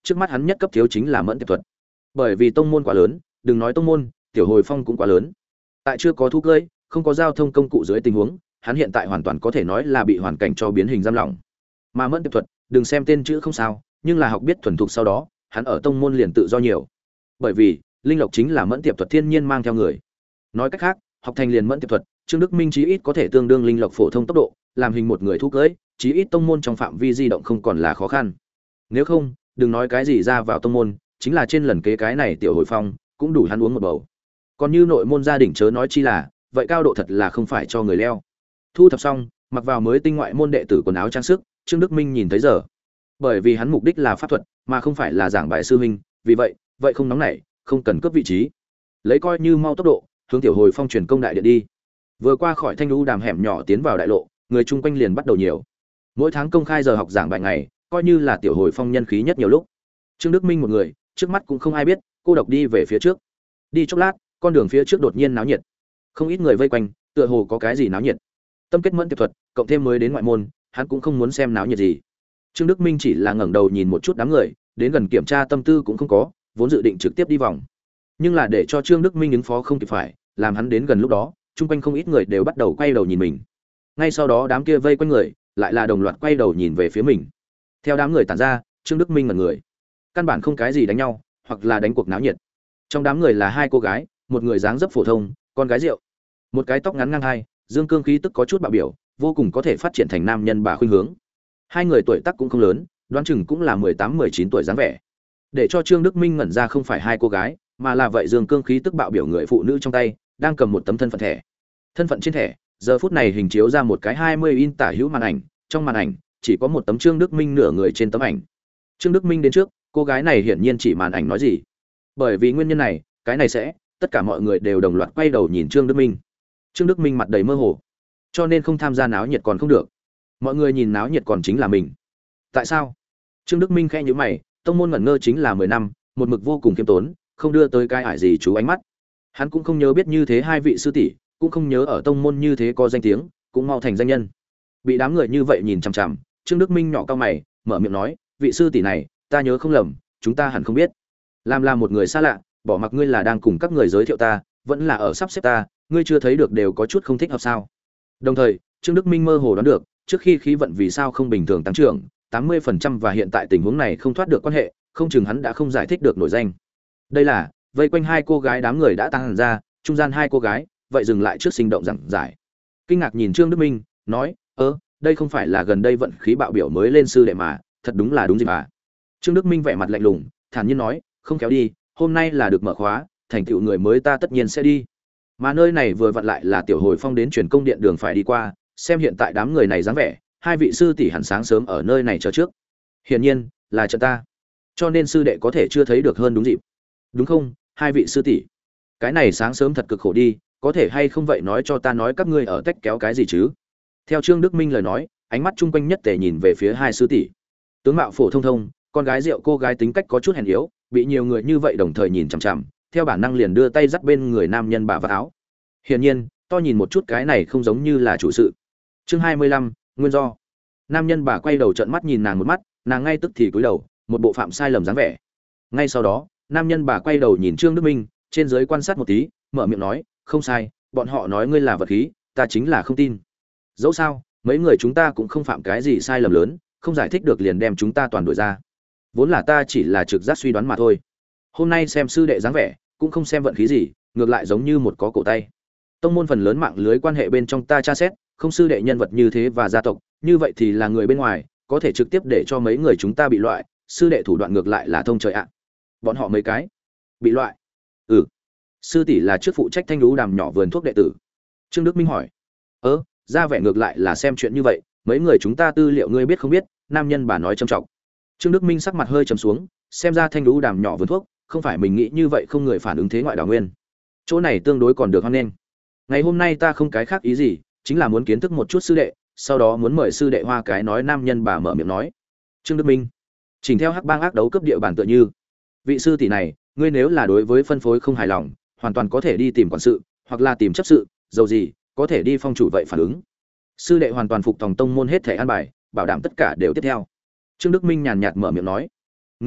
trước mắt hắn nhất cấp thiếu chính là mẫn tiệp thuật. Bởi vì tông môn quá lớn, đừng nói tông môn, tiểu hồi phong cũng quá lớn. Tại chưa có thú cưỡi, không có giao thông công cụ dưới tình huống, hắn hiện tại hoàn toàn có thể nói là bị hoàn cảnh cho biến hình giam lỏng. Mà mẫn tiệp thuật, đừng xem tên chữ không sao, nhưng là học biết thuần thục sau đó, hắn ở tông môn liền tự do nhiều. Bởi vì, linh lộc chính là mẫn tiệp thuật thiên nhiên mang theo người. Nói cách khác, học thành liền mẫn tiệp thuật, Trương Đức Minh chí ít có thể tương đương linh lộc phổ thông tốc độ, làm hình một người thú cưỡi, chí ít tông môn trong phạm vi di động không còn là khó khăn. Nếu không, đừng nói cái gì ra vào tông môn, chính là trên lần kế cái này tiểu hồi phong, cũng đủ hắn uống một bầu. Còn như nội môn gia đình chớ nói chi là, vậy cao độ thật là không phải cho người leo. Thu thập xong, mặc vào mới tinh ngoại môn đệ tử quần áo trang sức, Trương Đức Minh nhìn thấy giờ. Bởi vì hắn mục đích là pháp thuật, mà không phải là giảng bài sư huynh, vì vậy, vậy không nóng nảy, không cần cướp vị trí. Lấy coi như mau tốc độ, hướng tiểu hồi phong truyền công đại điện đi. Vừa qua khỏi thanh lũ đàm hẻm nhỏ tiến vào đại lộ, người chung quanh liền bắt đầu nhiều. Mỗi tháng công khai giờ học giảng bài ngày, coi như là tiểu hồi phong nhân khí nhất nhiều lúc. Trương Đức Minh một người, trước mắt cũng không ai biết, cô độc đi về phía trước. Đi chốc lát, con đường phía trước đột nhiên náo nhiệt. Không ít người vây quanh, tựa hồ có cái gì náo nhiệt. Tâm kết mẫn tiệp thuật, cộng thêm mới đến ngoại môn, hắn cũng không muốn xem náo nhiệt gì. Trương Đức Minh chỉ là ngẩng đầu nhìn một chút đám người, đến gần kiểm tra tâm tư cũng không có, vốn dự định trực tiếp đi vòng. Nhưng là để cho Trương Đức Minh ứng phó không kịp phải, làm hắn đến gần lúc đó, chung quanh không ít người đều bắt đầu quay đầu nhìn mình. Ngay sau đó đám kia vây quanh người, lại là đồng loạt quay đầu nhìn về phía mình. Theo đám người tản ra, Trương Đức Minh ngẩn người. Căn bản không cái gì đánh nhau, hoặc là đánh cuộc náo nhiệt. Trong đám người là hai cô gái, một người dáng dấp phổ thông, con gái rượu, một cái tóc ngắn ngang hai, dương cương khí tức có chút bạo biểu, vô cùng có thể phát triển thành nam nhân bà khuynh hướng. Hai người tuổi tác cũng không lớn, đoán chừng cũng là mười tám mười chín tuổi dáng vẻ. Để cho Trương Đức Minh ngẩn ra không phải hai cô gái, mà là vậy dương cương khí tức bạo biểu người phụ nữ trong tay, đang cầm một tấm thân phận thẻ. Thân phận trên thẻ, giờ phút này hình chiếu ra một cái hai mươi in tả hữu màn ảnh, trong màn ảnh chỉ có một tấm Trương Đức Minh nửa người trên tấm ảnh. Trương Đức Minh đến trước, cô gái này hiển nhiên chỉ màn ảnh nói gì. Bởi vì nguyên nhân này, cái này sẽ, tất cả mọi người đều đồng loạt quay đầu nhìn Trương Đức Minh. Trương Đức Minh mặt đầy mơ hồ, cho nên không tham gia náo nhiệt còn không được. Mọi người nhìn náo nhiệt còn chính là mình. Tại sao? Trương Đức Minh khẽ nhíu mày, tông môn ngẩn ngơ chính là mười năm, một mực vô cùng kiêm tốn, không đưa tới cái ải gì chú ánh mắt. Hắn cũng không nhớ biết như thế hai vị sư tỷ, cũng không nhớ ở tông môn như thế có danh tiếng, cũng mau thành danh nhân. Bị đám người như vậy nhìn chằm chằm, Trương Đức Minh nhỏ cau mày, mở miệng nói, vị sư tỷ này, ta nhớ không lầm, chúng ta hẳn không biết. Làm là một người xa lạ, bỏ mặc ngươi là đang cùng các người giới thiệu ta, vẫn là ở sắp xếp ta, ngươi chưa thấy được đều có chút không thích hợp sao? Đồng thời, Trương Đức Minh mơ hồ đoán được, trước khi khí vận vì sao không bình thường tăng trưởng, tám mươi phần trăm và hiện tại tình huống này không thoát được quan hệ, không chừng hắn đã không giải thích được nổi danh. Đây là, vây quanh hai cô gái đám người đã tăng hẳn ra, trung gian hai cô gái, vậy dừng lại trước sinh động giảng giải. Kinh ngạc nhìn Trương Đức Minh, nói, ơ, đây không phải là gần đây vận khí bạo biểu mới lên sư đệ mà, thật đúng là đúng gì mà. Trương Đức Minh vẻ mặt lạnh lùng, thản nhiên nói, không kéo đi, hôm nay là được mở khóa, thành tựu người mới ta tất nhiên sẽ đi. Mà nơi này vừa vặn lại là tiểu hồi phong đến truyền công điện đường phải đi qua, xem hiện tại đám người này dáng vẻ, hai vị sư tỷ hẳn sáng sớm ở nơi này chờ trước. Hiển nhiên, là trận ta. Cho nên sư đệ có thể chưa thấy được hơn đúng dịp. Đúng không, hai vị sư tỷ? Cái này sáng sớm thật cực khổ đi, có thể hay không vậy nói cho ta nói các ngươi ở tách kéo cái gì chứ? Theo Trương Đức Minh lời nói, ánh mắt chung quanh nhất tề nhìn về phía hai sư tỷ. Tướng mạo phổ thông thông, con gái rượu cô gái tính cách có chút hèn yếu, bị nhiều người như vậy đồng thời nhìn chằm chằm, theo bản năng liền đưa tay dắt bên người nam nhân bà vạt áo. Hiển nhiên, to nhìn một chút cái này không giống như là chủ sự. Chương hai mươi lăm, nguyên do. Nam nhân bà quay đầu trợn mắt nhìn nàng một mắt, nàng ngay tức thì cúi đầu, một bộ phạm sai lầm dáng vẻ. Ngay sau đó, nam nhân bà quay đầu nhìn Trương Đức Minh, trên dưới quan sát một tí, mở miệng nói, không sai, bọn họ nói ngươi là vật khí, ta chính là không tin. Dẫu sao, mấy người chúng ta cũng không phạm cái gì sai lầm lớn, không giải thích được liền đem chúng ta toàn đuổi ra. Vốn là ta chỉ là trực giác suy đoán mà thôi. Hôm nay xem sư đệ dáng vẻ, cũng không xem vận khí gì, ngược lại giống như một có cổ tay. Tông môn phần lớn mạng lưới quan hệ bên trong ta tra xét, không sư đệ nhân vật như thế và gia tộc, như vậy thì là người bên ngoài, có thể trực tiếp để cho mấy người chúng ta bị loại, sư đệ thủ đoạn ngược lại là thông trời ạ. Bọn họ mấy cái bị loại? Ừ. Sư tỷ là trước phụ trách thanh lũ đàm nhỏ vườn thuốc đệ tử. Trương Đức Minh hỏi. Ơ, ra vẻ ngược lại là xem chuyện như vậy, mấy người chúng ta tư liệu ngươi biết không biết? Nam nhân bà nói trầm trọng. Trương Đức Minh sắc mặt hơi trầm xuống, xem ra thanh lũ đàm nhỏ vườn thuốc, không phải mình nghĩ như vậy không người phản ứng thế ngoại đảo nguyên. Chỗ này tương đối còn được hoan nghênh. Ngày hôm nay ta không cái khác ý gì, chính là muốn kiến thức một chút sư đệ, sau đó muốn mời sư đệ hoa cái nói nam nhân bà mở miệng nói. Trương Đức Minh, chỉnh theo hắc bang ác đấu cấp địa bàn tựa như. Vị sư tỷ này, ngươi nếu là đối với phân phối không hài lòng, hoàn toàn có thể đi tìm quản sự, hoặc là tìm chấp sự, dầu gì, có thể đi phong chủ vậy phản ứng. Sư đệ hoàn toàn phục tòng tông môn hết thể an bài, bảo đảm tất cả đều tiếp theo. Trương Đức Minh nhàn nhạt mở miệng nói. Ngươi,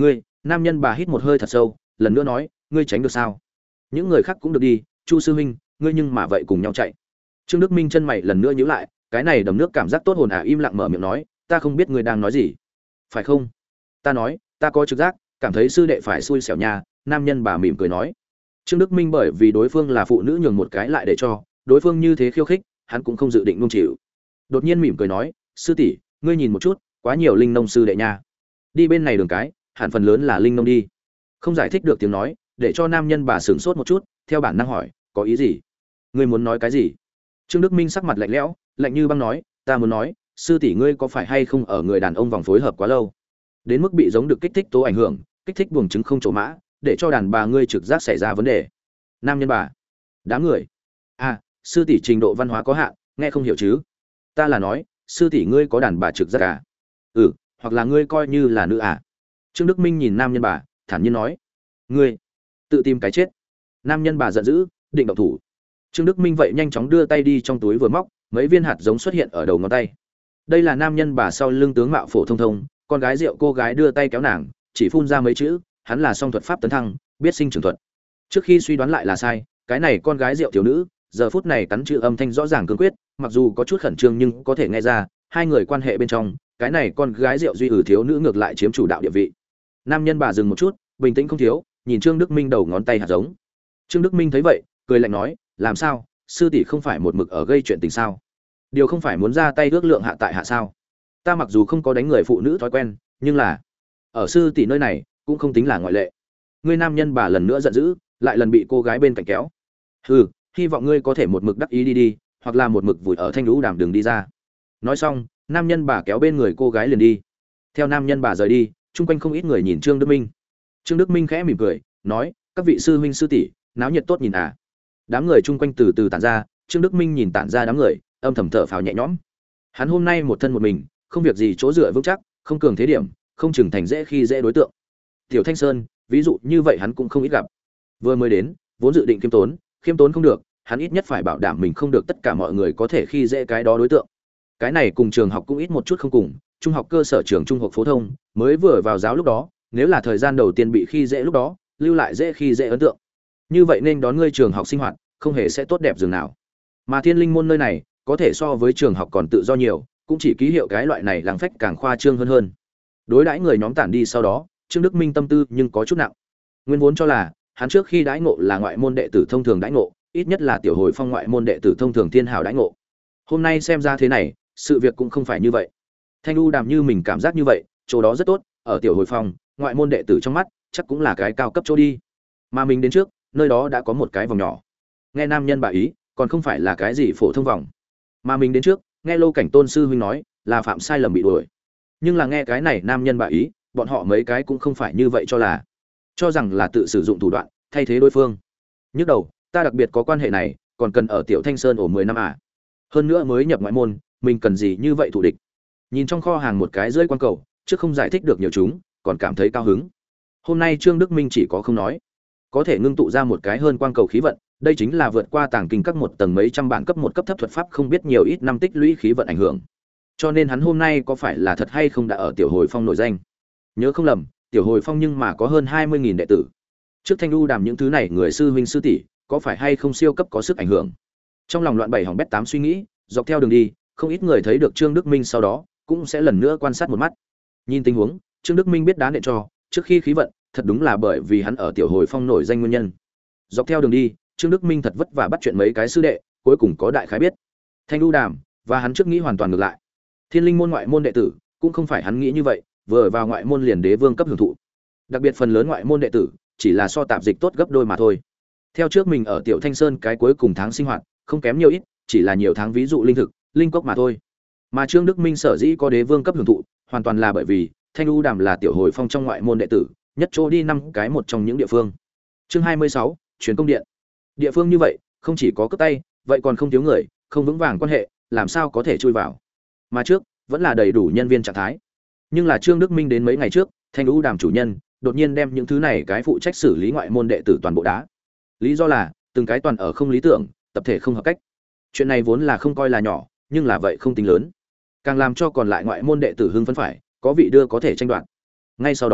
Nam nhân bà hít một hơi thật sâu, lần nữa nói, ngươi tránh được sao? Những người khác cũng được đi, Chu sư huynh, ngươi nhưng mà vậy cùng nhau chạy. Trương Đức Minh chân mày lần nữa nhíu lại, cái này đầm nước cảm giác tốt hồn à, im lặng mở miệng nói, ta không biết ngươi đang nói gì. Phải không? Ta nói, ta có trực giác, cảm thấy sư đệ phải xui xẻo nha. Nam nhân bà mỉm cười nói. Trương Đức Minh bởi vì đối phương là phụ nữ nhường một cái lại để cho đối phương như thế khiêu khích, hắn cũng không dự định nuông chịu. Đột nhiên mỉm cười nói, sư tỷ, ngươi nhìn một chút, quá nhiều linh nông sư đệ nha. Đi bên này đường cái, hẳn phần lớn là linh nông đi. Không giải thích được tiếng nói, để cho nam nhân bà sửng sốt một chút, theo bản năng hỏi, có ý gì? Ngươi muốn nói cái gì? Trương Đức Minh sắc mặt lạnh lẽo, lạnh như băng nói, ta muốn nói, sư tỷ ngươi có phải hay không ở người đàn ông vòng phối hợp quá lâu, đến mức bị giống được kích thích tố ảnh hưởng, kích thích buồng trứng không trổ mã, để cho đàn bà ngươi trực giác xảy ra vấn đề. Nam nhân bà, đám người, à, sư tỷ trình độ văn hóa có hạn, nghe không hiểu chứ? Ta là nói, sư tỷ ngươi có đàn bà trực giác à? Ừ, hoặc là ngươi coi như là nữ à? Trương Đức Minh nhìn nam nhân bà, thản nhiên nói, ngươi tự tìm cái chết. Nam nhân bà giận dữ, định động thủ. Trương Đức Minh vậy nhanh chóng đưa tay đi trong túi vừa móc, mấy viên hạt giống xuất hiện ở đầu ngón tay. Đây là nam nhân bà sau lưng tướng mạo phổ thông thông, con gái rượu cô gái đưa tay kéo nàng, chỉ phun ra mấy chữ, hắn là song thuật pháp tấn thăng, biết sinh trưởng thuật. Trước khi suy đoán lại là sai, cái này con gái rượu thiếu nữ, giờ phút này cắn chữ âm thanh rõ ràng cương quyết, mặc dù có chút khẩn trương nhưng có thể nghe ra, hai người quan hệ bên trong, cái này con gái rượu duy ử thiếu nữ ngược lại chiếm chủ đạo địa vị. Nam nhân bà dừng một chút, bình tĩnh không thiếu, nhìn Trương Đức Minh đầu ngón tay hạt giống. Trương Đức Minh thấy vậy, cười lạnh nói, làm sao, sư tỷ không phải một mực ở gây chuyện tình sao? Điều không phải muốn ra tay ước lượng hạ tại hạ sao? Ta mặc dù không có đánh người phụ nữ thói quen, nhưng là ở sư tỷ nơi này cũng không tính là ngoại lệ. Ngươi nam nhân bà lần nữa giận dữ, lại lần bị cô gái bên cạnh kéo. Hừ, hy vọng ngươi có thể một mực đắc ý đi đi, hoặc là một mực vùi ở thanh lũ đàm đường đi ra. Nói xong, nam nhân bà kéo bên người cô gái liền đi. Theo nam nhân bà rời đi, chung quanh không ít người nhìn Trương Đức Minh. Trương Đức Minh khẽ mỉm cười, nói, các vị sư huynh sư tỷ, náo nhiệt tốt nhìn à? Đám người chung quanh từ từ tản ra, Trương Đức Minh nhìn tản ra đám người, âm thầm thở phào nhẹ nhõm. Hắn hôm nay một thân một mình, không việc gì chỗ dựa vững chắc, không cường thế điểm, không chừng thành dễ khi dễ đối tượng. Tiểu Thanh Sơn, ví dụ như vậy hắn cũng không ít gặp. Vừa mới đến, vốn dự định khiêm tốn, khiêm tốn không được, hắn ít nhất phải bảo đảm mình không được tất cả mọi người có thể khi dễ cái đó đối tượng. Cái này cùng trường học cũng ít một chút không cùng, trung học cơ sở trường trung học phổ thông, mới vừa vào giáo lúc đó, nếu là thời gian đầu tiên bị khi dễ lúc đó, lưu lại dễ khi dễ ấn tượng. Như vậy nên đón ngươi trường học sinh hoạt, không hề sẽ tốt đẹp dường nào. Mà Thiên Linh môn nơi này, có thể so với trường học còn tự do nhiều, cũng chỉ ký hiệu cái loại này làng phách càng khoa trương hơn hơn. Đối đãi người nhóm tản đi sau đó, Trương Đức Minh tâm tư nhưng có chút nặng. Nguyên vốn cho là, hắn trước khi đãi ngộ là ngoại môn đệ tử thông thường đãi ngộ, ít nhất là tiểu hồi phong ngoại môn đệ tử thông thường thiên hào đãi ngộ. Hôm nay xem ra thế này, sự việc cũng không phải như vậy. Thanh U Đàm như mình cảm giác như vậy, chỗ đó rất tốt, ở tiểu hồi phong, ngoại môn đệ tử trong mắt, chắc cũng là cái cao cấp chỗ đi. Mà mình đến trước, nơi đó đã có một cái vòng nhỏ. Nghe nam nhân bà ý, còn không phải là cái gì phổ thông vòng. Mà mình đến trước, nghe Lô Cảnh Tôn sư huynh nói, là phạm sai lầm bị đuổi. Nhưng là nghe cái này nam nhân bà ý, bọn họ mấy cái cũng không phải như vậy cho là, cho rằng là tự sử dụng thủ đoạn thay thế đối phương. Nhức đầu, ta đặc biệt có quan hệ này, còn cần ở Tiểu Thanh Sơn ổ mười năm à? Hơn nữa mới nhập ngoại môn, mình cần gì như vậy thủ địch? Nhìn trong kho hàng một cái rơi quan cầu, trước không giải thích được nhiều chúng, còn cảm thấy cao hứng. Hôm nay Trương Đức Minh chỉ có không nói, có thể ngưng tụ ra một cái hơn quang cầu khí vận, đây chính là vượt qua tàng kinh các một tầng mấy trăm bản cấp một cấp thấp thuật pháp không biết nhiều ít năm tích lũy khí vận ảnh hưởng. Cho nên hắn hôm nay có phải là thật hay không đã ở Tiểu Hồi Phong nổi danh. Nhớ không lầm, Tiểu Hồi Phong nhưng mà có hơn hai mươi nghìn đệ tử. Trước Thanh U Đàm những thứ này người sư huynh sư tỷ, có phải hay không siêu cấp có sức ảnh hưởng. Trong lòng loạn bảy hỏng bét tám suy nghĩ, dọc theo đường đi, không ít người thấy được Trương Đức Minh sau đó, cũng sẽ lần nữa quan sát một mắt. Nhìn tình huống, Trương Đức Minh biết đá nện cho, trước khi khí vận, thật đúng là bởi vì hắn ở Tiểu Hồi Phong nổi danh nguyên nhân. Dọc theo đường đi, Trương Đức Minh thật vất vả bắt chuyện mấy cái sư đệ, cuối cùng có đại khái biết. Thanh U Đàm và hắn trước nghĩ hoàn toàn ngược lại. Thiên Linh môn ngoại môn đệ tử, cũng không phải hắn nghĩ như vậy, vừa vào ngoại môn liền đế vương cấp hưởng thụ. Đặc biệt phần lớn ngoại môn đệ tử, chỉ là so tạp dịch tốt gấp đôi mà thôi. Theo trước mình ở Tiểu Thanh Sơn cái cuối cùng tháng sinh hoạt, không kém nhiều ít, chỉ là nhiều tháng ví dụ linh thực, linh cốc mà thôi. Mà Trương Đức Minh sở dĩ có đế vương cấp hưởng thụ, hoàn toàn là bởi vì Thanh U Đàm là Tiểu Hồi Phong trong ngoại môn đệ tử, nhất chỗ đi năm cái một trong những địa phương. Chương hai mươi sáu, truyền công điện. Địa phương như vậy, không chỉ có cướp tay, vậy còn không thiếu người, không vững vàng quan hệ, làm sao có thể chui vào. Mà trước, vẫn là đầy đủ nhân viên trạng thái. Nhưng là Trương Đức Minh đến mấy ngày trước, Thanh U Đàm chủ nhân đột nhiên đem những thứ này cái phụ trách xử lý ngoại môn đệ tử toàn bộ đá. Lý do là, từng cái toàn ở không lý tưởng, tập thể không hợp cách. Chuyện này vốn là không coi là nhỏ, nhưng là vậy không tính lớn. Càng làm cho còn lại ngoại môn đệ tử hưng phấn phải, có vị đưa có thể tranh đoạt. Ngay sau đó,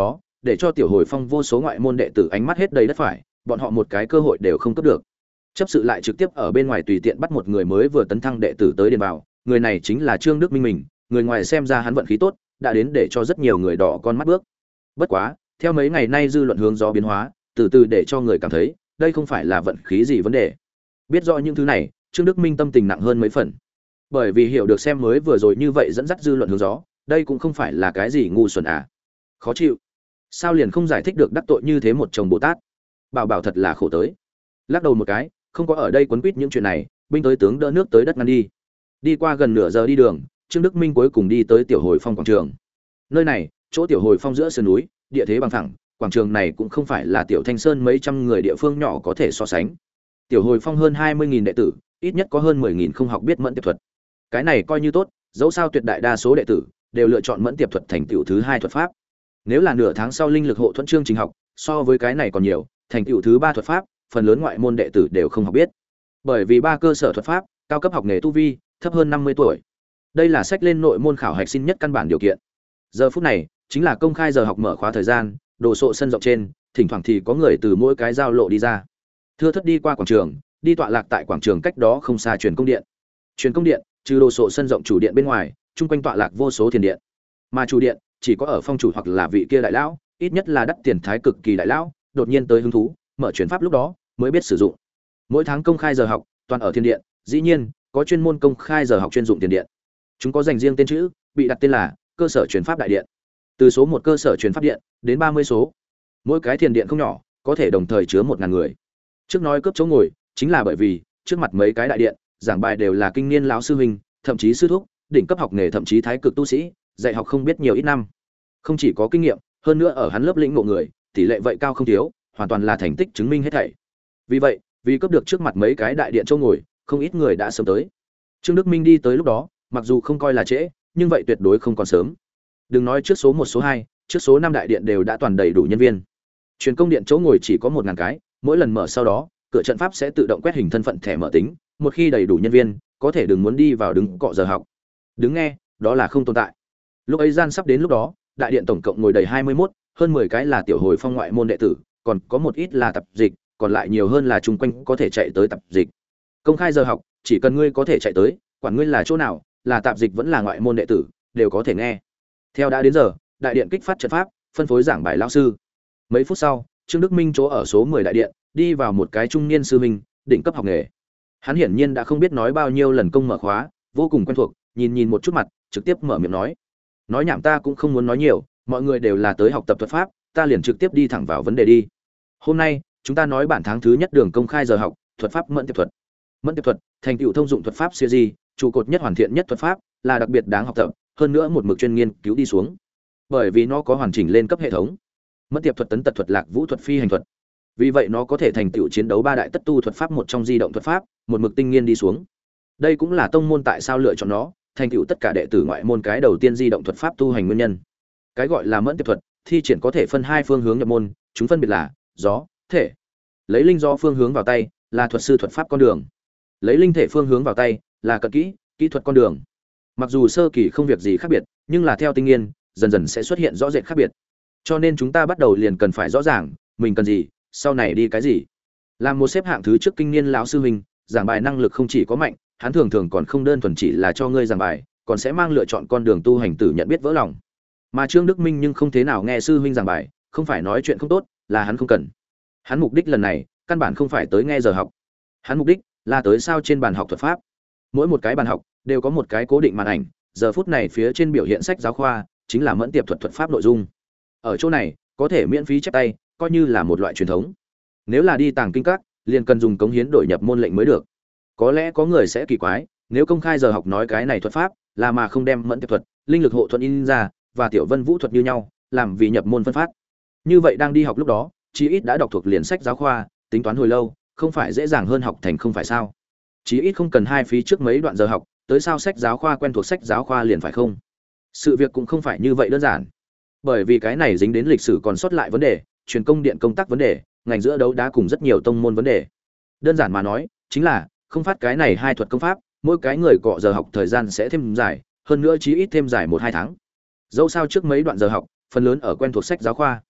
để cho Tiểu Hồi Phong vô số ngoại môn đệ tử ánh mắt hết đầy đất phải, bọn họ một cái cơ hội đều không cấp được. Chấp sự lại trực tiếp ở bên ngoài tùy tiện bắt một người mới vừa tấn thăng đệ tử tới điền vào, người này chính là Trương Đức Minh mình, người ngoài xem ra hắn vận khí tốt, đã đến để cho rất nhiều người đỏ con mắt bước. Bất quá, theo mấy ngày nay dư luận hướng gió biến hóa, từ từ để cho người cảm thấy, đây không phải là vận khí gì vấn đề. Biết rõ những thứ này, Trương Đức Minh tâm tình nặng hơn mấy phần. Bởi vì hiểu được xem mới vừa rồi như vậy dẫn dắt dư luận hướng gió, đây cũng không phải là cái gì ngu xuẩn à. Khó chịu. Sao liền không giải thích được đắc tội như thế một chồng Bồ Tát? Bảo bảo thật là khổ tới. Lắc đầu một cái, không có ở đây quấn quýt những chuyện này, binh tới tướng đỡ nước tới đất ngăn đi. Đi qua gần nửa giờ đi đường, Trương Đức Minh cuối cùng đi tới Tiểu Hồi Phong quảng trường. Nơi này, chỗ Tiểu Hồi Phong giữa sườn núi, địa thế bằng phẳng, quảng trường này cũng không phải là Tiểu Thanh Sơn mấy trăm người địa phương nhỏ có thể so sánh. Tiểu Hồi Phong hơn hai mươi nghìn đệ tử, ít nhất có hơn mười nghìn không học biết mẫn tiệp thuật. Cái này coi như tốt, dẫu sao tuyệt đại đa số đệ tử đều lựa chọn mẫn tiệp thuật thành tựu thứ hai thuật pháp. Nếu là nửa tháng sau linh lực hộ thuẫn chương trình học, so với cái này còn nhiều, thành tựu thứ ba thuật pháp, phần lớn ngoại môn đệ tử đều không học biết. Bởi vì ba cơ sở thuật pháp, cao cấp học nghề tu vi, thấp hơn năm mươi tuổi. Đây là sách lên nội môn khảo hạch xin nhất căn bản điều kiện. Giờ phút này, chính là công khai giờ học mở khóa thời gian, đồ sộ sân rộng trên, thỉnh thoảng thì có người từ mỗi cái giao lộ đi ra. Thưa thất đi qua quảng trường, đi tọa lạc tại quảng trường cách đó không xa truyền công điện. Truyền công điện, trừ đồ sộ sân rộng chủ điện bên ngoài, chung quanh tọa lạc vô số thiền điện. Mà chủ điện, chỉ có ở phong chủ hoặc là vị kia đại lão, ít nhất là đắt tiền thái cực kỳ đại lão, đột nhiên tới hứng thú, mở truyền pháp lúc đó mới biết sử dụng. Mỗi tháng công khai giờ học, toàn ở thiên điện, dĩ nhiên, có chuyên môn công khai giờ học chuyên dụng tiền điện. Chúng có dành riêng tên chữ, bị đặt tên là cơ sở truyền pháp đại điện. Từ số một cơ sở truyền pháp điện đến ba mươi số. Mỗi cái thiền điện không nhỏ, có thể đồng thời chứa một ngàn người. Trước nói cướp chỗ ngồi, chính là bởi vì trước mặt mấy cái đại điện, giảng bài đều là kinh niên lão sư huynh, thậm chí sư thúc, đỉnh cấp học nghề thậm chí thái cực tu sĩ, dạy học không biết nhiều ít năm. Không chỉ có kinh nghiệm, hơn nữa ở hắn lớp lĩnh ngộ người, tỷ lệ vậy cao không thiếu, hoàn toàn là thành tích chứng minh hết thảy. Vì vậy, vì cướp được trước mặt mấy cái đại điện chỗ ngồi, không ít người đã sớm tới. Trương Đức Minh đi tới lúc đó, mặc dù không coi là trễ, nhưng vậy tuyệt đối không còn sớm. Đừng nói trước số một số hai, trước số năm đại điện đều đã toàn đầy đủ nhân viên. Truyền công điện chỗ ngồi chỉ có một ngàn cái, mỗi lần mở sau đó, cửa trận pháp sẽ tự động quét hình thân phận thẻ mở tính, một khi đầy đủ nhân viên, có thể đừng muốn đi vào đứng cọ giờ học. Đứng nghe, đó là không tồn tại. Lúc ấy gian sắp đến lúc đó, đại điện tổng cộng ngồi đầy hai mươi mốt, hơn mười cái là Tiểu Hồi Phong ngoại môn đệ tử, còn có một ít là tập dịch, còn lại nhiều hơn là chung quanh có thể chạy tới tập dịch. Công khai giờ học, chỉ cần ngươi có thể chạy tới, quản ngươi là chỗ nào, là tạp dịch vẫn là ngoại môn đệ tử, đều có thể nghe. Theo đã đến giờ, đại điện kích phát trận pháp, phân phối giảng bài lão sư. Mấy phút sau, Trương Đức Minh chỗ ở số mười đại điện, đi vào một cái trung niên sư huynh, đỉnh cấp học nghề. Hắn hiển nhiên đã không biết nói bao nhiêu lần công mở khóa, vô cùng quen thuộc, nhìn nhìn một chút mặt, trực tiếp mở miệng nói. Nói nhảm ta cũng không muốn nói nhiều, mọi người đều là tới học tập thuật pháp, ta liền trực tiếp đi thẳng vào vấn đề đi. Hôm nay, chúng ta nói bản tháng thứ nhất đường công khai giờ học, thuật pháp mẫn tiệp thuật. Mẫn tiệp thuật, thành tựu thông dụng thuật pháp siêu di, trụ cột nhất hoàn thiện nhất thuật pháp, là đặc biệt đáng học tập, hơn nữa một mực chuyên nghiên cứu đi xuống. Bởi vì nó có hoàn chỉnh lên cấp hệ thống. Mẫn tiệp thuật tấn tật thuật lạc vũ thuật phi hành thuật. Vì vậy nó có thể thành tựu chiến đấu ba đại tất tu thuật pháp một trong di động thuật pháp, một mực tinh nghiên đi xuống. Đây cũng là tông môn tại sao lựa chọn nó, thành tựu tất cả đệ tử ngoại môn cái đầu tiên di động thuật pháp tu hành nguyên nhân. Cái gọi là mẫn tiệp thuật, thi triển có thể phân hai phương hướng nhập môn, chúng phân biệt là gió, thể. Lấy linh gió phương hướng vào tay, là thuật sư thuật pháp con đường. Lấy linh thể phương hướng vào tay, là cận kỹ, kỹ thuật con đường. Mặc dù sơ kỳ không việc gì khác biệt, nhưng là theo tinh nghiên, dần dần sẽ xuất hiện rõ rệt khác biệt. Cho nên chúng ta bắt đầu liền cần phải rõ ràng, mình cần gì, sau này đi cái gì. Làm một xếp hạng thứ trước kinh niên lão sư huynh, giảng bài năng lực không chỉ có mạnh, hắn thường thường còn không đơn thuần chỉ là cho ngươi giảng bài, còn sẽ mang lựa chọn con đường tu hành tử nhận biết vỡ lòng. Mà Trương Đức Minh nhưng không thế nào nghe sư huynh giảng bài, không phải nói chuyện không tốt, là hắn không cần. Hắn mục đích lần này, căn bản không phải tới nghe giờ học. Hắn mục đích là tới sao trên bàn học thuật pháp. Mỗi một cái bàn học đều có một cái cố định màn ảnh, giờ phút này phía trên biểu hiện sách giáo khoa chính là mẫn tiệp thuật thuật pháp nội dung. Ở chỗ này có thể miễn phí chép tay, coi như là một loại truyền thống. Nếu là đi tàng kinh các, liền cần dùng cống hiến đổi nhập môn lệnh mới được. Có lẽ có người sẽ kỳ quái, nếu công khai giờ học nói cái này thuật pháp là mà không đem mẫn tiệp thuật, linh lực hộ thuận in ra và tiểu vân vũ thuật như nhau, làm vì nhập môn phân phát. Như vậy đang đi học lúc đó, chí ít đã đọc thuộc liền sách giáo khoa, tính toán hồi lâu, không phải dễ dàng hơn học thành không phải sao? Chí ít không cần hai phí trước mấy đoạn giờ học, tới sao sách giáo khoa quen thuộc sách giáo khoa liền phải không? Sự việc cũng không phải như vậy đơn giản. Bởi vì cái này dính đến lịch sử còn sót lại vấn đề, truyền công điện công tác vấn đề, ngành giữa đấu đá cùng rất nhiều tông môn vấn đề. Đơn giản mà nói, chính là không phát cái này hai thuật công pháp, mỗi cái người cọ giờ học thời gian sẽ thêm dài, hơn nữa chí ít thêm dài một hai tháng. Dẫu sao trước mấy đoạn giờ học, phần lớn ở quen thuộc sách giáo khoa.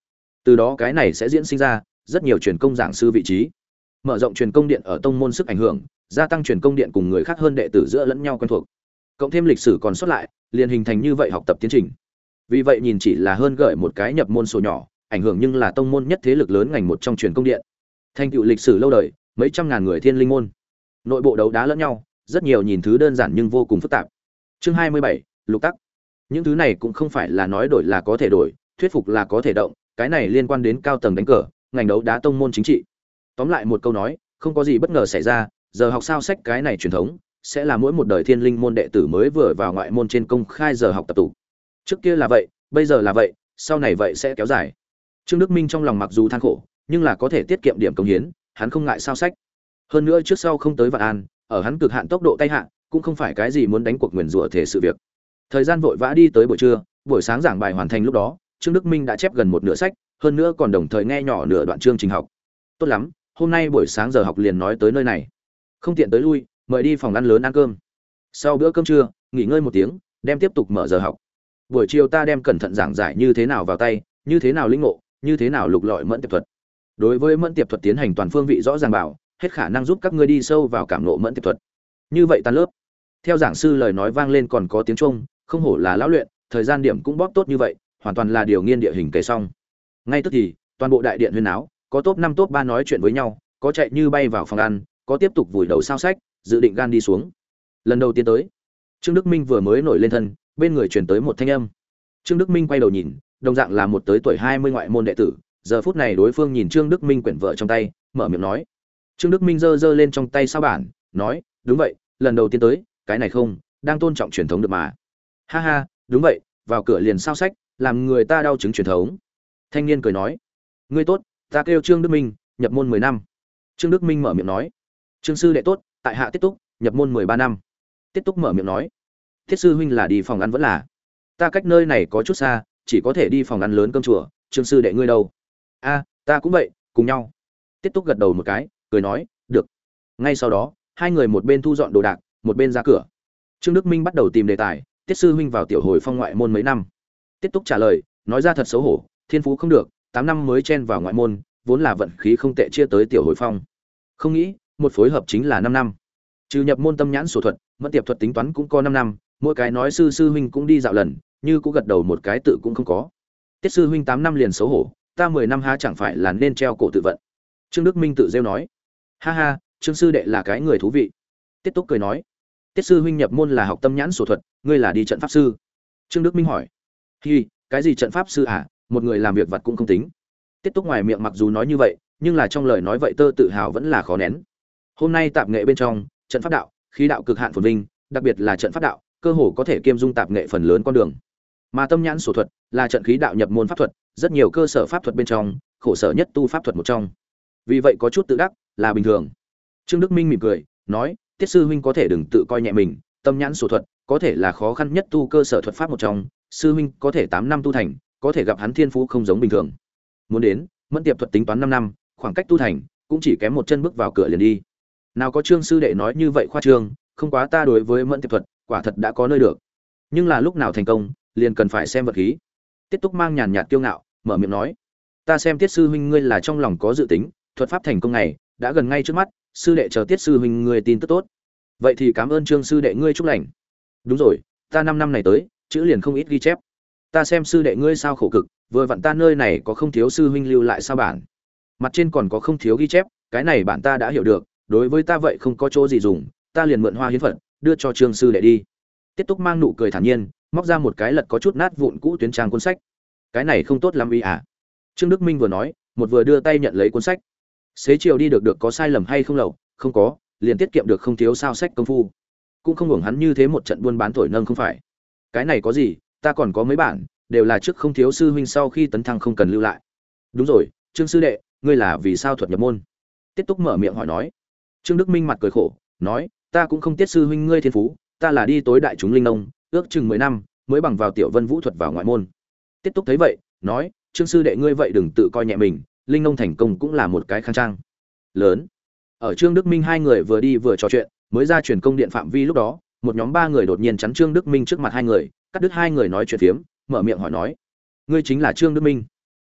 Từ đó cái này sẽ diễn sinh ra rất nhiều truyền công giảng sư vị trí, mở rộng truyền công điện ở tông môn sức ảnh hưởng, gia tăng truyền công điện cùng người khác hơn đệ tử giữa lẫn nhau quen thuộc, cộng thêm lịch sử còn sót lại, liền hình thành như vậy học tập tiến trình. Vì vậy nhìn chỉ là hơn gửi một cái nhập môn sổ nhỏ, ảnh hưởng nhưng là tông môn nhất thế lực lớn ngành một trong truyền công điện, thành tựu lịch sử lâu đời, mấy trăm ngàn người thiên linh môn, nội bộ đấu đá lẫn nhau, rất nhiều nhìn thứ đơn giản nhưng vô cùng phức tạp. Chương hai mươi bảy, lục tắc. Những thứ này cũng không phải là nói đổi là có thể đổi, thuyết phục là có thể động, cái này liên quan đến cao tầng đánh cờ, ngành đấu đá tông môn chính trị. Tóm lại một câu nói, không có gì bất ngờ xảy ra, giờ học sao sách cái này truyền thống sẽ là mỗi một đời thiên linh môn đệ tử mới vừa vào ngoại môn trên công khai giờ học tập tụ. Trước kia là vậy, bây giờ là vậy, sau này vậy sẽ kéo dài. Trương Đức Minh trong lòng mặc dù than khổ, nhưng là có thể tiết kiệm điểm công hiến, hắn không ngại sao sách. Hơn nữa trước sau không tới vạn an, ở hắn cực hạn tốc độ tay hạ, cũng không phải cái gì muốn đánh cuộc nguyền rủa thể sự việc. Thời gian vội vã đi tới buổi trưa, buổi sáng giảng bài hoàn thành lúc đó, Trương Đức Minh đã chép gần một nửa sách, hơn nữa còn đồng thời nghe nhỏ nửa đoạn chương trình học. Tốt lắm, hôm nay buổi sáng giờ học liền nói tới nơi này. Không tiện tới lui, mời đi phòng ăn lớn ăn cơm. Sau bữa cơm trưa, nghỉ ngơi một tiếng, đem tiếp tục mở giờ học. Buổi chiều ta đem cẩn thận giảng giải như thế nào vào tay, như thế nào linh ngộ, như thế nào lục lọi mẫn tiệp thuật. Đối với mẫn tiệp thuật tiến hành toàn phương vị rõ ràng bảo, hết khả năng giúp các ngươi đi sâu vào cảm ngộ mẫn tiệp thuật. Như vậy tan lớp. Theo giảng sư lời nói vang lên còn có tiếng chuông, không hổ là lão luyện, thời gian điểm cũng bóp tốt như vậy, hoàn toàn là điều nghiên địa hình kể xong. Ngay tức thì, toàn bộ đại điện huyên náo, có top năm top ba nói chuyện với nhau, có chạy như bay vào phòng ăn, có tiếp tục vùi đầu sao sách, dự định gan đi xuống. Lần đầu tiên tới, Trương Đức Minh vừa mới nổi lên thân, bên người truyền tới một thanh âm. Trương Đức Minh quay đầu nhìn, đồng dạng là một tới tuổi hai mươi ngoại môn đệ tử, giờ phút này đối phương nhìn Trương Đức Minh quyển vợ trong tay, mở miệng nói. Trương Đức Minh giơ giơ lên trong tay sao bản, nói, đúng vậy, lần đầu tiên tới, cái này không, đang tôn trọng truyền thống được mà. Ha ha, đúng vậy, vào cửa liền sao sách, làm người ta đau chứng truyền thống. Thanh niên cười nói, ngươi tốt, ta kêu Trương Đức Minh, nhập môn mười năm. Trương Đức Minh mở miệng nói, Trương sư đệ tốt, tại hạ Tiết Túc, nhập môn mười ba năm. Tiết Túc mở miệng nói, Thiết sư huynh là đi phòng ăn vẫn là? Ta cách nơi này có chút xa, chỉ có thể đi phòng ăn lớn cơm chùa, Trương sư đệ ngươi đâu? A, ta cũng vậy, cùng nhau. Tiết Túc gật đầu một cái, cười nói, được. Ngay sau đó, hai người một bên thu dọn đồ đạc, một bên ra cửa. Trương Đức Minh bắt đầu tìm đề tài, Tiết sư huynh vào tiểu hồi phong ngoại môn mấy năm? Tiết Túc trả lời, nói ra thật xấu hổ, thiên phú không được, tám năm mới chen vào ngoại môn, vốn là vận khí không tệ chia tới tiểu hồi phong. Không nghĩ, một phối hợp chính là năm năm. Trừ nhập môn tâm nhãn sổ thuật, mẫn tiệp thuật tính toán cũng có năm năm, mỗi cái nói sư sư huynh cũng đi dạo lần, như cũng gật đầu một cái tự cũng không có. Tiết sư huynh tám năm liền xấu hổ, ta mười năm há chẳng phải là nên treo cổ tự vận. Trương Đức Minh tự rêu nói. Ha ha, Trương sư đệ là cái người thú vị. Tiết Túc cười nói. Tiết sư huynh nhập môn là học tâm nhãn sổ thuật, ngươi là đi trận pháp sư. Trương Đức Minh hỏi. Hi, cái gì trận pháp sư à, một người làm việc vặt cũng không tính. Tiết Túc ngoài miệng mặc dù nói như vậy, nhưng là trong lời nói vậy tơ tự hào vẫn là khó nén. Hôm nay tạp nghệ bên trong, trận pháp đạo, khí đạo cực hạn phồn vinh, đặc biệt là trận pháp đạo, cơ hồ có thể kiêm dung tạp nghệ phần lớn con đường. Mà tâm nhãn sổ thuật là trận khí đạo nhập môn pháp thuật, rất nhiều cơ sở pháp thuật bên trong, khổ sở nhất tu pháp thuật một trong. Vì vậy có chút tự đắc là bình thường. Trương Đức Minh mỉm cười, nói, Tiết sư huynh có thể đừng tự coi nhẹ mình, tâm nhãn sổ thuật có thể là khó khăn nhất tu cơ sở thuật pháp một trong, sư huynh có thể tám năm tu thành, có thể gặp hắn thiên phú không giống bình thường. Muốn đến, mẫn tiệp thuật tính toán năm năm, khoảng cách tu thành cũng chỉ kém một chân bước vào cửa liền đi. Nào có Trương sư đệ nói như vậy khoa trương, không quá ta đối với mẫn tiệp thuật, quả thật đã có nơi được. Nhưng là lúc nào thành công, liền cần phải xem vật khí. Tiết Túc mang nhàn nhạt kiêu ngạo, mở miệng nói, ta xem Tiết sư huynh ngươi là trong lòng có dự tính, thuật pháp thành công này đã gần ngay trước mắt, sư đệ chờ Tiết sư huynh ngươi tin tức tốt. Vậy thì cảm ơn Trương sư đệ ngươi chúc lành. Đúng rồi, ta năm năm này tới, chữ liền không ít ghi chép. Ta xem sư đệ ngươi sao khổ cực, vừa vặn ta nơi này có không thiếu sư huynh lưu lại sao bản. Mặt trên còn có không thiếu ghi chép, cái này bản ta đã hiểu được, đối với ta vậy không có chỗ gì dùng, ta liền mượn hoa hiến phật, đưa cho Trương sư đệ đi. Tiết Túc mang nụ cười thản nhiên, móc ra một cái lật có chút nát vụn cũ tuyến trang cuốn sách. Cái này không tốt lắm ý à? Trương Đức Minh vừa nói, một vừa đưa tay nhận lấy cuốn sách. Xế chiều đi được được có sai lầm hay không lậu, không có, liền tiết kiệm được không thiếu sao sách công phu. Cũng không hưởng hắn như thế một trận buôn bán thổi nâng không phải. Cái này có gì, ta còn có mấy bản, đều là trước không thiếu sư huynh sau khi tấn thăng không cần lưu lại. Đúng rồi, Trương sư đệ, ngươi là vì sao thuật nhập môn? Tiết Túc mở miệng hỏi nói. Trương Đức Minh mặt cười khổ, nói, ta cũng không tiết sư huynh ngươi thiên phú, ta là đi tối đại chúng linh nông, ước chừng mười năm mới bằng vào tiểu vân vũ thuật vào ngoại môn. Tiết Túc thấy vậy, nói, Trương sư đệ ngươi vậy đừng tự coi nhẹ mình, linh nông thành công cũng là một cái khang trang lớn. Ở Trương Đức Minh hai người vừa đi vừa trò chuyện, mới ra truyền công điện phạm vi lúc đó, một nhóm ba người đột nhiên chắn Trương Đức Minh trước mặt hai người, cắt đứt hai người nói chuyện phiếm, mở miệng hỏi nói, ngươi chính là Trương Đức Minh?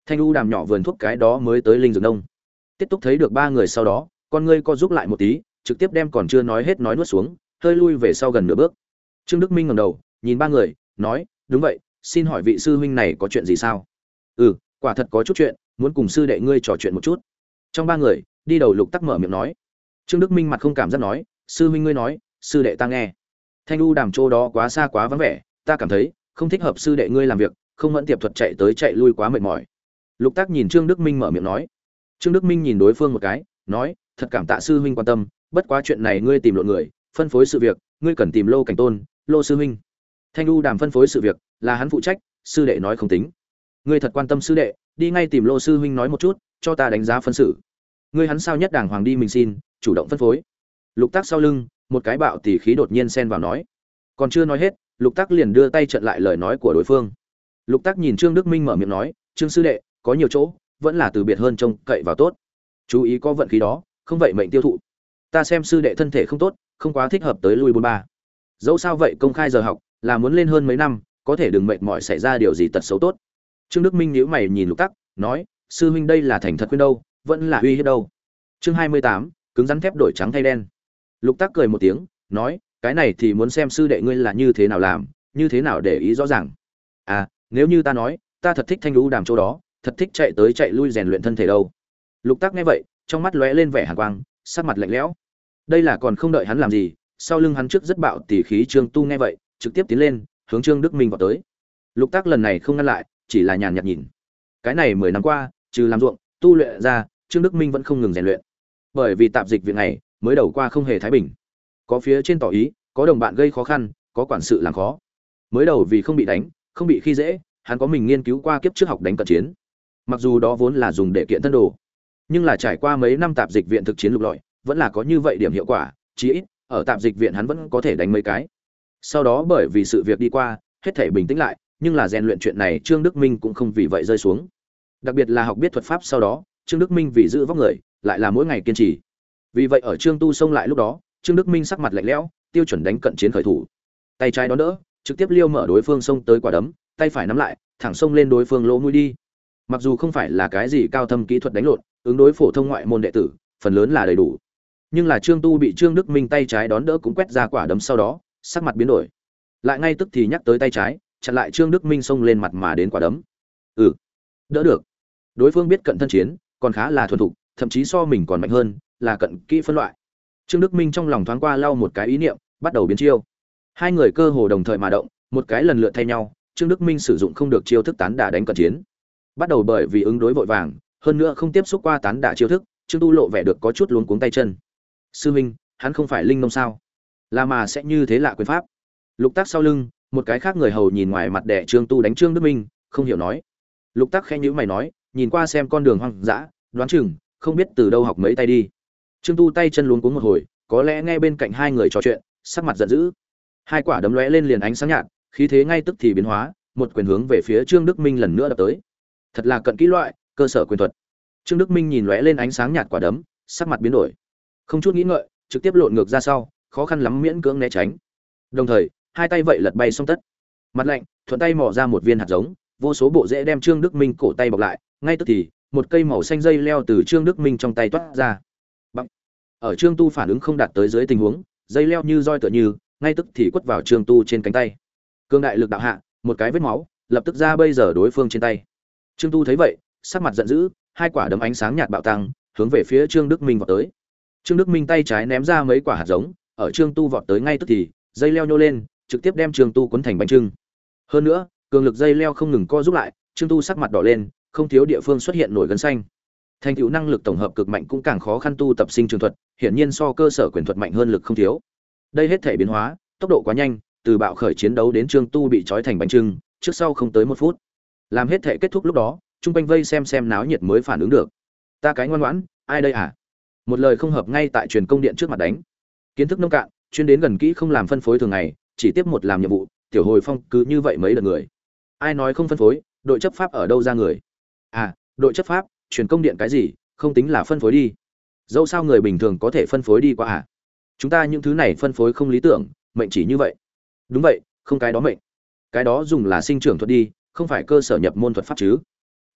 Thanh U Đàm nhỏ vườn thuốc cái đó mới tới linh dược nông. Tiết Túc thấy được ba người sau đó, con ngươi co giúp lại một tí, trực tiếp đem còn chưa nói hết nói nuốt xuống, hơi lui về sau gần nửa bước. Trương Đức Minh ngẩng đầu, nhìn ba người, nói, "Đúng vậy, xin hỏi vị sư huynh này có chuyện gì sao?" "Ừ, quả thật có chút chuyện, muốn cùng sư đệ ngươi trò chuyện một chút." Trong ba người, đi đầu Lục Tắc mở miệng nói. Trương Đức Minh mặt không cảm giác nói, "Sư huynh ngươi nói, sư đệ ta nghe." Thanh U Đàm chỗ đó quá xa quá vắng vẻ, ta cảm thấy không thích hợp sư đệ ngươi làm việc, không mẫn tiệp thuật chạy tới chạy lui quá mệt mỏi. Lục Tắc nhìn Trương Đức Minh mở miệng nói. Trương Đức Minh nhìn đối phương một cái, nói, thật cảm tạ sư huynh quan tâm, bất quá chuyện này ngươi tìm lộn người, phân phối sự việc, ngươi cần tìm Lô Cảnh Tôn, Lô sư huynh. Thanh U Đàm phân phối sự việc, là hắn phụ trách, sư đệ nói không tính. Ngươi thật quan tâm sư đệ, đi ngay tìm Lô sư huynh nói một chút, cho ta đánh giá phân xử. Ngươi hắn sao nhất đàng hoàng đi mình xin, chủ động phân phối. Lục Tắc sau lưng, một cái bạo tỉ khí đột nhiên xen vào nói. Còn chưa nói hết, Lục Tắc liền đưa tay chặn lại lời nói của đối phương. Lục Tắc nhìn Trương Đức Minh mở miệng nói, "Trương sư đệ, có nhiều chỗ, vẫn là từ biệt hơn trông cậy vào tốt. Chú ý có vận khí đó, không vậy mệnh tiêu thụ. Ta xem sư đệ thân thể không tốt, không quá thích hợp tới lui bốn ba. Dẫu sao vậy công khai giờ học, là muốn lên hơn mấy năm, có thể đừng mệt mỏi xảy ra điều gì tật xấu tốt." Trương Đức Minh nhíu mày nhìn Lục Tắc, nói, "Sư huynh đây là thành thật khuyên đâu, vẫn là uy hiếp đâu?" Chương hai mươi tám, cứng rắn thép đổi trắng thay đen. Lục Tắc cười một tiếng, nói, "Cái này thì muốn xem sư đệ ngươi là như thế nào làm, như thế nào để ý rõ ràng. À, nếu như ta nói, ta thật thích Thanh Lũ Đàm chỗ đó, thật thích chạy tới chạy lui rèn luyện thân thể đâu." Lục Tắc nghe vậy, trong mắt lóe lên vẻ hàn quang, sắc mặt lạnh lẽo. Đây là còn không đợi hắn làm gì, sau lưng hắn trước rất bạo tỉ khí Trương Tu nghe vậy, trực tiếp tiến lên, hướng Trương Đức Minh vào tới. Lục Tắc lần này không ngăn lại, chỉ là nhàn nhạt nhìn. Cái này mười năm qua, trừ làm ruộng, tu luyện ra, Trương Đức Minh vẫn không ngừng rèn luyện. Bởi vì tạp dịch viện này, mới đầu qua không hề thái bình. Có phía trên tỏ ý, có đồng bạn gây khó khăn, có quản sự làm khó. Mới đầu vì không bị đánh, không bị khi dễ, hắn có mình nghiên cứu qua kiếp trước học đánh cận chiến. Mặc dù đó vốn là dùng để kiện thân đồ, nhưng là trải qua mấy năm tạp dịch viện thực chiến lục lọi, vẫn là có như vậy điểm hiệu quả, chí ít ở tạp dịch viện hắn vẫn có thể đánh mấy cái. Sau đó bởi vì sự việc đi qua, hết thể bình tĩnh lại, nhưng là rèn luyện chuyện này Trương Đức Minh cũng không vì vậy rơi xuống. Đặc biệt là học biết thuật pháp sau đó, Trương Đức Minh vì giữ vóc người, lại là mỗi ngày kiên trì. Vì vậy ở Trương Tu xông lại lúc đó, Trương Đức Minh sắc mặt lạnh lẽo, tiêu chuẩn đánh cận chiến khởi thủ. Tay trái đón đỡ, trực tiếp liêu mở đối phương xông tới quả đấm, tay phải nắm lại, thẳng xông lên đối phương lỗ mũi đi. Mặc dù không phải là cái gì cao thâm kỹ thuật đánh lộn, ứng đối phổ thông ngoại môn đệ tử, phần lớn là đầy đủ. Nhưng là Trương Tu bị Trương Đức Minh tay trái đón đỡ cũng quét ra quả đấm sau đó, sắc mặt biến đổi. Lại ngay tức thì nhắc tới tay trái, chặn lại Trương Đức Minh xông lên mặt mà đến quả đấm. Ừ, đỡ được. Đối phương biết cận thân chiến, còn khá là thuần thục, thậm chí so mình còn mạnh hơn, là cận kỹ phân loại. Trương Đức Minh trong lòng thoáng qua lau một cái ý niệm, bắt đầu biến chiêu. Hai người cơ hồ đồng thời mà động, một cái lần lượt thay nhau, Trương Đức Minh sử dụng không được chiêu thức tán đả đánh cận chiến. Bắt đầu bởi vì ứng đối vội vàng, hơn nữa không tiếp xúc qua tán đả chiêu thức, Trương Tu lộ vẻ được có chút luống cuống tay chân. Sư huynh, hắn không phải linh nông sao? Là mà sẽ như thế lạ quyền pháp. Lục Tắc sau lưng, một cái khác người hầu nhìn ngoài mặt đẻ Trương Tu đánh Trương Đức Minh, không hiểu nói. Lục Tắc khẽ nhíu mày nói, nhìn qua xem con đường hoang dã, đoán chừng không biết từ đâu học mấy tay đi. Trương Tu tay chân luống cuống một hồi, có lẽ nghe bên cạnh hai người trò chuyện, sắc mặt giận dữ. Hai quả đấm lóe lên liền ánh sáng nhạt, khí thế ngay tức thì biến hóa, một quyền hướng về phía Trương Đức Minh lần nữa đập tới. Thật là cận kỹ loại, cơ sở quyền thuật. Trương Đức Minh nhìn lóe lên ánh sáng nhạt quả đấm, sắc mặt biến đổi. Không chút nghĩ ngợi, trực tiếp lộn ngược ra sau, khó khăn lắm miễn cưỡng né tránh. Đồng thời, hai tay vậy lật bay xong tất. Mặt lạnh, thuận tay mò ra một viên hạt giống, vô số bộ rễ đem Trương Đức Minh cổ tay bọc lại, ngay tức thì, một cây màu xanh dây leo từ Trương Đức Minh trong tay toát ra. Bằng. Ở Trương Tu phản ứng không đạt tới dưới tình huống, dây leo như roi tựa như, ngay tức thì quất vào Trương Tu trên cánh tay. Cương đại lực đạo hạ, một cái vết máu, lập tức ra bây giờ đối phương trên tay. Trương Tu thấy vậy, sắc mặt giận dữ, hai quả đấm ánh sáng nhạt bạo tăng, hướng về phía Trương Đức Minh vọt tới. Trương Đức Minh tay trái ném ra mấy quả hạt giống, ở Trương Tu vọt tới ngay tức thì, dây leo nhô lên, trực tiếp đem Trương Tu cuốn thành bánh trưng. Hơn nữa, cường lực dây leo không ngừng co giúp lại, Trương Tu sắc mặt đỏ lên, không thiếu địa phương xuất hiện nổi gân xanh. Thành tựu năng lực tổng hợp cực mạnh cũng càng khó khăn tu tập sinh trường thuật, hiển nhiên so cơ sở quyền thuật mạnh hơn lực không thiếu. Đây hết thể biến hóa, tốc độ quá nhanh, từ bạo khởi chiến đấu đến Trương Tu bị trói thành bánh trưng, trước sau không tới một phút. Làm hết thể kết thúc lúc đó, trung quanh vây xem xem náo nhiệt mới phản ứng được. Ta cái ngoan ngoãn, ai đây à? Một lời không hợp ngay tại truyền công điện trước mặt đánh. Kiến thức nông cạn, chuyên đến gần kỹ không làm phân phối thường ngày, chỉ tiếp một làm nhiệm vụ, tiểu hồi phong cứ như vậy mấy đợt người. Ai nói không phân phối, đội chấp pháp ở đâu ra người? À, đội chấp pháp, truyền công điện cái gì, không tính là phân phối đi. Dẫu sao người bình thường có thể phân phối đi qua à? Chúng ta những thứ này phân phối không lý tưởng, mệnh chỉ như vậy. Đúng vậy, không cái đó mệnh. Cái đó dùng là sinh trưởng thuật đi, không phải cơ sở nhập môn thuật pháp chứ.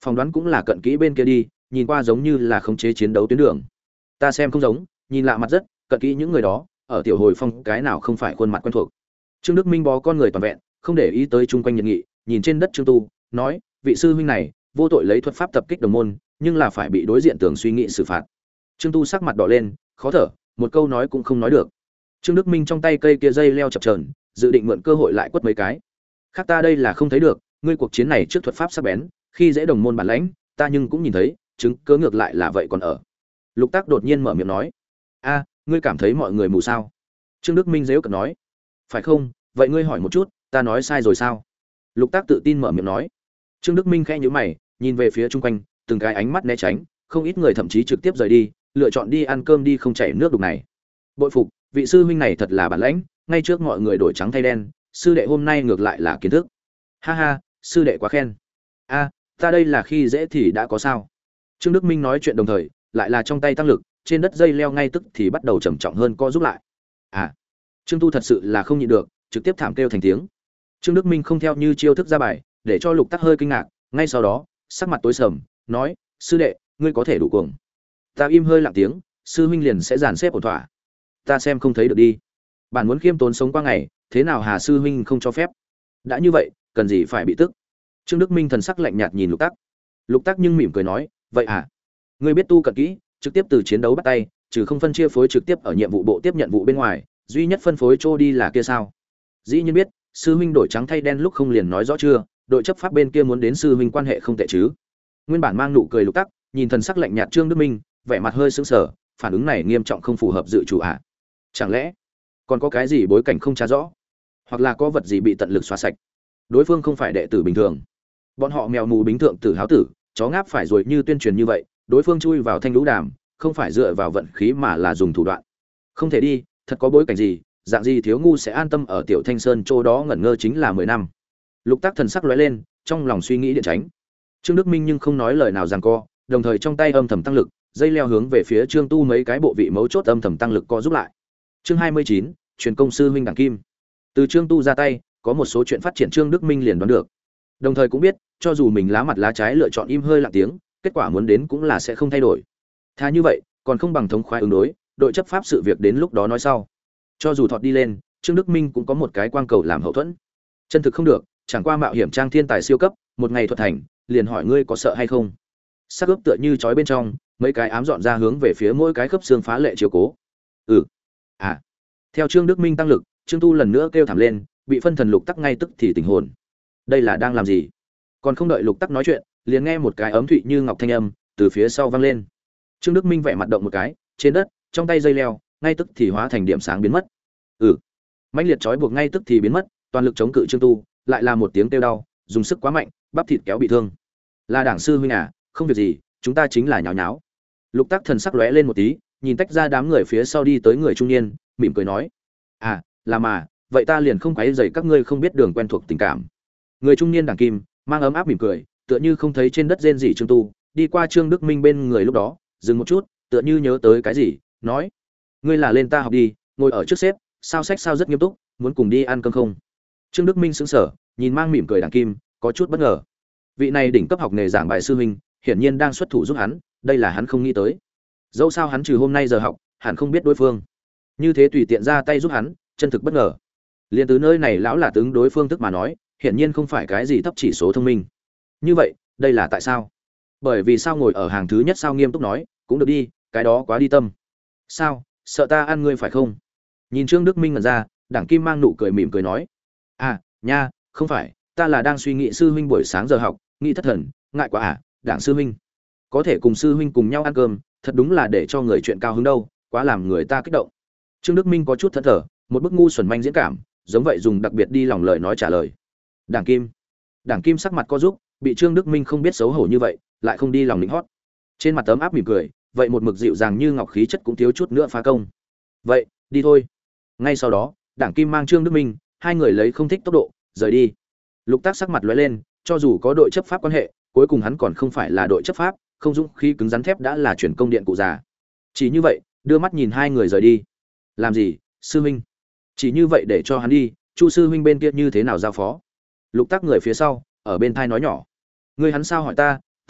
Phỏng đoán cũng là cận kỹ bên kia đi, nhìn qua giống như là khống chế chiến đấu tuyến đường. Ta xem không giống, nhìn lạ mặt rất, cận kỹ những người đó, ở tiểu hồi phong cái nào không phải khuôn mặt quen thuộc. Trương Đức Minh bó con người toàn vẹn, không để ý tới chung quanh nhiệt nghị, nhìn trên đất Trương Tu, nói, vị sư huynh này, vô tội lấy thuật pháp tập kích đồng môn, nhưng là phải bị đối diện tưởng suy nghĩ xử phạt. Trương Tu sắc mặt đỏ lên, khó thở, một câu nói cũng không nói được. Trương Đức Minh trong tay cây kia dây leo chập chờn, dự định mượn cơ hội lại quất mấy cái. Khác ta đây là không thấy được, ngươi cuộc chiến này trước thuật pháp sắc bén, khi dễ đồng môn bản lãnh, ta nhưng cũng nhìn thấy, chứng cớ ngược lại là vậy còn ở. Lục Tác đột nhiên mở miệng nói, a, ngươi cảm thấy mọi người mù sao? Trương Đức Minh giễu cợt nói, phải không? Vậy ngươi hỏi một chút, ta nói sai rồi sao? Lục Tác tự tin mở miệng nói. Trương Đức Minh khẽ nhíu mày, nhìn về phía chung quanh, từng cái ánh mắt né tránh, không ít người thậm chí trực tiếp rời đi, lựa chọn đi ăn cơm đi không chảy nước đục này. Bội phục, vị sư huynh này thật là bản lãnh, ngay trước mọi người đổi trắng thay đen, sư đệ hôm nay ngược lại là kiến thức. Ha ha, sư đệ quá khen. A, ta đây là khi dễ thì đã có sao? Trương Đức Minh nói chuyện đồng thời, lại là trong tay tăng lực, trên đất dây leo ngay tức thì bắt đầu trầm trọng hơn co giúp lại. À, Trương Tu thật sự là không nhịn được, trực tiếp thảm kêu thành tiếng. Trương Đức Minh không theo như chiêu thức ra bài, để cho Lục Tắc hơi kinh ngạc, ngay sau đó, sắc mặt tối sầm, nói: "Sư đệ, ngươi có thể đủ cuồng." Ta im hơi lặng tiếng, sư huynh liền sẽ dàn xếp ổn thỏa. Ta xem không thấy được đi. Bản muốn khiêm tốn sống qua ngày, thế nào Hà sư huynh không cho phép? Đã như vậy, cần gì phải bị tức? Trương Đức Minh thần sắc lạnh nhạt nhìn Lục Tắc. Lục Tắc nhưng mỉm cười nói: "Vậy à? Ngươi biết tu cận kỹ, trực tiếp từ chiến đấu bắt tay, trừ không phân chia phối trực tiếp ở nhiệm vụ bộ tiếp nhận vụ bên ngoài, duy nhất phân phối trô đi là kia sao?" Dĩ nhiên biết, sư huynh đổi trắng thay đen lúc không liền nói rõ chưa, đội chấp pháp bên kia muốn đến sư huynh quan hệ không tệ chứ. Nguyên bản mang nụ cười Lục Tắc, nhìn thần sắc lạnh nhạt Trương Đức Minh, vẻ mặt hơi sững sờ, phản ứng này nghiêm trọng không phù hợp dự chủ ạ. À? Chẳng lẽ còn có cái gì bối cảnh không tra rõ, hoặc là có vật gì bị tận lực xóa sạch? Đối phương không phải đệ tử bình thường, bọn họ mèo mù bính thượng tử háo tử, chó ngáp phải rồi như tuyên truyền như vậy, đối phương chui vào thanh lũ đàm, không phải dựa vào vận khí mà là dùng thủ đoạn. Không thể đi, thật có bối cảnh gì, dạng gì thiếu ngu sẽ an tâm ở tiểu Thanh Sơn chỗ đó ngẩn ngơ chính là mười năm. Lục Tác thần sắc lóe lên, trong lòng suy nghĩ điện tránh. Trương Đức Minh nhưng không nói lời nào giằng co, đồng thời trong tay âm thầm tăng lực, dây leo hướng về phía Trương Tu mấy cái bộ vị mấu chốt âm thầm tăng lực co giúp lại. Chương hai mươi chín, truyền công sư huynh đẳng kim. Từ Trương Tu ra tay, có một số chuyện phát triển Trương Đức Minh liền đoán được. Đồng thời cũng biết, cho dù mình lá mặt lá trái lựa chọn im hơi lặng tiếng, kết quả muốn đến cũng là sẽ không thay đổi. Thà như vậy, còn không bằng thống khoái ứng đối, đội chấp pháp sự việc đến lúc đó nói sau. Cho dù thọt đi lên, Trương Đức Minh cũng có một cái quang cầu làm hậu thuẫn. Chân thực không được, chẳng qua mạo hiểm trang thiên tài siêu cấp, một ngày thuật thành, liền hỏi ngươi có sợ hay không. Sắc ướp tựa như chói bên trong, mấy cái ám dọn ra hướng về phía mỗi cái khớp xương phá lệ chiếu cố. Ừ. À. Theo Trương Đức Minh tăng lực, Trương Tu lần nữa kêu thảm lên, bị phân thần Lục Tắc ngay tức thì tỉnh hồn. Đây là đang làm gì? Còn không đợi Lục Tắc nói chuyện, liền nghe một cái ấm thụy như ngọc thanh âm từ phía sau vang lên. Trương Đức Minh vẻ mặt động một cái, trên đất, trong tay dây leo, ngay tức thì hóa thành điểm sáng biến mất. Ừ. Mãnh liệt trói buộc ngay tức thì biến mất, toàn lực chống cự Trương Tu, lại là một tiếng kêu đau, dùng sức quá mạnh, bắp thịt kéo bị thương. Là đảng sư huynh à, không việc gì, chúng ta chính là nháo nháo. Lục Tắc thần sắc lóe lên một tí, nhìn tách ra đám người phía sau đi tới người trung niên, mỉm cười nói: "À, là mà, vậy ta liền không quấy rầy các ngươi không biết đường quen thuộc tình cảm." Người trung niên đảng kim, mang ấm áp mỉm cười, tựa như không thấy trên đất rên rỉ Trương Tu, đi qua Trương Đức Minh bên người lúc đó, dừng một chút, tựa như nhớ tới cái gì, nói: "Ngươi là lên ta học đi, ngồi ở trước xếp, sao sách sao rất nghiêm túc, muốn cùng đi ăn cơm không?" Trương Đức Minh sững sờ, nhìn mang mỉm cười đảng kim, có chút bất ngờ. Vị này đỉnh cấp học nghề giảng bài sư huynh, hiển nhiên đang xuất thủ giúp hắn, đây là hắn không nghĩ tới. Dẫu sao hắn trừ hôm nay giờ học, hẳn không biết đối phương. Như thế tùy tiện ra tay giúp hắn, chân thực bất ngờ. Liên từ nơi này lão là tướng đối phương tức mà nói, hiển nhiên không phải cái gì thấp chỉ số thông minh. Như vậy, đây là tại sao? Bởi vì sao ngồi ở hàng thứ nhất sao nghiêm túc nói, cũng được đi, cái đó quá đi tâm. Sao, sợ ta ăn ngươi phải không? Nhìn Trương Đức Minh ngẩn ra, đảng kim mang nụ cười mỉm cười nói: "À, nha, không phải, ta là đang suy nghĩ sư huynh buổi sáng giờ học, nghĩ thất thần, ngại quá à, đảng sư huynh. Có thể cùng sư huynh cùng nhau ăn cơm, thật đúng là để cho người chuyện cao hứng đâu, quá làm người ta kích động." Trương Đức Minh có chút thẫn thờ, một bức ngu xuẩn manh diễn cảm, giống vậy dùng đặc biệt đi lòng lời nói trả lời. Đảng kim. Đảng kim sắc mặt co giúp, bị Trương Đức Minh không biết xấu hổ như vậy, lại không đi lòng lĩnh hót. Trên mặt tấm áp mỉm cười, vậy một mực dịu dàng như ngọc khí chất cũng thiếu chút nữa phá công. Vậy, đi thôi. Ngay sau đó, đảng kim mang Trương Đức Minh, hai người lấy không thích tốc độ, rời đi. Lục Tác sắc mặt lóe lên, cho dù có đội chấp pháp quan hệ, cuối cùng hắn còn không phải là đội chấp pháp, không dũng khí cứng rắn thép đã là chuyển công điện cụ già. Chỉ như vậy, đưa mắt nhìn hai người rời đi. Làm gì, sư huynh? Chỉ như vậy để cho hắn đi, Chu sư huynh bên kia như thế nào giao phó? Lục Tác người phía sau, ở bên thai nói nhỏ: "Ngươi hắn sao hỏi ta,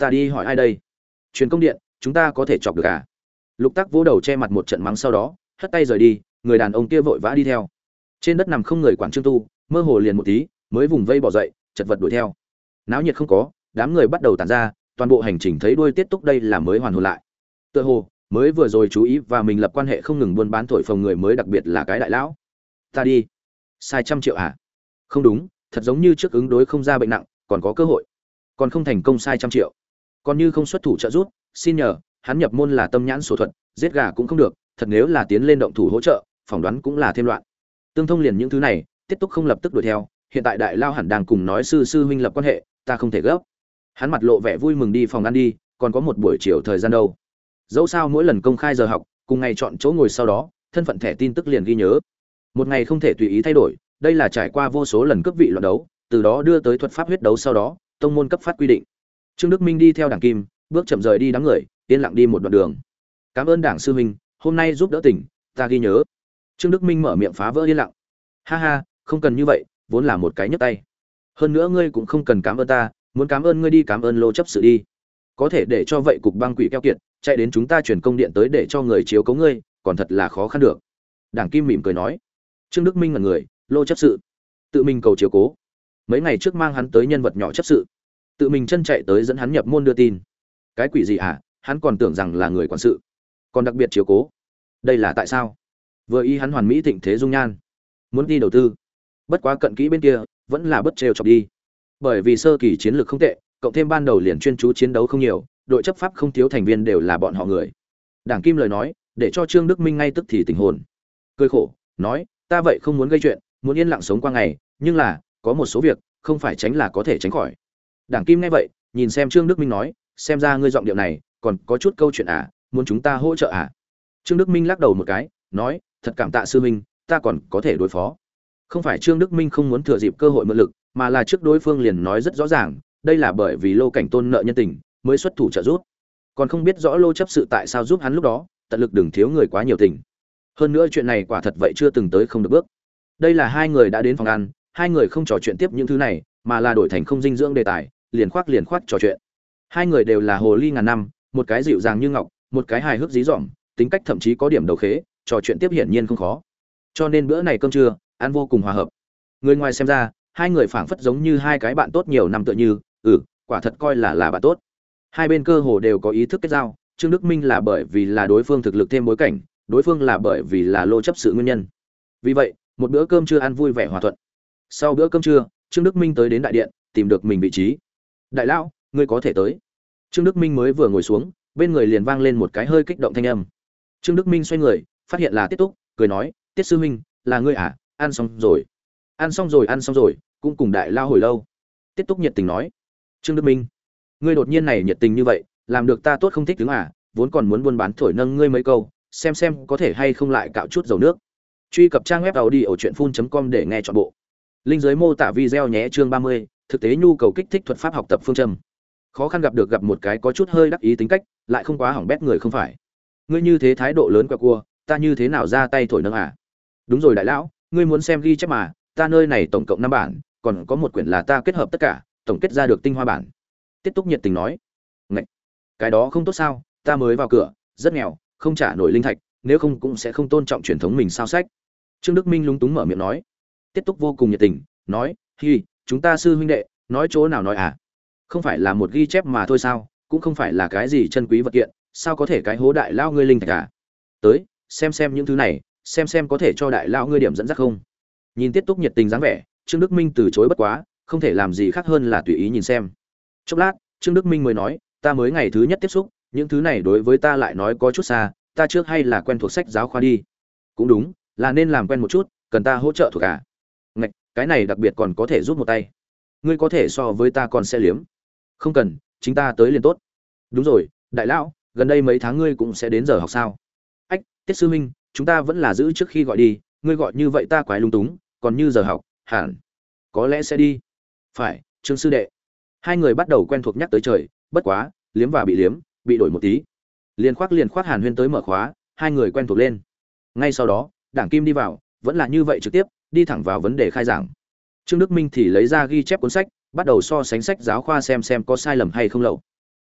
ta đi hỏi ai đây? Truyền công điện, chúng ta có thể chọc được à? Lục Tắc vỗ đầu che mặt một trận mắng, sau đó hất tay rời đi, người đàn ông kia vội vã đi theo. Trên đất nằm không người quản Trương Tu, mơ hồ liền một tí, mới vùng vây bỏ dậy, chật vật đuổi theo. Náo nhiệt không có, đám người bắt đầu tản ra, toàn bộ hành trình thấy đuôi Tiết Túc đây là mới hoàn hồn lại. Tựa hồ mới vừa rồi chú ý và mình lập quan hệ không ngừng buôn bán thổi phồng người mới, đặc biệt là cái đại lão. Ta đi, sai trăm triệu à? Không đúng, thật giống như trước ứng đối không ra bệnh nặng, còn có cơ hội, còn không thành công sai trăm triệu, còn như không xuất thủ trợ giúp, xin nhờ, hắn nhập môn là tâm nhãn sổ thuật, giết gà cũng không được, thật nếu là tiến lên động thủ hỗ trợ, phỏng đoán cũng là thêm loạn. Tương thông liền những thứ này, Tiết Túc không lập tức đuổi theo, hiện tại đại lao hẳn đang cùng nói sư sư huynh lập quan hệ, ta không thể gấp. Hắn mặt lộ vẻ vui mừng đi phòng ăn đi, còn có một buổi chiều thời gian đâu. Dẫu sao mỗi lần công khai giờ học, cùng ngày chọn chỗ ngồi, sau đó thân phận thẻ tin tức liền ghi nhớ. Một ngày không thể tùy ý thay đổi, đây là trải qua vô số lần cướp vị loạn đấu, từ đó đưa tới thuật pháp huyết đấu, sau đó tông môn cấp phát quy định. Trương Đức Minh đi theo Đảng Kim, bước chậm rời đi đám người, yên lặng đi một đoạn đường. Cảm ơn Đảng sư huynh, hôm nay giúp đỡ tỉnh, ta ghi nhớ. Trương Đức Minh mở miệng phá vỡ yên lặng. Ha ha, không cần như vậy, vốn là một cái nhấc tay. Hơn nữa ngươi cũng không cần cảm ơn ta, muốn cảm ơn ngươi đi cảm ơn Lô chấp sự đi. Có thể để cho vậy cục băng quỷ keo kiệt, chạy đến chúng ta truyền công điện tới để cho người chiếu cố ngươi, còn thật là khó khăn được. Đảng Kim mỉm cười nói. Trương Đức Minh ngẩn người, Lô chấp sự, tự mình cầu chiếu cố. Mấy ngày trước mang hắn tới nhân vật nhỏ chấp sự, tự mình chân chạy tới dẫn hắn nhập môn đưa tin. Cái quỷ gì hả? Hắn còn tưởng rằng là người quản sự, còn đặc biệt chiếu cố. Đây là tại sao? Vừa ý hắn hoàn mỹ thịnh thế dung nhan, muốn đi đầu tư. Bất quá cận kỹ bên kia vẫn là bất trêu chọc đi. Bởi vì sơ kỳ chiến lược không tệ, cộng thêm ban đầu liền chuyên chú chiến đấu không nhiều, đội chấp pháp không thiếu thành viên đều là bọn họ người. Đảng Kim lời nói, để cho Trương Đức Minh ngay tức thì tình hồn. Cười khổ, nói, ta vậy không muốn gây chuyện, muốn yên lặng sống qua ngày, nhưng là, có một số việc, không phải tránh là có thể tránh khỏi. Đảng Kim nghe vậy, nhìn xem Trương Đức Minh nói, xem ra ngươi giọng điệu này, còn có chút câu chuyện à, muốn chúng ta hỗ trợ à? Trương Đức Minh lắc đầu một cái, nói, thật cảm tạ sư huynh, ta còn có thể đối phó. Không phải Trương Đức Minh không muốn thừa dịp cơ hội mượn lực, mà là trước đối phương liền nói rất rõ ràng, đây là bởi vì Lô Cảnh Tôn nợ nhân tình, mới xuất thủ trợ giúp. Còn không biết rõ Lô chấp sự tại sao giúp hắn lúc đó, tận lực đừng thiếu người quá nhiều tình. Hơn nữa chuyện này quả thật vậy chưa từng tới không được bước. Đây là hai người đã đến phòng ăn, hai người không trò chuyện tiếp những thứ này, mà là đổi thành không dinh dưỡng đề tài, liền khoác liền khoác trò chuyện. Hai người đều là hồ ly ngàn năm, một cái dịu dàng như ngọc, một cái hài hước dí dỏm, tính cách thậm chí có điểm đầu khế, trò chuyện tiếp hiển nhiên không khó. Cho nên bữa này cơm trưa ăn vô cùng hòa hợp. Người ngoài xem ra, hai người phảng phất giống như hai cái bạn tốt nhiều năm tựa như, ừ, quả thật coi là là bạn tốt. Hai bên cơ hồ đều có ý thức kết giao, Trương Đức Minh là bởi vì là đối phương thực lực thêm bối cảnh, đối phương là bởi vì là Lô chấp sự nguyên nhân. Vì vậy, một bữa cơm trưa ăn vui vẻ hòa thuận. Sau bữa cơm trưa, Trương Đức Minh tới đến đại điện, tìm được mình vị trí. Đại lão, ngươi có thể tới. Trương Đức Minh mới vừa ngồi xuống, bên người liền vang lên một cái hơi kích động thanh âm. Trương Đức Minh xoay người, phát hiện là Tiết Túc, cười nói, Tiết sư huynh, là ngươi à? Ăn xong rồi. Ăn xong rồi, ăn xong rồi, cũng cùng đại lao hồi lâu. Tiết Túc nhiệt tình nói. Trương Đức Minh, ngươi đột nhiên này nhiệt tình như vậy, làm được ta tốt không thích đứng à? Vốn còn muốn buôn bán thổi nâng ngươi mấy câu, xem xem có thể hay không lại cạo chút dầu nước. Truy cập trang web audiochuyenphun chấm com để nghe trọn bộ. Link dưới mô tả video nhé. Chương ba mươi, thực tế nhu cầu kích thích thuật pháp học tập phương châm. Khó khăn gặp được gặp một cái có chút hơi đắc ý tính cách, lại không quá hỏng bét người không phải. Ngươi như thế thái độ lớn quẹo cua, ta như thế nào ra tay thổi nâng à? Đúng rồi đại lão, ngươi muốn xem ghi chép mà, ta nơi này tổng cộng năm bản, còn có một quyển là ta kết hợp tất cả, tổng kết ra được tinh hoa bản. Tiết Túc nhiệt tình nói. Ngậy, cái đó không tốt sao? Ta mới vào cửa, rất nghèo, không trả nổi linh thạch, nếu không cũng sẽ không tôn trọng truyền thống mình sao sách. Trương Đức Minh lúng túng mở miệng nói. Tiết Túc vô cùng nhiệt tình, nói, hi, chúng ta sư huynh đệ, nói chỗ nào nói à? Không phải là một ghi chép mà thôi sao? Cũng không phải là cái gì chân quý vật kiện, sao có thể cái hố đại lao ngươi linh thạch à? Tới, xem xem những thứ này, xem xem có thể cho đại lao ngươi điểm dẫn dắt không? Nhìn Tiết Túc nhiệt tình dáng vẻ, Trương Đức Minh từ chối bất quá, không thể làm gì khác hơn là tùy ý nhìn xem. Chốc lát, Trương Đức Minh mới nói, ta mới ngày thứ nhất tiếp xúc, những thứ này đối với ta lại nói có chút xa, ta trước hay là quen thuộc sách giáo khoa đi. Cũng đúng, là nên làm quen một chút, cần ta hỗ trợ thuộc à? Ngạch, cái này đặc biệt còn có thể giúp một tay. Ngươi có thể so với ta còn sẽ liếm. Không cần, chính ta tới liền tốt. Đúng rồi, đại lão, gần đây mấy tháng ngươi cũng sẽ đến giờ học sao? Ách, Tiết sư huynh, chúng ta vẫn là giữ trước khi gọi đi, ngươi gọi như vậy ta quái lung túng, còn như giờ học, hẳn có lẽ sẽ đi. Phải, Trương sư đệ. Hai người bắt đầu quen thuộc nhắc tới trời, bất quá, liếm và bị liếm, bị đổi một tí. Liền khoác liền khoác Hàn Huyên tới mở khóa, hai người quen thuộc lên. Ngay sau đó, Đảng Kim đi vào, vẫn là như vậy trực tiếp, đi thẳng vào vấn đề khai giảng. Trương Đức Minh thì lấy ra ghi chép cuốn sách, bắt đầu so sánh sách giáo khoa xem xem có sai lầm hay không lậu.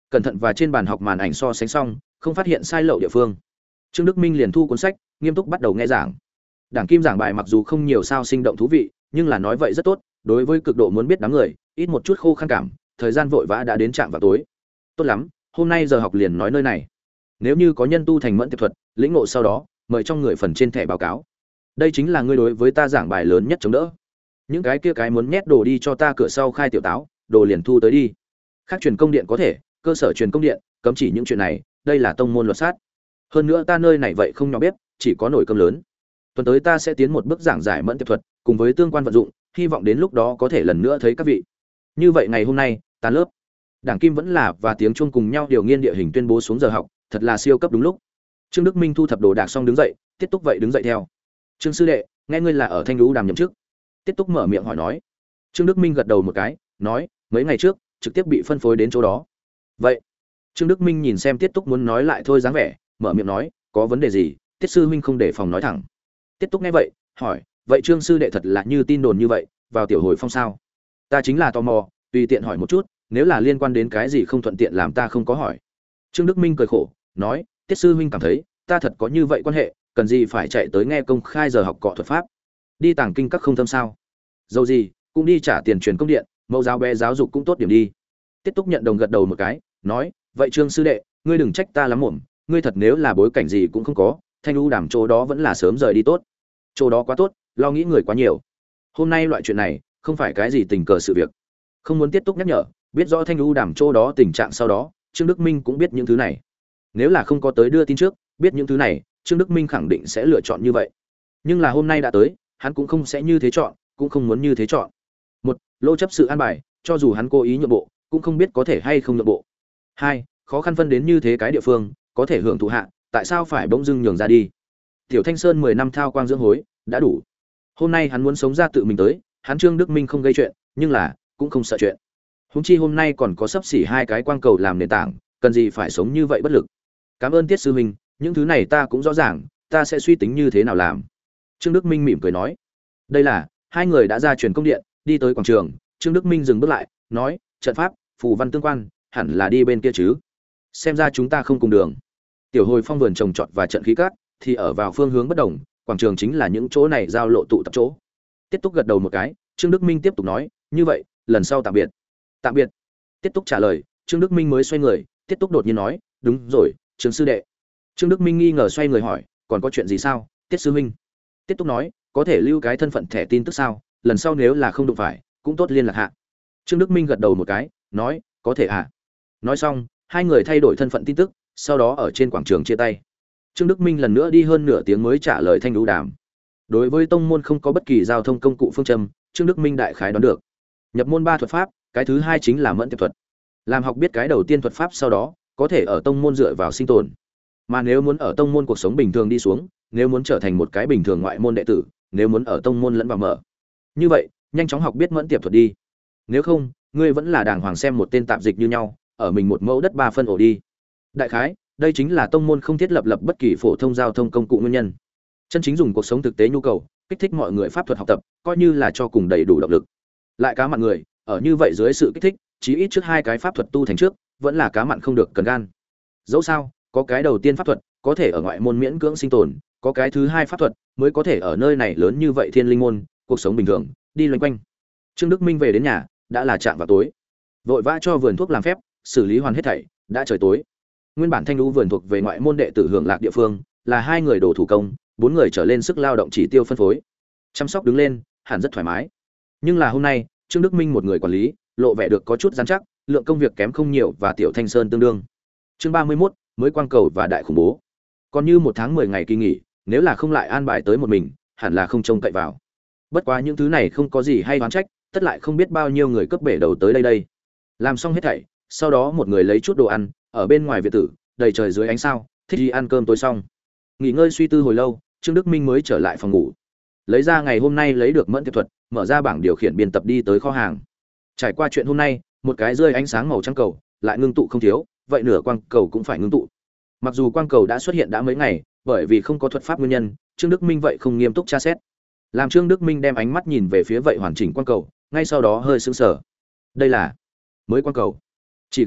Cẩn thận và trên bàn học màn ảnh so sánh xong, không phát hiện sai lậu địa phương. Trương Đức Minh liền thu cuốn sách, nghiêm túc bắt đầu nghe giảng. Đảng Kim giảng bài mặc dù không nhiều sao sinh động thú vị, nhưng là nói vậy rất tốt, đối với cực độ muốn biết đám người, ít một chút khô khan cảm, thời gian vội vã đã đến trạm vào tối. Tốt lắm, hôm nay giờ học liền nói nơi này. Nếu như có nhân tu thành mẫn tiệp thuật, lĩnh ngộ sau đó, mời trong người phần trên thẻ báo cáo. Đây chính là ngươi đối với ta giảng bài lớn nhất chống đỡ. Những cái kia cái muốn nhét đồ đi cho ta cửa sau khai tiểu táo, đồ liền thu tới đi. Khác truyền công điện có thể, cơ sở truyền công điện cấm chỉ những chuyện này, đây là tông môn luật sát. Hơn nữa ta nơi này vậy không nhỏ biết, chỉ có nồi cơm lớn. Tuần tới ta sẽ tiến một bước giảng giải mẫn tiệp thuật, cùng với tương quan vận dụng, hy vọng đến lúc đó có thể lần nữa thấy các vị. Như vậy ngày hôm nay, tan lớp. Đảng Kim vẫn là và tiếng chuông cùng nhau điều nghiên địa hình tuyên bố xuống giờ học, thật là siêu cấp đúng lúc. Trương Đức Minh thu thập đồ đạc xong đứng dậy, Tiết Túc vậy đứng dậy theo. Trương sư đệ, nghe ngươi là ở Thanh Lũ Đàm nhậm chức. Tiết Túc mở miệng hỏi nói. Trương Đức Minh gật đầu một cái, nói, mấy ngày trước, trực tiếp bị phân phối đến chỗ đó. Vậy, Trương Đức Minh nhìn xem Tiết Túc muốn nói lại thôi dáng vẻ, mở miệng nói, có vấn đề gì? Tiết sư huynh không để phòng nói thẳng. Tiết Túc nghe vậy, hỏi, vậy Trương sư đệ thật là như tin đồn như vậy, vào tiểu hồi phong sao? Ta chính là tò mò, tùy tiện hỏi một chút, nếu là liên quan đến cái gì không thuận tiện làm ta không có hỏi. Trương Đức Minh cười khổ, nói, Tiết sư huynh cảm thấy, ta thật có như vậy quan hệ, cần gì phải chạy tới nghe công khai giờ học cọ thuật pháp? Đi tàng kinh các không thâm sao? Dầu gì, cũng đi trả tiền truyền công điện, mẫu giáo bé giáo dục cũng tốt điểm đi. Tiết Túc nhận đồng gật đầu một cái, nói, vậy Trương sư đệ, ngươi đừng trách ta lắm mồm, ngươi thật nếu là bối cảnh gì cũng không có, Thanh Lũ Đàm chỗ đó vẫn là sớm rời đi tốt. Chỗ đó quá tốt, lo nghĩ người quá nhiều. Hôm nay loại chuyện này, không phải cái gì tình cờ sự việc. Không muốn Tiết Túc nhắc nhở, biết rõ Thanh Lũ Đàm chỗ đó tình trạng sau đó, Trương Đức Minh cũng biết những thứ này. Nếu là không có tới đưa tin trước, biết những thứ này, Trương Đức Minh khẳng định sẽ lựa chọn như vậy. Nhưng là hôm nay đã tới, hắn cũng không sẽ như thế chọn, cũng không muốn như thế chọn. Một, lô chấp sự an bài, cho dù hắn cố ý nhượng bộ, cũng không biết có thể hay không nhượng bộ. Hai, khó khăn phân đến như thế cái địa phương, có thể hưởng thụ hạ, tại sao phải bỗng dưng nhường ra đi? Tiểu Thanh Sơn mười năm thao quang dưỡng hối, đã đủ. Hôm nay hắn muốn sống ra tự mình tới, hắn Trương Đức Minh không gây chuyện, nhưng là cũng không sợ chuyện. Huống chi hôm nay còn có sắp xỉ hai cái quang cầu làm nền tảng, cần gì phải sống như vậy bất lực. Cảm ơn Tiết sư huynh, những thứ này ta cũng rõ ràng, ta sẽ suy tính như thế nào làm. Trương Đức Minh mỉm cười nói. Đây là, hai người đã ra truyền công điện, đi tới quảng trường, Trương Đức Minh dừng bước lại, nói, trận pháp, phù văn tương quan, hẳn là đi bên kia chứ. Xem ra chúng ta không cùng đường. Tiểu Hồi Phong vườn trồng trọt và trận khí cát thì ở vào phương hướng bất đồng, quảng trường chính là những chỗ này giao lộ tụ tập chỗ. Tiết Túc gật đầu một cái, Trương Đức Minh tiếp tục nói, như vậy, lần sau tạm biệt. Tạm biệt. Tiết Túc trả lời, Trương Đức Minh mới xoay người, Tiết Túc đột nhiên nói, đúng rồi, Trương sư đệ. Trương Đức Minh nghi ngờ xoay người hỏi, còn có chuyện gì sao, Tiết sư huynh? Tiết Túc nói, có thể lưu cái thân phận thẻ tin tức sao, lần sau nếu là không đụng phải, cũng tốt liên lạc hạ. Trương Đức Minh gật đầu một cái, nói, có thể ạ. Nói xong, hai người thay đổi thân phận tin tức, sau đó ở trên quảng trường chia tay. Trương Đức Minh lần nữa đi hơn nửa tiếng mới trả lời Thanh Lũ Đàm. Đối với tông môn không có bất kỳ giao thông công cụ phương châm, Trương Đức Minh đại khái đoán được. Nhập môn ba thuật pháp, cái thứ hai chính là mẫn tiệp thuật. Làm học biết cái đầu tiên thuật pháp sau đó, có thể ở tông môn dựa vào sinh tồn. Mà nếu muốn ở tông môn cuộc sống bình thường đi xuống, nếu muốn trở thành một cái bình thường ngoại môn đệ tử, nếu muốn ở tông môn lẫn vào mở. Như vậy, nhanh chóng học biết mẫn tiệp thuật đi. Nếu không, ngươi vẫn là đàng hoàng xem một tên tạp dịch như nhau, ở mình một mẫu đất ba phân ổ đi. Đại khái, đây chính là tông môn không thiết lập lập bất kỳ phổ thông giao thông công cụ nguyên nhân. Chân chính dùng cuộc sống thực tế nhu cầu, kích thích mọi người pháp thuật học tập, coi như là cho cùng đầy đủ động lực. Lại cá mặn người, ở như vậy dưới sự kích thích, chí ít trước hai cái pháp thuật tu thành trước, vẫn là cá mặn không được cần gan. Dẫu sao, có cái đầu tiên pháp thuật, có thể ở ngoại môn miễn cưỡng sinh tồn, có cái thứ hai pháp thuật, mới có thể ở nơi này lớn như vậy thiên linh môn, cuộc sống bình thường, đi loanh quanh. Trương Đức Minh về đến nhà, đã là trạm vào tối. Vội vã cho vườn thuốc làm phép, xử lý hoàn hết thảy, đã trời tối. Nguyên bản Thanh Lũ vườn thuộc về ngoại môn đệ tử hưởng lạc địa phương, là hai người đồ thủ công, bốn người trở lên sức lao động chỉ tiêu phân phối. Chăm sóc đứng lên, hẳn rất thoải mái. Nhưng là hôm nay, Trương Đức Minh một người quản lý, lộ vẻ được có chút rắn chắc, lượng công việc kém không nhiều và Tiểu Thanh Sơn tương đương. Chương ba mươi mốt, mới quang cầu và đại khủng bố. Còn như một tháng mười ngày kỳ nghỉ, nếu là không lại an bài tới một mình, hẳn là không trông cậy vào. Bất quá những thứ này không có gì hay oán trách, tất lại không biết bao nhiêu người cướp bể đầu tới đây đây. Làm xong hết thảy, sau đó một người lấy chút đồ ăn, ở bên ngoài viện tử, đầy trời dưới ánh sao, thích đi ăn cơm tối xong. Nghỉ ngơi suy tư hồi lâu, Trương Đức Minh mới trở lại phòng ngủ. Lấy ra ngày hôm nay lấy được mẫn tiệp thuật, mở ra bảng điều khiển biên tập đi tới kho hàng. Trải qua chuyện hôm nay, một cái rơi ánh sáng màu trắng cầu, lại ngưng tụ không thiếu, vậy nửa quang cầu cũng phải ngưng tụ. Mặc dù quang cầu đã xuất hiện đã mấy ngày, bởi vì không có thuật pháp nguyên nhân, Trương Đức Minh vậy không nghiêm túc tra xét. Làm Trương Đức Minh đem ánh mắt nhìn về phía vậy hoàn chỉnh quang cầu, ngay sau đó hơi sững sờ. Đây là mới quang cầu. Chỉ gặp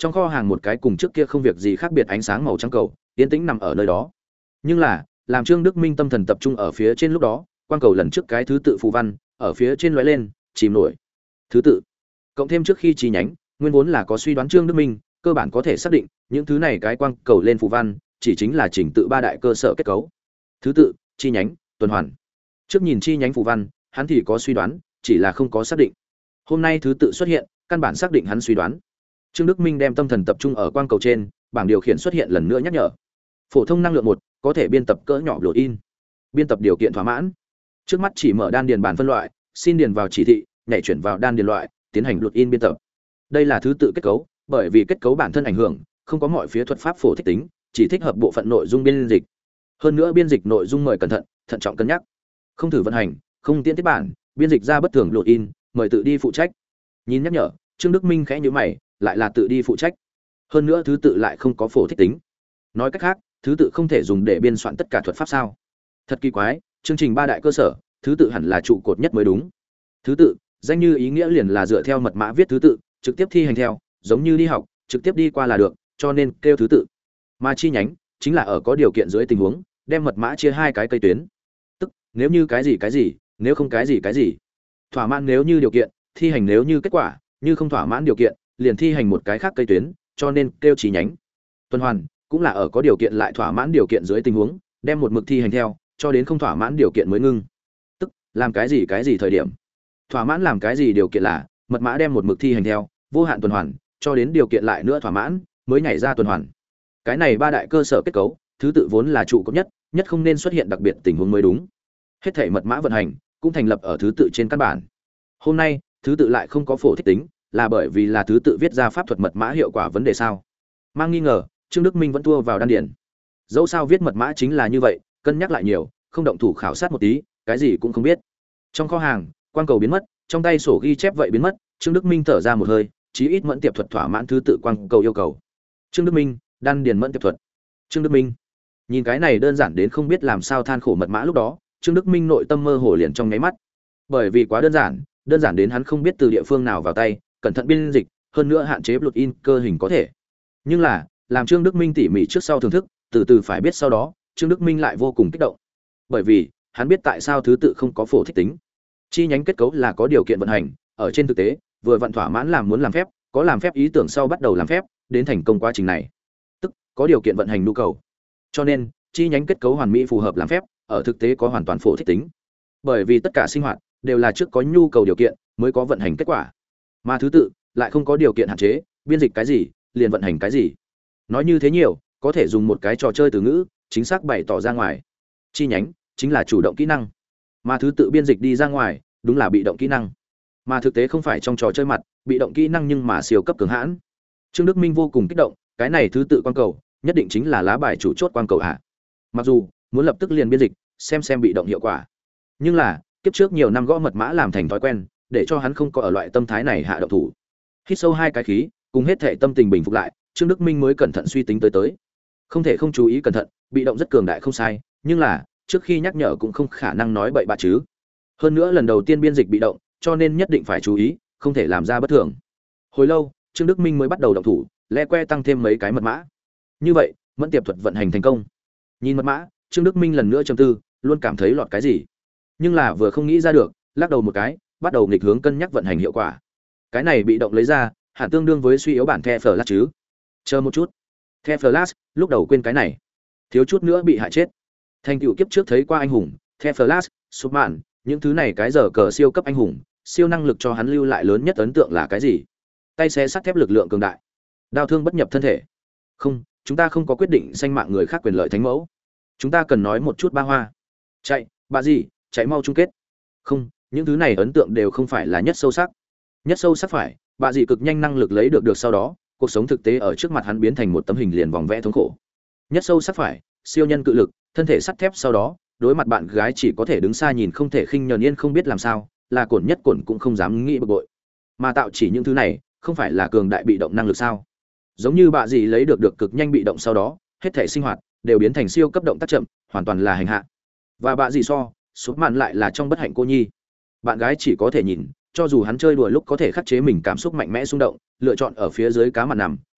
Trong kho hàng một cái cùng trước kia không việc gì khác biệt ánh sáng màu trắng cầu yên tĩnh nằm ở nơi đó. Nhưng là làm Trương Đức Minh tâm thần tập trung ở phía trên lúc đó, quang cầu lần trước cái thứ tự phù văn ở phía trên lóe lên, chìm nổi. Thứ tự cộng thêm trước khi chi nhánh, nguyên vốn là có suy đoán Trương Đức Minh, cơ bản có thể xác định những thứ này cái quang cầu lên phù văn chỉ chính là chỉnh tự ba đại cơ sở kết cấu. Thứ tự, chi nhánh, tuần hoàn. Trước nhìn chi nhánh phù văn, hắn thì có suy đoán, chỉ là không có xác định. Hôm nay thứ tự xuất hiện, căn bản xác định hắn suy đoán. Trương Đức Minh đem tâm thần tập trung ở quang cầu trên, bảng điều khiển xuất hiện lần nữa nhắc nhở. Phổ thông năng lượng một, có thể biên tập cỡ nhỏ lộ in. Biên tập điều kiện thỏa mãn. Trước mắt chỉ mở đan điền bản phân loại, xin điền vào chỉ thị, nhảy chuyển vào đan điền loại, tiến hành lột in biên tập. Đây là thứ tự kết cấu, bởi vì kết cấu bản thân ảnh hưởng, không có mọi phía thuật pháp phổ thích tính, chỉ thích hợp bộ phận nội dung biên dịch. Hơn nữa biên dịch nội dung mời cẩn thận, thận trọng cân nhắc. Không thử vận hành, không tiễn tiết bản, biên dịch ra bất thường lột in, mời tự đi phụ trách. Nhìn nhắc nhở, Trương Đức Minh khẽ nhíu mày, lại là tự đi phụ trách. Hơn nữa thứ tự lại không có phổ thích tính. Nói cách khác, thứ tự không thể dùng để biên soạn tất cả thuật pháp sao? Thật kỳ quái, chương trình ba đại cơ sở, thứ tự hẳn là trụ cột nhất mới đúng. Thứ tự, danh như ý nghĩa liền là dựa theo mật mã viết thứ tự, trực tiếp thi hành theo, giống như đi học, trực tiếp đi qua là được, cho nên kêu thứ tự. Mà chi nhánh chính là ở có điều kiện dưới tình huống, đem mật mã chia hai cái cây tuyến. Tức, nếu như cái gì cái gì, nếu không cái gì cái gì. Thỏa mãn nếu như điều kiện, thi hành nếu như kết quả, như không thỏa mãn điều kiện, liền thi hành một cái khác cây tuyến, cho nên kêu chi nhánh. Tuần hoàn cũng là ở có điều kiện lại thỏa mãn điều kiện dưới tình huống, đem một mực thi hành theo, cho đến không thỏa mãn điều kiện mới ngưng. Tức, làm cái gì cái gì thời điểm. Thỏa mãn làm cái gì điều kiện là mật mã đem một mực thi hành theo, vô hạn tuần hoàn, cho đến điều kiện lại nữa thỏa mãn, mới nhảy ra tuần hoàn. Cái này ba đại cơ sở kết cấu, thứ tự vốn là trụ cột nhất, nhất không nên xuất hiện đặc biệt tình huống mới đúng. Hết thảy mật mã vận hành cũng thành lập ở thứ tự trên căn bản. Hôm nay, thứ tự lại không có phổ thích tính, là bởi vì là thứ tự viết ra pháp thuật mật mã hiệu quả vấn đề sao? Mang nghi ngờ, Trương Đức Minh vẫn thua vào đan điền. Dẫu sao viết mật mã chính là như vậy, cân nhắc lại nhiều, không động thủ khảo sát một tí, cái gì cũng không biết. Trong kho hàng, quang cầu biến mất, trong tay sổ ghi chép vậy biến mất, Trương Đức Minh thở ra một hơi, chí ít mẫn tiệp thuật thỏa mãn thứ tự quang cầu yêu cầu. Trương Đức Minh, đan điền mẫn tiệp thuật. Trương Đức Minh, nhìn cái này đơn giản đến không biết làm sao than khổ mật mã lúc đó, Trương Đức Minh nội tâm mơ hồ liền trong nháy mắt. Bởi vì quá đơn giản, đơn giản đến hắn không biết từ địa phương nào vào tay, cẩn thận biên dịch, hơn nữa hạn chế blood in cơ hình có thể. Nhưng là, làm Trương Đức Minh tỉ mỉ trước sau thưởng thức, từ từ phải biết sau đó, Trương Đức Minh lại vô cùng kích động. Bởi vì, hắn biết tại sao thứ tự không có phổ thích tính. Chi nhánh kết cấu là có điều kiện vận hành, ở trên thực tế, vừa vận thỏa mãn làm muốn làm phép, có làm phép ý tưởng sau bắt đầu làm phép, đến thành công quá trình này. Tức, có điều kiện vận hành nhu cầu. Cho nên, chi nhánh kết cấu hoàn mỹ phù hợp làm phép, ở thực tế có hoàn toàn phổ thích tính. Bởi vì tất cả sinh hoạt đều là trước có nhu cầu điều kiện mới có vận hành kết quả. Mà thứ tự lại không có điều kiện hạn chế, biên dịch cái gì, liền vận hành cái gì. Nói như thế nhiều, có thể dùng một cái trò chơi từ ngữ, chính xác bày tỏ ra ngoài. Chi nhánh chính là chủ động kỹ năng, mà thứ tự biên dịch đi ra ngoài, đúng là bị động kỹ năng. Mà thực tế không phải trong trò chơi mặt, bị động kỹ năng nhưng mà siêu cấp cường hãn. Trương Đức Minh vô cùng kích động, cái này thứ tự quan cầu, nhất định chính là lá bài chủ chốt quan cầu hạ. Mặc dù muốn lập tức liền biên dịch, xem xem bị động hiệu quả. Nhưng là, kiếp trước nhiều năm gõ mật mã làm thành thói quen, để cho hắn không có ở loại tâm thái này hạ động thủ. Hít sâu hai cái khí, cùng hết thể tâm tình bình phục lại, Trương Đức Minh mới cẩn thận suy tính tới tới. Không thể không chú ý cẩn thận, bị động rất cường đại không sai, nhưng là, trước khi nhắc nhở cũng không khả năng nói bậy bạ chứ. Hơn nữa lần đầu tiên biên dịch bị động, cho nên nhất định phải chú ý, không thể làm ra bất thường. Hồi lâu, Trương Đức Minh mới bắt đầu động thủ, le que tăng thêm mấy cái mật mã. Như vậy, mẫn tiệp thuật vận hành thành công. Nhìn mật mã, Trương Đức Minh lần nữa trầm tư, luôn cảm thấy lọt cái gì. Nhưng là vừa không nghĩ ra được, lắc đầu một cái, bắt đầu nghịch hướng cân nhắc vận hành hiệu quả. Cái này bị động lấy ra, hẳn tương đương với suy yếu bản the flash chứ. Chờ một chút. The flash, lúc đầu quên cái này. Thiếu chút nữa bị hại chết. Thành tựu kiếp trước thấy qua anh hùng, The Flash, Superman, những thứ này cái giờ cờ siêu cấp anh hùng, siêu năng lực cho hắn lưu lại lớn nhất ấn tượng là cái gì? Tay xé sắt thép lực lượng cường đại, đao thương bất nhập thân thể. Không, chúng ta không có quyết định sanh mạng người khác quyền lợi thánh mẫu. Chúng ta cần nói một chút ba hoa. Chạy, bà gì, chạy mau chung kết. Không, những thứ này ấn tượng đều không phải là nhất sâu sắc. Nhất sâu sắc phải, bà gì cực nhanh năng lực lấy được được sau đó, cuộc sống thực tế ở trước mặt hắn biến thành một tấm hình liền vòng vẽ thống khổ. Nhất sâu sắc phải, siêu nhân cự lực, thân thể sắt thép sau đó, đối mặt bạn gái chỉ có thể đứng xa nhìn không thể khinh nhờn yên không biết làm sao, là cổn nhất cổn cũng không dám nghĩ bực bội. Mà tạo chỉ những thứ này, không phải là cường đại bị động năng lực sao? Giống như bà gì lấy được được cực nhanh bị động sau đó, hết thể sinh hoạt đều biến thành siêu cấp động tác chậm, hoàn toàn là hành hạ. Và bà gì so, số màn lại là trong bất hạnh cô nhi. Bạn gái chỉ có thể nhìn, cho dù hắn chơi đùa lúc có thể khắc chế mình cảm xúc mạnh mẽ xung động, lựa chọn ở phía dưới cá mặt nằm,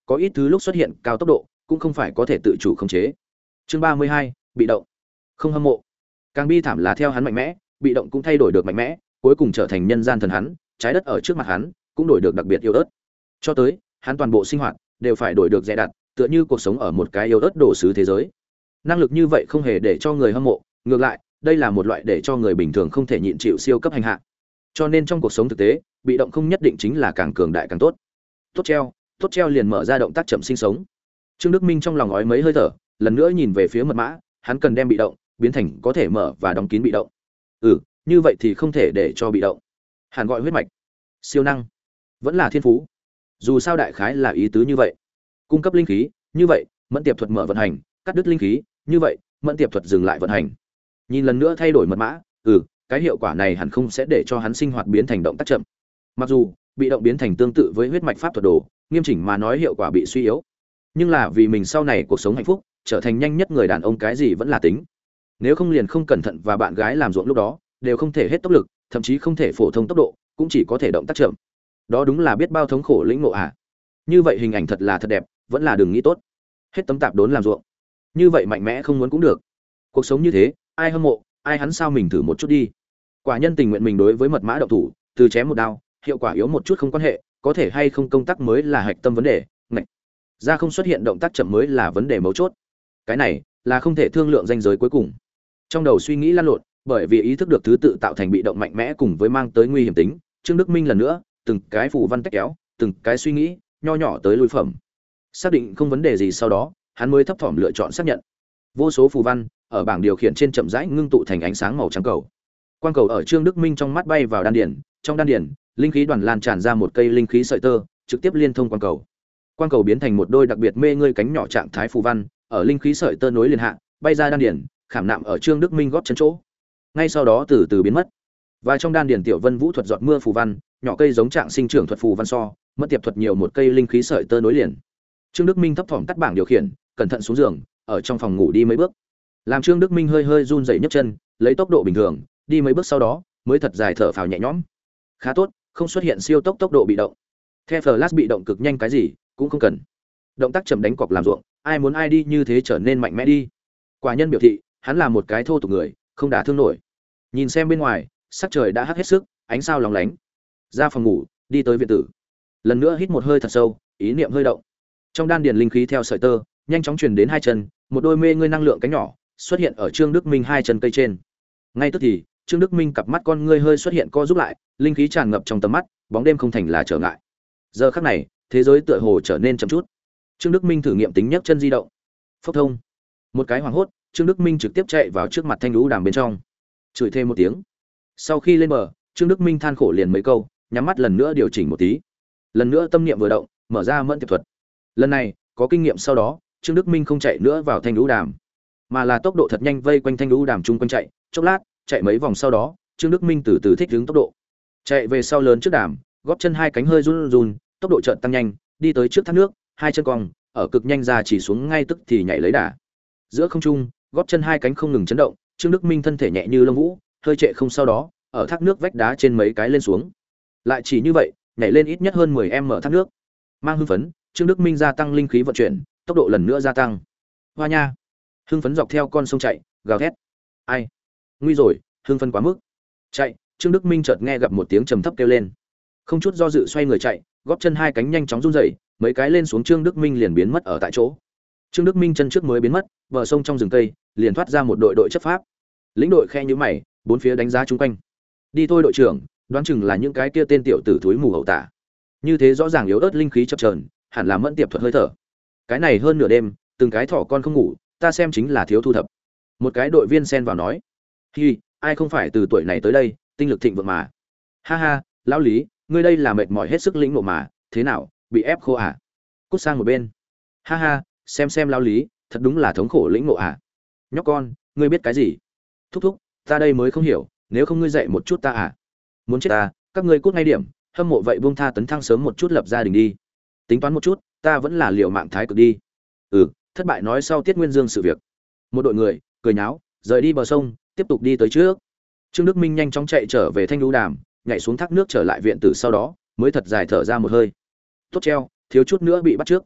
có ít thứ lúc xuất hiện cao tốc độ cũng không phải có thể tự chủ khống chế. Chương ba mươi hai, bị động. Không hâm mộ. Càng bi thảm là theo hắn mạnh mẽ, bị động cũng thay đổi được mạnh mẽ, cuối cùng trở thành nhân gian thần hắn, trái đất ở trước mặt hắn cũng đổi được đặc biệt yêu ớt. Cho tới, hắn toàn bộ sinh hoạt đều phải đổi được dè đặt, tựa như cuộc sống ở một cái yêu ớt đồ sứ thế giới. Năng lực như vậy không hề để cho người hâm mộ, ngược lại, đây là một loại để cho người bình thường không thể nhịn chịu siêu cấp hành hạ. Cho nên trong cuộc sống thực tế, bị động không nhất định chính là càng cường đại càng tốt. Tốt treo, tốt treo liền mở ra động tác chậm sinh sống. Trương Đức Minh trong lòng ói mấy hơi thở, lần nữa nhìn về phía mật mã, hắn cần đem bị động biến thành có thể mở và đóng kín bị động. Ừ, như vậy thì không thể để cho bị động. Hàn gọi huyết mạch, siêu năng, vẫn là thiên phú. Dù sao đại khái là ý tứ như vậy. Cung cấp linh khí, như vậy, mẫn tiệp thuật mở vận hành, cắt đứt linh khí, như vậy, mẫn tiệp thuật dừng lại vận hành. Nhìn lần nữa thay đổi mật mã, ừ, cái hiệu quả này hẳn không sẽ để cho hắn sinh hoạt biến thành động tác chậm. Mặc dù, bị động biến thành tương tự với huyết mạch pháp thuật đồ, nghiêm chỉnh mà nói hiệu quả bị suy yếu. Nhưng là vì mình sau này cuộc sống hạnh phúc, trở thành nhanh nhất người đàn ông cái gì vẫn là tính. Nếu không liền không cẩn thận và bạn gái làm ruộng lúc đó, đều không thể hết tốc lực, thậm chí không thể phổ thông tốc độ, cũng chỉ có thể động tác chậm. Đó đúng là biết bao thống khổ lĩnh ngộ à. Như vậy hình ảnh thật là thật đẹp, vẫn là đừng nghĩ tốt. Hết tấm tạp đốn làm ruộng. Như vậy mạnh mẽ không muốn cũng được. Cuộc sống như thế, ai hâm mộ, ai hắn sao mình thử một chút đi. Quả nhân tình nguyện mình đối với mật mã động thủ, từ chém một đao, hiệu quả yếu một chút không quan hệ, có thể hay không công tác mới là hạch tâm vấn đề. Ngậy. Ra không xuất hiện động tác chậm mới là vấn đề mấu chốt. Cái này là không thể thương lượng ranh giới cuối cùng. Trong đầu suy nghĩ lăn lộn, bởi vì ý thức được thứ tự tạo thành bị động mạnh mẽ cùng với mang tới nguy hiểm tính, Trương Đức Minh lần nữa, từng cái phù văn tách kéo, từng cái suy nghĩ, nho nhỏ tới lui phẩm. Xác định không vấn đề gì sau đó, hắn mới thấp thỏm lựa chọn xác nhận. Vô số phù văn ở bảng điều khiển trên chậm rãi ngưng tụ thành ánh sáng màu trắng cầu. Quang cầu ở Trương Đức Minh trong mắt bay vào đan điền, trong đan điền, linh khí đoàn lan tràn ra một cây linh khí sợi tơ, trực tiếp liên thông quang cầu. Quang cầu biến thành một đôi đặc biệt mê ngươi cánh nhỏ trạng thái phù văn, ở linh khí sợi tơ nối liền hạ, bay ra đan điền, khảm nạm ở Trương Đức Minh gót chân chỗ. Ngay sau đó từ từ biến mất. Và trong đan điền tiểu Vân Vũ thuật giọt mưa phù văn, nhỏ cây giống trạng sinh trưởng thuật phù văn so, mất tiệp thuật nhiều một cây linh khí sợi tơ nối liền. Trương Đức Minh thấp thỏm tắt bảng điều khiển, cẩn thận xuống giường, ở trong phòng ngủ đi mấy bước. Làm Trương Đức Minh hơi hơi run rẩy nhấc chân, lấy tốc độ bình thường, đi mấy bước sau đó, mới thật dài thở phào nhẹ nhõm. Khá tốt, không xuất hiện siêu tốc tốc độ bị động. The Flash bị động cực nhanh cái gì, cũng không cần. Động tác chậm đánh cọc làm ruộng, ai muốn ai đi như thế trở nên mạnh mẽ đi. Quả nhân biểu thị, hắn là một cái thô tục người, không đả thương nổi. Nhìn xem bên ngoài, sắc trời đã hắt hết sức, ánh sao lóng lánh. Ra phòng ngủ, đi tới viện tử. Lần nữa hít một hơi thật sâu, ý niệm hơi động. Trong đan điền linh khí theo sợi tơ, nhanh chóng truyền đến hai chân, một đôi mê ngươi năng lượng cánh nhỏ xuất hiện ở Trương Đức Minh hai chân cây trên. Ngay tức thì, Trương Đức Minh cặp mắt con ngươi hơi xuất hiện co rút lại, linh khí tràn ngập trong tầm mắt, bóng đêm không thành là trở ngại. Giờ khắc này, thế giới tựa hồ trở nên chậm chút. Trương Đức Minh thử nghiệm tính nhấc chân di động. Phốc thông. Một cái hoảng hốt, Trương Đức Minh trực tiếp chạy vào trước mặt thanh lũ đàm bên trong. Chửi thêm một tiếng. Sau khi lên bờ, Trương Đức Minh than khổ liền mấy câu, nhắm mắt lần nữa điều chỉnh một tí. Lần nữa tâm niệm vừa động, mở ra mẫn tiệp thuật. Lần này, có kinh nghiệm sau đó, Trương Đức Minh không chạy nữa vào thanh lũ đàm, mà là tốc độ thật nhanh vây quanh thanh lũ đàm chung quanh chạy, chốc lát, chạy mấy vòng sau đó, Trương Đức Minh từ từ thích ứng tốc độ. Chạy về sau lớn trước đàm, gót chân hai cánh hơi run run, tốc độ chợt tăng nhanh, đi tới trước thác nước, hai chân cong, ở cực nhanh ra chỉ xuống ngay tức thì nhảy lấy đà. Giữa không trung, gót chân hai cánh không ngừng chấn động, Trương Đức Minh thân thể nhẹ như lông vũ, hơi trệ không sau đó, ở thác nước vách đá trên mấy cái lên xuống. Lại chỉ như vậy, nhảy lên ít nhất hơn mười mét thác nước. Mang hưng phấn, Trương Đức Minh gia tăng linh khí vận chuyển, tốc độ lần nữa gia tăng. Hoa nha! Hưng phấn dọc theo con sông chạy, gào thét. Ai? Nguy rồi, hưng phấn quá mức. Chạy, Trương Đức Minh chợt nghe gặp một tiếng trầm thấp kêu lên. Không chút do dự xoay người chạy, gót chân hai cánh nhanh chóng run rẩy, mấy cái lên xuống Trương Đức Minh liền biến mất ở tại chỗ. Trương Đức Minh chân trước mới biến mất, bờ sông trong rừng cây, liền thoát ra một đội đội chấp pháp. Lĩnh đội khe nhíu mày, bốn phía đánh giá chung quanh. Đi thôi đội trưởng, đoán chừng là những cái kia tên tiểu tử thúi mù hậu tả. Như thế rõ ràng yếu ớt linh khí chập chờn, hẳn là mẫn tiệp thuật hơi thở. Cái này hơn nửa đêm, từng cái thỏ con không ngủ, ta xem chính là thiếu thu thập. Một cái đội viên xen vào nói, hi, ai không phải từ tuổi này tới đây, tinh lực thịnh vượng mà. Ha ha, lão Lý, ngươi đây là mệt mỏi hết sức lĩnh nộ mà, thế nào, bị ép khô à? Cút sang một bên. Ha ha, xem xem lão Lý, thật đúng là thống khổ lĩnh nộ à? Nhóc con, ngươi biết cái gì? Thúc thúc, ta đây mới không hiểu, nếu không ngươi dạy một chút ta à? Muốn chết ta, các ngươi cút ngay điểm, hâm mộ vậy buông tha tấn thăng sớm một chút lập gia đình đi. Tính toán một chút, ta vẫn là liều mạng thái cực đi. Ừ, thất bại nói sau Tiết Nguyên Dương sự việc. Một đội người cười nháo, rời đi bờ sông, tiếp tục đi tới trước. Trương Đức Minh nhanh chóng chạy trở về thanh lũ đàm, nhảy xuống thác nước trở lại viện tử sau đó, mới thật dài thở ra một hơi. Tốt treo, thiếu chút nữa bị bắt trước.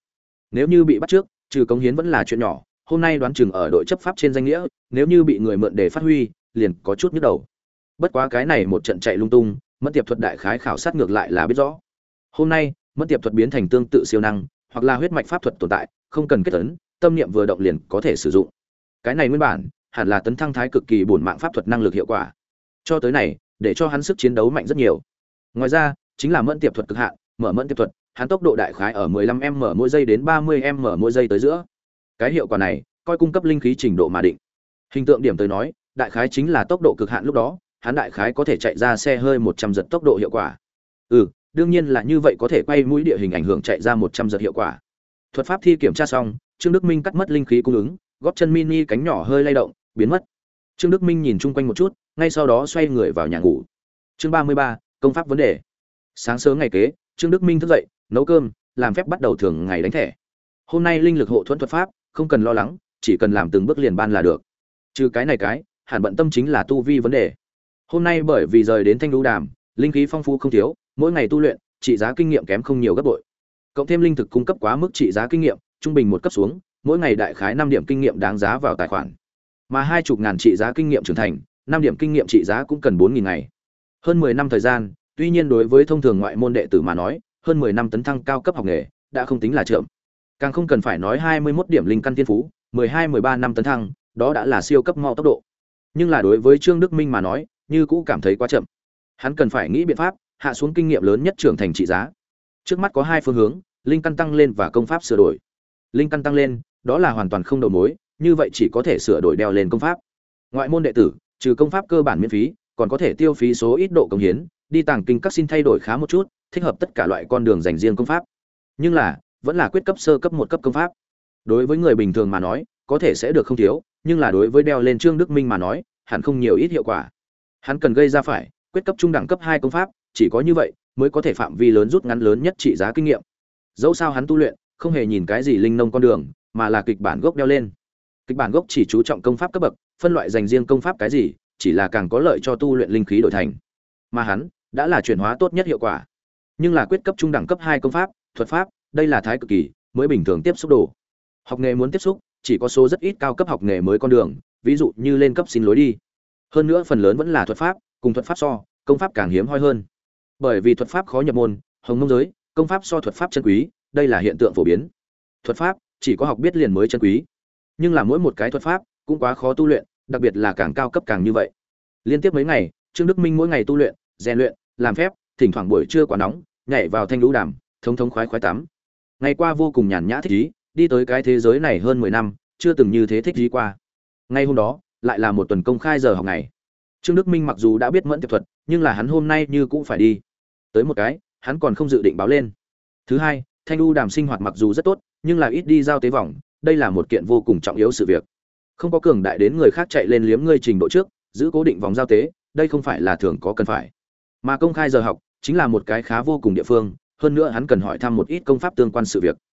Nếu như bị bắt trước, trừ cống hiến vẫn là chuyện nhỏ, hôm nay đoán chừng ở đội chấp pháp trên danh nghĩa, nếu như bị người mượn để phát huy, liền có chút nhức đầu. Bất quá cái này một trận chạy lung tung, Mẫn Tiệp thuật đại khái khảo sát ngược lại là biết rõ. Hôm nay, Mẫn Tiệp thuật biến thành tương tự siêu năng, hoặc là huyết mạch pháp thuật tồn tại, không cần kết tấn, tâm niệm vừa động liền có thể sử dụng. Cái này nguyên bản hẳn là tấn thăng thái cực kỳ bổn mạng pháp thuật năng lực hiệu quả. Cho tới này, để cho hắn sức chiến đấu mạnh rất nhiều. Ngoài ra, chính là Mẫn Tiệp thuật cực hạn, mở Mẫn Tiệp thuật, hắn tốc độ đại khái ở mười lăm m mỗi giây đến ba mươi m mỗi giây tới giữa. Cái hiệu quả này, coi cung cấp linh khí trình độ mà định. Hình tượng điểm tới nói, đại khái chính là tốc độ cực hạn lúc đó, hắn đại khái có thể chạy ra xe hơi một trăm giật tốc độ hiệu quả. Ừ, đương nhiên là như vậy có thể quay mũi địa hình ảnh hưởng chạy ra một trăm giật hiệu quả. Thuật pháp thi kiểm tra xong, Trương Đức Minh cắt mất linh khí cung ứng, gót chân mini cánh nhỏ hơi lay động, biến mất. Trương Đức Minh nhìn chung quanh một chút, ngay sau đó xoay người vào nhà ngủ. Chương ba mươi ba, công pháp vấn đề. Sáng sớm ngày kế, Trương Đức Minh thức dậy, nấu cơm, làm phép bắt đầu thường ngày đánh thẻ. Hôm nay linh lực hộ thuẫn thuật pháp, không cần lo lắng, chỉ cần làm từng bước liền ban là được. Trừ cái này cái, hẳn bận tâm chính là tu vi vấn đề. Hôm nay bởi vì rời đến Thanh Đu Đàm, linh khí phong phú không thiếu, mỗi ngày tu luyện, trị giá kinh nghiệm kém không nhiều gấp bội. Cộng thêm linh thực cung cấp quá mức trị giá kinh nghiệm, trung bình một cấp xuống, mỗi ngày đại khái năm điểm kinh nghiệm đáng giá vào tài khoản. Mà hai chục ngàn trị giá kinh nghiệm trưởng thành, năm điểm kinh nghiệm trị giá cũng cần bốn nghìn ngày. Hơn mười năm thời gian, tuy nhiên đối với thông thường ngoại môn đệ tử mà nói, hơn mười năm tấn thăng cao cấp học nghề đã không tính là chậm. Càng không cần phải nói hai mươi mốt điểm linh căn thiên phú, mười hai mười ba năm tấn thăng, đó đã là siêu cấp mau tốc độ. Nhưng là đối với Trương Đức Minh mà nói, như cũ cảm thấy quá chậm. Hắn cần phải nghĩ biện pháp hạ xuống kinh nghiệm lớn nhất trưởng thành trị giá. Trước mắt có hai phương hướng, linh căn tăng lên và công pháp sửa đổi. Linh căn tăng lên, đó là hoàn toàn không đầu mối, như vậy chỉ có thể sửa đổi đeo lên công pháp. Ngoại môn đệ tử, trừ công pháp cơ bản miễn phí, còn có thể tiêu phí số ít độ công hiến, đi tàng kinh các xin thay đổi khá một chút, thích hợp tất cả loại con đường dành riêng công pháp. Nhưng là, vẫn là quyết cấp sơ cấp một cấp công pháp. Đối với người bình thường mà nói, có thể sẽ được không thiếu, nhưng là đối với đeo lên Trương Đức Minh mà nói, hẳn không nhiều ít hiệu quả. Hắn cần gây ra phải quyết cấp trung đẳng cấp hai công pháp, chỉ có như vậy mới có thể phạm vi lớn rút ngắn lớn nhất trị giá kinh nghiệm. Dẫu sao hắn tu luyện, không hề nhìn cái gì linh nông con đường, mà là kịch bản gốc đeo lên. Kịch bản gốc chỉ chú trọng công pháp cấp bậc, phân loại dành riêng công pháp cái gì, chỉ là càng có lợi cho tu luyện linh khí đổi thành. Mà hắn đã là chuyển hóa tốt nhất hiệu quả. Nhưng là quyết cấp trung đẳng cấp hai công pháp, thuật pháp, đây là thái cực kỳ mới bình thường tiếp xúc đồ. Học nghề muốn tiếp xúc, chỉ có số rất ít cao cấp học nghề mới con đường, ví dụ như lên cấp xin lối đi. Hơn nữa phần lớn vẫn là thuật pháp, cùng thuật pháp so, công pháp càng hiếm hoi hơn. Bởi vì thuật pháp khó nhập môn, hồng mông giới, công pháp so thuật pháp chân quý, đây là hiện tượng phổ biến. Thuật pháp chỉ có học biết liền mới chân quý. Nhưng là mỗi một cái thuật pháp cũng quá khó tu luyện, đặc biệt là càng cao cấp càng như vậy. Liên tiếp mấy ngày, Trương Đức Minh mỗi ngày tu luyện, rèn luyện, làm phép, thỉnh thoảng buổi trưa quá nóng, nhảy vào Thanh Lũ Đàm, thống thống khoái khoái tắm. Ngày qua vô cùng nhàn nhã thích ý, đi tới cái thế giới này hơn mười năm, chưa từng như thế thích ý qua. Ngay hôm đó, lại là một tuần công khai giờ học ngày. Trương Đức Minh mặc dù đã biết mẫn tiệp thuật, nhưng là hắn hôm nay như cũng phải đi. Tới một cái, hắn còn không dự định báo lên. Thứ hai, Thanh Lũ Đàm sinh hoạt mặc dù rất tốt, nhưng là ít đi giao tế vòng, đây là một kiện vô cùng trọng yếu sự việc. Không có cường đại đến người khác chạy lên liếm ngươi trình độ trước, giữ cố định vòng giao tế, đây không phải là thường có cần phải. Mà công khai giờ học chính là một cái khá vô cùng địa phương, hơn nữa hắn cần hỏi thăm một ít công pháp tương quan sự việc.